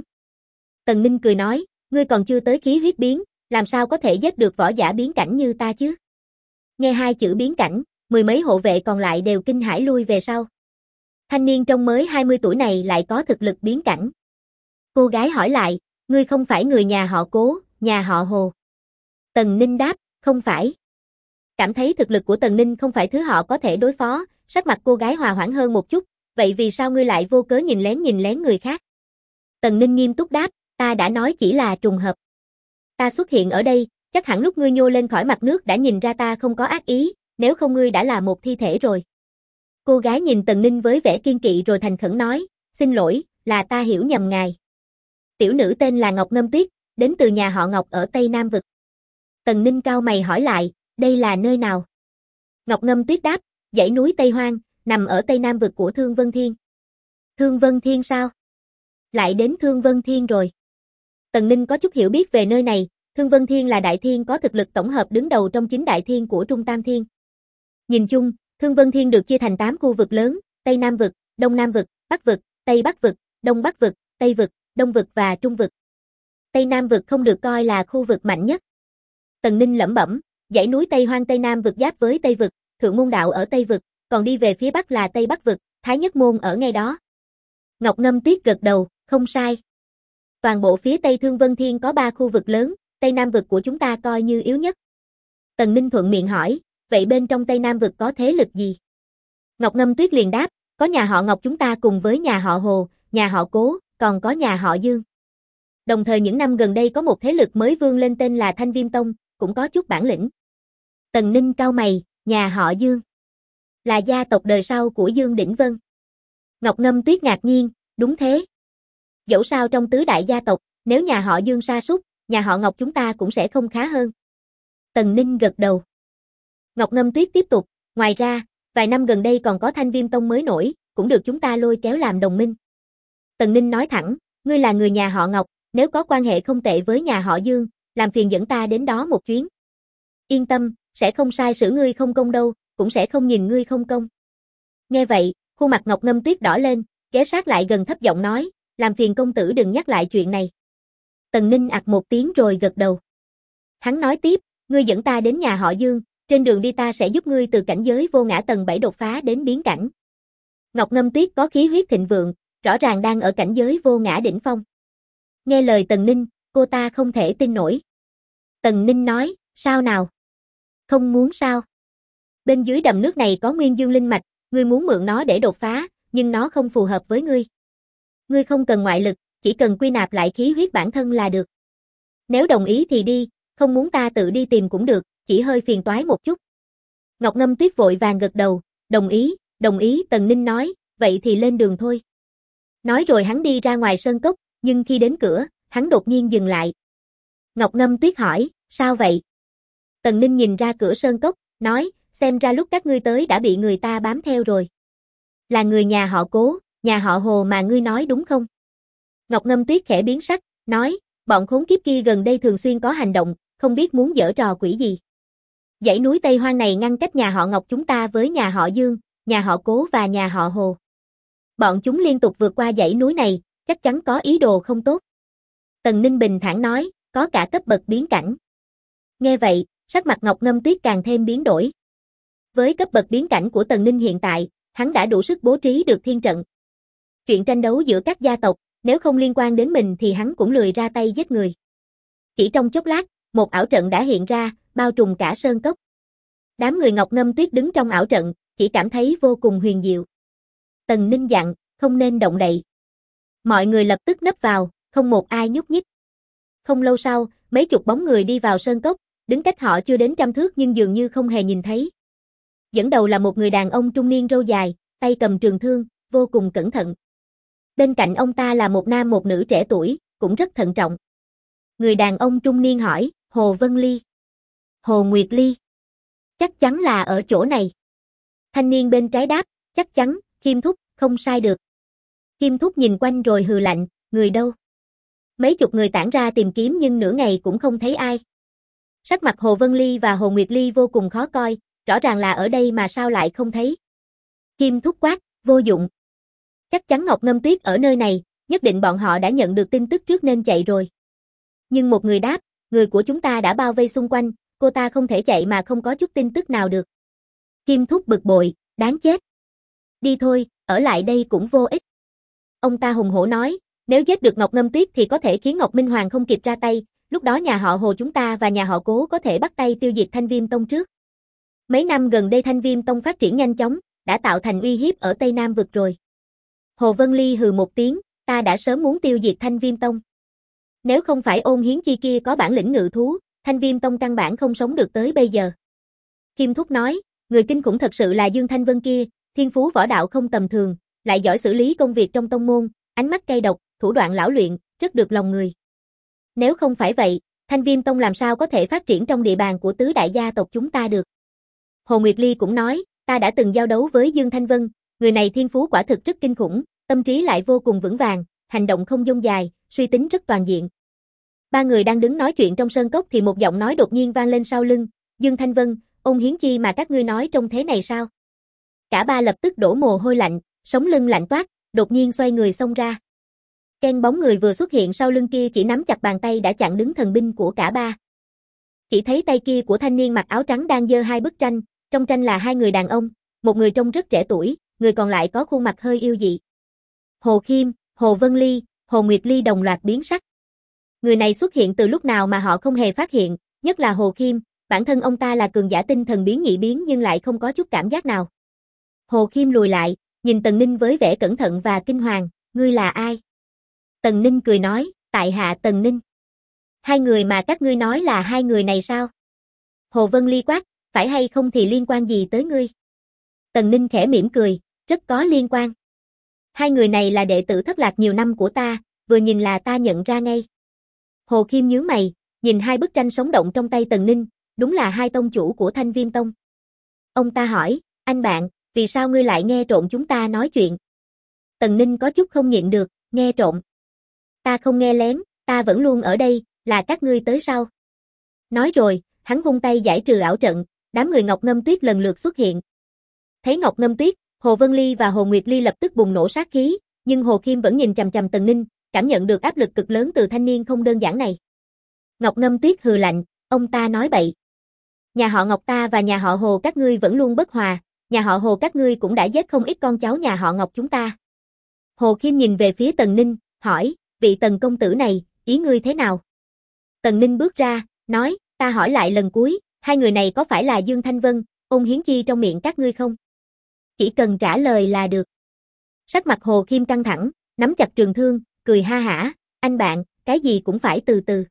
Tần Ninh cười nói, ngươi còn chưa tới khí huyết biến, làm sao có thể giết được võ giả biến cảnh như ta chứ? Nghe hai chữ biến cảnh, mười mấy hộ vệ còn lại đều kinh hãi lui về sau. Thanh niên trông mới 20 tuổi này lại có thực lực biến cảnh. Cô gái hỏi lại, ngươi không phải người nhà họ Cố, nhà họ Hồ. Tần Ninh đáp, không phải. Cảm thấy thực lực của Tần Ninh không phải thứ họ có thể đối phó, sắc mặt cô gái hòa hoãn hơn một chút, vậy vì sao ngươi lại vô cớ nhìn lén người khác? Tần Ninh nghiêm túc đáp, ta đã nói chỉ là trùng hợp. Ta xuất hiện ở đây, chắc hẳn lúc ngươi nhô lên khỏi mặt nước đã nhìn ra ta không có ác ý, nếu không ngươi đã là một thi thể rồi. Cô gái nhìn Tần Ninh với vẻ kiên kỵ rồi thành khẩn nói, xin lỗi, là ta hiểu nhầm ngài. Tiểu nữ tên là Ngọc Ngâm Tuyết, đến từ nhà họ Ngọc ở Tây Nam Vực. Tần Ninh cau mày hỏi lại, đây là nơi nào? Ngọc Ngâm Tuyết đáp, dãy núi Tây Hoang, nằm ở Tây Nam Vực của Thương Vân Thiên. Thương Vân Thiên sao? Lại đến Thương Vân Thiên rồi. Tần Ninh có chút hiểu biết về nơi này, Thương Vân Thiên là đại thiên có thực lực tổng hợp đứng đầu trong 9 đại thiên của Trung Tam Thiên. Nhìn chung, Thương Vân Thiên được chia thành 8 khu vực lớn, Tây Nam Vực, Đông Nam Vực, Bắc Vực, Tây Bắc Vực, Đông Bắc Vực, Tây Vực, Đông Vực và Trung Vực. Tây Nam Vực không được coi là khu vực mạnh nhất. Tần Ninh lẩm bẩm, dãy núi Tây Hoang Tây Nam Vực giáp với Tây Vực, Thượng Môn Đạo ở Tây Vực, còn đi về phía Bắc là Tây Bắc Vực, Thái Nhất Môn ở ngay đó. Ngọc Ngâm Tuyết gật đầu, không sai. Toàn bộ phía Tây Thương Vân Thiên có 3 khu vực lớn, Tây Nam Vực của chúng ta coi như yếu nhất. Tần Ninh thuận miệng hỏi, vậy bên trong Tây Nam Vực có thế lực gì? Ngọc Ngâm Tuyết liền đáp, có nhà họ Ngọc chúng ta cùng với nhà họ Hồ, nhà họ Cố, còn có nhà họ Dương. Đồng thời những năm gần đây có một thế lực mới vươn lên tên là Thanh Viêm Tông, cũng có chút bản lĩnh. Tần Ninh cau mày, nhà họ Dương. Là gia tộc đời sau của Dương Đỉnh Vân. Ngọc Ngâm Tuyết ngạc nhiên, đúng thế. Dẫu sao trong tứ đại gia tộc, nếu nhà họ Dương sa sút, nhà họ Ngọc chúng ta cũng sẽ không khá hơn. Tần Ninh gật đầu. Ngọc Ngâm Tuyết tiếp tục, ngoài ra, vài năm gần đây còn có Thanh Viêm Tông mới nổi, cũng được chúng ta lôi kéo làm đồng minh. Tần Ninh nói thẳng, ngươi là người nhà họ Ngọc, nếu có quan hệ không tệ với nhà họ Dương, làm phiền dẫn ta đến đó một chuyến. Yên tâm, sẽ không sai xử ngươi không công đâu, cũng sẽ không nhìn ngươi không công. Nghe vậy, khuôn mặt Ngọc Ngâm Tuyết đỏ lên, ghé sát lại gần thấp giọng nói, làm phiền công tử đừng nhắc lại chuyện này. Tần Ninh ặc một tiếng rồi gật đầu. Hắn nói tiếp, ngươi dẫn ta đến nhà họ Dương, trên đường đi ta sẽ giúp ngươi từ cảnh giới vô ngã tầng 7 đột phá đến biến cảnh. Ngọc Ngâm Tuyết có khí huyết thịnh vượng, rõ ràng đang ở cảnh giới vô ngã đỉnh phong. Nghe lời Tần Ninh, cô ta không thể tin nổi. Tần Ninh nói, sao nào? Không muốn sao? Bên dưới đầm nước này có nguyên dương linh mạch, ngươi muốn mượn nó để đột phá, nhưng nó không phù hợp với ngươi. Ngươi không cần ngoại lực, chỉ cần quy nạp lại khí huyết bản thân là được. Nếu đồng ý thì đi, không muốn ta tự đi tìm cũng được, chỉ hơi phiền toái một chút. Ngọc Ngâm Tuyết vội vàng gật đầu, đồng ý, Tần Ninh nói, vậy thì lên đường thôi. Nói rồi hắn đi ra ngoài sơn cốc, nhưng khi đến cửa, hắn đột nhiên dừng lại. Ngọc Ngâm Tuyết hỏi, sao vậy? Tần Ninh nhìn ra cửa sơn cốc, nói, xem ra lúc các ngươi tới đã bị người ta bám theo rồi. Là người nhà họ Cố, nhà họ Hồ mà ngươi nói đúng không? Ngọc Ngâm Tuyết khẽ biến sắc, nói, bọn khốn kiếp kia gần đây thường xuyên có hành động, không biết muốn giở trò quỷ gì. Dãy núi Tây Hoang này ngăn cách nhà họ Ngọc chúng ta với nhà họ Dương, nhà họ Cố và nhà họ Hồ. Bọn chúng liên tục vượt qua dãy núi này, chắc chắn có ý đồ không tốt. Tần Ninh bình thản nói, có cả cấp bậc biến cảnh. Nghe vậy, sắc mặt Ngọc Ngâm Tuyết càng thêm biến đổi. Với cấp bậc biến cảnh của Tần Ninh hiện tại, hắn đã đủ sức bố trí được thiên trận. Chuyện tranh đấu giữa các gia tộc, nếu không liên quan đến mình thì hắn cũng lười ra tay giết người. Chỉ trong chốc lát, một ảo trận đã hiện ra, bao trùm cả sơn cốc. Đám người Ngọc Ngâm Tuyết đứng trong ảo trận, chỉ cảm thấy vô cùng huyền diệu. Tần Ninh dặn, không nên động đậy. Mọi người lập tức nấp vào, không một ai nhúc nhích. Không lâu sau, mấy chục bóng người đi vào sơn cốc, đứng cách họ chưa đến 100 thước nhưng dường như không hề nhìn thấy. Dẫn đầu là một người đàn ông trung niên râu dài, tay cầm trường thương, vô cùng cẩn thận. Bên cạnh ông ta là một nam một nữ trẻ tuổi, cũng rất thận trọng. Người đàn ông trung niên hỏi, Hồ Vân Ly. Hồ Nguyệt Ly. Chắc chắn là ở chỗ này. Thanh niên bên trái đáp, chắc chắn, Kim Thúc, không sai được. Kim Thúc nhìn quanh rồi hừ lạnh, người đâu? Mấy chục người tản ra tìm kiếm nhưng nửa ngày cũng không thấy ai. Sắc mặt Hồ Vân Ly và Hồ Nguyệt Ly vô cùng khó coi, rõ ràng là ở đây mà sao lại không thấy. Kim Thúc quát, vô dụng. Chắc chắn Ngọc Ngâm Tuyết ở nơi này, nhất định bọn họ đã nhận được tin tức trước nên chạy rồi. Nhưng một người đáp, người của chúng ta đã bao vây xung quanh, cô ta không thể chạy mà không có chút tin tức nào được. Kim Thúc bực bội, đáng chết. Đi thôi, ở lại đây cũng vô ích. Ông ta hùng hổ nói, nếu giết được Ngọc Ngâm Tuyết thì có thể khiến Ngọc Minh Hoàng không kịp ra tay, lúc đó nhà họ Hồ chúng ta và nhà họ Cố có thể bắt tay tiêu diệt Thanh Viêm Tông trước. Mấy năm gần đây Thanh Viêm Tông phát triển nhanh chóng, đã tạo thành uy hiếp ở Tây Nam vực rồi. Hồ Vân Ly hừ một tiếng, ta đã sớm muốn tiêu diệt Thanh Viêm Tông. Nếu không phải Ôn Hiến Chi kia có bản lĩnh ngự thú, Thanh Viêm Tông căn bản không sống được tới bây giờ. Kim Thúc nói, người kinh khủng thật sự là Dương Thanh Vân kia, thiên phú võ đạo không tầm thường, lại giỏi xử lý công việc trong tông môn, ánh mắt cay độc, thủ đoạn lão luyện, rất được lòng người. Nếu không phải vậy, Thanh Viêm Tông làm sao có thể phát triển trong địa bàn của tứ đại gia tộc chúng ta được. Hồ Nguyệt Ly cũng nói, ta đã từng giao đấu với Dương Thanh Vân, người này thiên phú quả thực rất kinh khủng, tâm trí lại vô cùng vững vàng, hành động không dông dài, suy tính rất toàn diện. Ba người đang đứng nói chuyện trong sơn cốc thì một giọng nói đột nhiên vang lên sau lưng, Dương Thanh Vân, Ôn Hiến Chi mà các ngươi nói trông thế này sao? Cả ba lập tức đổ mồ hôi lạnh, sống lưng lạnh toát, đột nhiên xoay người xông ra. Ken bóng người vừa xuất hiện sau lưng kia chỉ nắm chặt bàn tay đã chặn đứng thần binh của cả ba. Chỉ thấy tay kia của thanh niên mặc áo trắng đang giơ hai bức tranh, trong tranh là hai người đàn ông, một người trông rất trẻ tuổi, người còn lại có khuôn mặt hơi yêu dị. Hồ Khiêm, Hồ Vân Ly, Hồ Nguyệt Ly đồng loạt biến sắc. Người này xuất hiện từ lúc nào mà họ không hề phát hiện, nhất là Hồ Khiêm, bản thân ông ta là cường giả tinh thần biến nhị biến nhưng lại không có chút cảm giác nào. Hồ Khiêm lùi lại, nhìn Tần Ninh với vẻ cẩn thận và kinh hoàng, ngươi là ai? Tần Ninh cười nói, tại hạ Tần Ninh. Hai người mà các ngươi nói là hai người này sao? Hồ Vân Ly quát, phải hay không thì liên quan gì tới ngươi? Tần Ninh khẽ mỉm cười, rất có liên quan. Hai người này là đệ tử thất lạc nhiều năm của ta, vừa nhìn là ta nhận ra ngay. Hồ Khiêm nhướng mày, nhìn hai bức tranh sống động trong tay Tần Ninh, đúng là hai tông chủ của Thanh Viêm Tông. Ông ta hỏi, anh bạn, vì sao ngươi lại nghe trộm chúng ta nói chuyện? Tần Ninh có chút không nhịn được, nghe trộm. Ta không nghe lén, ta vẫn luôn ở đây, là các ngươi tới sau. Nói rồi, hắn vung tay giải trừ ảo trận, đám người Ngọc Ngâm Tuyết lần lượt xuất hiện. Thấy Ngọc Ngâm Tuyết, Hồ Vân Ly và Hồ Nguyệt Ly lập tức bùng nổ sát khí, nhưng Hồ Khiêm vẫn nhìn chằm chằm Tần Ninh, cảm nhận được áp lực cực lớn từ thanh niên không đơn giản này. Ngọc Ngâm Tuyết hừ lạnh, ông ta nói bậy. Nhà họ Ngọc ta và nhà họ Hồ các ngươi vẫn luôn bất hòa, nhà họ Hồ các ngươi cũng đã giết không ít con cháu nhà họ Ngọc chúng ta. Hồ Khiêm nhìn về phía Tần Ninh, hỏi, vị Tần công tử này, ý ngươi thế nào? Tần Ninh bước ra, nói, ta hỏi lại lần cuối, hai người này có phải là Dương Thanh Vân, Ôn Hiến Chi trong miệng các ngươi không? Chỉ cần trả lời là được. Sắc mặt Hồ Khiêm căng thẳng, nắm chặt trường thương, cười ha hả, anh bạn, cái gì cũng phải từ từ.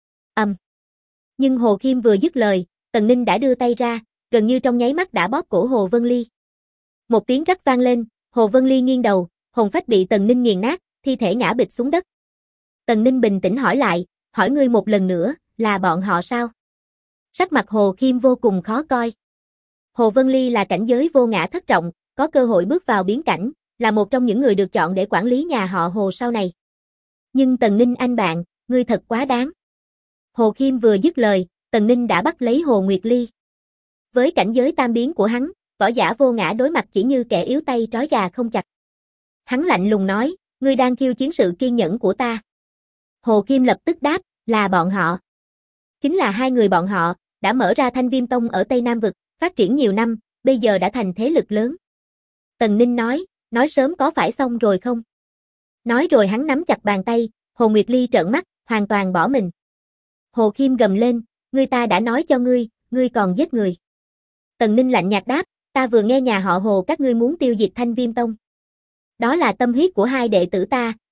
Nhưng Hồ Khiêm vừa dứt lời, Tần Ninh đã đưa tay ra, gần như trong nháy mắt đã bóp cổ Hồ Vân Ly. Một tiếng rắc vang lên, Hồ Vân Ly nghiêng đầu, hồn phách bị Tần Ninh nghiền nát, thi thể ngã bịch xuống đất. Tần Ninh bình tĩnh hỏi lại, hỏi ngươi một lần nữa, là bọn họ sao? Sắc mặt Hồ Khiêm vô cùng khó coi. Hồ Vân Ly là cảnh giới vô ngã thất trọng, có cơ hội bước vào biến cảnh, là một trong những người được chọn để quản lý nhà họ Hồ sau này. Nhưng Tần Ninh anh bạn, ngươi thật quá đáng. Hồ Khiêm vừa dứt lời, Tần Ninh đã bắt lấy Hồ Nguyệt Ly. Với cảnh giới tam biến của hắn, võ giả vô ngã đối mặt chỉ như kẻ yếu tay trói gà không chặt. Hắn lạnh lùng nói, ngươi đang khiêu chiến sự kiên nhẫn của ta. Hồ Khiêm lập tức đáp, là bọn họ. Chính là hai người bọn họ, đã mở ra Thanh Viêm Tông ở Tây Nam Vực, phát triển nhiều năm, bây giờ đã thành thế lực lớn. Tần Ninh nói sớm có phải xong rồi không? Nói rồi hắn nắm chặt bàn tay, Hồ Nguyệt Ly trợn mắt, hoàn toàn bỏ mình. Hồ Khiêm gầm lên, ngươi ta đã nói cho ngươi còn giết người. Tần Ninh lạnh nhạt đáp, ta vừa nghe nhà họ Hồ các ngươi muốn tiêu diệt Thanh Viêm Tông. Đó là tâm huyết của hai đệ tử ta,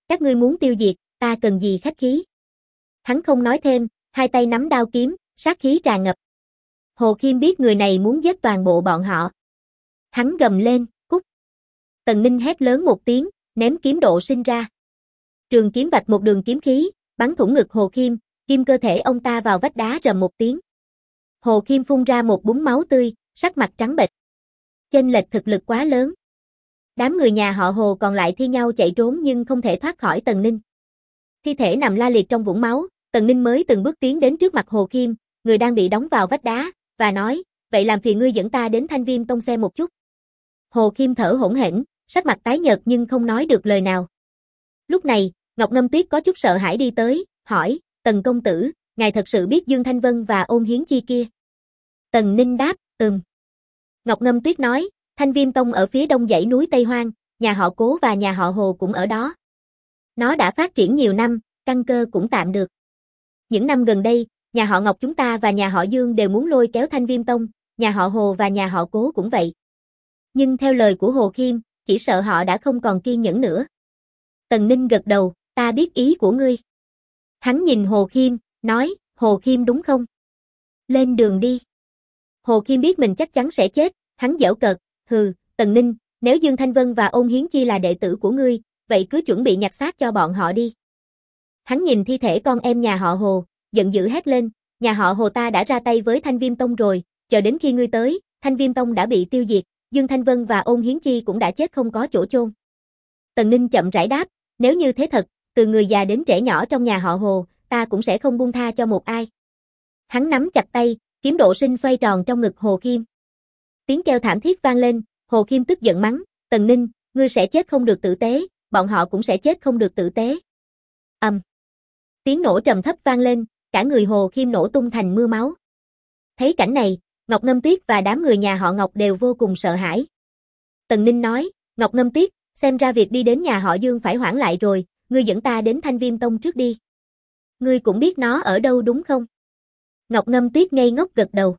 Các ngươi muốn tiêu diệt, ta cần gì khách khí. Hắn không nói thêm, hai tay nắm đao kiếm, sát khí tràn ngập. Hồ Khiêm biết người này muốn giết toàn bộ bọn họ. Hắn gầm lên, cút. Tần Ninh hét lớn một tiếng, ném kiếm độ sinh ra. Trường kiếm vạch một đường kiếm khí, bắn thủng ngực Hồ Khiêm, kim cơ thể ông ta vào vách đá rầm một tiếng. Hồ Khiêm phun ra một búng máu tươi, sắc mặt trắng bệch. Chênh lệch thực lực quá lớn. Đám người nhà họ Hồ còn lại thi nhau chạy trốn nhưng không thể thoát khỏi Tần Ninh. Thi thể nằm la liệt trong vũng máu, Tần Ninh mới từng bước tiến đến trước mặt Hồ Khiêm, người đang bị đóng vào vách đá, và nói, vậy làm phiền ngươi dẫn ta đến Thanh Viêm Tông xem một chút. Hồ Khiêm thở hổn hển, sắc mặt tái nhợt nhưng không nói được lời nào. Lúc này, Ngọc Ngâm Tuyết có chút sợ hãi đi tới, hỏi, Tần công tử, ngài thật sự biết Dương Thanh Vân và Ôn Hiến Chi kia? Tần Ninh đáp, Ngọc Ngâm Tuyết nói, Thanh Viêm Tông ở phía đông dãy núi Tây Hoang, nhà họ Cố và nhà họ Hồ cũng ở đó. Nó đã phát triển nhiều năm, căn cơ cũng tạm được. Những năm gần đây, nhà họ Ngọc chúng ta và nhà họ Dương đều muốn lôi kéo Thanh Viêm Tông, nhà họ Hồ và nhà họ Cố cũng vậy. Nhưng theo lời của Hồ Khiêm, chỉ sợ họ đã không còn kiên nhẫn nữa. Tần Ninh gật đầu, ta biết ý của ngươi. Hắn nhìn Hồ Khiêm, nói, Hồ Khiêm đúng không? Lên đường đi. Hồ Khiêm biết mình chắc chắn sẽ chết, hắn giễu cợt, hừ, Tần Ninh, nếu Dương Thanh Vân và Ôn Hiến Chi là đệ tử của ngươi, vậy cứ chuẩn bị nhặt xác cho bọn họ đi. Hắn nhìn thi thể con em nhà họ Hồ, giận dữ hét lên, nhà họ Hồ ta đã ra tay với Thanh Viêm Tông rồi, chờ đến khi ngươi tới, Thanh Viêm Tông đã bị tiêu diệt, Dương Thanh Vân và Ôn Hiến Chi cũng đã chết không có chỗ chôn. Tần Ninh chậm rãi đáp, nếu như thế thật, từ người già đến trẻ nhỏ trong nhà họ Hồ, ta cũng sẽ không buông tha cho một ai. Hắn nắm chặt tay, kiếm độ sinh xoay tròn trong ngực Hồ Khiêm. Tiếng kêu thảm thiết vang lên, Hồ Khiêm tức giận mắng, Tần Ninh, ngươi sẽ chết không được tử tế, bọn họ cũng sẽ chết không được tử tế. Tiếng nổ trầm thấp vang lên, cả người Hồ Khiêm nổ tung thành mưa máu. Thấy cảnh này, Ngọc Ngâm Tuyết và đám người nhà họ Ngọc đều vô cùng sợ hãi. Tần Ninh nói, Ngọc Ngâm Tuyết, xem ra việc đi đến nhà họ Dương phải hoãn lại rồi, ngươi dẫn ta đến Thanh Viêm Tông trước đi. Ngươi cũng biết nó ở đâu đúng không? Ngọc Ngâm Tuyết ngây ngốc gật đầu.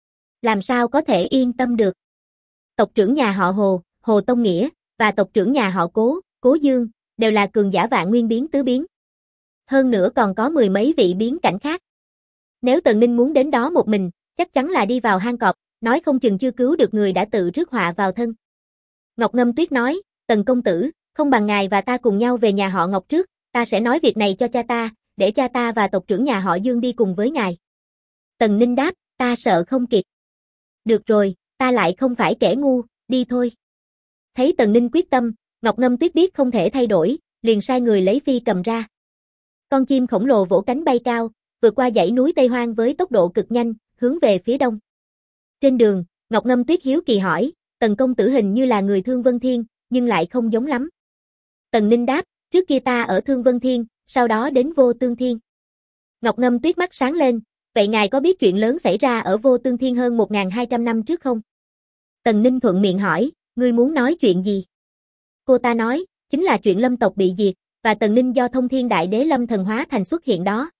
Làm sao có thể yên tâm được? Tộc trưởng nhà họ Hồ, Hồ Tông Nghĩa, và tộc trưởng nhà họ Cố, Cố Dương, đều là cường giả vạn nguyên biến tứ biến. Hơn nữa còn có mười mấy vị biến cảnh khác. Nếu Tần Ninh muốn đến đó một mình, chắc chắn là đi vào hang cọp, nói không chừng chưa cứu được người đã tự rước họa vào thân. Ngọc Ngâm Tuyết nói, Tần công tử, không bằng ngài và ta cùng nhau về nhà họ Ngọc trước, ta sẽ nói việc này cho cha ta, để cha ta và tộc trưởng nhà họ Dương đi cùng với ngài. Tần Ninh đáp, ta sợ không kịp. Được rồi, ta lại không phải kẻ ngu, đi thôi. Thấy Tần Ninh quyết tâm, Ngọc Ngâm Tuyết biết không thể thay đổi, liền sai người lấy phi cầm ra. Con chim khổng lồ vỗ cánh bay cao, vượt qua dãy núi Tây Hoang với tốc độ cực nhanh, hướng về phía đông. Trên đường, Ngọc Ngâm Tuyết hiếu kỳ hỏi, Tần công tử hình như là người Thương Vân Thiên, nhưng lại không giống lắm. Tần Ninh đáp, trước kia ta ở Thương Vân Thiên, sau đó đến Vô Tương Thiên. Ngọc Ngâm Tuyết mắt sáng lên, vậy ngài có biết chuyện lớn xảy ra ở Vô Tương Thiên hơn 1.200 năm trước không? Tần Ninh thuận miệng hỏi, ngươi muốn nói chuyện gì? Cô ta nói, chính là chuyện Lâm tộc bị diệt, và Tần Ninh do Thông Thiên Đại Đế Lâm thần hóa thành xuất hiện đó.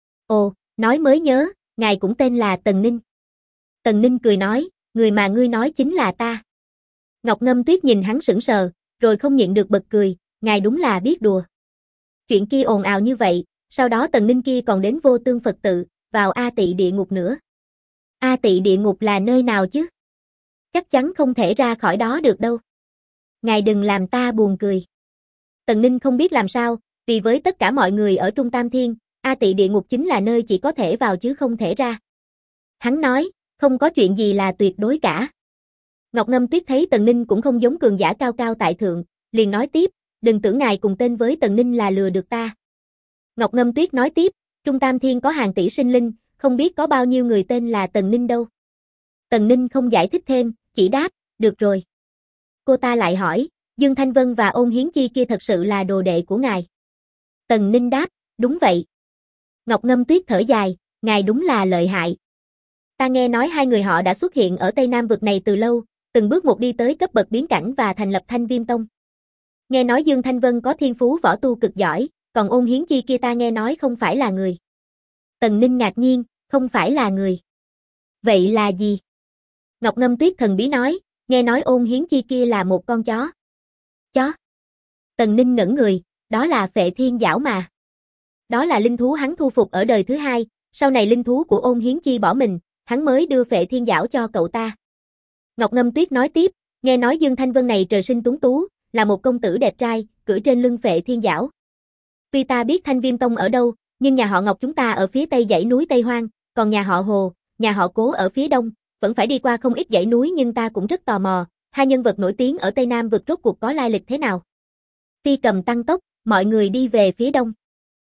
Ồ, nói mới nhớ, ngài cũng tên là Tần Ninh. Tần Ninh cười nói, người mà ngươi nói chính là ta. Ngọc Ngâm Tuyết nhìn hắn sững sờ, rồi không nhịn được bật cười, ngài đúng là biết đùa. Chuyện kia ồn ào như vậy, sau đó Tần Ninh kia còn đến Vô Tương Phật tự, vào A Tị địa ngục nữa. A Tị địa ngục là nơi nào chứ? Chắc chắn không thể ra khỏi đó được đâu. Ngài đừng làm ta buồn cười. Tần Ninh không biết làm sao, vì với tất cả mọi người ở Trung Tam Thiên, A Tị địa ngục chính là nơi chỉ có thể vào chứ không thể ra. Hắn nói, không có chuyện gì là tuyệt đối cả. Ngọc Ngâm Tuyết thấy Tần Ninh cũng không giống cường giả cao cao tại thượng, liền nói tiếp, đừng tưởng ngài cùng tên với Tần Ninh là lừa được ta. Ngọc Ngâm Tuyết nói tiếp, Trung Tam Thiên có hàng tỷ sinh linh, không biết có bao nhiêu người tên là Tần Ninh đâu. Tần Ninh không giải thích thêm, chỉ đáp, được rồi. Cô ta lại hỏi, Dương Thanh Vân và Ôn Hiến Chi kia thật sự là đồ đệ của ngài? Tần Ninh đáp, đúng vậy. Ngọc Ngâm Tuyết thở dài, ngài đúng là lợi hại. Ta nghe nói hai người họ đã xuất hiện ở Tây Nam vực này từ lâu, từng bước một đi tới cấp bậc biến cảnh và thành lập Thanh Viêm Tông. Nghe nói Dương Thanh Vân có thiên phú võ tu cực giỏi, còn Ôn Hiến Chi kia ta nghe nói không phải là người. Tần Ninh ngạc nhiên, không phải là người. Vậy là gì? Ngọc Ngâm Tuyết thần bí nói, nghe nói Ôn Hiến Chi kia là một con chó. Chó? Tần Ninh ngẩn người, Đó là Phệ Thiên Giảo mà. Đó là linh thú hắn thu phục ở đời thứ hai, sau này linh thú của Ôn Hiến Chi bỏ mình, hắn mới đưa Phệ Thiên Giảo cho cậu ta. Ngọc Ngâm Tuyết nói tiếp, nghe nói Dương Thanh Vân này trời sinh tuấn tú, là một công tử đẹp trai, cưỡi trên lưng Phệ Thiên Giảo. Tuy ta biết Thanh Viêm Tông ở đâu, nhưng nhà họ Ngọc chúng ta ở phía tây dãy núi Tây Hoang, còn nhà họ Hồ, nhà họ Cố ở phía đông, vẫn phải đi qua không ít dãy núi, nhưng ta cũng rất tò mò, hai nhân vật nổi tiếng ở Tây Nam vực rốt cuộc có lai lịch thế nào. Phi Cầm tăng tốc, mọi người đi về phía đông.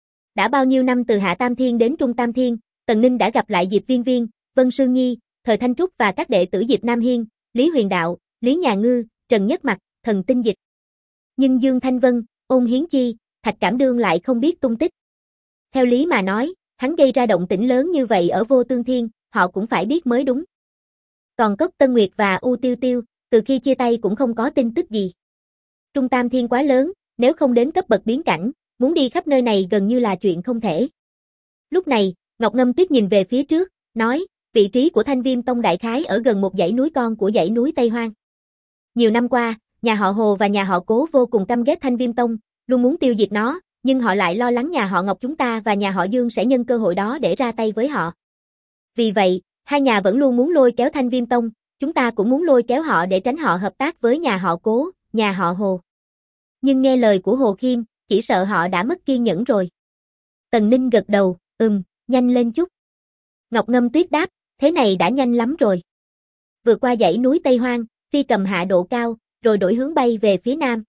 Đã bao nhiêu năm từ Hạ Tam Thiên đến Trung Tam Thiên, Tần Ninh đã gặp lại Diệp Viên Viên, Vân Sương Nhi, Thời Thanh Trúc và các đệ tử Diệp Nam Hiên, Lý Huyền Đạo, Lý Nhà Ngư, Trần Nhất Mặc, Thần Tinh Dịch. Nhưng Dương Thanh Vân, Ôn Hiến Chi, Thạch Cảm Đương lại không biết tung tích. Theo lý mà nói, hắn gây ra động tĩnh lớn như vậy ở Vô Tương Thiên, họ cũng phải biết mới đúng. Còn Cốc Tân Nguyệt và U Tiêu Tiêu, từ khi chia tay cũng không có tin tức gì. Trung Tam Thiên quá lớn, nếu không đến cấp bậc biến cảnh, muốn đi khắp nơi này gần như là chuyện không thể. Lúc này, Ngọc Ngâm Tuyết nhìn về phía trước, nói, vị trí của Thanh Viêm Tông đại khái ở gần một dãy núi con của dãy núi Tây Hoang. Nhiều năm qua, nhà họ Hồ và nhà họ Cố vô cùng căm ghét Thanh Viêm Tông, luôn muốn tiêu diệt nó, nhưng họ lại lo lắng nhà họ Ngọc chúng ta và nhà họ Dương sẽ nhân cơ hội đó để ra tay với họ. Vì vậy, hai nhà vẫn luôn muốn lôi kéo Thanh Viêm Tông, chúng ta cũng muốn lôi kéo họ để tránh họ hợp tác với nhà họ Cố, nhà họ Hồ. Nhưng nghe lời của Hồ Khiêm, chỉ sợ họ đã mất kiên nhẫn rồi. Tần Ninh gật đầu, nhanh lên chút. Ngọc Ngâm Tuyết đáp, thế này đã nhanh lắm rồi. Vượt qua dãy núi Tây Hoang, Phi Cầm hạ độ cao, rồi đổi hướng bay về phía nam.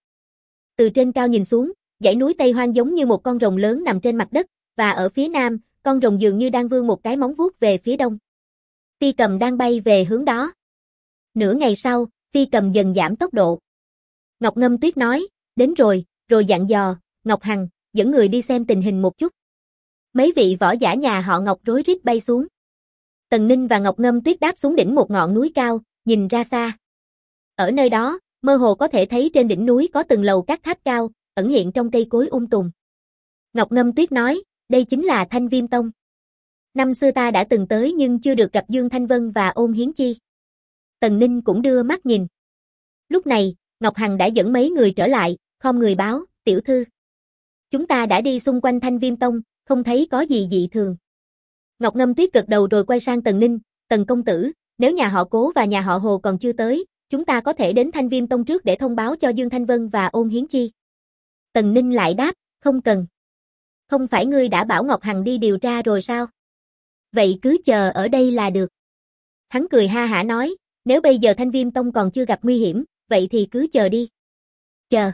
Từ trên cao nhìn xuống, dãy núi Tây Hoang giống như một con rồng lớn nằm trên mặt đất, và ở phía nam, con rồng dường như đang vươn một cái móng vuốt về phía đông. Phi Cầm đang bay về hướng đó. Nửa ngày sau, Phi Cầm dần giảm tốc độ. Ngọc Ngâm Tuyết nói, đến rồi, rồi dặn dò, Ngọc Hằng, dẫn người đi xem tình hình một chút. Mấy vị võ giả nhà họ Ngọc rối rít bay xuống. Tần Ninh và Ngọc Ngâm Tuyết đáp xuống đỉnh một ngọn núi cao, nhìn ra xa. Ở nơi đó, mơ hồ có thể thấy trên đỉnh núi có từng lầu các tháp cao, ẩn hiện trong cây cối tùm. Ngọc Ngâm Tuyết nói, đây chính là Thanh Viêm Tông. Năm xưa ta đã từng tới nhưng chưa được gặp Dương Thanh Vân và Ôn Hiến Chi. Tần Ninh cũng đưa mắt nhìn. Lúc này, Ngọc Hằng đã dẫn mấy người trở lại, khom người báo, tiểu thư. Chúng ta đã đi xung quanh Thanh Viêm Tông, không thấy có gì dị thường. Ngọc Ngâm Tuyết gật đầu rồi quay sang Tần Ninh, Tần công tử, nếu nhà họ Cố và nhà họ Hồ còn chưa tới, chúng ta có thể đến Thanh Viêm Tông trước để thông báo cho Dương Thanh Vân và Ôn Hiến Chi. Tần Ninh lại đáp, không cần. Không phải ngươi đã bảo Ngọc Hằng đi điều tra rồi sao? Vậy cứ chờ ở đây là được. Hắn cười ha hả nói, nếu bây giờ Thanh Viêm Tông còn chưa gặp nguy hiểm, vậy thì cứ chờ đi. Chờ.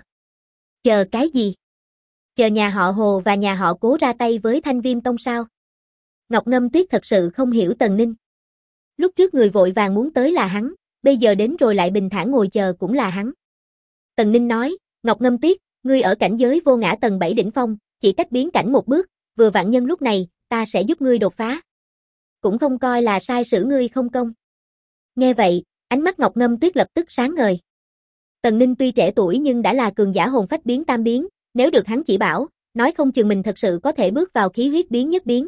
Chờ cái gì? Chờ nhà họ Hồ và nhà họ Cố ra tay với Thanh Viêm Tông sao? Ngọc Ngâm Tuyết thật sự không hiểu Tần Ninh. Lúc trước người vội vàng muốn tới là hắn, bây giờ đến rồi lại bình thản ngồi chờ cũng là hắn. Tần Ninh nói, Ngọc Ngâm Tuyết, ngươi ở cảnh giới vô ngã tầng 7 đỉnh phong, chỉ cách biến cảnh một bước, vừa vặn nhân lúc này, ta sẽ giúp ngươi đột phá. Cũng không coi là sai sử ngươi không công. Nghe vậy, ánh mắt Ngọc Ngâm Tuyết lập tức sáng ngời. Tần Ninh tuy trẻ tuổi nhưng đã là cường giả hồn phách biến tam biến, nếu được hắn chỉ bảo, nói không chừng mình thật sự có thể bước vào khí huyết biến nhất biến.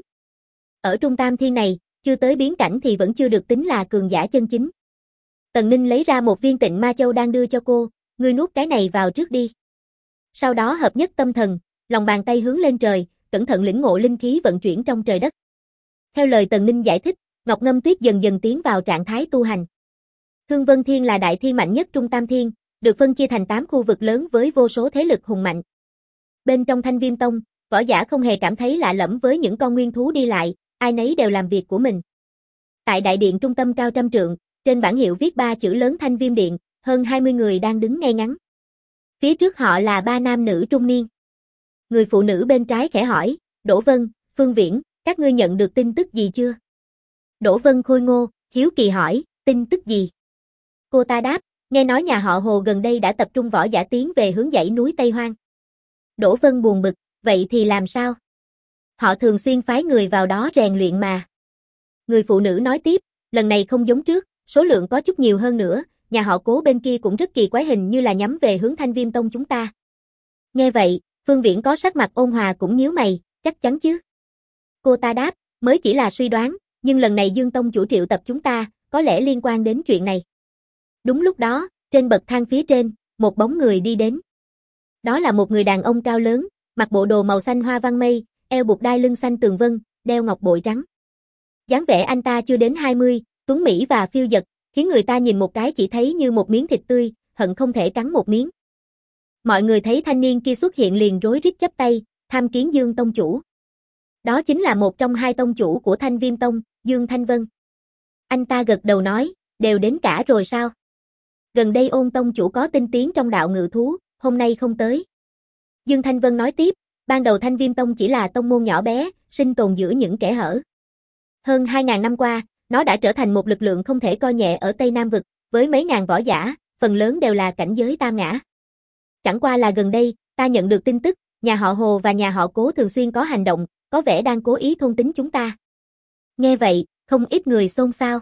Ở Trung Tam Thiên này, chưa tới biến cảnh thì vẫn chưa được tính là cường giả chân chính. Tần Ninh lấy ra một viên Tịnh Ma Châu đang đưa cho cô, ngươi nuốt cái này vào trước đi. Sau đó hợp nhất tâm thần, lòng bàn tay hướng lên trời, cẩn thận lĩnh ngộ linh khí vận chuyển trong trời đất. Theo lời Tần Ninh giải thích, Ngọc Ngâm Tuyết dần dần tiến vào trạng thái tu hành. Thương Vân Thiên là đại thiên mạnh nhất Trung Tam Thiên, được phân chia thành 8 khu vực lớn với vô số thế lực hùng mạnh. Bên trong Thanh Viêm Tông, võ giả không hề cảm thấy lạ lẫm với những con nguyên thú đi lại, ai nấy đều làm việc của mình. Tại đại điện trung tâm cao trăm trượng, trên bảng hiệu viết 3 chữ lớn Thanh Viêm Điện, hơn 20 người đang đứng ngay ngắn. Phía trước họ là 3 nam nữ trung niên. Người phụ nữ bên trái khẽ hỏi, Đỗ Vân, Phương Viễn, các ngươi nhận được tin tức gì chưa? Đỗ Vân khôi ngô, hiếu kỳ hỏi, tin tức gì? Cô ta đáp, nghe nói nhà họ Hồ gần đây đã tập trung võ giả tiến về hướng dãy núi Tây Hoang. Đỗ Vân buồn bực, vậy thì làm sao? Họ thường xuyên phái người vào đó rèn luyện mà. Người phụ nữ nói tiếp, lần này không giống trước, số lượng có chút nhiều hơn nữa, nhà họ Cố bên kia cũng rất kỳ quái, hình như là nhắm về hướng Thanh Viêm Tông chúng ta. Nghe vậy, Phương Viễn có sắc mặt ôn hòa cũng nhíu mày, chắc chắn chứ? Cô ta đáp, mới chỉ là suy đoán, nhưng lần này Dương Tông chủ triệu tập chúng ta, có lẽ liên quan đến chuyện này. Đúng lúc đó, trên bậc thang phía trên, một bóng người đi đến. Đó là một người đàn ông cao lớn, Mặc bộ đồ màu xanh hoa văn mây, eo buộc đai lưng xanh tường vân, đeo ngọc bội trắng. Dáng vẻ anh ta chưa đến 20, tuấn mỹ và phiêu dật, khiến người ta nhìn một cái chỉ thấy như một miếng thịt tươi, hận không thể cắn một miếng. Mọi người thấy thanh niên kia xuất hiện liền rối rít chắp tay, tham kiến Dương tông chủ. Đó chính là một trong hai tông chủ của Thanh Viêm Tông, Dương Thanh Vân. Anh ta gật đầu nói, đều đến cả rồi sao? Gần đây Ôn tông chủ có tinh tiến trong đạo ngự thú, hôm nay không tới. Dương Thanh Vân nói tiếp, ban đầu Thanh Viêm Tông chỉ là tông môn nhỏ bé, sinh tồn giữa những kẽ hở. Hơn 2.000 năm qua, nó đã trở thành một lực lượng không thể coi nhẹ ở Tây Nam Vực, với mấy ngàn võ giả, phần lớn đều là cảnh giới tam ngã. Chẳng qua là gần đây, ta nhận được tin tức, nhà họ Hồ và nhà họ Cố thường xuyên có hành động, có vẻ đang cố ý thôn tính chúng ta. Nghe vậy, không ít người xôn xao.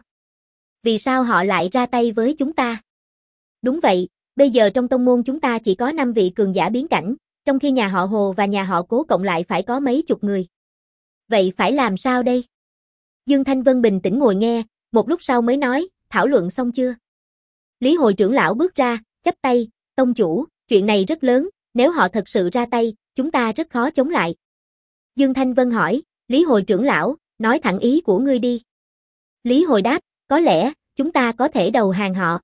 Vì sao họ lại ra tay với chúng ta? Đúng vậy, bây giờ trong tông môn chúng ta chỉ có 5 vị cường giả biến cảnh, trong khi nhà họ Hồ và nhà họ Cố cộng lại phải có mấy chục người. Vậy phải làm sao đây? Dương Thanh Vân bình tĩnh ngồi nghe, một lúc sau mới nói, thảo luận xong chưa? Lý Hồi trưởng lão bước ra, chắp tay, tông chủ, chuyện này rất lớn, nếu họ thật sự ra tay, chúng ta rất khó chống lại. Dương Thanh Vân hỏi, Lý Hồi trưởng lão, nói thẳng ý của ngươi đi. Lý Hồi đáp, có lẽ, chúng ta có thể đầu hàng họ.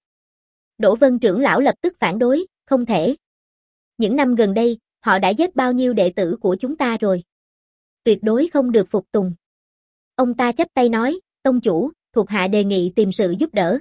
Đỗ Vân trưởng lão lập tức phản đối, không thể. Những năm gần đây, họ đã giết bao nhiêu đệ tử của chúng ta rồi. Tuyệt đối không được phục tùng. Ông ta chắp tay nói, tông chủ, thuộc hạ đề nghị tìm sự giúp đỡ.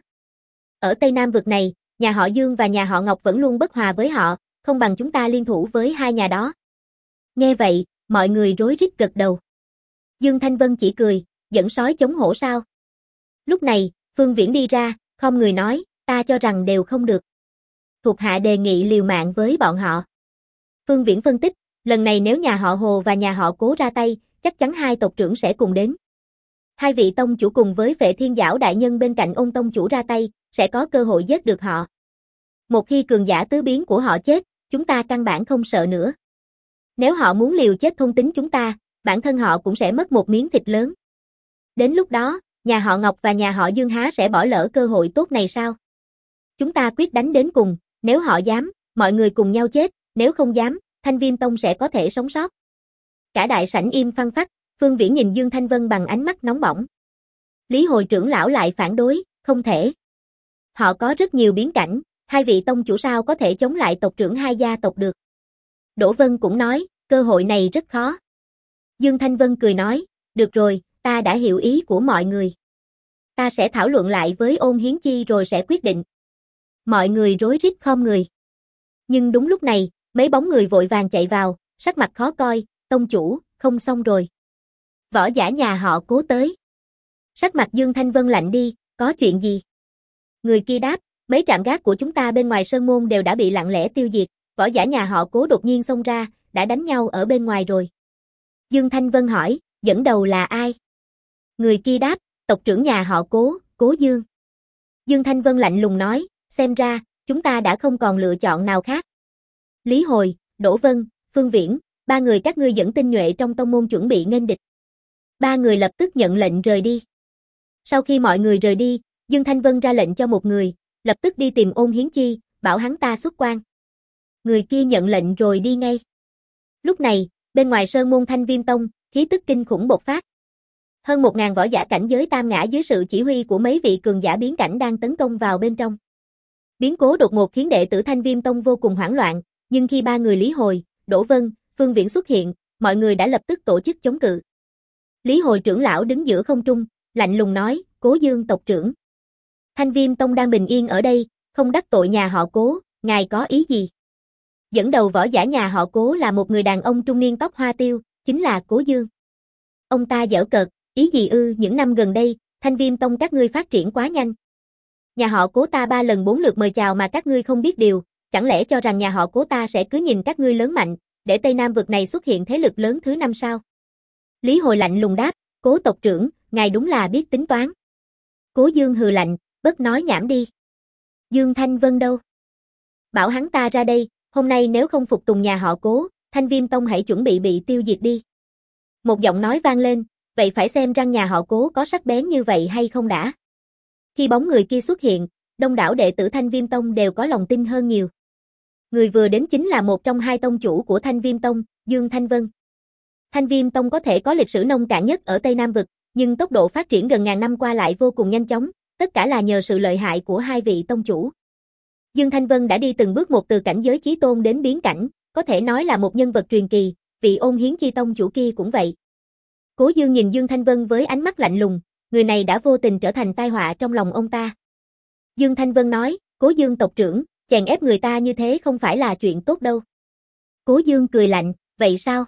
Ở Tây Nam Vực này, nhà họ Dương và nhà họ Ngọc vẫn luôn bất hòa với họ, không bằng chúng ta liên thủ với hai nhà đó. Nghe vậy, mọi người rối rít gật đầu. Dương Thanh Vân chỉ cười, dẫn sói chống hổ sao. Lúc này, Phương Viễn đi ra, khom người nói, ta cho rằng đều không được. Thuộc hạ đề nghị liều mạng với bọn họ. Phương Viễn phân tích, lần này nếu nhà họ Hồ và nhà họ Cố ra tay, chắc chắn hai tộc trưởng sẽ cùng đến. Hai vị tông chủ cùng với Vệ Thiên Giảo đại nhân bên cạnh Ôn tông chủ ra tay, sẽ có cơ hội giết được họ. Một khi cường giả tứ biến của họ chết, chúng ta căn bản không sợ nữa. Nếu họ muốn liều chết thôn tính chúng ta, bản thân họ cũng sẽ mất một miếng thịt lớn. Đến lúc đó, nhà họ Ngọc và nhà họ Dương há sẽ bỏ lỡ cơ hội tốt này sao? Chúng ta quyết đánh đến cùng, nếu họ dám, mọi người cùng nhau chết, nếu không dám, Thanh Viêm Tông sẽ có thể sống sót. Cả đại sảnh im phăng phắc, Phương Viễn nhìn Dương Thanh Vân bằng ánh mắt nóng bỏng. Lý Hồi trưởng lão lại phản đối, không thể. Họ có rất nhiều biến cảnh, hai vị tông chủ sao có thể chống lại tộc trưởng hai gia tộc được. Đỗ Vân cũng nói, cơ hội này rất khó. Dương Thanh Vân cười nói, được rồi, ta đã hiểu ý của mọi người. Ta sẽ thảo luận lại với Ôn Hiến Chi rồi sẽ quyết định. Mọi người rối rít khom người. Nhưng đúng lúc này, mấy bóng người vội vàng chạy vào, sắc mặt khó coi, tông chủ, không xong rồi. Võ giả nhà họ Cố tới. Sắc mặt Dương Thanh Vân lạnh đi, có chuyện gì? Người kia đáp, mấy trạm gác của chúng ta bên ngoài sơn môn đều đã bị lặng lẽ tiêu diệt, võ giả nhà họ Cố đột nhiên xông ra, đã đánh nhau ở bên ngoài rồi. Dương Thanh Vân hỏi, dẫn đầu là ai? Người kia đáp, tộc trưởng nhà họ Cố, Cố Dương. Dương Thanh Vân lạnh lùng nói, xem ra, chúng ta đã không còn lựa chọn nào khác. Lý Hồi, Đỗ Vân, Phương Viễn, ba người các ngươi dẫn tinh nhuệ trong tông môn chuẩn bị nghênh địch. Ba người lập tức nhận lệnh rời đi. Sau khi mọi người rời đi, Dương Thanh Vân ra lệnh cho một người, lập tức đi tìm Ôn Hiến Chi, bảo hắn ta xuất quan. Người kia nhận lệnh rồi đi ngay. Lúc này, bên ngoài sơn môn Thanh Viêm Tông, khí tức kinh khủng bộc phát. Hơn 1.000 võ giả cảnh giới tam ngã dưới sự chỉ huy của mấy vị cường giả biến cảnh đang tấn công vào bên trong. Biến cố đột ngột khiến đệ tử Thanh Viêm Tông vô cùng hoảng loạn, nhưng khi ba người Lý Hồi, Đỗ Vân, Phương Viễn xuất hiện, mọi người đã lập tức tổ chức chống cự. Lý Hồi trưởng lão đứng giữa không trung, lạnh lùng nói, Cố Dương tộc trưởng. Thanh Viêm Tông đang bình yên ở đây, không đắc tội nhà họ Cố, ngài có ý gì? Dẫn đầu võ giả nhà họ Cố là một người đàn ông trung niên tóc hoa tiêu, chính là Cố Dương. Ông ta giễu cợt, ý gì ư, những năm gần đây, Thanh Viêm Tông các ngươi phát triển quá nhanh. Nhà họ Cố ta 3 lần 4 lượt mời chào mà các ngươi không biết điều, chẳng lẽ cho rằng nhà họ Cố ta sẽ cứ nhìn các ngươi lớn mạnh, để Tây Nam Vực này xuất hiện thế lực lớn thứ 5 sao? Lý Hồi lạnh lùng đáp, Cố tộc trưởng, ngài đúng là biết tính toán. Cố Dương hừ lạnh, bớt nói nhảm đi. Dương Thanh Vân đâu? Bảo hắn ta ra đây, hôm nay nếu không phục tùng nhà họ Cố, Thanh Viêm Tông hãy chuẩn bị tiêu diệt đi. Một giọng nói vang lên, vậy phải xem răng nhà họ Cố có sắc bén như vậy hay không đã. Khi bóng người kia xuất hiện, đông đảo đệ tử Thanh Viêm Tông đều có lòng tin hơn nhiều. Người vừa đến chính là một trong hai tông chủ của Thanh Viêm Tông, Dương Thanh Vân. Thanh Viêm Tông có thể có lịch sử nông cạn nhất ở Tây Nam Vực, nhưng tốc độ phát triển gần ngàn năm qua lại vô cùng nhanh chóng, tất cả là nhờ sự lợi hại của hai vị tông chủ. Dương Thanh Vân đã đi từng bước một từ cảnh giới chí tôn đến biến cảnh, có thể nói là một nhân vật truyền kỳ, vị Ôn Hiến Chi tông chủ kia cũng vậy. Cố Dương nhìn Dương Thanh Vân với ánh mắt lạnh lùng, người này đã vô tình trở thành tai họa trong lòng ông ta. Dương Thanh Vân nói, Cố Dương tộc trưởng, chèn ép người ta như thế không phải là chuyện tốt đâu. Cố Dương cười lạnh, vậy sao?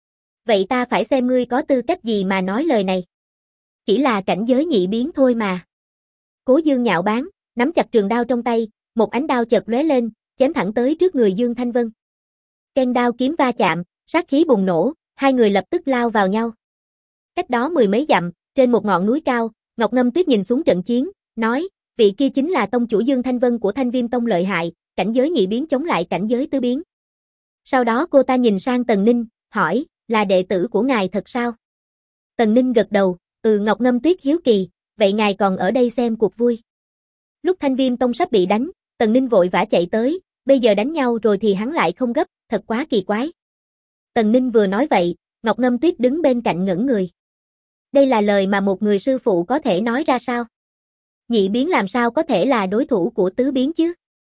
Vậy ta phải xem ngươi có tư cách gì mà nói lời này. Chỉ là cảnh giới nhị biến thôi mà. Cố Dương nhạo báng, nắm chặt trường đao trong tay, một ánh đao chợt lóe lên, chém thẳng tới trước người Dương Thanh Vân. Ken đao kiếm va chạm, sát khí bùng nổ, hai người lập tức lao vào nhau. Cách đó mười mấy dặm, trên một ngọn núi cao, Ngọc Ngâm Tuyết nhìn xuống trận chiến, nói, vị kia chính là tông chủ Dương Thanh Vân của Thanh Viêm Tông lợi hại, cảnh giới nhị biến chống lại cảnh giới tứ biến. Sau đó cô ta nhìn sang Tần Ninh, hỏi, là đệ tử của ngài thật sao? Tần Ninh gật đầu, Ngọc Ngâm Tuyết hiếu kỳ, vậy ngài còn ở đây xem cuộc vui. Lúc Thanh Viêm Tông sắp bị đánh, Tần Ninh vội vã chạy tới, bây giờ đánh nhau rồi thì hắn lại không gấp, thật quá kỳ quái. Tần Ninh vừa nói vậy, Ngọc Ngâm Tuyết đứng bên cạnh ngẩn người. Đây là lời mà một người sư phụ có thể nói ra sao? Nhị biến làm sao có thể là đối thủ của tứ biến chứ?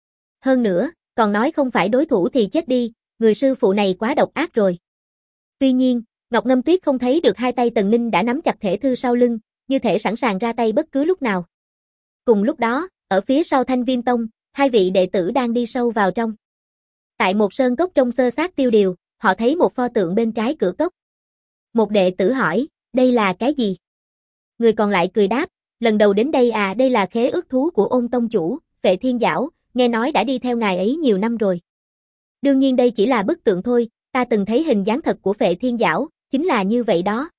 Hơn nữa, còn nói không phải đối thủ thì chết đi, người sư phụ này quá độc ác rồi. Tuy nhiên, Ngọc Ngâm Tuyết không thấy được hai tay Tần Ninh đã nắm chặt thể thư sau lưng, như thể sẵn sàng ra tay bất cứ lúc nào. Cùng lúc đó, ở phía sau Thanh Viêm Tông, hai vị đệ tử đang đi sâu vào trong. Tại một sơn cốc trông xơ xác tiêu điều, họ thấy một pho tượng bên trái cửa cốc. Một đệ tử hỏi, đây là cái gì? Người còn lại cười đáp, lần đầu đến đây à, đây là khế ước thú của Ôn tông chủ, Phệ Thiên Giảo, nghe nói đã đi theo ngài ấy nhiều năm rồi. Đương nhiên đây chỉ là bức tượng thôi, ta từng thấy hình dáng thật của Phệ Thiên Giảo, chính là như vậy đó.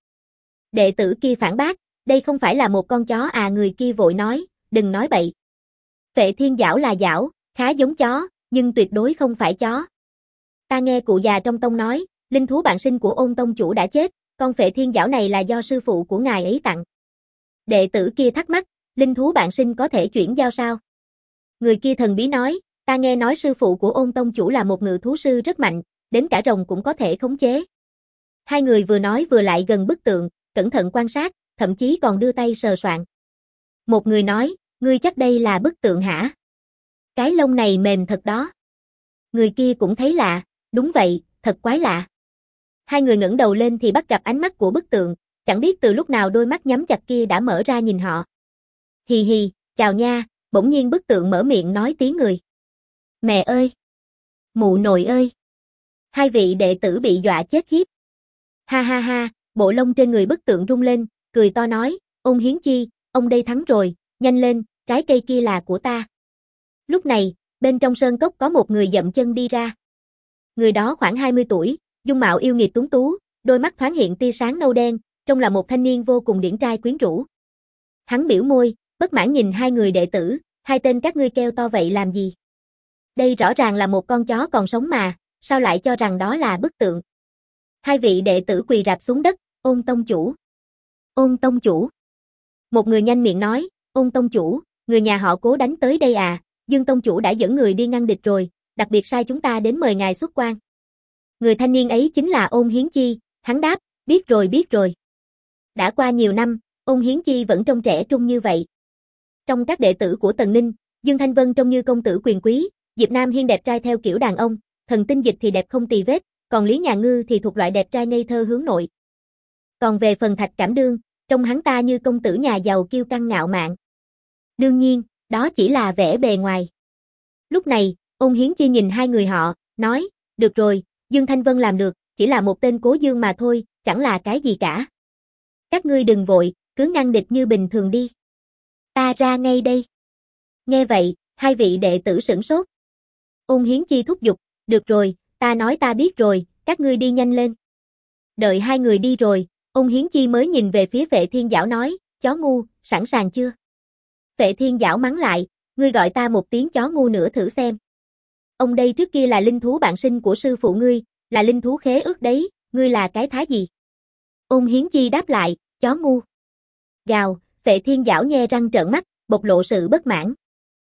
Đệ tử kia phản bác, đây không phải là một con chó à, người kia vội nói, đừng nói bậy. Phệ Thiên Giảo là giảo, khá giống chó, nhưng tuyệt đối không phải chó. Ta nghe cụ già trong tông nói, linh thú bạn sinh của Ôn tông chủ đã chết, con Phệ Thiên Giảo này là do sư phụ của ngài ấy tặng. Đệ tử kia thắc mắc, linh thú bạn sinh có thể chuyển giao sao? Người kia thần bí nói, ta nghe nói sư phụ của Ôn tông chủ là một ngự thú sư rất mạnh, đến cả rồng cũng có thể khống chế. Hai người vừa nói vừa lại gần bức tượng, cẩn thận quan sát, thậm chí còn đưa tay sờ soạn. Một người nói, ngươi chắc đây là bức tượng hả? Cái lông này mềm thật đó. Người kia cũng thấy lạ, đúng vậy, thật quái lạ. Hai người ngẩng đầu lên thì bắt gặp ánh mắt của bức tượng, chẳng biết từ lúc nào đôi mắt nhắm chặt kia đã mở ra nhìn họ. Hì hì, chào nha, bỗng nhiên bức tượng mở miệng nói tiếng người. Mẹ ơi! Mụ nội ơi! Hai vị đệ tử bị dọa chết khiếp. Ha ha ha, bộ lông trên người bức tượng rung lên, cười to nói, Ôn Hiến Chi, ông đây thắng rồi, nhanh lên, trái cây kia là của ta. Lúc này, bên trong sơn cốc có một người dậm chân đi ra. Người đó khoảng 20 tuổi, dung mạo yêu nghiệt tuấn tú, đôi mắt thoáng hiện tia sáng nâu đen, trông là một thanh niên vô cùng điển trai quyến rũ. Hắn biểu môi, bất mãn nhìn hai người đệ tử, hai tên các ngươi kêu to vậy làm gì? Đây rõ ràng là một con chó còn sống mà, sao lại cho rằng đó là bức tượng? Hai vị đệ tử quỳ rạp xuống đất, Ôn tông chủ. Ôn tông chủ. Một người nhanh miệng nói, Ôn tông chủ, người nhà họ Cố đánh tới đây à, Dương tông chủ đã dẫn người đi ngăn địch rồi, đặc biệt sai chúng ta đến mời ngài xuất quan. Người thanh niên ấy chính là Ôn Hiến Chi, hắn đáp, biết rồi. Đã qua nhiều năm, Ôn Hiến Chi vẫn trông trẻ trung như vậy. Trong các đệ tử của Tần Ninh, Dương Thanh Vân trông như công tử quyền quý, Diệp Nam Hiên đẹp trai theo kiểu đàn ông, Thần Tinh Dịch thì đẹp không tì vết, còn Lý Nhà Ngư thì thuộc loại đẹp trai ngây thơ hướng nội. Còn về phần Thạch Cảm Đương, trông hắn ta như công tử nhà giàu kiêu căng ngạo mạn. Đương nhiên, đó chỉ là vẻ bề ngoài. Lúc này, Ôn Hiến Chi nhìn hai người họ, nói, được rồi, Dương Thanh Vân làm được, chỉ là một tên Cố Dương mà thôi, chẳng là cái gì cả. Các ngươi đừng vội, cứ ngăn địch như bình thường đi. Ta ra ngay đây. Nghe vậy, hai vị đệ tử sửng sốt. Ôn Hiến Chi thúc giục, được rồi, ta nói ta biết rồi, các ngươi đi nhanh lên. Đợi hai người đi rồi, Ôn Hiến Chi mới nhìn về phía Phệ Thiên Giảo nói, chó ngu, sẵn sàng chưa? Phệ Thiên Giảo mắng lại, ngươi gọi ta một tiếng chó ngu nữa thử xem. Ông đây trước kia là linh thú bạn sinh của sư phụ ngươi, là linh thú khế ước đấy, ngươi là cái thá gì? Ôn Hiến Chi đáp lại, chó ngu. Gào, Phệ Thiên Giảo nhe răng trợn mắt, bộc lộ sự bất mãn.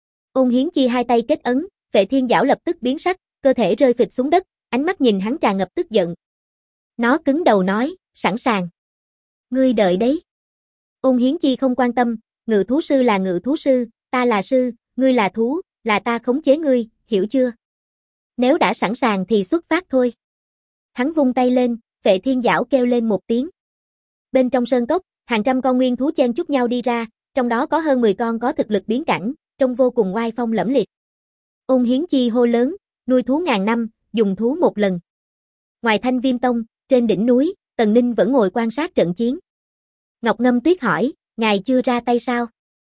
Ôn Hiến Chi hai tay kết ấn, Phệ Thiên Giảo lập tức biến sắc, cơ thể rơi phịch xuống đất, ánh mắt nhìn hắn tràn ngập tức giận. Nó cứng đầu nói, sẵn sàng. Ngươi đợi đấy. Ôn Hiến Chi không quan tâm, ngự thú sư là ngự thú sư, ta là sư, ngươi là thú, là ta khống chế ngươi, hiểu chưa? Nếu đã sẵn sàng thì xuất phát thôi. Hắn vung tay lên, Phệ Thiên Giảo kêu lên một tiếng. Bên trong sơn cốc, hàng trăm con nguyên thú chen chúc nhau đi ra, trong đó có hơn 10 con có thực lực biến cảnh, trông vô cùng oai phong lẫm liệt. Ôn Hiến Chi hô lớn, nuôi thú ngàn năm, dùng thú một lần. Ngoài Thanh Viêm Tông, trên đỉnh núi, Tần Ninh vẫn ngồi quan sát trận chiến. Ngọc Ngâm Tuyết hỏi, ngài chưa ra tay sao?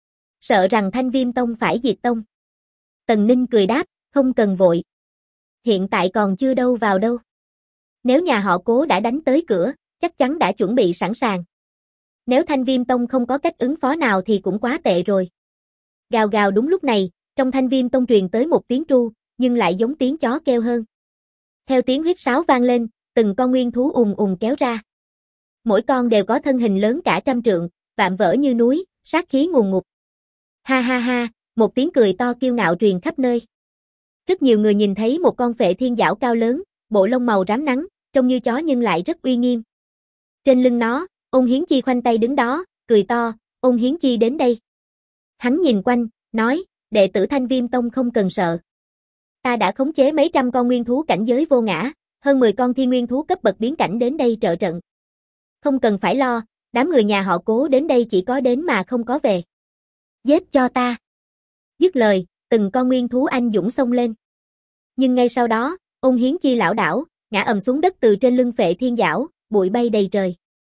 Sợ rằng Thanh Viêm Tông phải diệt tông. Tần Ninh cười đáp, không cần vội. Hiện tại còn chưa đâu vào đâu. Nếu nhà họ Cố đã đánh tới cửa, chắc chắn đã chuẩn bị sẵn sàng. Nếu Thanh Viêm Tông không có cách ứng phó nào thì cũng quá tệ rồi. Gào gào đúng lúc này, trong Thanh Viêm Tông truyền tới một tiếng tru, nhưng lại giống tiếng chó kêu hơn. Theo tiếng huýt sáo vang lên, từng con nguyên thú ùn ùn kéo ra. Mỗi con đều có thân hình lớn cả trăm trượng, vạm vỡ như núi, sát khí ngùn ngụt. Ha ha ha, một tiếng cười to kiêu ngạo truyền khắp nơi. Rất nhiều người nhìn thấy một con Phệ Thiên Giảo cao lớn, bộ lông màu rám nắng, trông như chó nhưng lại rất uy nghiêm. Trên lưng nó, Ôn Hiến Chi khoanh tay đứng đó, cười to, Ôn Hiến Chi đến đây. Hắn nhìn quanh, nói, đệ tử Thanh Viêm Tông không cần sợ. Ta đã khống chế mấy trăm con nguyên thú cảnh giới vô ngã, hơn 10 con thiên nguyên thú cấp bậc biến cảnh đến đây trợ trận. Không cần phải lo, đám người nhà họ Cố đến đây chỉ có đến mà không có về. Giết cho ta. Dứt lời, từng con nguyên thú anh dũng xông lên. Nhưng ngay sau đó, Ôn Hiến Chi lảo đảo, ngã ầm xuống đất từ trên lưng Phệ Thiên Giảo, bụi bay đầy trời.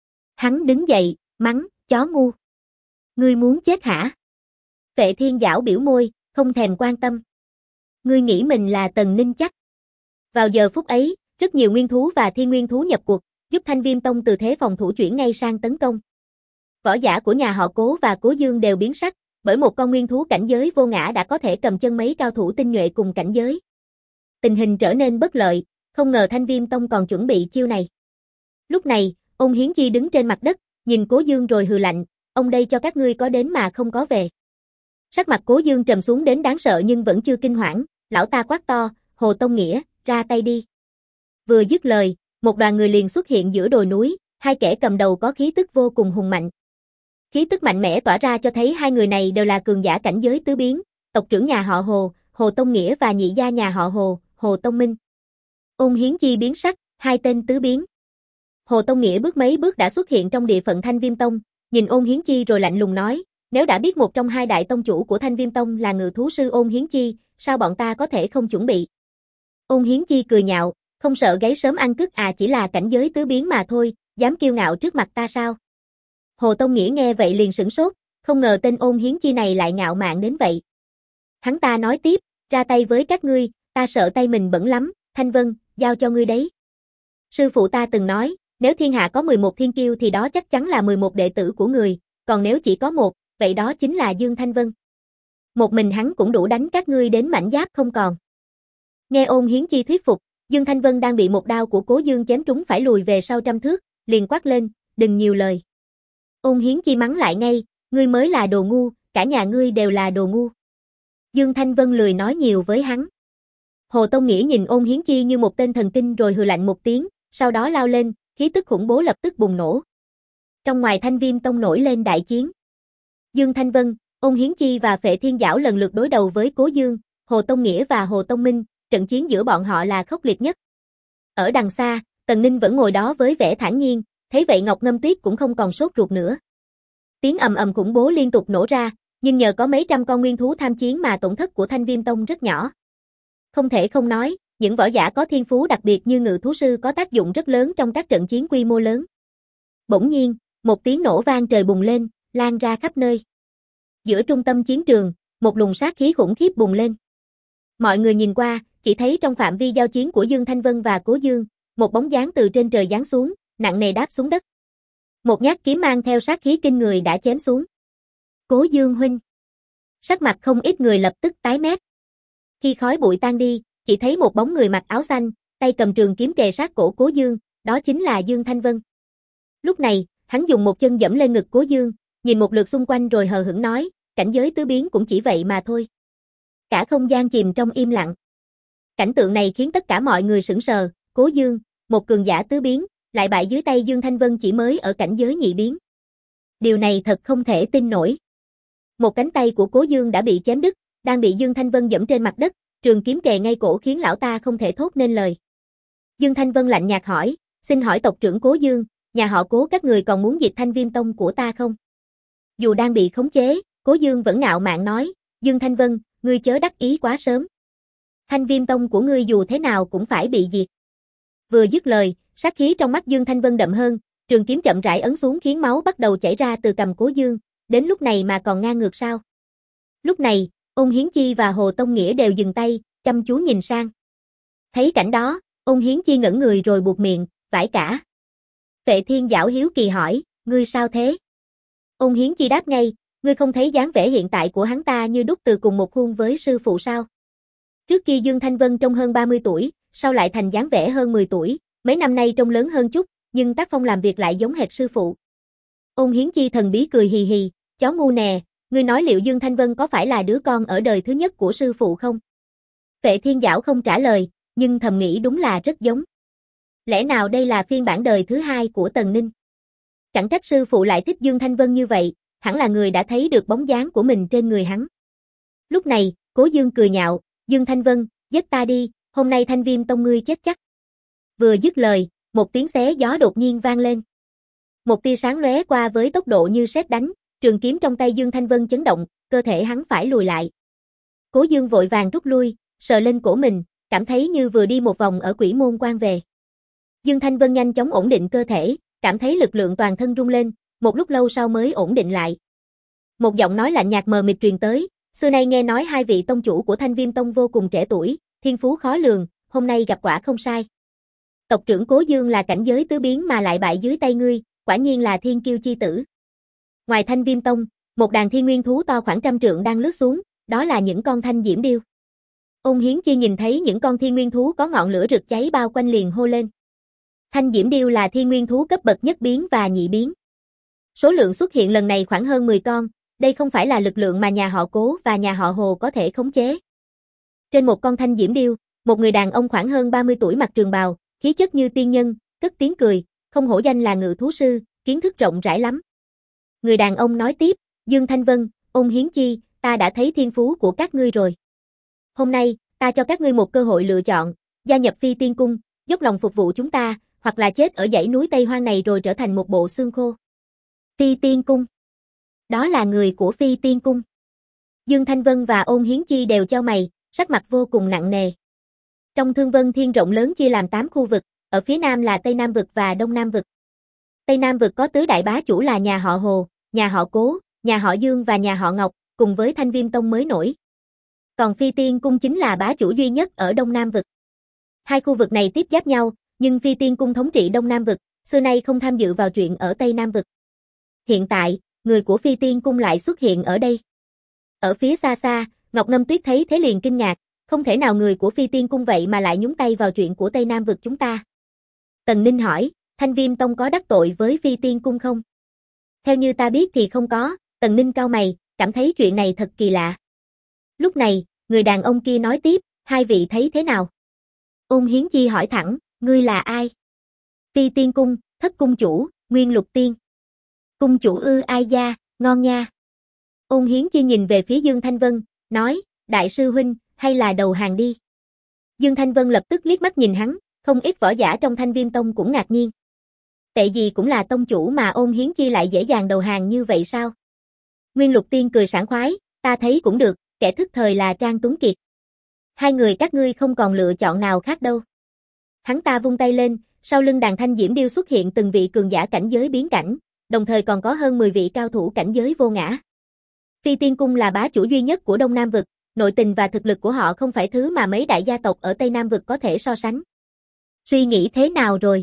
Hắn đứng dậy, mắng, chó ngu. Ngươi muốn chết hả? Phệ Thiên Giảo biểu môi, không thèm quan tâm. Ngươi nghĩ mình là Tần Ninh chắc. Vào giờ phút ấy, rất nhiều nguyên thú và thiên nguyên thú nhập cuộc, giúp Thanh Viêm Tông từ thế phòng thủ chuyển ngay sang tấn công. Võ giả của nhà họ Cố và Cố Dương đều biến sắc, bởi một con nguyên thú cảnh giới vô ngã đã có thể cầm chân mấy cao thủ tinh nhuệ cùng cảnh giới. Tình hình trở nên bất lợi, không ngờ Thanh Viêm Tông còn chuẩn bị chiêu này. Lúc này, Ôn Hiến Chi đứng trên mặt đất, nhìn Cố Dương rồi hừ lạnh, ông đây cho các ngươi có đến mà không có về. Sắc mặt Cố Dương trầm xuống đến đáng sợ nhưng vẫn chưa kinh hoảng, lão ta quát to, Hồ Tông Nghĩa, ra tay đi. Vừa dứt lời, một đoàn người liền xuất hiện giữa đồi núi, hai kẻ cầm đầu có khí tức vô cùng hùng mạnh. Khí tức mạnh mẽ tỏa ra cho thấy hai người này đều là cường giả cảnh giới tứ biến, tộc trưởng nhà họ Hồ, Hồ Tông Nghĩa và nhị gia nhà họ Hồ, Hồ Tông Minh. Ôn Hiến Chi biến sắc, hai tên tứ biến. Hồ Tông Nghĩa bước mấy bước đã xuất hiện trong địa phận Thanh Viêm Tông, nhìn Ôn Hiến Chi rồi lạnh lùng nói, nếu đã biết một trong hai đại tông chủ của Thanh Viêm Tông là ngự thú sư Ôn Hiến Chi, sao bọn ta có thể không chuẩn bị? Ôn Hiến Chi cười nhạo, không sợ gáy sớm ăn cứt à, chỉ là cảnh giới tứ biến mà thôi, dám kiêu ngạo trước mặt ta sao? Hồ Tông Nghĩa nghe vậy liền sửng sốt, không ngờ tên Ôn Hiến Chi này lại ngạo mạn đến vậy. Hắn ta nói tiếp, ra tay với các ngươi, ta sợ tay mình bẩn lắm, Thanh Vân, giao cho ngươi đấy. Sư phụ ta từng nói, nếu thiên hạ có 11 thiên kiêu thì đó chắc chắn là 11 đệ tử của người, còn nếu chỉ có một, vậy đó chính là Dương Thanh Vân. Một mình hắn cũng đủ đánh các ngươi đến mảnh giáp không còn. Nghe Ôn Hiến Chi thuyết phục, Dương Thanh Vân đang bị một đao của Cố Dương chém trúng phải lùi về sau trăm thước, liền quát lên, đừng nhiều lời. Ôn Hiến Chi mắng lại ngay, ngươi mới là đồ ngu, cả nhà ngươi đều là đồ ngu. Dương Thanh Vân lười nói nhiều với hắn. Hồ Tông Nghĩa nhìn Ôn Hiến Chi như một tên thần kinh rồi hừ lạnh một tiếng, sau đó lao lên, khí tức khủng bố lập tức bùng nổ. Trong ngoài Thanh Viêm Tông nổi lên đại chiến. Dương Thanh Vân, Ôn Hiến Chi và Phệ Thiên Giảo lần lượt đối đầu với Cố Dương, Hồ Tông Nghĩa và Hồ Tông Minh, trận chiến giữa bọn họ là khốc liệt nhất. Ở đằng xa, Tần Ninh vẫn ngồi đó với vẻ thản nhiên, thấy vậy Ngọc Ngâm Tuyết cũng không còn sốt ruột nữa. Tiếng ầm ầm khủng bố liên tục nổ ra, nhưng nhờ có mấy trăm con nguyên thú tham chiến mà tổn thất của Thanh Viêm Tông rất nhỏ. Không thể không nói, những võ giả có thiên phú đặc biệt như ngự thú sư có tác dụng rất lớn trong các trận chiến quy mô lớn. Bỗng nhiên, một tiếng nổ vang trời bùng lên, lan ra khắp nơi. Giữa trung tâm chiến trường, một luồng sát khí khủng khiếp bùng lên. Mọi người nhìn qua, chỉ thấy trong phạm vi giao chiến của Dương Thanh Vân và Cố Dương, một bóng dáng từ trên trời giáng xuống, nặng nề đáp xuống đất. Một nhát kiếm mang theo sát khí kinh người đã chém xuống. Cố Dương huynh. Sắc mặt không ít người lập tức tái mét. Khi khói bụi tan đi, chỉ thấy một bóng người mặc áo xanh, tay cầm trường kiếm kề sát cổ Cố Dương, đó chính là Dương Thanh Vân. Lúc này, hắn dùng một chân giẫm lên ngực Cố Dương, nhìn một lượt xung quanh rồi hờ hững nói, cảnh giới tứ biến cũng chỉ vậy mà thôi. Cả không gian chìm trong im lặng. Cảnh tượng này khiến tất cả mọi người sững sờ, Cố Dương, một cường giả tứ biến, lại bại dưới tay Dương Thanh Vân chỉ mới ở cảnh giới nhị biến. Điều này thật không thể tin nổi. Một cánh tay của Cố Dương đã bị chém đứt, đang bị Dương Thanh Vân giẫm trên mặt đất, trường kiếm kề ngay cổ khiến lão ta không thể thốt nên lời. Dương Thanh Vân lạnh nhạt hỏi, xin hỏi tộc trưởng Cố Dương, nhà họ Cố các người còn muốn diệt Thanh Viêm Tông của ta không? Dù đang bị khống chế, Cố Dương vẫn ngạo mạn nói, Dương Thanh Vân, ngươi chớ đắc ý quá sớm. Thanh Viêm Tông của ngươi dù thế nào cũng phải bị diệt. Vừa dứt lời, sát khí trong mắt Dương Thanh Vân đậm hơn, trường kiếm chậm rãi ấn xuống khiến máu bắt đầu chảy ra từ cằm Cố Dương, đến lúc này mà còn ngang ngược sao? Lúc này, Ôn Hiến Chi và Hồ Tông Nghĩa đều dừng tay, chăm chú nhìn sang. Thấy cảnh đó, Ôn Hiến Chi ngẩn người rồi buột miệng, vãi cả. Vệ Thiên Giảo hiếu kỳ hỏi, ngươi sao thế? Ôn Hiến Chi đáp ngay, ngươi không thấy dáng vẻ hiện tại của hắn ta như đúc từ cùng một khuôn với sư phụ sao? Trước kia Dương Thanh Vân trông hơn 30 tuổi, sau lại thành dáng vẻ hơn 10 tuổi, mấy năm nay trông lớn hơn chút, nhưng tác phong làm việc lại giống hệt sư phụ. Ôn Hiến Chi thần bí cười hì hì, chó ngu nè, ngươi nói liệu Dương Thanh Vân có phải là đứa con ở đời thứ nhất của sư phụ không? Vệ Thiên Giảo không trả lời, nhưng thầm nghĩ đúng là rất giống. Lẽ nào đây là phiên bản đời thứ hai của Tần Ninh? Chẳng trách sư phụ lại thích Dương Thanh Vân như vậy, hẳn là người đã thấy được bóng dáng của mình trên người hắn. Lúc này, Cố Dương cười nhạo, Dương Thanh Vân, giết ta đi, hôm nay Thanh Viêm Tông ngươi chết chắc. Vừa dứt lời, một tiếng xé gió đột nhiên vang lên. Một tia sáng lóe qua với tốc độ như sét đánh, trường kiếm trong tay Dương Thanh Vân chấn động, cơ thể hắn phải lùi lại. Cố Dương vội vàng rút lui, sờ lên cổ mình, cảm thấy như vừa đi một vòng ở Quỷ Môn Quan về. Dương Thanh Vân nhanh chóng ổn định cơ thể, cảm thấy lực lượng toàn thân rung lên, một lúc lâu sau mới ổn định lại. Một giọng nói lạnh nhạt mờ mịt truyền tới, xưa nay nghe nói hai vị tông chủ của Thanh Viêm Tông vô cùng trẻ tuổi, thiên phú khó lường, hôm nay gặp quả không sai. Tộc trưởng Cố Dương là cảnh giới tứ biến mà lại bại dưới tay ngươi, quả nhiên là thiên kiêu chi tử. Ngoài Thanh Viêm Tông, một đàn thiên nguyên thú to khoảng 100 trượng đang lướt xuống, đó là những con thanh diễm điêu. Ôn Hiến Chi nhìn thấy những con thiên nguyên thú có ngọn lửa rực cháy bao quanh liền hô lên. Thanh diễm điêu là thiên nguyên thú cấp bậc nhất biến và nhị biến. Số lượng xuất hiện lần này khoảng hơn 10 con, đây không phải là lực lượng mà nhà họ Cố và nhà họ Hồ có thể khống chế. Trên một con thanh diễm điêu, một người đàn ông khoảng hơn 30 tuổi mặc trường bào, khí chất như tiên nhân, cất tiếng cười, không hổ danh là ngự thú sư, kiến thức rộng rãi lắm. Người đàn ông nói tiếp, Dương Thanh Vân, Ôn Hiến Chi, ta đã thấy thiên phú của các ngươi rồi. Hôm nay, ta cho các ngươi một cơ hội lựa chọn, gia nhập Phi Tiên Cung, dốc lòng phục vụ chúng ta, hoặc là chết ở dãy núi Tây Hoang này rồi trở thành một bộ xương khô. Phi Tiên Cung. Đó là người của Phi Tiên Cung. Dương Thanh Vân và Ôn Hiến Chi đều chau mày, sắc mặt vô cùng nặng nề. Trong Thương Vân Thiên rộng lớn chia làm 8 khu vực, ở phía nam là Tây Nam vực và Đông Nam vực. Tây Nam vực có tứ đại bá chủ là nhà họ Hồ, nhà họ Cố, nhà họ Dương và nhà họ Ngọc, cùng với Thanh Viêm Tông mới nổi. Còn Phi Tiên Cung chính là bá chủ duy nhất ở Đông Nam vực. Hai khu vực này tiếp giáp nhau, nhưng Phi Tiên Cung thống trị Đông Nam vực, xưa nay không tham dự vào chuyện ở Tây Nam vực. Hiện tại, người của Phi Tiên Cung lại xuất hiện ở đây. Ở phía xa xa, Ngọc Ngâm Tuyết thấy thế liền kinh ngạc, không thể nào người của Phi Tiên Cung vậy mà lại nhúng tay vào chuyện của Tây Nam vực chúng ta. Tần Ninh hỏi, Thanh Viêm Tông có đắc tội với Phi Tiên Cung không? Theo như ta biết thì không có, Tần Ninh cau mày, cảm thấy chuyện này thật kỳ lạ. Lúc này, người đàn ông kia nói tiếp, hai vị thấy thế nào? Ôn Hiến Chi hỏi thẳng, ngươi là ai? Phi Tiên Cung, Thất Cung Chủ, Nguyên Lục Tiên. Cung chủ ư, ai da, ngon nha. Ôn Hiến Chi nhìn về phía Dương Thanh Vân, nói, đại sư huynh, hay là đầu hàng đi. Dương Thanh Vân lập tức liếc mắt nhìn hắn, không ít võ giả trong Thanh Viêm Tông cũng ngạc nhiên. Tệ gì cũng là tông chủ mà Ôn Hiến Chi lại dễ dàng đầu hàng như vậy sao? Nguyên Lục Tiên cười sảng khoái, ta thấy cũng được, kẻ thức thời là Trang Tuấn Kiệt. Hai người các ngươi không còn lựa chọn nào khác đâu. Hắn ta vung tay lên, sau lưng đàn thanh diễm điêu xuất hiện từng vị cường giả cảnh giới biến cảnh, đồng thời còn có hơn 10 vị cao thủ cảnh giới vô ngã. Phi Tiên Cung là bá chủ duy nhất của Đông Nam vực, nội tình và thực lực của họ không phải thứ mà mấy đại gia tộc ở Tây Nam vực có thể so sánh. Suy nghĩ thế nào rồi?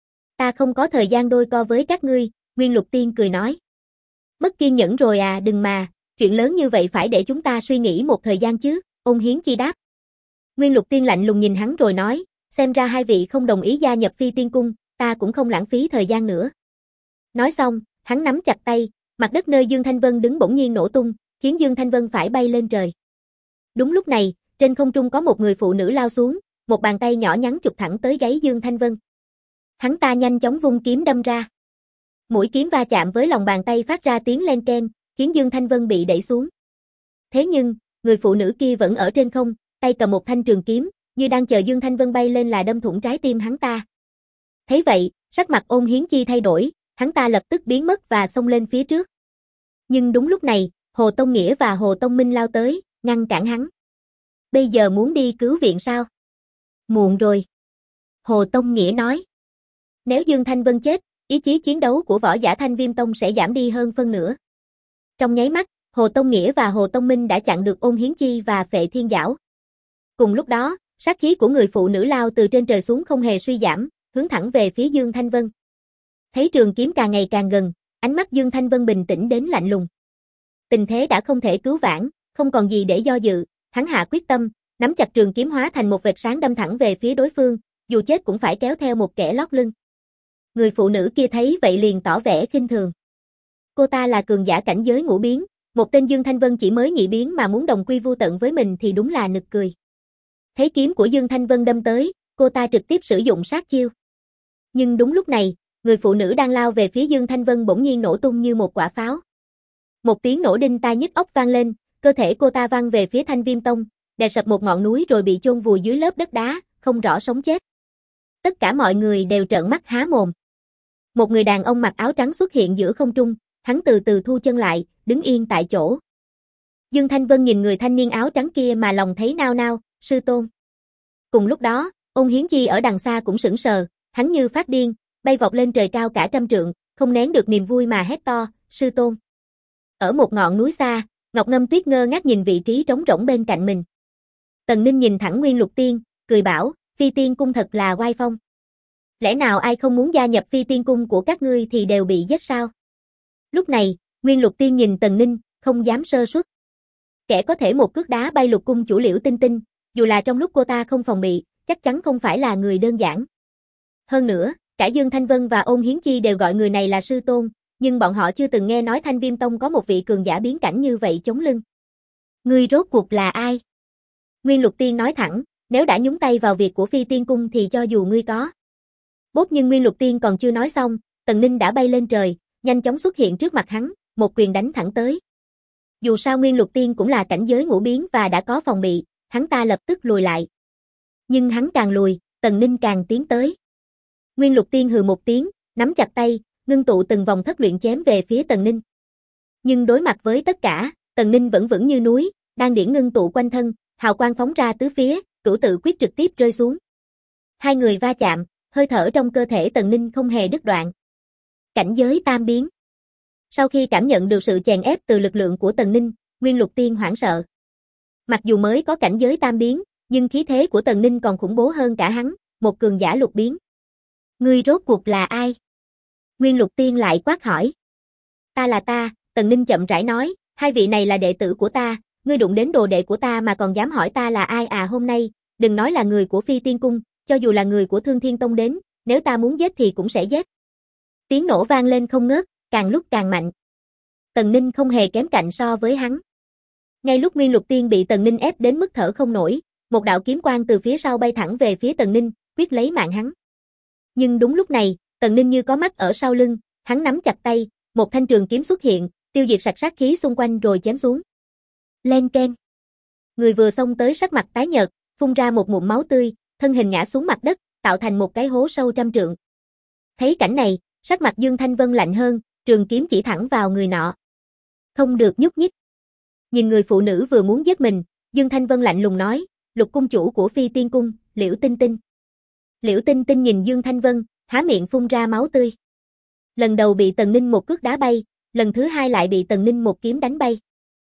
Ta không có thời gian đôi co với các ngươi, Nguyên Lục Tiên cười nói. Mất kiên nhẫn rồi à, đừng mà, chuyện lớn như vậy phải để chúng ta suy nghĩ một thời gian chứ, Ôn Hiến Chi đáp. Nguyên Lục Tiên lạnh lùng nhìn hắn rồi nói, xem ra hai vị không đồng ý gia nhập Phi Tiên Cung, ta cũng không lãng phí thời gian nữa. Nói xong, hắn nắm chặt tay, mặt đất nơi Dương Thanh Vân đứng bỗng nhiên nổ tung, khiến Dương Thanh Vân phải bay lên trời. Đúng lúc này, trên không trung có một người phụ nữ lao xuống, một bàn tay nhỏ nhắn chụp thẳng tới gáy Dương Thanh Vân. Hắn ta nhanh chóng vung kiếm đâm ra. Mũi kiếm va chạm với lòng bàn tay phát ra tiếng len keng, khiến Dương Thanh Vân bị đẩy xuống. Thế nhưng, người phụ nữ kia vẫn ở trên không, tay cầm một thanh trường kiếm, như đang chờ Dương Thanh Vân bay lên là đâm thủng trái tim hắn ta. Thấy vậy, sắc mặt Ôn Hiến Chi thay đổi, hắn ta lập tức biến mất và xông lên phía trước. Nhưng đúng lúc này, Hồ Tông Nghĩa và Hồ Tông Minh lao tới, ngăn cản hắn. Bây giờ muốn đi cứu viện sao? Muộn rồi. Hồ Tông Nghĩa nói. Nếu Dương Thanh Vân chết, ý chí chiến đấu của võ giả Thanh Viêm Tông sẽ giảm đi hơn phân nửa. Trong nháy mắt, Hồ Tông Nghĩa và Hồ Tông Minh đã chặn được Ôn Hiến Chi và Phệ Thiên Giảo. Cùng lúc đó, sát khí của người phụ nữ lao từ trên trời xuống không hề suy giảm, hướng thẳng về phía Dương Thanh Vân. Thấy trường kiếm càng ngày càng gần, ánh mắt Dương Thanh Vân bình tĩnh đến lạnh lùng. Tình thế đã không thể cứu vãn, không còn gì để do dự, hắn hạ quyết tâm, nắm chặt trường kiếm hóa thành một vệt sáng đâm thẳng về phía đối phương, dù chết cũng phải kéo theo một kẻ lót lưng. Người phụ nữ kia thấy vậy liền tỏ vẻ khinh thường. Cô ta là cường giả cảnh giới ngũ biến, một tên Dương Thanh Vân chỉ mới nhị biến mà muốn đồng quy vu tận với mình thì đúng là nực cười. Thấy kiếm của Dương Thanh Vân đâm tới, cô ta trực tiếp sử dụng sát chiêu. Nhưng đúng lúc này, người phụ nữ đang lao về phía Dương Thanh Vân bỗng nhiên nổ tung như một quả pháo. Một tiếng nổ đinh tai nhức óc vang lên, cơ thể cô ta văng về phía Thanh Viêm Tông, đè sập một ngọn núi rồi bị chôn vùi dưới lớp đất đá, không rõ sống chết. Tất cả mọi người đều trợn mắt há mồm. Một người đàn ông mặc áo trắng xuất hiện giữa không trung, hắn từ từ thu chân lại, đứng yên tại chỗ. Dương Thanh Vân nhìn người thanh niên áo trắng kia mà lòng thấy nao nao, sư tôn. Cùng lúc đó, Ôn Hiến Chi ở đằng xa cũng sững sờ, hắn như phát điên, bay vọt lên trời cao cả trăm trượng, không nén được niềm vui mà hét to, sư tôn. Ở một ngọn núi xa, Ngọc Ngâm Tuyết ngơ ngác nhìn vị trí trống rỗng bên cạnh mình. Tần Ninh nhìn thẳng Nguyên Lục Tiên, cười bảo, Phi Tiên Cung thật là oai phong. Lẽ nào ai không muốn gia nhập Phi Tiên Cung của các ngươi thì đều bị giết sao? Lúc này, Nguyên Lục Tiên nhìn Tần Ninh, không dám sơ suất. Kẻ có thể một cước đá bay Lục Cung chủ Liễu Tinh Tinh, dù là trong lúc cô ta không phòng bị, chắc chắn không phải là người đơn giản. Hơn nữa, cả Dương Thanh Vân và Ôn Hiến Chi đều gọi người này là sư tôn, nhưng bọn họ chưa từng nghe nói Thanh Viêm Tông có một vị cường giả biến cảnh như vậy chống lưng. Ngươi rốt cuộc là ai? Nguyên Lục Tiên nói thẳng, nếu đã nhúng tay vào việc của Phi Tiên Cung thì cho dù ngươi có. Bốp nhưng Nguyên Lục Tiên còn chưa nói xong, Tần Ninh đã bay lên trời, nhanh chóng xuất hiện trước mặt hắn, một quyền đánh thẳng tới. Dù sao Nguyên Lục Tiên cũng là cảnh giới ngũ biến và đã có phòng bị, hắn ta lập tức lùi lại. Nhưng hắn càng lùi, Tần Ninh càng tiến tới. Nguyên Lục Tiên hừ một tiếng, nắm chặt tay, ngưng tụ từng vòng thất luyện chém về phía Tần Ninh. Nhưng đối mặt với tất cả, Tần Ninh vẫn vững như núi, đan điển ngưng tụ quanh thân, hào quang phóng ra tứ phía, cửu tự quyết trực tiếp rơi xuống. Hai người va chạm, hơi thở trong cơ thể Tần Ninh không hề đứt đoạn. Cảnh giới tam biến. Sau khi cảm nhận được sự chèn ép từ lực lượng của Tần Ninh, Nguyên Lục Tiên hoảng sợ. Mặc dù mới có cảnh giới tam biến, nhưng khí thế của Tần Ninh còn khủng bố hơn cả hắn, một cường giả lục biến. Ngươi rốt cuộc là ai? Nguyên Lục Tiên lại quát hỏi. Ta là ta, Tần Ninh chậm rãi nói, hai vị này là đệ tử của ta, ngươi đụng đến đồ đệ của ta mà còn dám hỏi ta là ai à? Hôm nay, đừng nói là người của Phi Tiên Cung, cho dù là người của Thương Thiên Tông đến, nếu ta muốn giết thì cũng sẽ giết. Tiếng nổ vang lên không ngớt, càng lúc càng mạnh. Tần Ninh không hề kém cạnh so với hắn. Ngay lúc Nguyên Lục Tiên bị Tần Ninh ép đến mức thở không nổi, một đạo kiếm quang từ phía sau bay thẳng về phía Tần Ninh, quyết lấy mạng hắn. Nhưng đúng lúc này, Tần Ninh như có mắt ở sau lưng, hắn nắm chặt tay, một thanh trường kiếm xuất hiện, tiêu diệt sạch sát khí xung quanh rồi chém xuống. Len keng. Người vừa xông tới sắc mặt tái nhợt, phun ra một ngụm máu tươi, thân hình ngã xuống mặt đất, tạo thành một cái hố sâu trăm trượng. Thấy cảnh này, sắc mặt Dương Thanh Vân lạnh hơn, trường kiếm chỉ thẳng vào người nọ. Không được nhúc nhích. Nhìn người phụ nữ vừa muốn giết mình, Dương Thanh Vân lạnh lùng nói, Lục cung chủ của Phi Tiên Cung, Liễu Tinh Tinh. Liễu Tinh Tinh nhìn Dương Thanh Vân, há miệng phun ra máu tươi. Lần đầu bị Tần Ninh một cước đá bay, lần thứ hai lại bị Tần Ninh một kiếm đánh bay.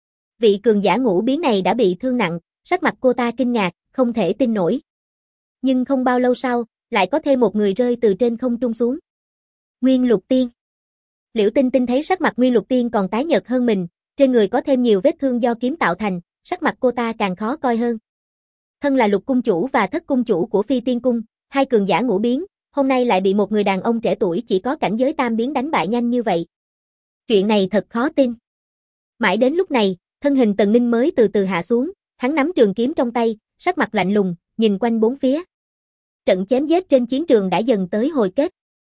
Vị cường giả ngũ biến này đã bị thương nặng, sắc mặt cô ta kinh ngạc, không thể tin nổi. Nhưng không bao lâu sau, lại có thêm một người rơi từ trên không trung xuống. Nguyên Lục Tiên. Liễu Tinh Tinh thấy sắc mặt Nguyên Lục Tiên còn tái nhợt hơn mình, trên người có thêm nhiều vết thương do kiếm tạo thành, sắc mặt cô ta càng khó coi hơn. Thân là Lục cung chủ và Thất cung chủ của Phi Tiên Cung, hai cường giả ngũ biến, hôm nay lại bị một người đàn ông trẻ tuổi chỉ có cảnh giới tam biến đánh bại nhanh như vậy. Chuyện này thật khó tin. Mãi đến lúc này, thân hình Tần Ninh mới từ từ hạ xuống, hắn nắm trường kiếm trong tay, sắc mặt lạnh lùng, nhìn quanh bốn phía. Trận chém giết trên chiến trường đã dần tới hồi kết.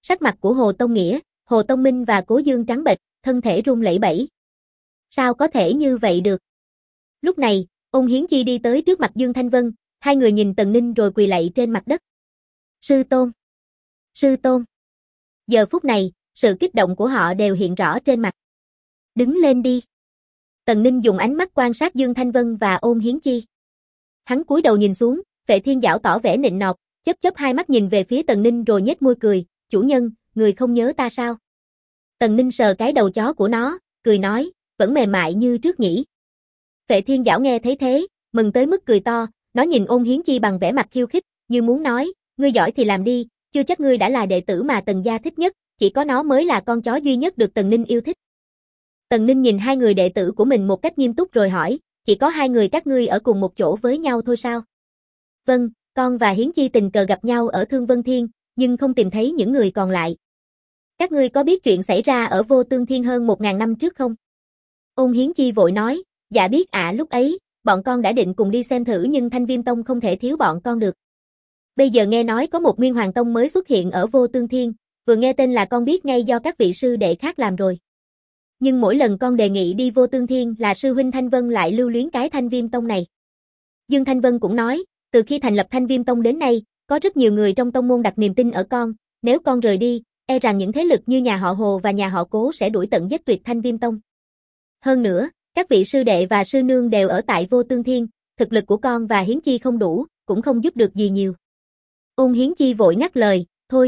Sắc mặt của Hồ Tông Nghĩa, Hồ Tông Minh và Cố Dương trắng bệch, thân thể run lẩy bẩy. Sao có thể như vậy được? Lúc này, Ôn Hiến Chi đi tới trước mặt Dương Thanh Vân, hai người nhìn Tần Ninh rồi quỳ lạy trên mặt đất. Sư tôn! Sư tôn! Giờ phút này, sự kích động của họ đều hiện rõ trên mặt. Đứng lên đi! Tần Ninh dùng ánh mắt quan sát Dương Thanh Vân và Ôn Hiến Chi. Hắn cúi đầu nhìn xuống, Vệ Thiên Giảo tỏ vẻ nịnh nọt, chớp hai mắt nhìn về phía Tần Ninh rồi nhếch môi cười, chủ nhân, người không nhớ ta sao? Tần Ninh sờ cái đầu chó của nó, cười nói, vẫn mềm mại như trước nhỉ. Vệ Thiên Giảo nghe thấy thế, mừng tới mức cười to, nó nhìn Ôn Hiến Chi bằng vẻ mặt khiêu khích, như muốn nói, ngươi giỏi thì làm đi, chưa chắc ngươi đã là đệ tử mà Tần gia thích nhất, chỉ có nó mới là con chó duy nhất được Tần Ninh yêu thích. Tần Ninh nhìn hai người đệ tử của mình một cách nghiêm túc rồi hỏi, chỉ có hai người các ngươi ở cùng một chỗ với nhau thôi sao? Vâng, con và Hiến Chi tình cờ gặp nhau ở Thương Vân Thiên, nhưng không tìm thấy những người còn lại. Các ngươi có biết chuyện xảy ra ở Vô Tương Thiên hơn 1000 năm trước không? Ôn Hiến Chi vội nói, dạ biết ạ, lúc ấy, bọn con đã định cùng đi xem thử nhưng Thanh Viêm Tông không thể thiếu bọn con được. Bây giờ nghe nói có một Nguyên Hoàng Tông mới xuất hiện ở Vô Tương Thiên, vừa nghe tên là con biết ngay do các vị sư đệ khác làm rồi. Nhưng mỗi lần con đề nghị đi Vô Tương Thiên là sư huynh Thanh Vân lại lưu luyến cái Thanh Viêm Tông này. Dương Thanh Vân cũng nói, từ khi thành lập Thanh Viêm Tông đến nay, có rất nhiều người trong tông môn đặt niềm tin ở con, nếu con rời đi, e rằng những thế lực như nhà họ Hồ và nhà họ Cố sẽ đuổi tận giết tuyệt Thanh Viêm Tông. Hơn nữa, các vị sư đệ và sư nương đều ở tại Vô Tương Thiên, thực lực của con và Hiến Chi không đủ, cũng không giúp được gì nhiều. Ôn Hiến Chi vội ngắt lời,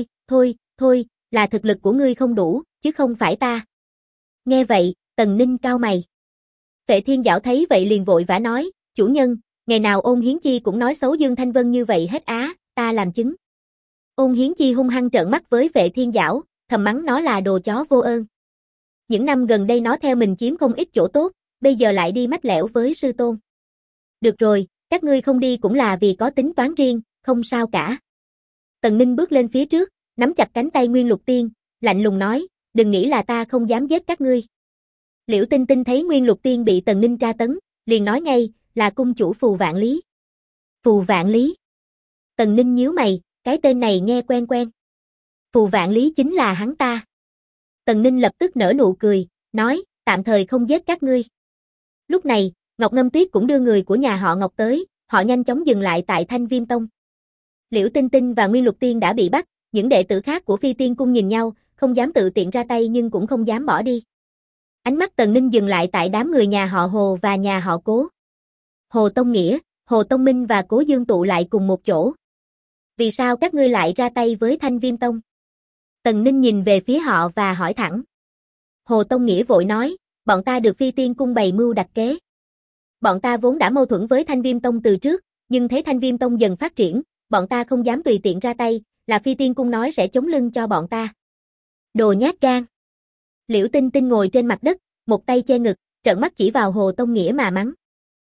thôi, là thực lực của ngươi không đủ, chứ không phải ta. Nghe vậy, Tần Ninh cau mày. Vệ Thiên Giảo thấy vậy liền vội vã nói, chủ nhân, ngày nào Ôn Hiến Chi cũng nói xấu Dương Thanh Vân như vậy hết á, ta làm chứng. Ôn Hiến Chi hung hăng trợn mắt với Vệ Thiên Giảo, thầm mắng nó là đồ chó vô ơn. Những năm gần đây nó theo mình chiếm không ít chỗ tốt, bây giờ lại đi mách lẻo với sư tôn. Được rồi, các ngươi không đi cũng là vì có tính toán riêng, không sao cả. Tần Ninh bước lên phía trước, nắm chặt cánh tay Nguyên Lục Tiên, lạnh lùng nói, đừng nghĩ là ta không dám giết các ngươi. Liễu Tinh Tinh thấy Nguyên Lục Tiên bị Tần Ninh tra tấn, liền nói ngay, là cung chủ Phù Vạn Lý. Phù Vạn Lý. Tần Ninh nhíu mày, cái tên này nghe quen quen. Phù Vạn Lý chính là hắn ta. Tần Ninh lập tức nở nụ cười, nói, tạm thời không giết các ngươi. Lúc này, Ngọc Ngâm Tuyết cũng đưa người của nhà họ Ngọc tới, họ nhanh chóng dừng lại tại Thanh Viêm Tông. Liễu Tinh Tinh và Nguyên Lục Tiên đã bị bắt, những đệ tử khác của Phi Tiên Cung nhìn nhau, không dám tự tiện ra tay nhưng cũng không dám bỏ đi. Ánh mắt Tần Ninh dừng lại tại đám người nhà họ Hồ và nhà họ Cố. Hồ Tông Nghĩa, Hồ Tông Minh và Cố Dương tụ lại cùng một chỗ. Vì sao các ngươi lại ra tay với Thanh Viêm Tông? Tần Ninh nhìn về phía họ và hỏi thẳng. Hồ Tông Nghĩa vội nói, bọn ta được Phi Tiên Cung bày mưu đặt kế. Bọn ta vốn đã mâu thuẫn với Thanh Viêm Tông từ trước, nhưng thấy Thanh Viêm Tông dần phát triển, bọn ta không dám tùy tiện ra tay, là Phi Tiên Cung nói sẽ chống lưng cho bọn ta. Đồ nhát gan. Liễu Tinh Tinh ngồi trên mặt đất, một tay che ngực, trợn mắt chỉ vào Hồ Tông Nghĩa mà mắng.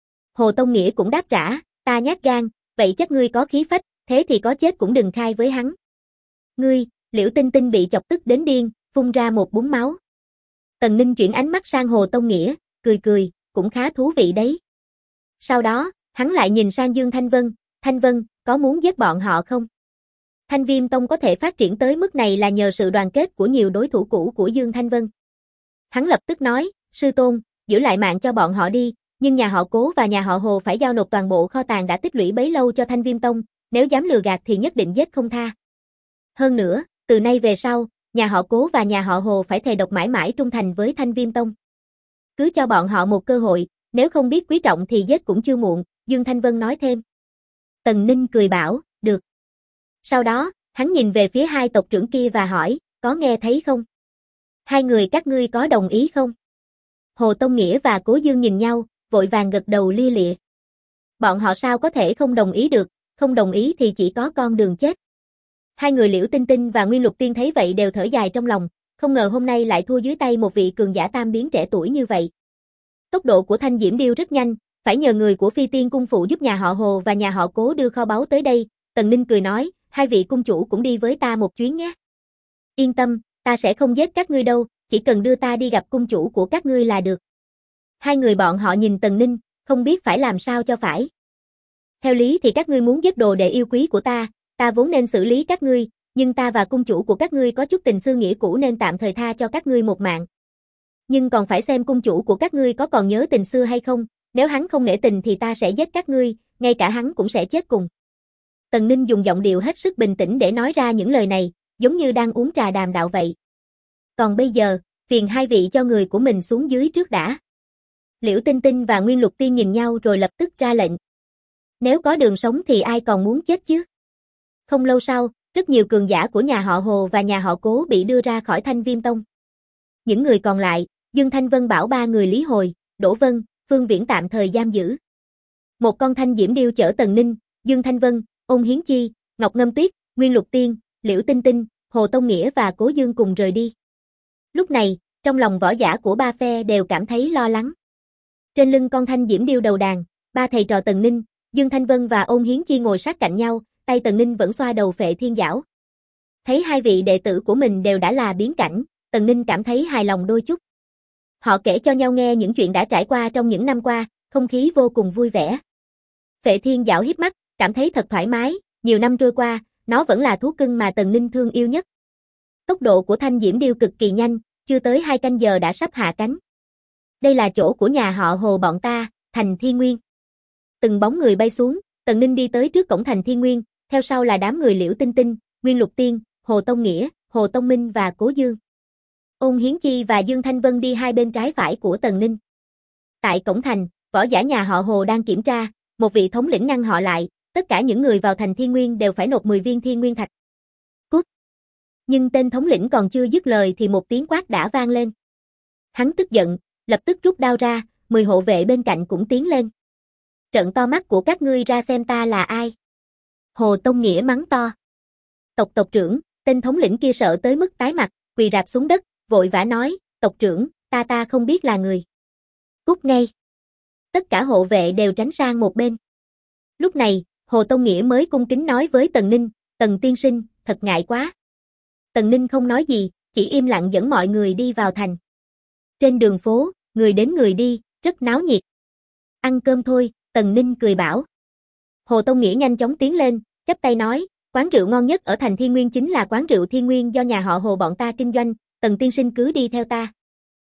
Hồ Tông Nghĩa cũng đáp trả, ta nhát gan, vậy chắc ngươi có khí phách, thế thì có chết cũng đừng khai với hắn. Ngươi, Liễu Tinh Tinh bị chọc tức đến điên, phun ra một búng máu. Tần Ninh chuyển ánh mắt sang Hồ Tông Nghĩa, cười, cũng khá thú vị đấy. Sau đó, hắn lại nhìn sang Dương Thanh Vân, có muốn giết bọn họ không? Thanh Viêm Tông có thể phát triển tới mức này là nhờ sự đoàn kết của nhiều đối thủ cũ của Dương Thanh Vân. Hắn lập tức nói, sư tôn, giữ lại mạng cho bọn họ đi, nhưng nhà họ Cố và nhà họ Hồ phải giao nộp toàn bộ kho tàng đã tích lũy bấy lâu cho Thanh Viêm Tông, nếu dám lừa gạt thì nhất định giết không tha. Hơn nữa, từ nay về sau, nhà họ Cố và nhà họ Hồ phải thề độc mãi mãi trung thành với Thanh Viêm Tông. Cứ cho bọn họ một cơ hội, nếu không biết quý trọng thì giết cũng chưa muộn, Dương Thanh Vân nói thêm. Tần Ninh cười bảo, được. Sau đó, hắn nhìn về phía hai tộc trưởng kia và hỏi, có nghe thấy không? Hai người các ngươi có đồng ý không? Hồ Tông Nghĩa và Cố Dương nhìn nhau, vội vàng gật đầu lia lịa. Bọn họ sao có thể không đồng ý được, không đồng ý thì chỉ có con đường chết. Hai người Liễu Tinh Tinh và Nguyên Lục Tiên thấy vậy đều thở dài trong lòng, không ngờ hôm nay lại thua dưới tay một vị cường giả tam biến trẻ tuổi như vậy. Tốc độ của Thanh Diễm Điêu rất nhanh, phải nhờ người của Phi Tiên Cung phụ giúp nhà họ Hồ và nhà họ Cố đưa kho báu tới đây. Tần Ninh cười nói, hai vị cung chủ cũng đi với ta một chuyến nhé. Yên tâm, ta sẽ không giết các ngươi đâu, chỉ cần đưa ta đi gặp cung chủ của các ngươi là được. Hai người bọn họ nhìn Tần Ninh, không biết phải làm sao cho phải. Theo lý thì các ngươi muốn giết đồ đệ yêu quý của ta vốn nên xử lý các ngươi, nhưng ta và cung chủ của các ngươi có chút tình xưa nghĩa cũ nên tạm thời tha cho các ngươi một mạng. Nhưng còn phải xem cung chủ của các ngươi có còn nhớ tình xưa hay không, nếu hắn không nể tình thì ta sẽ giết các ngươi, ngay cả hắn cũng sẽ chết cùng. Tần Ninh dùng giọng điệu hết sức bình tĩnh để nói ra những lời này, giống như đang uống trà đàm đạo vậy. Còn bây giờ, phiền hai vị cho người của mình xuống dưới trước đã. Liễu Tinh Tinh và Nguyên Lục Tiên nhìn nhau rồi lập tức ra lệnh. Nếu có đường sống thì ai còn muốn chết chứ? Không lâu sau, rất nhiều cường giả của nhà họ Hồ và nhà họ Cố bị đưa ra khỏi Thanh Viêm Tông. Những người còn lại, Dương Thanh Vân bảo ba người Lý Hồi, Đỗ Vân, Phương Viễn tạm thời giam giữ. Một con thanh diễm điêu chở Tần Ninh, Dương Thanh Vân, Ôn Hiến Chi, Ngọc Ngâm Tuyết, Nguyên Lục Tiên, Liễu Tinh Tinh, Hồ Tông Nghĩa và Cố Dương cùng rời đi. Lúc này, trong lòng võ giả của ba phe đều cảm thấy lo lắng. Trên lưng con thanh diễm điêu đầu đàn, ba thầy trò Tần Ninh, Dương Thanh Vân và Ôn Hiến Chi ngồi sát cạnh nhau, tay Tần Ninh vẫn xoa đầu Phệ Thiên Giảo. Thấy hai vị đệ tử của mình đều đã là biến cảnh, Tần Ninh cảm thấy hài lòng đôi chút. Họ kể cho nhau nghe những chuyện đã trải qua trong những năm qua, không khí vô cùng vui vẻ. Phệ Thiên Giảo híp mắt, cảm thấy thật thoải mái, nhiều năm trôi qua, nó vẫn là thú cưng mà Tần Ninh thương yêu nhất. Tốc độ của thanh diễm điêu cực kỳ nhanh, chưa tới 2 canh giờ đã sắp hạ cánh. Đây là chỗ của nhà họ Hồ bọn ta, thành Thiên Nguyên. Từng bóng người bay xuống, Tần Ninh đi tới trước cổng thành Thiên Nguyên, theo sau là đám người Liễu Tinh Tinh, Nguyên Lục Tiên, Hồ Tông Nghĩa, Hồ Tông Minh và Cố Dương. Ôn Hiến Chi và Dương Thanh Vân đi hai bên trái phải của Tần Ninh. Tại cổng thành, võ giả nhà họ Hồ đang kiểm tra, một vị thống lĩnh ngăn họ lại, tất cả những người vào thành Thiên Nguyên đều phải nộp 10 viên Thiên Nguyên Thạch. Cút! Nhưng tên thống lĩnh còn chưa dứt lời thì một tiếng quát đã vang lên. Hắn tức giận, lập tức rút đao ra, 10 hộ vệ bên cạnh cũng tiến lên. Trợn to mắt của các ngươi ra xem ta là ai. Hồ Tông Nghĩa mắng to. Tộc trưởng, tên thống lĩnh kia sợ tới mức tái mặt, quỳ rạp xuống đất, vội vã nói, tộc trưởng, ta không biết là người. Cút ngay. Tất cả hộ vệ đều tránh sang một bên. Lúc này, Hồ Tông Nghĩa mới cung kính nói với Tần Ninh, Tần tiên sinh, thật ngại quá. Tần Ninh không nói gì, chỉ im lặng dẫn mọi người đi vào thành. Trên đường phố, người đến người đi, rất náo nhiệt. Ăn cơm thôi, Tần Ninh cười bảo. Hồ Tông Nghĩa nhanh chóng tiến lên, chắp tay nói, quán rượu ngon nhất ở thành Thiên Nguyên chính là quán rượu Thiên Nguyên do nhà họ Hồ bọn ta kinh doanh, Tần tiên sinh cứ đi theo ta.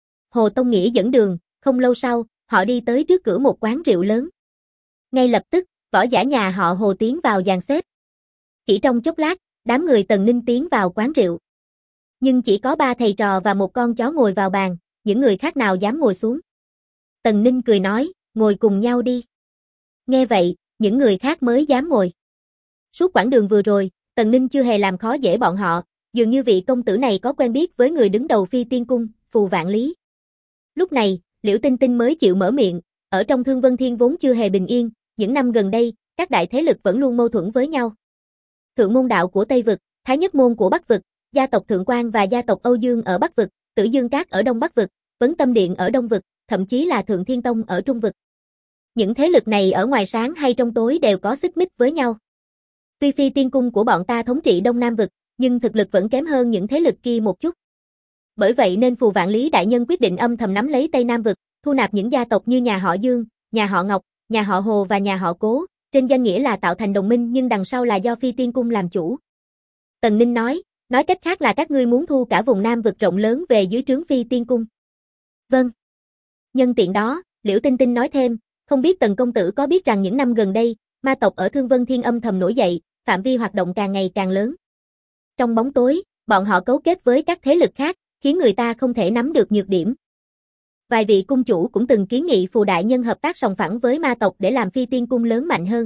Hồ Tông Nghĩa dẫn đường, không lâu sau, họ đi tới trước cửa một quán rượu lớn. Ngay lập tức, võ giả nhà họ Hồ tiến vào dàn xếp. Chỉ trong chốc lát, đám người Tần Ninh tiến vào quán rượu. Nhưng chỉ có 3 thầy trò và một con chó ngồi vào bàn, những người khác nào dám ngồi xuống. Tần Ninh cười nói, ngồi cùng nhau đi. Nghe vậy, những người khác mới dám ngồi. Suốt quãng đường vừa rồi, Tần Ninh chưa hề làm khó dễ bọn họ, dường như vị công tử này có quen biết với người đứng đầu Phi Tiên Cung, Phù Vạn Lý. Lúc này, Liễu Tinh Tinh mới chịu mở miệng, ở trong Thương Vân Thiên vốn chưa hề bình yên, những năm gần đây, các đại thế lực vẫn luôn mâu thuẫn với nhau. Thượng Môn Đạo của Tây Vực, Thái Nhất Môn của Bắc Vực, gia tộc Thượng Quan và gia tộc Âu Dương ở Bắc Vực, Tử Dương Các ở Đông Bắc Vực, Vấn Tâm Điện ở Đông Vực, thậm chí là Thượng Thiên Tông ở Trung Vực. Những thế lực này ở ngoài sáng hay trong tối đều có xích mích với nhau. Tuy Phi Tiên Cung của bọn ta thống trị Đông Nam Vực, nhưng thực lực vẫn kém hơn những thế lực kia một chút. Bởi vậy nên Phù Vạn Lý đại nhân quyết định âm thầm nắm lấy Tây Nam Vực, thu nạp những gia tộc như nhà họ Dương, nhà họ Ngọc, nhà họ Hồ và nhà họ Cố, trên danh nghĩa là tạo thành đồng minh nhưng đằng sau là do Phi Tiên Cung làm chủ. Tần Ninh nói cách khác là các ngươi muốn thu cả vùng Nam Vực rộng lớn về dưới trướng Phi Tiên Cung. Vâng. Nhân tiện đó, Liễu Tinh Tinh nói thêm, không biết Tần công tử có biết rằng những năm gần đây, ma tộc ở Thương Vân Thiên âm thầm nổi dậy, phạm vi hoạt động càng ngày càng lớn. Trong bóng tối, bọn họ cấu kết với các thế lực khác, khiến người ta không thể nắm được nhược điểm. Vài vị cung chủ cũng từng kiến nghị Phù đại nhân hợp tác sòng phẳng với ma tộc để làm Phi Tiên Cung lớn mạnh hơn.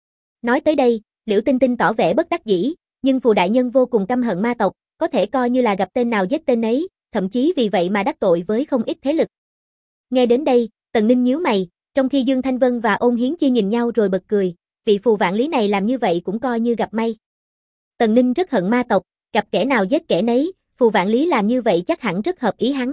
Nói tới đây, Liễu Tinh Tinh tỏ vẻ bất đắc dĩ, nhưng Phù đại nhân vô cùng căm hận ma tộc, có thể coi như là gặp tên nào giết tên ấy, thậm chí vì vậy mà đắc tội với không ít thế lực. Nghe đến đây, Tần Ninh nhíu mày, trong khi Dương Thanh Vân và Ôn Hiến Chi nhìn nhau rồi bật cười, vị Phù Vạn Lý này làm như vậy cũng coi như gặp may. Tần Ninh rất hận ma tộc, gặp kẻ nào giết kẻ nấy, Phù Vạn Lý làm như vậy chắc hẳn rất hợp ý hắn.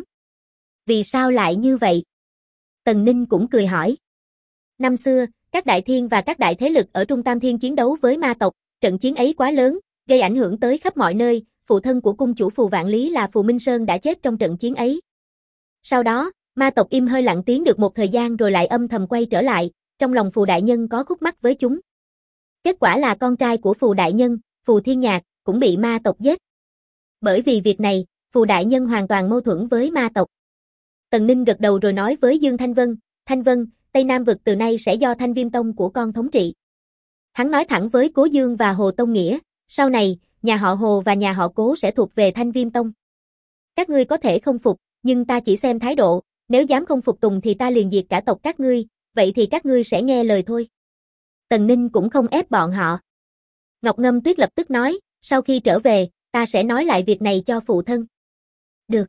Vì sao lại như vậy? Tần Ninh cũng cười hỏi. Năm xưa, các đại thiên và các đại thế lực ở Trung Tam Thiên chiến đấu với ma tộc, trận chiến ấy quá lớn, gây ảnh hưởng tới khắp mọi nơi, phụ thân của cung chủ Phù Vạn Lý là Phù Minh Sơn đã chết trong trận chiến ấy. Sau đó, ma tộc im hơi lặng tiếng được một thời gian rồi lại âm thầm quay trở lại, trong lòng Phù đại nhân có khúc mắc với chúng. Kết quả là con trai của Phù đại nhân, Phù Thiên Nhạc, cũng bị ma tộc giết. Bởi vì việc này, Phù đại nhân hoàn toàn mâu thuẫn với ma tộc. Tần Ninh gật đầu rồi nói với Dương Thanh Vân, Thanh Vân, Tây Nam vực từ nay sẽ do Thanh Viêm Tông của con thống trị. Hắn nói thẳng với Cố Dương và Hồ Tông Nghĩa, sau này, nhà họ Hồ và nhà họ Cố sẽ thuộc về Thanh Viêm Tông. Các ngươi có thể không phục, nhưng ta chỉ xem thái độ, nếu dám không phục tùng thì ta liền diệt cả tộc các ngươi, vậy thì các ngươi sẽ nghe lời thôi. Tần Ninh cũng không ép bọn họ. Ngọc Ngâm Tuyết lập tức nói, sau khi trở về, ta sẽ nói lại việc này cho phụ thân. Được.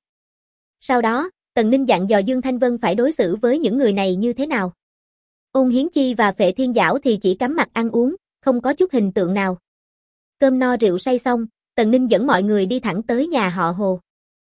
Sau đó, Tần Ninh dặn dò Dương Thanh Vân phải đối xử với những người này như thế nào. Ôn Hiến Chi và Phệ Thiên Giảo thì chỉ cắm mặt ăn uống, không có chút hình tượng nào. Cơm no rượu say xong, Tần Ninh dẫn mọi người đi thẳng tới nhà họ Hồ.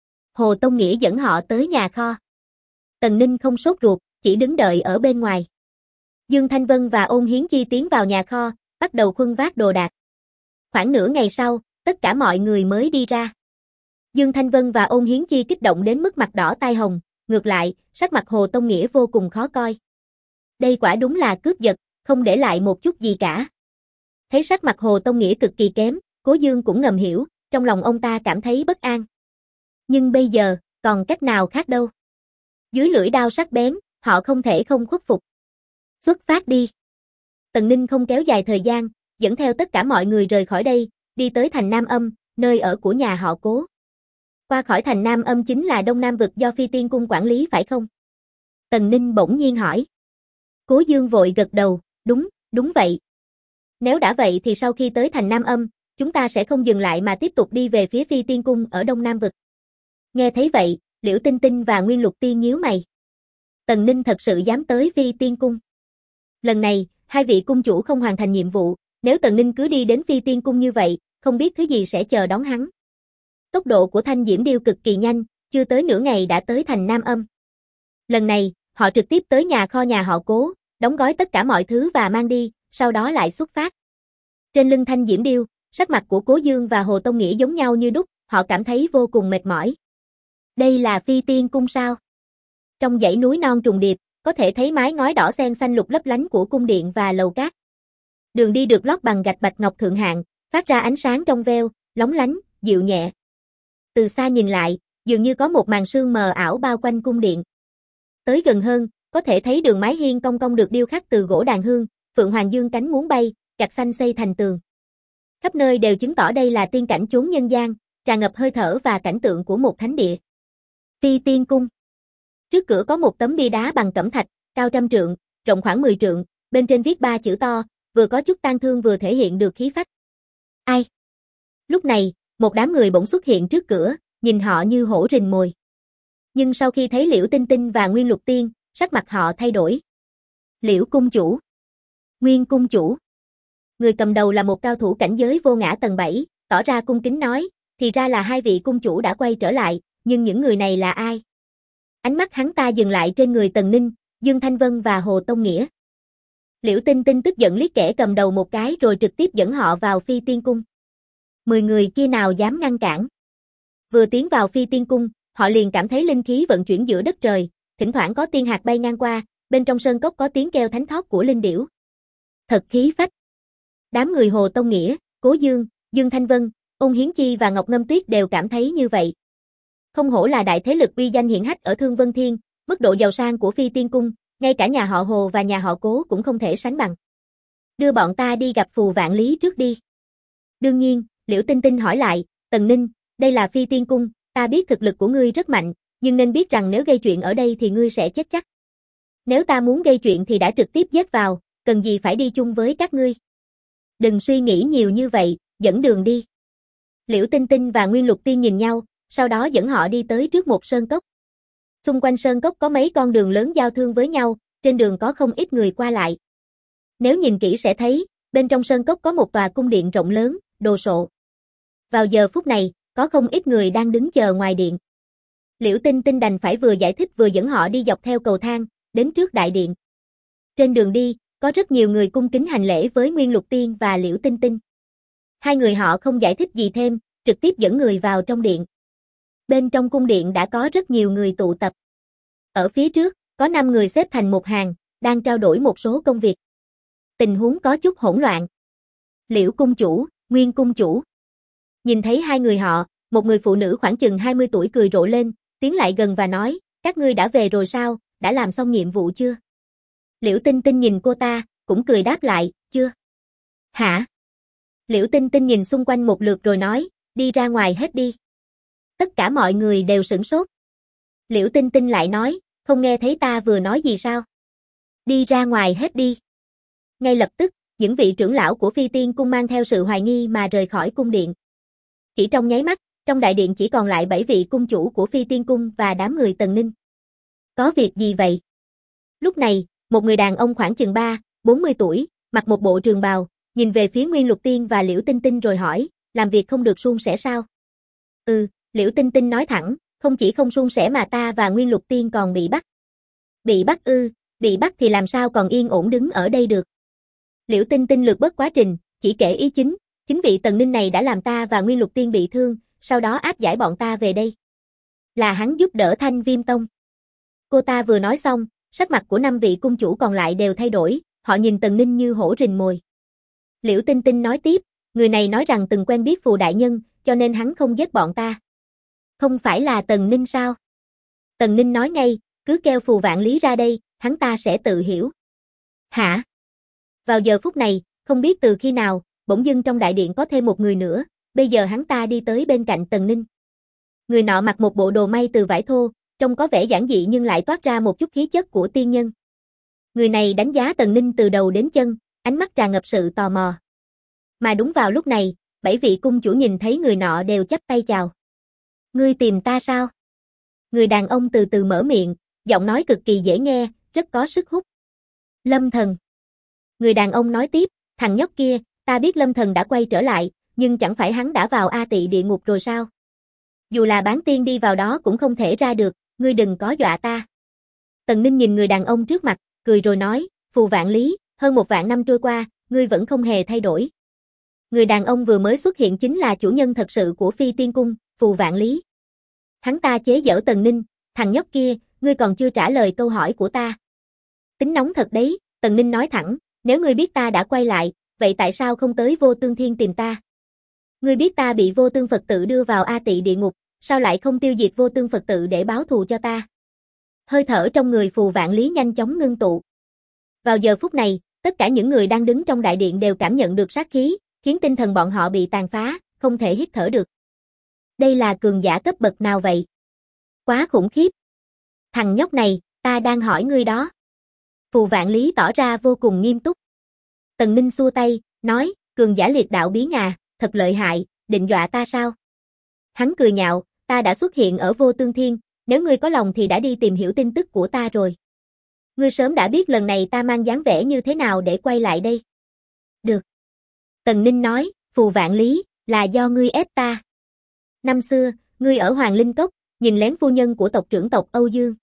Hồ Tông Nghĩa dẫn họ tới nhà kho. Tần Ninh không sốt ruột, chỉ đứng đợi ở bên ngoài. Dương Thanh Vân và Ôn Hiến Chi tiến vào nhà kho, bắt đầu khuân vác đồ đạc. Khoảng nửa ngày sau, tất cả mọi người mới đi ra. Dương Thanh Vân và Ôn Hiến Chi kích động đến mức mặt đỏ tai hồng, ngược lại, sắc mặt Hồ Tông Nghĩa vô cùng khó coi. Đây quả đúng là cướp giật, không để lại một chút gì cả. Thấy sắc mặt Hồ Tông Nghĩa cực kỳ kém, Cố Dương cũng ngầm hiểu, trong lòng ông ta cảm thấy bất an. Nhưng bây giờ, còn cách nào khác đâu. Dưới lưỡi đao sắc bén, họ không thể không khuất phục. Xuất phát đi. Tần Ninh không kéo dài thời gian, dẫn theo tất cả mọi người rời khỏi đây, đi tới thành Nam Âm, nơi ở của nhà họ Cố. Qua khỏi thành Nam Âm chính là Đông Nam vực do Phi Tiên Cung quản lý phải không? Tần Ninh bỗng nhiên hỏi. Cố Dương vội gật đầu, đúng vậy. Nếu đã vậy thì sau khi tới thành Nam Âm, chúng ta sẽ không dừng lại mà tiếp tục đi về phía Phi Tiên Cung ở Đông Nam vực. Nghe thấy vậy, Liễu Tinh Tinh và Nguyên Lục Tiên nhíu mày. Tần Ninh thật sự dám tới Phi Tiên Cung. Lần này, hai vị cung chủ không hoàn thành nhiệm vụ, nếu Tần Ninh cứ đi đến Phi Tiên Cung như vậy, không biết thứ gì sẽ chờ đón hắn. Tốc độ của Thanh Diễm Điêu cực kỳ nhanh, chưa tới nửa ngày đã tới thành Nam Âm. Lần này, họ trực tiếp tới nhà kho nhà họ Cố, đóng gói tất cả mọi thứ và mang đi, sau đó lại xuất phát. Trên lưng Thanh Diễm Điêu, sắc mặt của Cố Dương và Hồ Tông Nghĩa giống nhau như đúc, họ cảm thấy vô cùng mệt mỏi. Đây là Phi Tiên Cung sao? Trong dãy núi non trùng điệp, có thể thấy mái ngói đỏ xen xanh lục lấp lánh của cung điện và lầu cát. Đường đi được lót bằng gạch bạch ngọc thượng hạng, phát ra ánh sáng trong veo, lóng lánh, dịu nhẹ. Từ xa nhìn lại, dường như có một màn sương mờ ảo bao quanh cung điện. Tới gần hơn, có thể thấy đường mái hiên cong cong được điêu khắc từ gỗ đàn hương, phượng hoàng dương cánh muốn bay, gạch xanh xây thành tường. Khắp nơi đều chứng tỏ đây là tiên cảnh chốn nhân gian, tràn ngập hơi thở và cảnh tượng của một thánh địa. Phi Tiên Cung. Trước cửa có một tấm bia đá bằng cẩm thạch, cao 100 trượng, rộng khoảng 10 trượng, bên trên viết 3 chữ to, vừa có chút tang thương vừa thể hiện được khí phách. Ai? Lúc này, một đám người bỗng xuất hiện trước cửa, nhìn họ như hổ rình mồi. Nhưng sau khi thấy Liễu Tinh Tinh và Nguyên Lục Tiên, sắc mặt họ thay đổi. Liễu cung chủ, Nguyên cung chủ. Người cầm đầu là một cao thủ cảnh giới vô ngã tầng 7, tỏ ra cung kính nói, thì ra là hai vị cung chủ đã quay trở lại, nhưng những người này là ai? Ánh mắt hắn ta dừng lại trên người Tần Ninh, Dương Thanh Vân và Hồ Tông Nghĩa. Liễu Tinh Tinh tức giận liếc kẻ cầm đầu một cái rồi trực tiếp dẫn họ vào Phi Tiên Cung. 10 người kia nào dám ngăn cản. Vừa tiến vào Phi Tiên Cung, họ liền cảm thấy linh khí vận chuyển giữa đất trời, thỉnh thoảng có tiên hạt bay ngang qua, bên trong sơn cốc có tiếng kêu thánh thót của linh điểu. Thật khí phách. Đám người Hồ Tông Nghĩa, Cố Dương, Dương Thanh Vân, Ôn Hiến Chi và Ngọc Ngâm Tuyết đều cảm thấy như vậy. Không hổ là đại thế lực uy danh hiển hách ở Thương Vân Thiên, mức độ giàu sang của Phi Tiên Cung, ngay cả nhà họ Hồ và nhà họ Cố cũng không thể sánh bằng. Đưa bọn ta đi gặp Phù Vạn Lý trước đi. Đương nhiên, Liễu Tinh Tinh hỏi lại, Tần Ninh, đây là Phi Tiên Cung, ta biết thực lực của ngươi rất mạnh, nhưng nên biết rằng nếu gây chuyện ở đây thì ngươi sẽ chết chắc. Nếu ta muốn gây chuyện thì đã trực tiếp giết vào, cần gì phải đi chung với các ngươi. Đừng suy nghĩ nhiều như vậy, dẫn đường đi. Liễu Tinh Tinh và Nguyên Lục Tiên nhìn nhau, sau đó dẫn họ đi tới trước một sơn cốc. Xung quanh sơn cốc có mấy con đường lớn giao thương với nhau, trên đường có không ít người qua lại. Nếu nhìn kỹ sẽ thấy, bên trong sơn cốc có một tòa cung điện rộng lớn, đồ sộ. Vào giờ phút này, có không ít người đang đứng chờ ngoài điện. Liễu Tinh Tinh đành phải vừa giải thích vừa dẫn họ đi dọc theo cầu thang, đến trước đại điện. Trên đường đi, có rất nhiều người cung kính hành lễ với Nguyên Lục Tiên và Liễu Tinh Tinh. Hai người họ không giải thích gì thêm, trực tiếp dẫn người vào trong điện. Bên trong cung điện đã có rất nhiều người tụ tập. Ở phía trước, có 5 người xếp thành một hàng, đang trao đổi một số công việc. Tình huống có chút hỗn loạn. Liễu cung chủ, Nguyên cung chủ. Nhìn thấy hai người họ, một người phụ nữ khoảng chừng 20 tuổi cười rộ lên, tiến lại gần và nói, các ngươi đã về rồi sao, đã làm xong nhiệm vụ chưa? Liễu Tinh Tinh nhìn cô ta, cũng cười đáp lại, chưa. Hả? Liễu Tinh Tinh nhìn xung quanh một lượt rồi nói, đi ra ngoài hết đi. Tất cả mọi người đều sửng sốt. Liễu Tinh Tinh lại nói, không nghe thấy ta vừa nói gì sao? Đi ra ngoài hết đi. Ngay lập tức, những vị trưởng lão của Phi Tiên Cung mang theo sự hoài nghi mà rời khỏi cung điện. Chỉ trong nháy mắt, trong đại điện chỉ còn lại 7 vị cung chủ của Phi Tiên Cung và đám người Tần Ninh. Có việc gì vậy? Lúc này, một người đàn ông khoảng chừng 40 tuổi, mặc một bộ trường bào, nhìn về phía Nguyên Lục Tiên và Liễu Tinh Tinh rồi hỏi, làm việc không được suôn sẻ sao? Liễu Tinh Tinh nói thẳng, không chỉ không suôn sẻ mà ta và Nguyên Lục Tiên còn bị bắt. Bị bắt ư, bị bắt thì làm sao còn yên ổn đứng ở đây được. Liễu Tinh Tinh lược bớt quá trình, chỉ kể ý chính vị Tần Ninh này đã làm ta và Nguyên Lục Tiên bị thương, sau đó áp giải bọn ta về đây. Là hắn giúp đỡ Thanh Viêm Tông. Cô ta vừa nói xong, sắc mặt của 5 vị cung chủ còn lại đều thay đổi, họ nhìn Tần Ninh như hổ rình mồi. Liễu Tinh Tinh nói tiếp, người này nói rằng từng quen biết Phù đại nhân, cho nên hắn không giết bọn ta. Không phải là Tần Ninh sao? Tần Ninh nói ngay, cứ kêu Phù Vạn Lý ra đây, hắn ta sẽ tự hiểu. Hả? Vào giờ phút này, không biết từ khi nào, bỗng dưng trong đại điện có thêm một người nữa, bây giờ hắn ta đi tới bên cạnh Tần Ninh. Người nọ mặc một bộ đồ may từ vải thô, trông có vẻ giản dị nhưng lại toát ra một chút khí chất của tiên nhân. Người này đánh giá Tần Ninh từ đầu đến chân, ánh mắt tràn ngập sự tò mò. Mà đúng vào lúc này, 7 vị cung chủ nhìn thấy người nọ đều chắp tay chào. Ngươi tìm ta sao? Người đàn ông từ từ mở miệng, giọng nói cực kỳ dễ nghe, rất có sức hút. Lâm Thần. Người đàn ông nói tiếp, thằng nhóc kia, ta biết Lâm Thần đã quay trở lại, nhưng chẳng phải hắn đã vào A Tị địa ngục rồi sao? Dù là bán tiên đi vào đó cũng không thể ra được, ngươi đừng có dọa ta. Tần Ninh nhìn người đàn ông trước mặt, cười rồi nói, Phù Vạn Lý, hơn 1 vạn năm trôi qua, ngươi vẫn không hề thay đổi. Người đàn ông vừa mới xuất hiện chính là chủ nhân thật sự của Phi Tiên Cung, Phù Vạn Lý. Hắn ta chế giễu Tần Ninh, thằng nhóc kia, ngươi còn chưa trả lời câu hỏi của ta. Tính nóng thật đấy, Tần Ninh nói thẳng, nếu ngươi biết ta đã quay lại, vậy tại sao không tới Vô Tương Thiên tìm ta? Ngươi biết ta bị Vô Tương Phật Tự đưa vào A Tị địa ngục, sao lại không tiêu diệt Vô Tương Phật Tự để báo thù cho ta? Hơi thở trong người Phù Vạn Lý nhanh chóng ngưng tụ. Vào giờ phút này, tất cả những người đang đứng trong đại điện đều cảm nhận được sát khí, khiến tinh thần bọn họ bị tàn phá, không thể hít thở được. Đây là cường giả cấp bậc nào vậy? Quá khủng khiếp. Thằng nhóc này, ta đang hỏi ngươi đó. Phù Vạn Lý tỏ ra vô cùng nghiêm túc. Tần Ninh xua tay, nói, cường giả liệt đạo bí ngà, thật lợi hại, định dọa ta sao? Hắn cười nhạo, ta đã xuất hiện ở Vô Tương Thiên, nếu ngươi có lòng thì đã đi tìm hiểu tin tức của ta rồi. Ngươi sớm đã biết lần này ta mang dáng vẻ như thế nào để quay lại đây. Được. Tần Ninh nói, Phù Vạn Lý, là do ngươi ép ta. Năm xưa, ngươi ở Hoàng Linh Cốc, nhìn lén phu nhân của tộc trưởng tộc Âu Dương.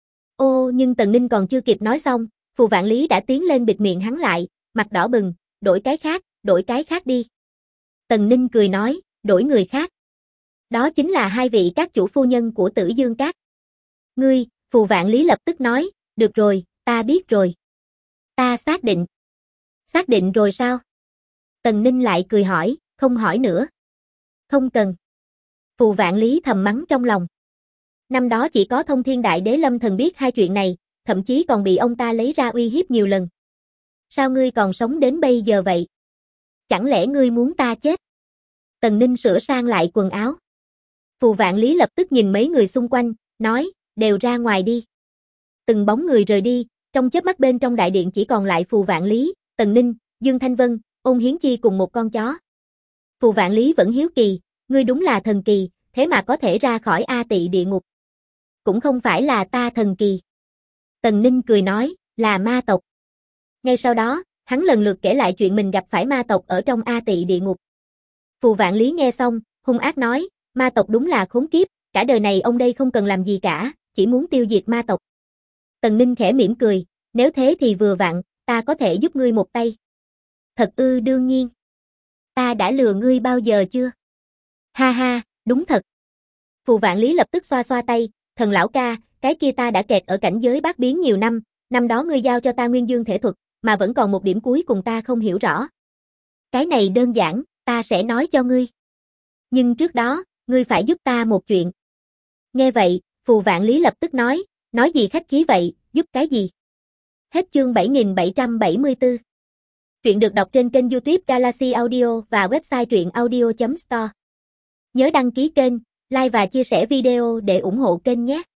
Ô, nhưng Tần Ninh còn chưa kịp nói xong, Phù Vạn Lý đã tiến lên bịt miệng hắn lại, mặt đỏ bừng, đổi cái khác đi. Tần Ninh cười nói, đổi người khác. Đó chính là 2 vị các chủ phu nhân của Tử Dương Các. Ngươi, Phù Vạn Lý lập tức nói, được rồi, ta biết rồi. Ta xác định. Xác định rồi sao? Tần Ninh lại cười hỏi, không hỏi nữa. Không cần. Phù Vạn Lý thầm mắng trong lòng. Năm đó chỉ có Thông Thiên Đại Đế Lâm Thần biết 2 chuyện này, thậm chí còn bị ông ta lấy ra uy hiếp nhiều lần. Sao ngươi còn sống đến bây giờ vậy? Chẳng lẽ ngươi muốn ta chết? Tần Ninh sửa sang lại quần áo. Phù Vạn Lý lập tức nhìn mấy người xung quanh, nói, đều ra ngoài đi. Từng bóng người rời đi, trong chớp mắt bên trong đại điện chỉ còn lại Phù Vạn Lý, Tần Ninh, Dương Thanh Vân, Ôn Hiến Chi cùng một con chó. Phù Vạn Lý vẫn hiếu kỳ, ngươi đúng là thần kỳ, thế mà có thể ra khỏi A Tị địa ngục. Cũng không phải là ta thần kỳ. Tần Ninh cười nói, là ma tộc. Ngay sau đó, hắn lần lượt kể lại chuyện mình gặp phải ma tộc ở trong A Tị địa ngục. Phù Vạn Lý nghe xong, hung ác nói, ma tộc đúng là khốn kiếp, cả đời này ông đây không cần làm gì cả, chỉ muốn tiêu diệt ma tộc. Tần Ninh khẽ mỉm cười, nếu thế thì vừa vặn, ta có thể giúp ngươi một tay. Thật ư, đương nhiên. Ta đã lừa ngươi bao giờ chưa? Ha ha, đúng thật. Phù Vạn Lý lập tức xoa xoa tay, thần lão ca, cái kia ta đã kẹt ở cảnh giới bát biến nhiều năm, năm đó ngươi giao cho ta Nguyên Dương thể thuật, mà vẫn còn một điểm cuối cùng ta không hiểu rõ. Cái này đơn giản, ta sẽ nói cho ngươi. Nhưng trước đó, ngươi phải giúp ta một chuyện. Nghe vậy, Phù Vạn Lý lập tức nói gì khách khí vậy, giúp cái gì? Hết chương 7774. Truyện được đọc trên kênh YouTube Galaxy Audio và website truyệnaudio.store. Nhớ đăng ký kênh, like và chia sẻ video để ủng hộ kênh nhé.